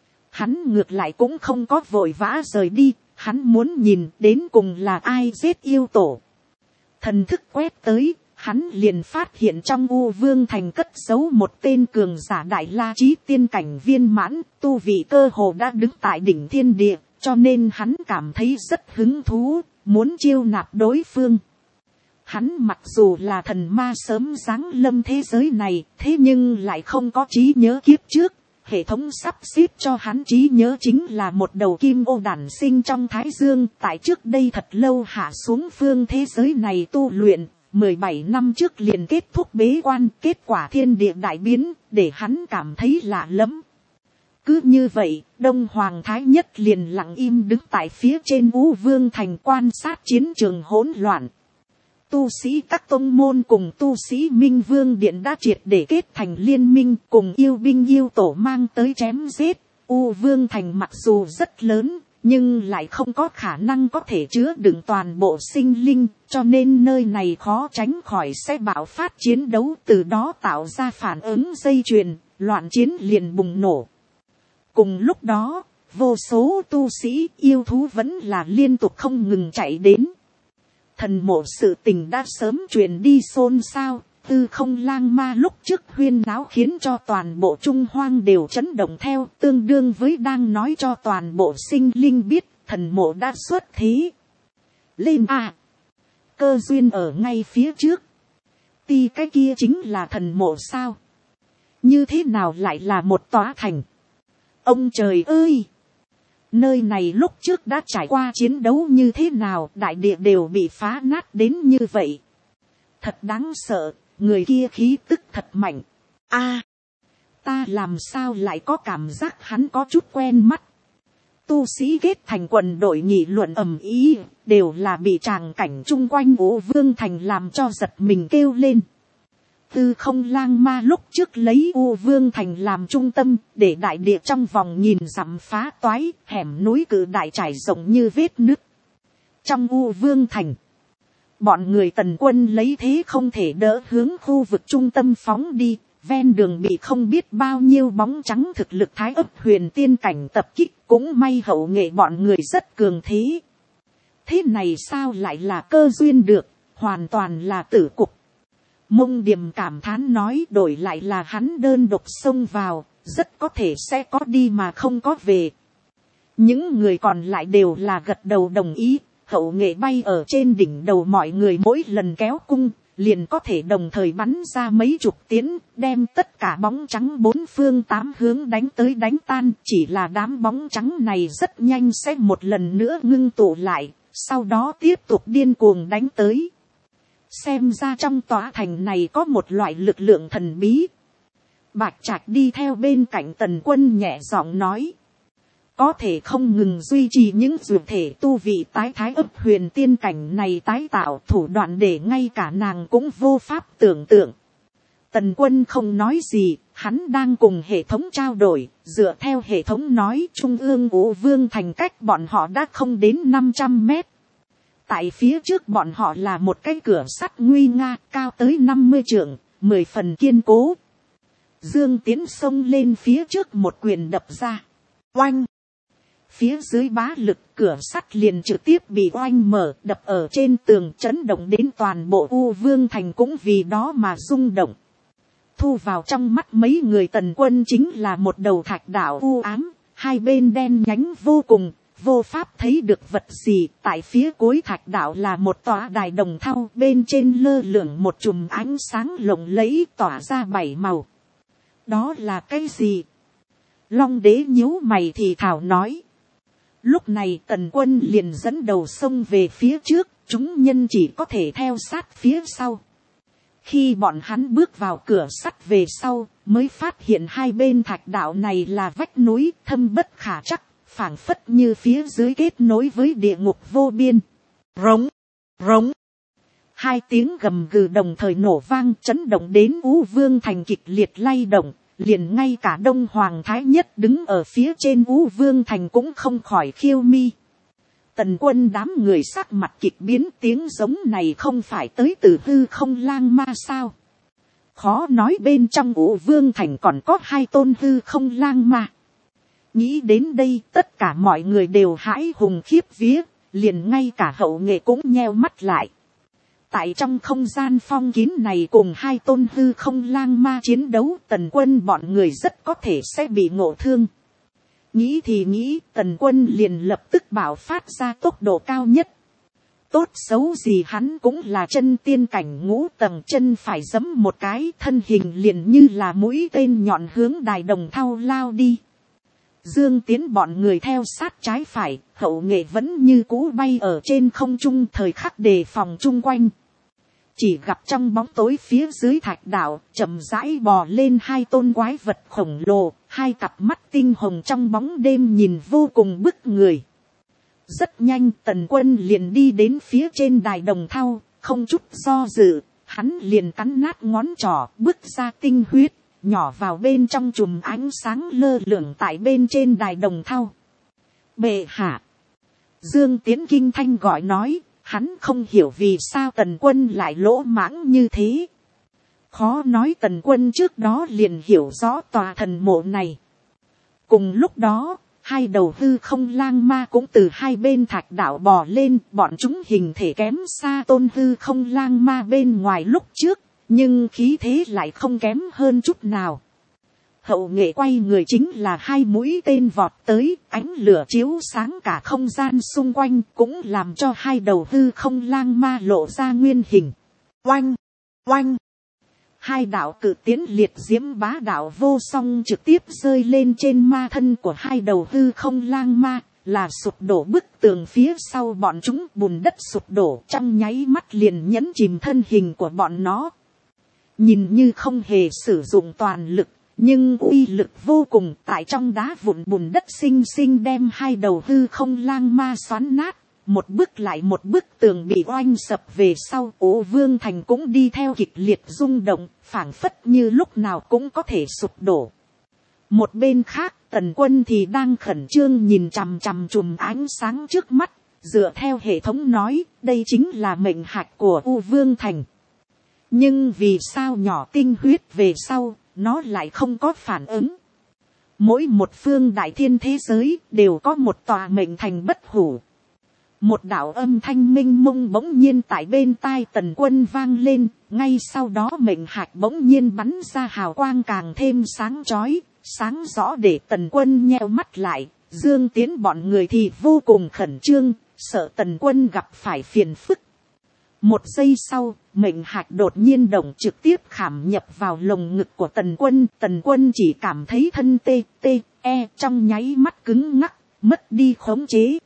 Hắn ngược lại cũng không có vội vã rời đi, hắn muốn nhìn đến cùng là ai giết yêu tổ. Thần thức quét tới, hắn liền phát hiện trong U Vương Thành cất giấu một tên cường giả đại la chí tiên cảnh viên mãn, tu vị cơ hồ đã đứng tại đỉnh thiên địa, cho nên hắn cảm thấy rất hứng thú, muốn chiêu nạp đối phương. Hắn mặc dù là thần ma sớm giáng lâm thế giới này, thế nhưng lại không có trí nhớ kiếp trước. Hệ thống sắp xếp cho hắn trí nhớ chính là một đầu kim ô đản sinh trong thái dương, tại trước đây thật lâu hạ xuống phương thế giới này tu luyện, 17 năm trước liền kết thúc bế quan, kết quả thiên địa đại biến, để hắn cảm thấy lạ lẫm. Cứ như vậy, Đông Hoàng Thái Nhất liền lặng im đứng tại phía trên U Vương Thành quan sát chiến trường hỗn loạn. Tu sĩ các tông môn cùng tu sĩ Minh Vương Điện đã triệt để kết thành liên minh, cùng yêu binh yêu tổ mang tới chém giết. U Vương Thành mặc dù rất lớn, nhưng lại không có khả năng có thể chứa đựng toàn bộ sinh linh, cho nên nơi này khó tránh khỏi sẽ bạo phát chiến đấu, từ đó tạo ra phản ứng dây chuyền, loạn chiến liền bùng nổ. Cùng lúc đó, vô số tu sĩ yêu thú vẫn là liên tục không ngừng chạy đến. Thần mộ sự tình đã sớm truyền đi xôn xao, Tư Không Lang Ma lúc trước huyên náo khiến cho toàn bộ Trung Hoang đều chấn động theo, tương đương với đang nói cho toàn bộ sinh linh biết thần mộ đã xuất thế. Lên à! Cơ duyên ở ngay phía trước. Ti cái kia chính là thần mộ sao? Như thế nào lại là một tòa thành? Ông trời ơi! Nơi này lúc trước đã trải qua chiến đấu như thế nào, đại địa đều bị phá nát đến như vậy. Thật đáng sợ, người kia khí tức thật mạnh. A, ta làm sao lại có cảm giác hắn có chút quen mắt. Tu sĩ kết thành quần đội nghị luận ầm ĩ, đều là bị tràng cảnh chung quanh U Vương Thành làm cho giật mình kêu lên. Tư Không Lang Ma lúc trước lấy U Vương Thành làm trung tâm, để đại địa trong vòng nhìn dặm phá toái, hẻm núi cự đại trải rộng như vết nứt. Trong U Vương Thành, bọn người Tần Quân lấy thế không thể đỡ hướng khu vực trung tâm phóng đi, ven đường bị không biết bao nhiêu bóng trắng thực lực thái ấp huyền tiên cảnh tập kích, cũng may hậu nghệ bọn người rất cường thế. Thế này sao lại là cơ duyên được, hoàn toàn là tử cục. Mông Điềm cảm thán nói, đổi lại là hắn đơn độc xông vào, rất có thể sẽ có đi mà không có về. Những người còn lại đều là gật đầu đồng ý, hậu nghệ bay ở trên đỉnh đầu mọi người, mỗi lần kéo cung, liền có thể đồng thời bắn ra mấy chục tiến, đem tất cả bóng trắng bốn phương tám hướng đánh tới đánh tan. Chỉ là đám bóng trắng này rất nhanh sẽ một lần nữa ngưng tụ lại, sau đó tiếp tục điên cuồng đánh tới. Xem ra trong tòa thành này có một loại lực lượng thần bí. Bạch Trạch đi theo bên cạnh Tần Quân nhẹ giọng nói. Có thể không ngừng duy trì những dược thể tu vị tái thái ấp huyền tiên cảnh này tái tạo thủ đoạn để ngay cả nàng cũng vô pháp tưởng tượng. Tần Quân không nói gì, hắn đang cùng hệ thống trao đổi, dựa theo hệ thống nói trung ương U Vương Thành cách bọn họ đã không đến 500 mét. Tại phía trước bọn họ là một cái cửa sắt nguy nga cao tới 50 trượng, 10 phần kiên cố. Dương Tiến xông lên phía trước một quyền đập ra. Oanh! Phía dưới bá lực cửa sắt liền trực tiếp bị oanh mở, đập ở trên tường, chấn động đến toàn bộ U Vương Thành cũng vì đó mà rung động. Thu vào trong mắt mấy người Tần Quân chính là một đầu thạch đạo u ám, hai bên đen nhánh vô cùng, vô pháp thấy được vật gì. Tại phía cuối thạch đạo là một tòa đài đồng thau, bên trên lơ lửng một chùm ánh sáng lộng lẫy tỏa ra 7 màu. Đó là cái gì? Long Đế nhíu mày thì thảo nói. Lúc này Tần Quân liền dẫn đầu xông về phía trước, chúng nhân chỉ có thể theo sát phía sau. Khi bọn hắn bước vào cửa sắt về sau, mới phát hiện hai bên thạch đạo này là vách núi thâm bất khả trắc, phảng phất như phía dưới kết nối với địa ngục vô biên. Rống, rống. Hai tiếng gầm gừ đồng thời nổ vang, chấn động đến U Vương Thành kịch liệt lay động, liền ngay cả Đông Hoàng Thái Nhất đứng ở phía trên U Vương Thành cũng không khỏi khiêu mi. Tần Quân đám người sắc mặt kịch biến, tiếng giống này không phải tới từ hư không lang ma sao? Khó nói bên trong U Vương Thành còn có hai tôn hư không lang ma. Nghĩ đến đây tất cả mọi người đều hãi hùng khiếp vía, liền ngay cả Hậu Nghệ cũng nheo mắt lại. Tại trong không gian phong kín này cùng hai tôn hư không lang ma chiến đấu, Tần Quân bọn người rất có thể sẽ bị ngộ thương. Nghĩ thì nghĩ, Tần Quân liền lập tức bảo phát ra tốc độ cao nhất. Tốt xấu gì hắn cũng là chân tiên cảnh ngũ tầng, chân phải giẫm một cái, thân hình liền như là mũi tên nhọn hướng đài đồng thau lao đi. Dương Tiến bọn người theo sát trái phải, Hậu Nghệ vẫn như cũ bay ở trên không trung, thời khắc đề phòng chung quanh. Chỉ gặp trong bóng tối phía dưới thạch đảo, chậm rãi bò lên hai tôn quái vật khổng lồ, hai cặp mắt tinh hồng trong bóng đêm nhìn vô cùng bức người. Rất nhanh Tần Quân liền đi đến phía trên đài đồng thau, không chút do dự, hắn liền cắn nát ngón trỏ, bước ra tinh huyết, nhỏ vào bên trong chùm ánh sáng lơ lửng tại bên trên đài đồng thau. Bệ hạ! Dương Tiến kinh thanh gọi nói, hắn không hiểu vì sao Tần Quân lại lỗ mãng như thế. Khó nói Tần Quân trước đó liền hiểu rõ tòa thần mộ này. Cùng lúc đó, hai đầu hư không lang ma cũng từ hai bên thạch đảo bò lên, bọn chúng hình thể kém xa tôn hư không lang ma bên ngoài lúc trước, nhưng khí thế lại không kém hơn chút nào. Hậu Nghệ quay người chính là hai mũi tên vọt tới, ánh lửa chiếu sáng cả không gian xung quanh, cũng làm cho hai đầu hư không lang ma lộ ra nguyên hình. Oanh, oanh. Hai đạo cự tiến liệt diễm bá đạo vô song trực tiếp rơi lên trên ma thân của hai đầu hư không lang ma, là sụp đổ bức tường phía sau bọn chúng, bùn đất sụp đổ trong nháy mắt liền nhấn chìm thân hình của bọn nó. Nhìn như không hề sử dụng toàn lực, nhưng uy lực vô cùng, tại trong đá vụn bùn đất xinh xinh đem hai đầu hư không lang ma xoắn nát. Một bước lại một bức tường bị oanh sập về sau, U Vương Thành cũng đi theo kịch liệt rung động, phảng phất như lúc nào cũng có thể sụp đổ. Một bên khác, Tần Quân thì đang khẩn trương nhìn chằm chằm chùm ánh sáng trước mắt, dựa theo hệ thống nói, đây chính là mệnh hạch của U Vương Thành. Nhưng vì sao nhỏ tinh huyết về sau, nó lại không có phản ứng. Mỗi một phương đại thiên thế giới đều có một tòa mệnh thành bất hủ. Một đạo âm thanh minh mông bỗng nhiên tại bên tai Tần Quân vang lên, ngay sau đó mệnh hạch bỗng nhiên bắn ra hào quang càng thêm sáng chói, sáng rõ để Tần Quân nheo mắt lại. Dương Tiến bọn người thì vô cùng khẩn trương, sợ Tần Quân gặp phải phiền phức. Một giây sau, mệnh hạch đột nhiên động, trực tiếp khảm nhập vào lồng ngực của Tần Quân. Tần Quân chỉ cảm thấy thân trong nháy mắt cứng ngắc, mất đi khống chế.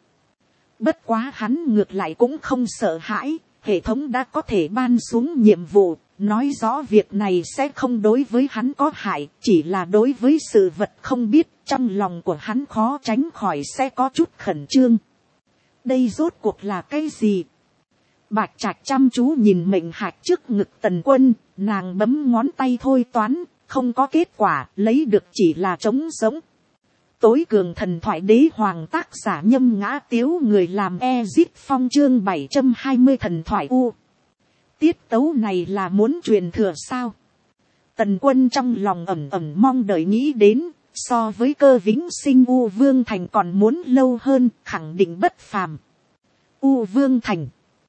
Bất quá hắn ngược lại cũng không sợ hãi, hệ thống đã có thể ban xuống nhiệm vụ, nói rõ việc này sẽ không đối với hắn có hại, chỉ là đối với sự vật không biết, trong lòng của hắn khó tránh khỏi sẽ có chút khẩn trương. Đây rốt cuộc là cái gì? Bạch Trạch chăm chú nhìn mệnh hạch trước ngực Tần Quân, nàng bấm ngón tay thôi toán, không có kết quả, lấy được chỉ là trống sống. Tối cường thần thoại đế hoàng, tác giả Nhâm Ngã Tiếu, người làm Ezit Phong, chương 720 thần thoại U. Tiết tấu này là muốn truyền thừa sao? Tần Quân trong lòng ẩm ẩm mong đợi nghĩ đến, so với Cơ Vĩnh Sinh U Vương Thành còn muốn lâu hơn, khẳng định bất phàm. U Vương Thành,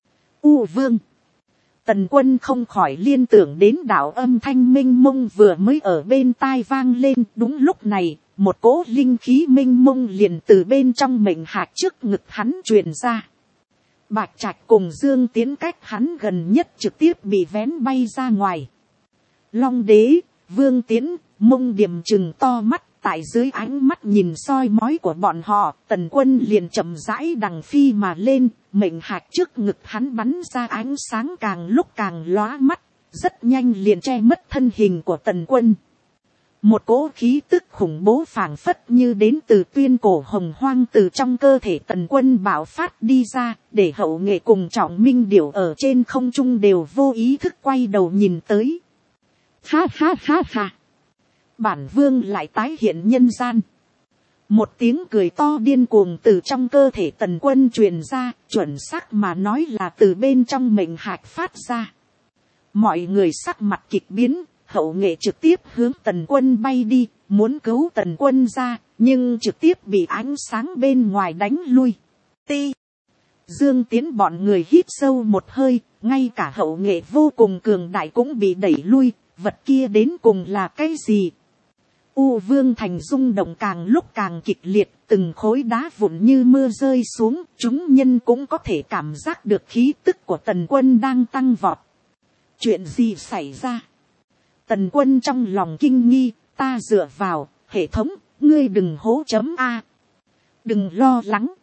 U Vương. Tần Quân không khỏi liên tưởng đến đạo âm thanh minh mông vừa mới ở bên tai vang lên. Đúng lúc này, một cỗ linh khí minh mông liền từ bên trong mệnh hạch trước ngực hắn truyền ra. Bạch Trạch cùng Dương Tiến cách hắn gần nhất trực tiếp bị vén bay ra ngoài. Long Đế, Vương Tiến, Mông Điềm trừng to mắt, tại dưới ánh mắt nhìn soi mói của bọn họ, Tần Quân liền chậm rãi đằng phi mà lên, mệnh hạch trước ngực hắn bắn ra ánh sáng càng lúc càng lóa mắt, rất nhanh liền che mất thân hình của Tần Quân. Một cỗ khí tức khủng bố phảng phất như đến từ tuyên cổ hồng hoang từ trong cơ thể Tần Quân bạo phát đi ra, để Hậu Nghệ cùng Trọng Minh Điểu ở trên không trung đều vô ý thức quay đầu nhìn tới. Ha ha ha ha. Bản vương lại tái hiện nhân gian. Một tiếng cười to điên cuồng từ trong cơ thể Tần Quân truyền ra, chuẩn xác mà nói là từ bên trong mệnh hạch phát ra. Mọi người sắc mặt kịch biến, Hậu Nghệ trực tiếp hướng Tần Quân bay đi, muốn cứu Tần Quân ra, nhưng trực tiếp bị ánh sáng bên ngoài đánh lui. Ti. Dương Tiến bọn người hít sâu một hơi, ngay cả Hậu Nghệ vô cùng cường đại cũng bị đẩy lui, vật kia đến cùng là cái gì? U Vương Thành rung động càng lúc càng kịch liệt, từng khối đá vụn như mưa rơi xuống, chúng nhân cũng có thể cảm giác được khí tức của Tần Quân đang tăng vọt. Chuyện gì xảy ra? Tần Quân trong lòng kinh nghi, ta dựa vào, hệ thống, ngươi đừng hố chấm A. Đừng lo lắng.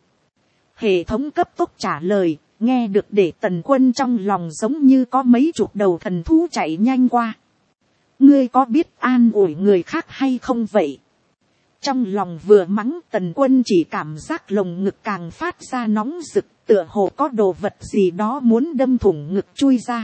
Hệ thống cấp tốc trả lời, nghe được để Tần Quân trong lòng giống như có mấy chục đầu thần thú chạy nhanh qua. Ngươi có biết an ủi người khác hay không vậy? Trong lòng vừa mắng, Tần Quân chỉ cảm giác lồng ngực càng phát ra nóng rực, tựa hồ có đồ vật gì đó muốn đâm thủng ngực chui ra.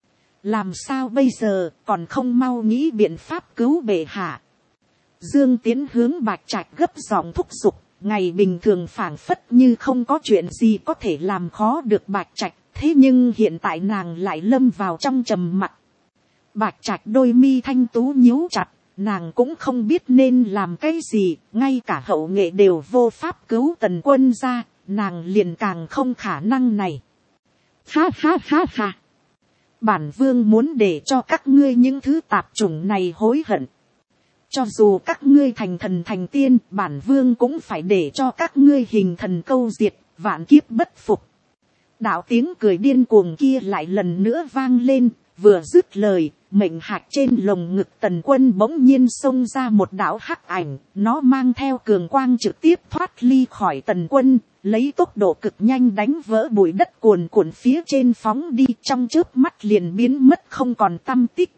Làm sao bây giờ, còn không mau nghĩ biện pháp cứu bệ hạ. Dương Tiến hướng Bạch Trạch gấp giọng thúc giục, ngày bình thường phảng phất như không có chuyện gì có thể làm khó được Bạch Trạch, thế nhưng hiện tại nàng lại lâm vào trong trầm mặc. Bạch Trạch đôi mi thanh tú nhíu chặt, nàng cũng không biết nên làm cái gì, ngay cả Hậu Nghệ đều vô pháp cứu Tần Quân ra, nàng liền càng không khả năng này. Ha ha ha ha. Bản vương muốn để cho các ngươi những thứ tạp chủng này hối hận. Cho dù các ngươi thành thần thành tiên, bản vương cũng phải để cho các ngươi hình thần câu diệt, vạn kiếp bất phục. Đạo tiếng cười điên cuồng kia lại lần nữa vang lên, vừa dứt lời, mệnh hạch trên lồng ngực Tần Quân bỗng nhiên xông ra một đạo hắc ảnh, nó mang theo cường quang trực tiếp thoát ly khỏi Tần Quân, lấy tốc độ cực nhanh đánh vỡ bụi đất cuồn cuộn phía trên phóng đi, trong chớp mắt liền biến mất không còn tăm tích.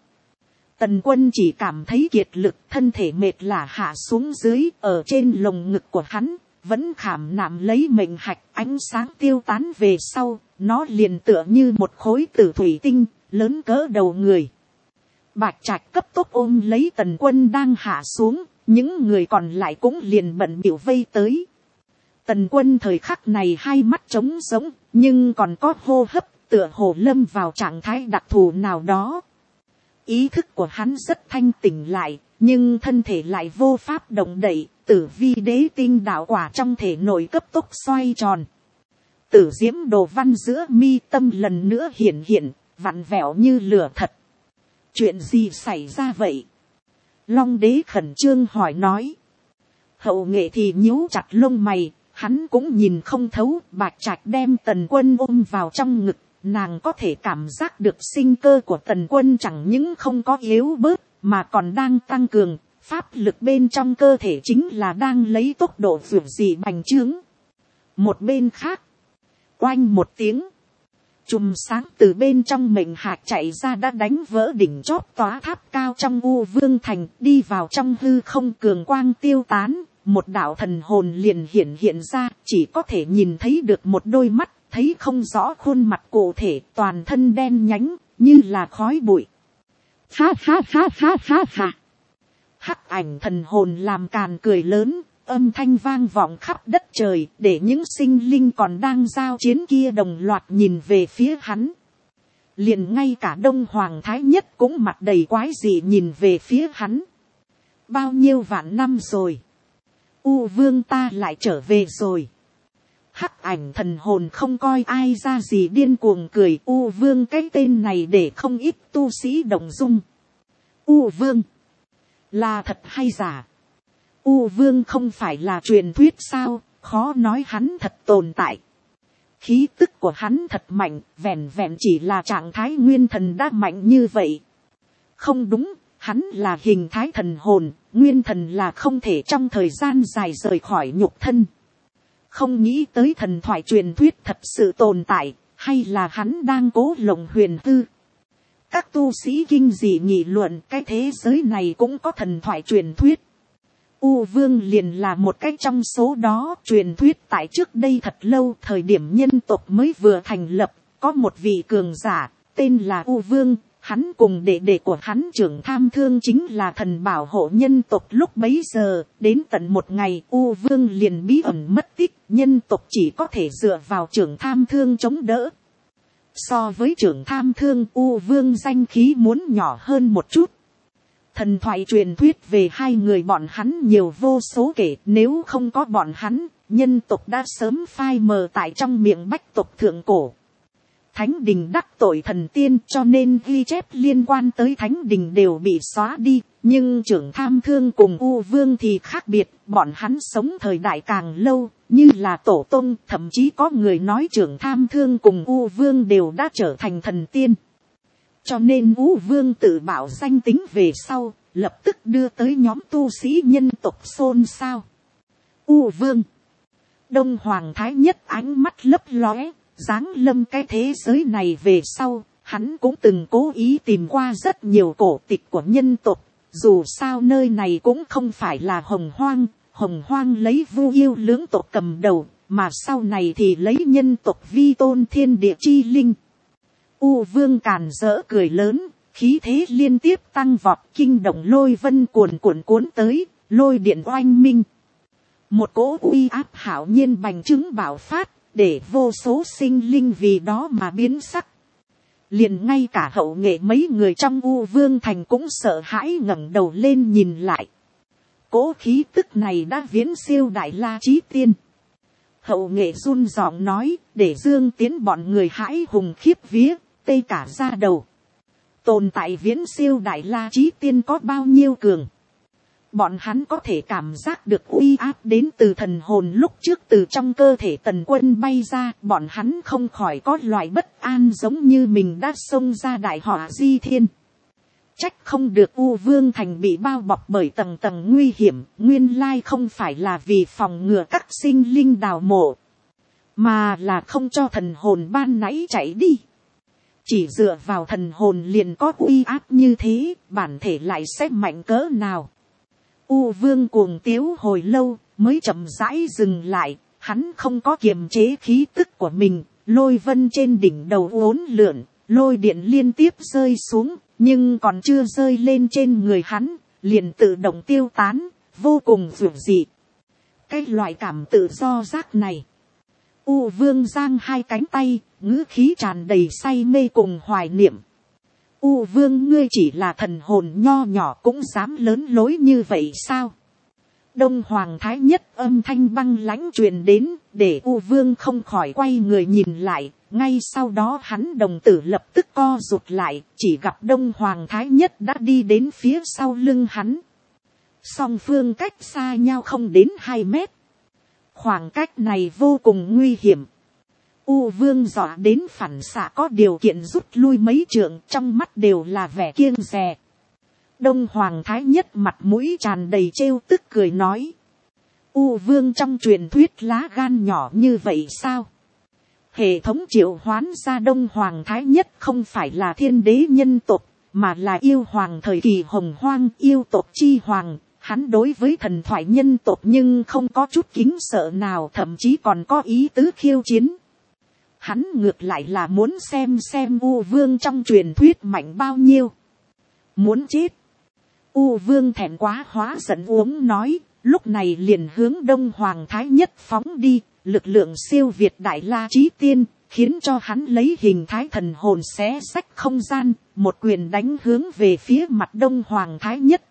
Tần Quân chỉ cảm thấy kiệt lực, thân thể mệt lả hạ xuống dưới, ở trên lồng ngực của hắn, vẫn khảm nạm lấy mệnh hạch, ánh sáng tiêu tán về sau, nó liền tựa như một khối tử thủy tinh, lớn cỡ đầu người. Bạch Trạch cấp tốc ôm lấy Tần Quân đang hạ xuống, những người còn lại cũng liền bận bịu vây tới. Tần Quân thời khắc này hai mắt trống rỗng, nhưng còn có hô hấp, tựa hồ lâm vào trạng thái đặc thù nào đó. Ý thức của hắn rất thanh tỉnh lại, nhưng thân thể lại vô pháp động đậy, tử vi đế tinh đạo quả trong thể nội cấp tốc xoay tròn. Tử diễm đồ văn giữa mi tâm lần nữa hiện hiện, vặn vẹo như lửa thật. Chuyện gì xảy ra vậy? Long đế khẩn trương hỏi nói. Hậu Nghệ thì nhíu chặt lông mày, hắn cũng nhìn không thấu. Bạch Trạch đem Tần Quân ôm vào trong ngực, nàng có thể cảm giác được sinh cơ của Tần Quân chẳng những không có yếu bớt, mà còn đang tăng cường. Pháp lực bên trong cơ thể chính là đang lấy tốc độ vượt dị bành trướng. Một bên khác, oanh một tiếng, chùm sáng từ bên trong mệnh hạch chạy ra đã đánh vỡ đỉnh chóp tòa tháp cao trong U Vương Thành, đi vào trong hư không, cường quang tiêu tán, một đạo thần hồn liền hiện ra, chỉ có thể nhìn thấy được một đôi mắt, thấy không rõ khuôn mặt cụ thể, toàn thân đen nhánh, như là khói bụi. Ha ha ha ha ha ha. Hắc ảnh thần hồn làm càn cười lớn, âm thanh vang vọng khắp đất trời, để những sinh linh còn đang giao chiến kia đồng loạt nhìn về phía hắn. Liền ngay cả Đông Hoàng Thái Nhất cũng mặt đầy quái dị nhìn về phía hắn. Bao nhiêu vạn năm rồi, U Vương ta lại trở về rồi. Hắc ảnh thần hồn không coi ai ra gì điên cuồng cười. U Vương cái tên này để không ít tu sĩ động dung. U Vương là thật hay giả? U Vương không phải là truyền thuyết sao? Khó nói hắn thật tồn tại. Khí tức của hắn thật mạnh, vẹn vẹn chỉ là trạng thái nguyên thần đã mạnh như vậy. Không đúng, hắn là hình thái thần hồn, nguyên thần là không thể trong thời gian dài rời khỏi nhục thân. Không nghĩ tới thần thoại truyền thuyết thật sự tồn tại, hay là hắn đang cố lộng huyền tư. Các tu sĩ kinh dị nghị luận cái thế giới này cũng có thần thoại truyền thuyết. U Vương liền là một cái trong số đó. Truyền thuyết tại trước đây thật lâu, thời điểm nhân tộc mới vừa thành lập, có một vị cường giả, tên là U Vương. Hắn cùng đệ đệ của hắn Trưởng Tham Thương chính là thần bảo hộ nhân tộc lúc bấy giờ. Đến tận một ngày U Vương liền bí ẩn mất tích, nhân tộc chỉ có thể dựa vào Trưởng Tham Thương chống đỡ. So với Trưởng Tham Thương, U Vương danh khí muốn nhỏ hơn một chút. Thần thoại truyền thuyết về hai người bọn hắn nhiều vô số kể, nếu không có bọn hắn, nhân tộc đã sớm phai mờ tại trong miệng bách tộc thượng cổ. Thánh đình đắc tội thần tiên, cho nên ghi chép liên quan tới thánh đình đều bị xóa đi, nhưng Trưởng Tham Thương cùng U Vương thì khác biệt, bọn hắn sống thời đại càng lâu, như là tổ tông, thậm chí có người nói Trưởng Tham Thương cùng U Vương đều đã trở thành thần tiên. Cho nên U Vương tự bảo danh tính về sau, lập tức đưa tới nhóm tu sĩ nhân tộc xôn xao. U Vương, Đông Hoàng Thái Nhất ánh mắt lấp lóe, giáng lâm cái thế giới này về sau, hắn cũng từng cố ý tìm qua rất nhiều cổ tịch của nhân tộc. Dù sao nơi này cũng không phải là Hồng Hoang lấy Vu Yêu lưỡng tộc cầm đầu, mà sau này thì lấy nhân tộc vi tôn thiên địa chi linh. U Vương càn rỡ cười lớn, khí thế liên tiếp tăng vọt, kinh động lôi vân cuồn cuộn cuốn tới, lôi điện oanh minh. Một cỗ uy áp hảo nhiên bành trướng bạo phát, để vô số sinh linh vì đó mà biến sắc. Liền ngay cả hậu nghệ mấy người trong U Vương thành cũng sợ hãi ngẩng đầu lên nhìn lại. Cỗ khí tức này đã viễn siêu Đại La Chí Tiên. Hậu nghệ run giọng nói, để Dương Tiến bọn người hãi hùng khiếp vía, tê cả da đầu. Tồn tại viễn siêu Đại La Chí Tiên có bao nhiêu cường? Bọn hắn có thể cảm giác được uy áp đến từ thần hồn lúc trước từ trong cơ thể Tần Quân bay ra. Bọn hắn không khỏi có loại bất an giống như mình đã xông ra đại họa di thiên. Trách không được U Vương thành bị bao bọc bởi tầng tầng nguy hiểm. Nguyên lai không phải là vì phòng ngừa các sinh linh đào mộ, mà là không cho thần hồn ban nãy chạy đi. Chỉ dựa vào thần hồn liền có uy áp như thế, bản thể lại sẽ mạnh cỡ nào? U Vương cuồng tiếu hồi lâu, mới chậm rãi dừng lại, hắn không có kiềm chế khí tức của mình, lôi vân trên đỉnh đầu uốn lượn, lôi điện liên tiếp rơi xuống, nhưng còn chưa rơi lên trên người hắn, liền tự động tiêu tán, vô cùng dữ dị. Cái loại cảm tự do giác này. U Vương giang hai cánh tay, ngữ khí tràn đầy say mê cùng hoài niệm. U Vương ngươi chỉ là thần hồn nho nhỏ cũng dám lớn lối như vậy sao? Đông Hoàng Thái Nhất âm thanh băng lãnh truyền đến, để U Vương không khỏi quay người nhìn lại. Ngay sau đó hắn đồng tử lập tức co rụt lại, chỉ gặp Đông Hoàng Thái Nhất đã đi đến phía sau lưng hắn. Song phương cách xa nhau không đến 2 mét. Khoảng cách này vô cùng nguy hiểm. U Vương dọa đến phản xạ có điều kiện rút lui mấy trượng, trong mắt đều là vẻ kiêng dè. Đông Hoàng Thái Nhất mặt mũi tràn đầy trêu tức cười nói. U Vương trong truyền thuyết lá gan nhỏ như vậy sao? Hệ thống triệu hoán ra Đông Hoàng Thái Nhất không phải là thiên đế nhân tộc, mà là yêu hoàng thời kỳ Hồng Hoang, yêu tộc chi hoàng. Hắn đối với thần thoại nhân tộc nhưng không có chút kính sợ nào, thậm chí còn có ý tứ khiêu chiến. Hắn ngược lại là muốn xem U Vương trong truyền thuyết mạnh bao nhiêu. Muốn chết. U Vương thẹn quá hóa giận uống nói, lúc này liền hướng Đông Hoàng Thái Nhất phóng đi, lực lượng siêu việt Đại La Chí Tiên, khiến cho hắn lấy hình thái thần hồn xé xách không gian, một quyền đánh hướng về phía mặt Đông Hoàng Thái Nhất.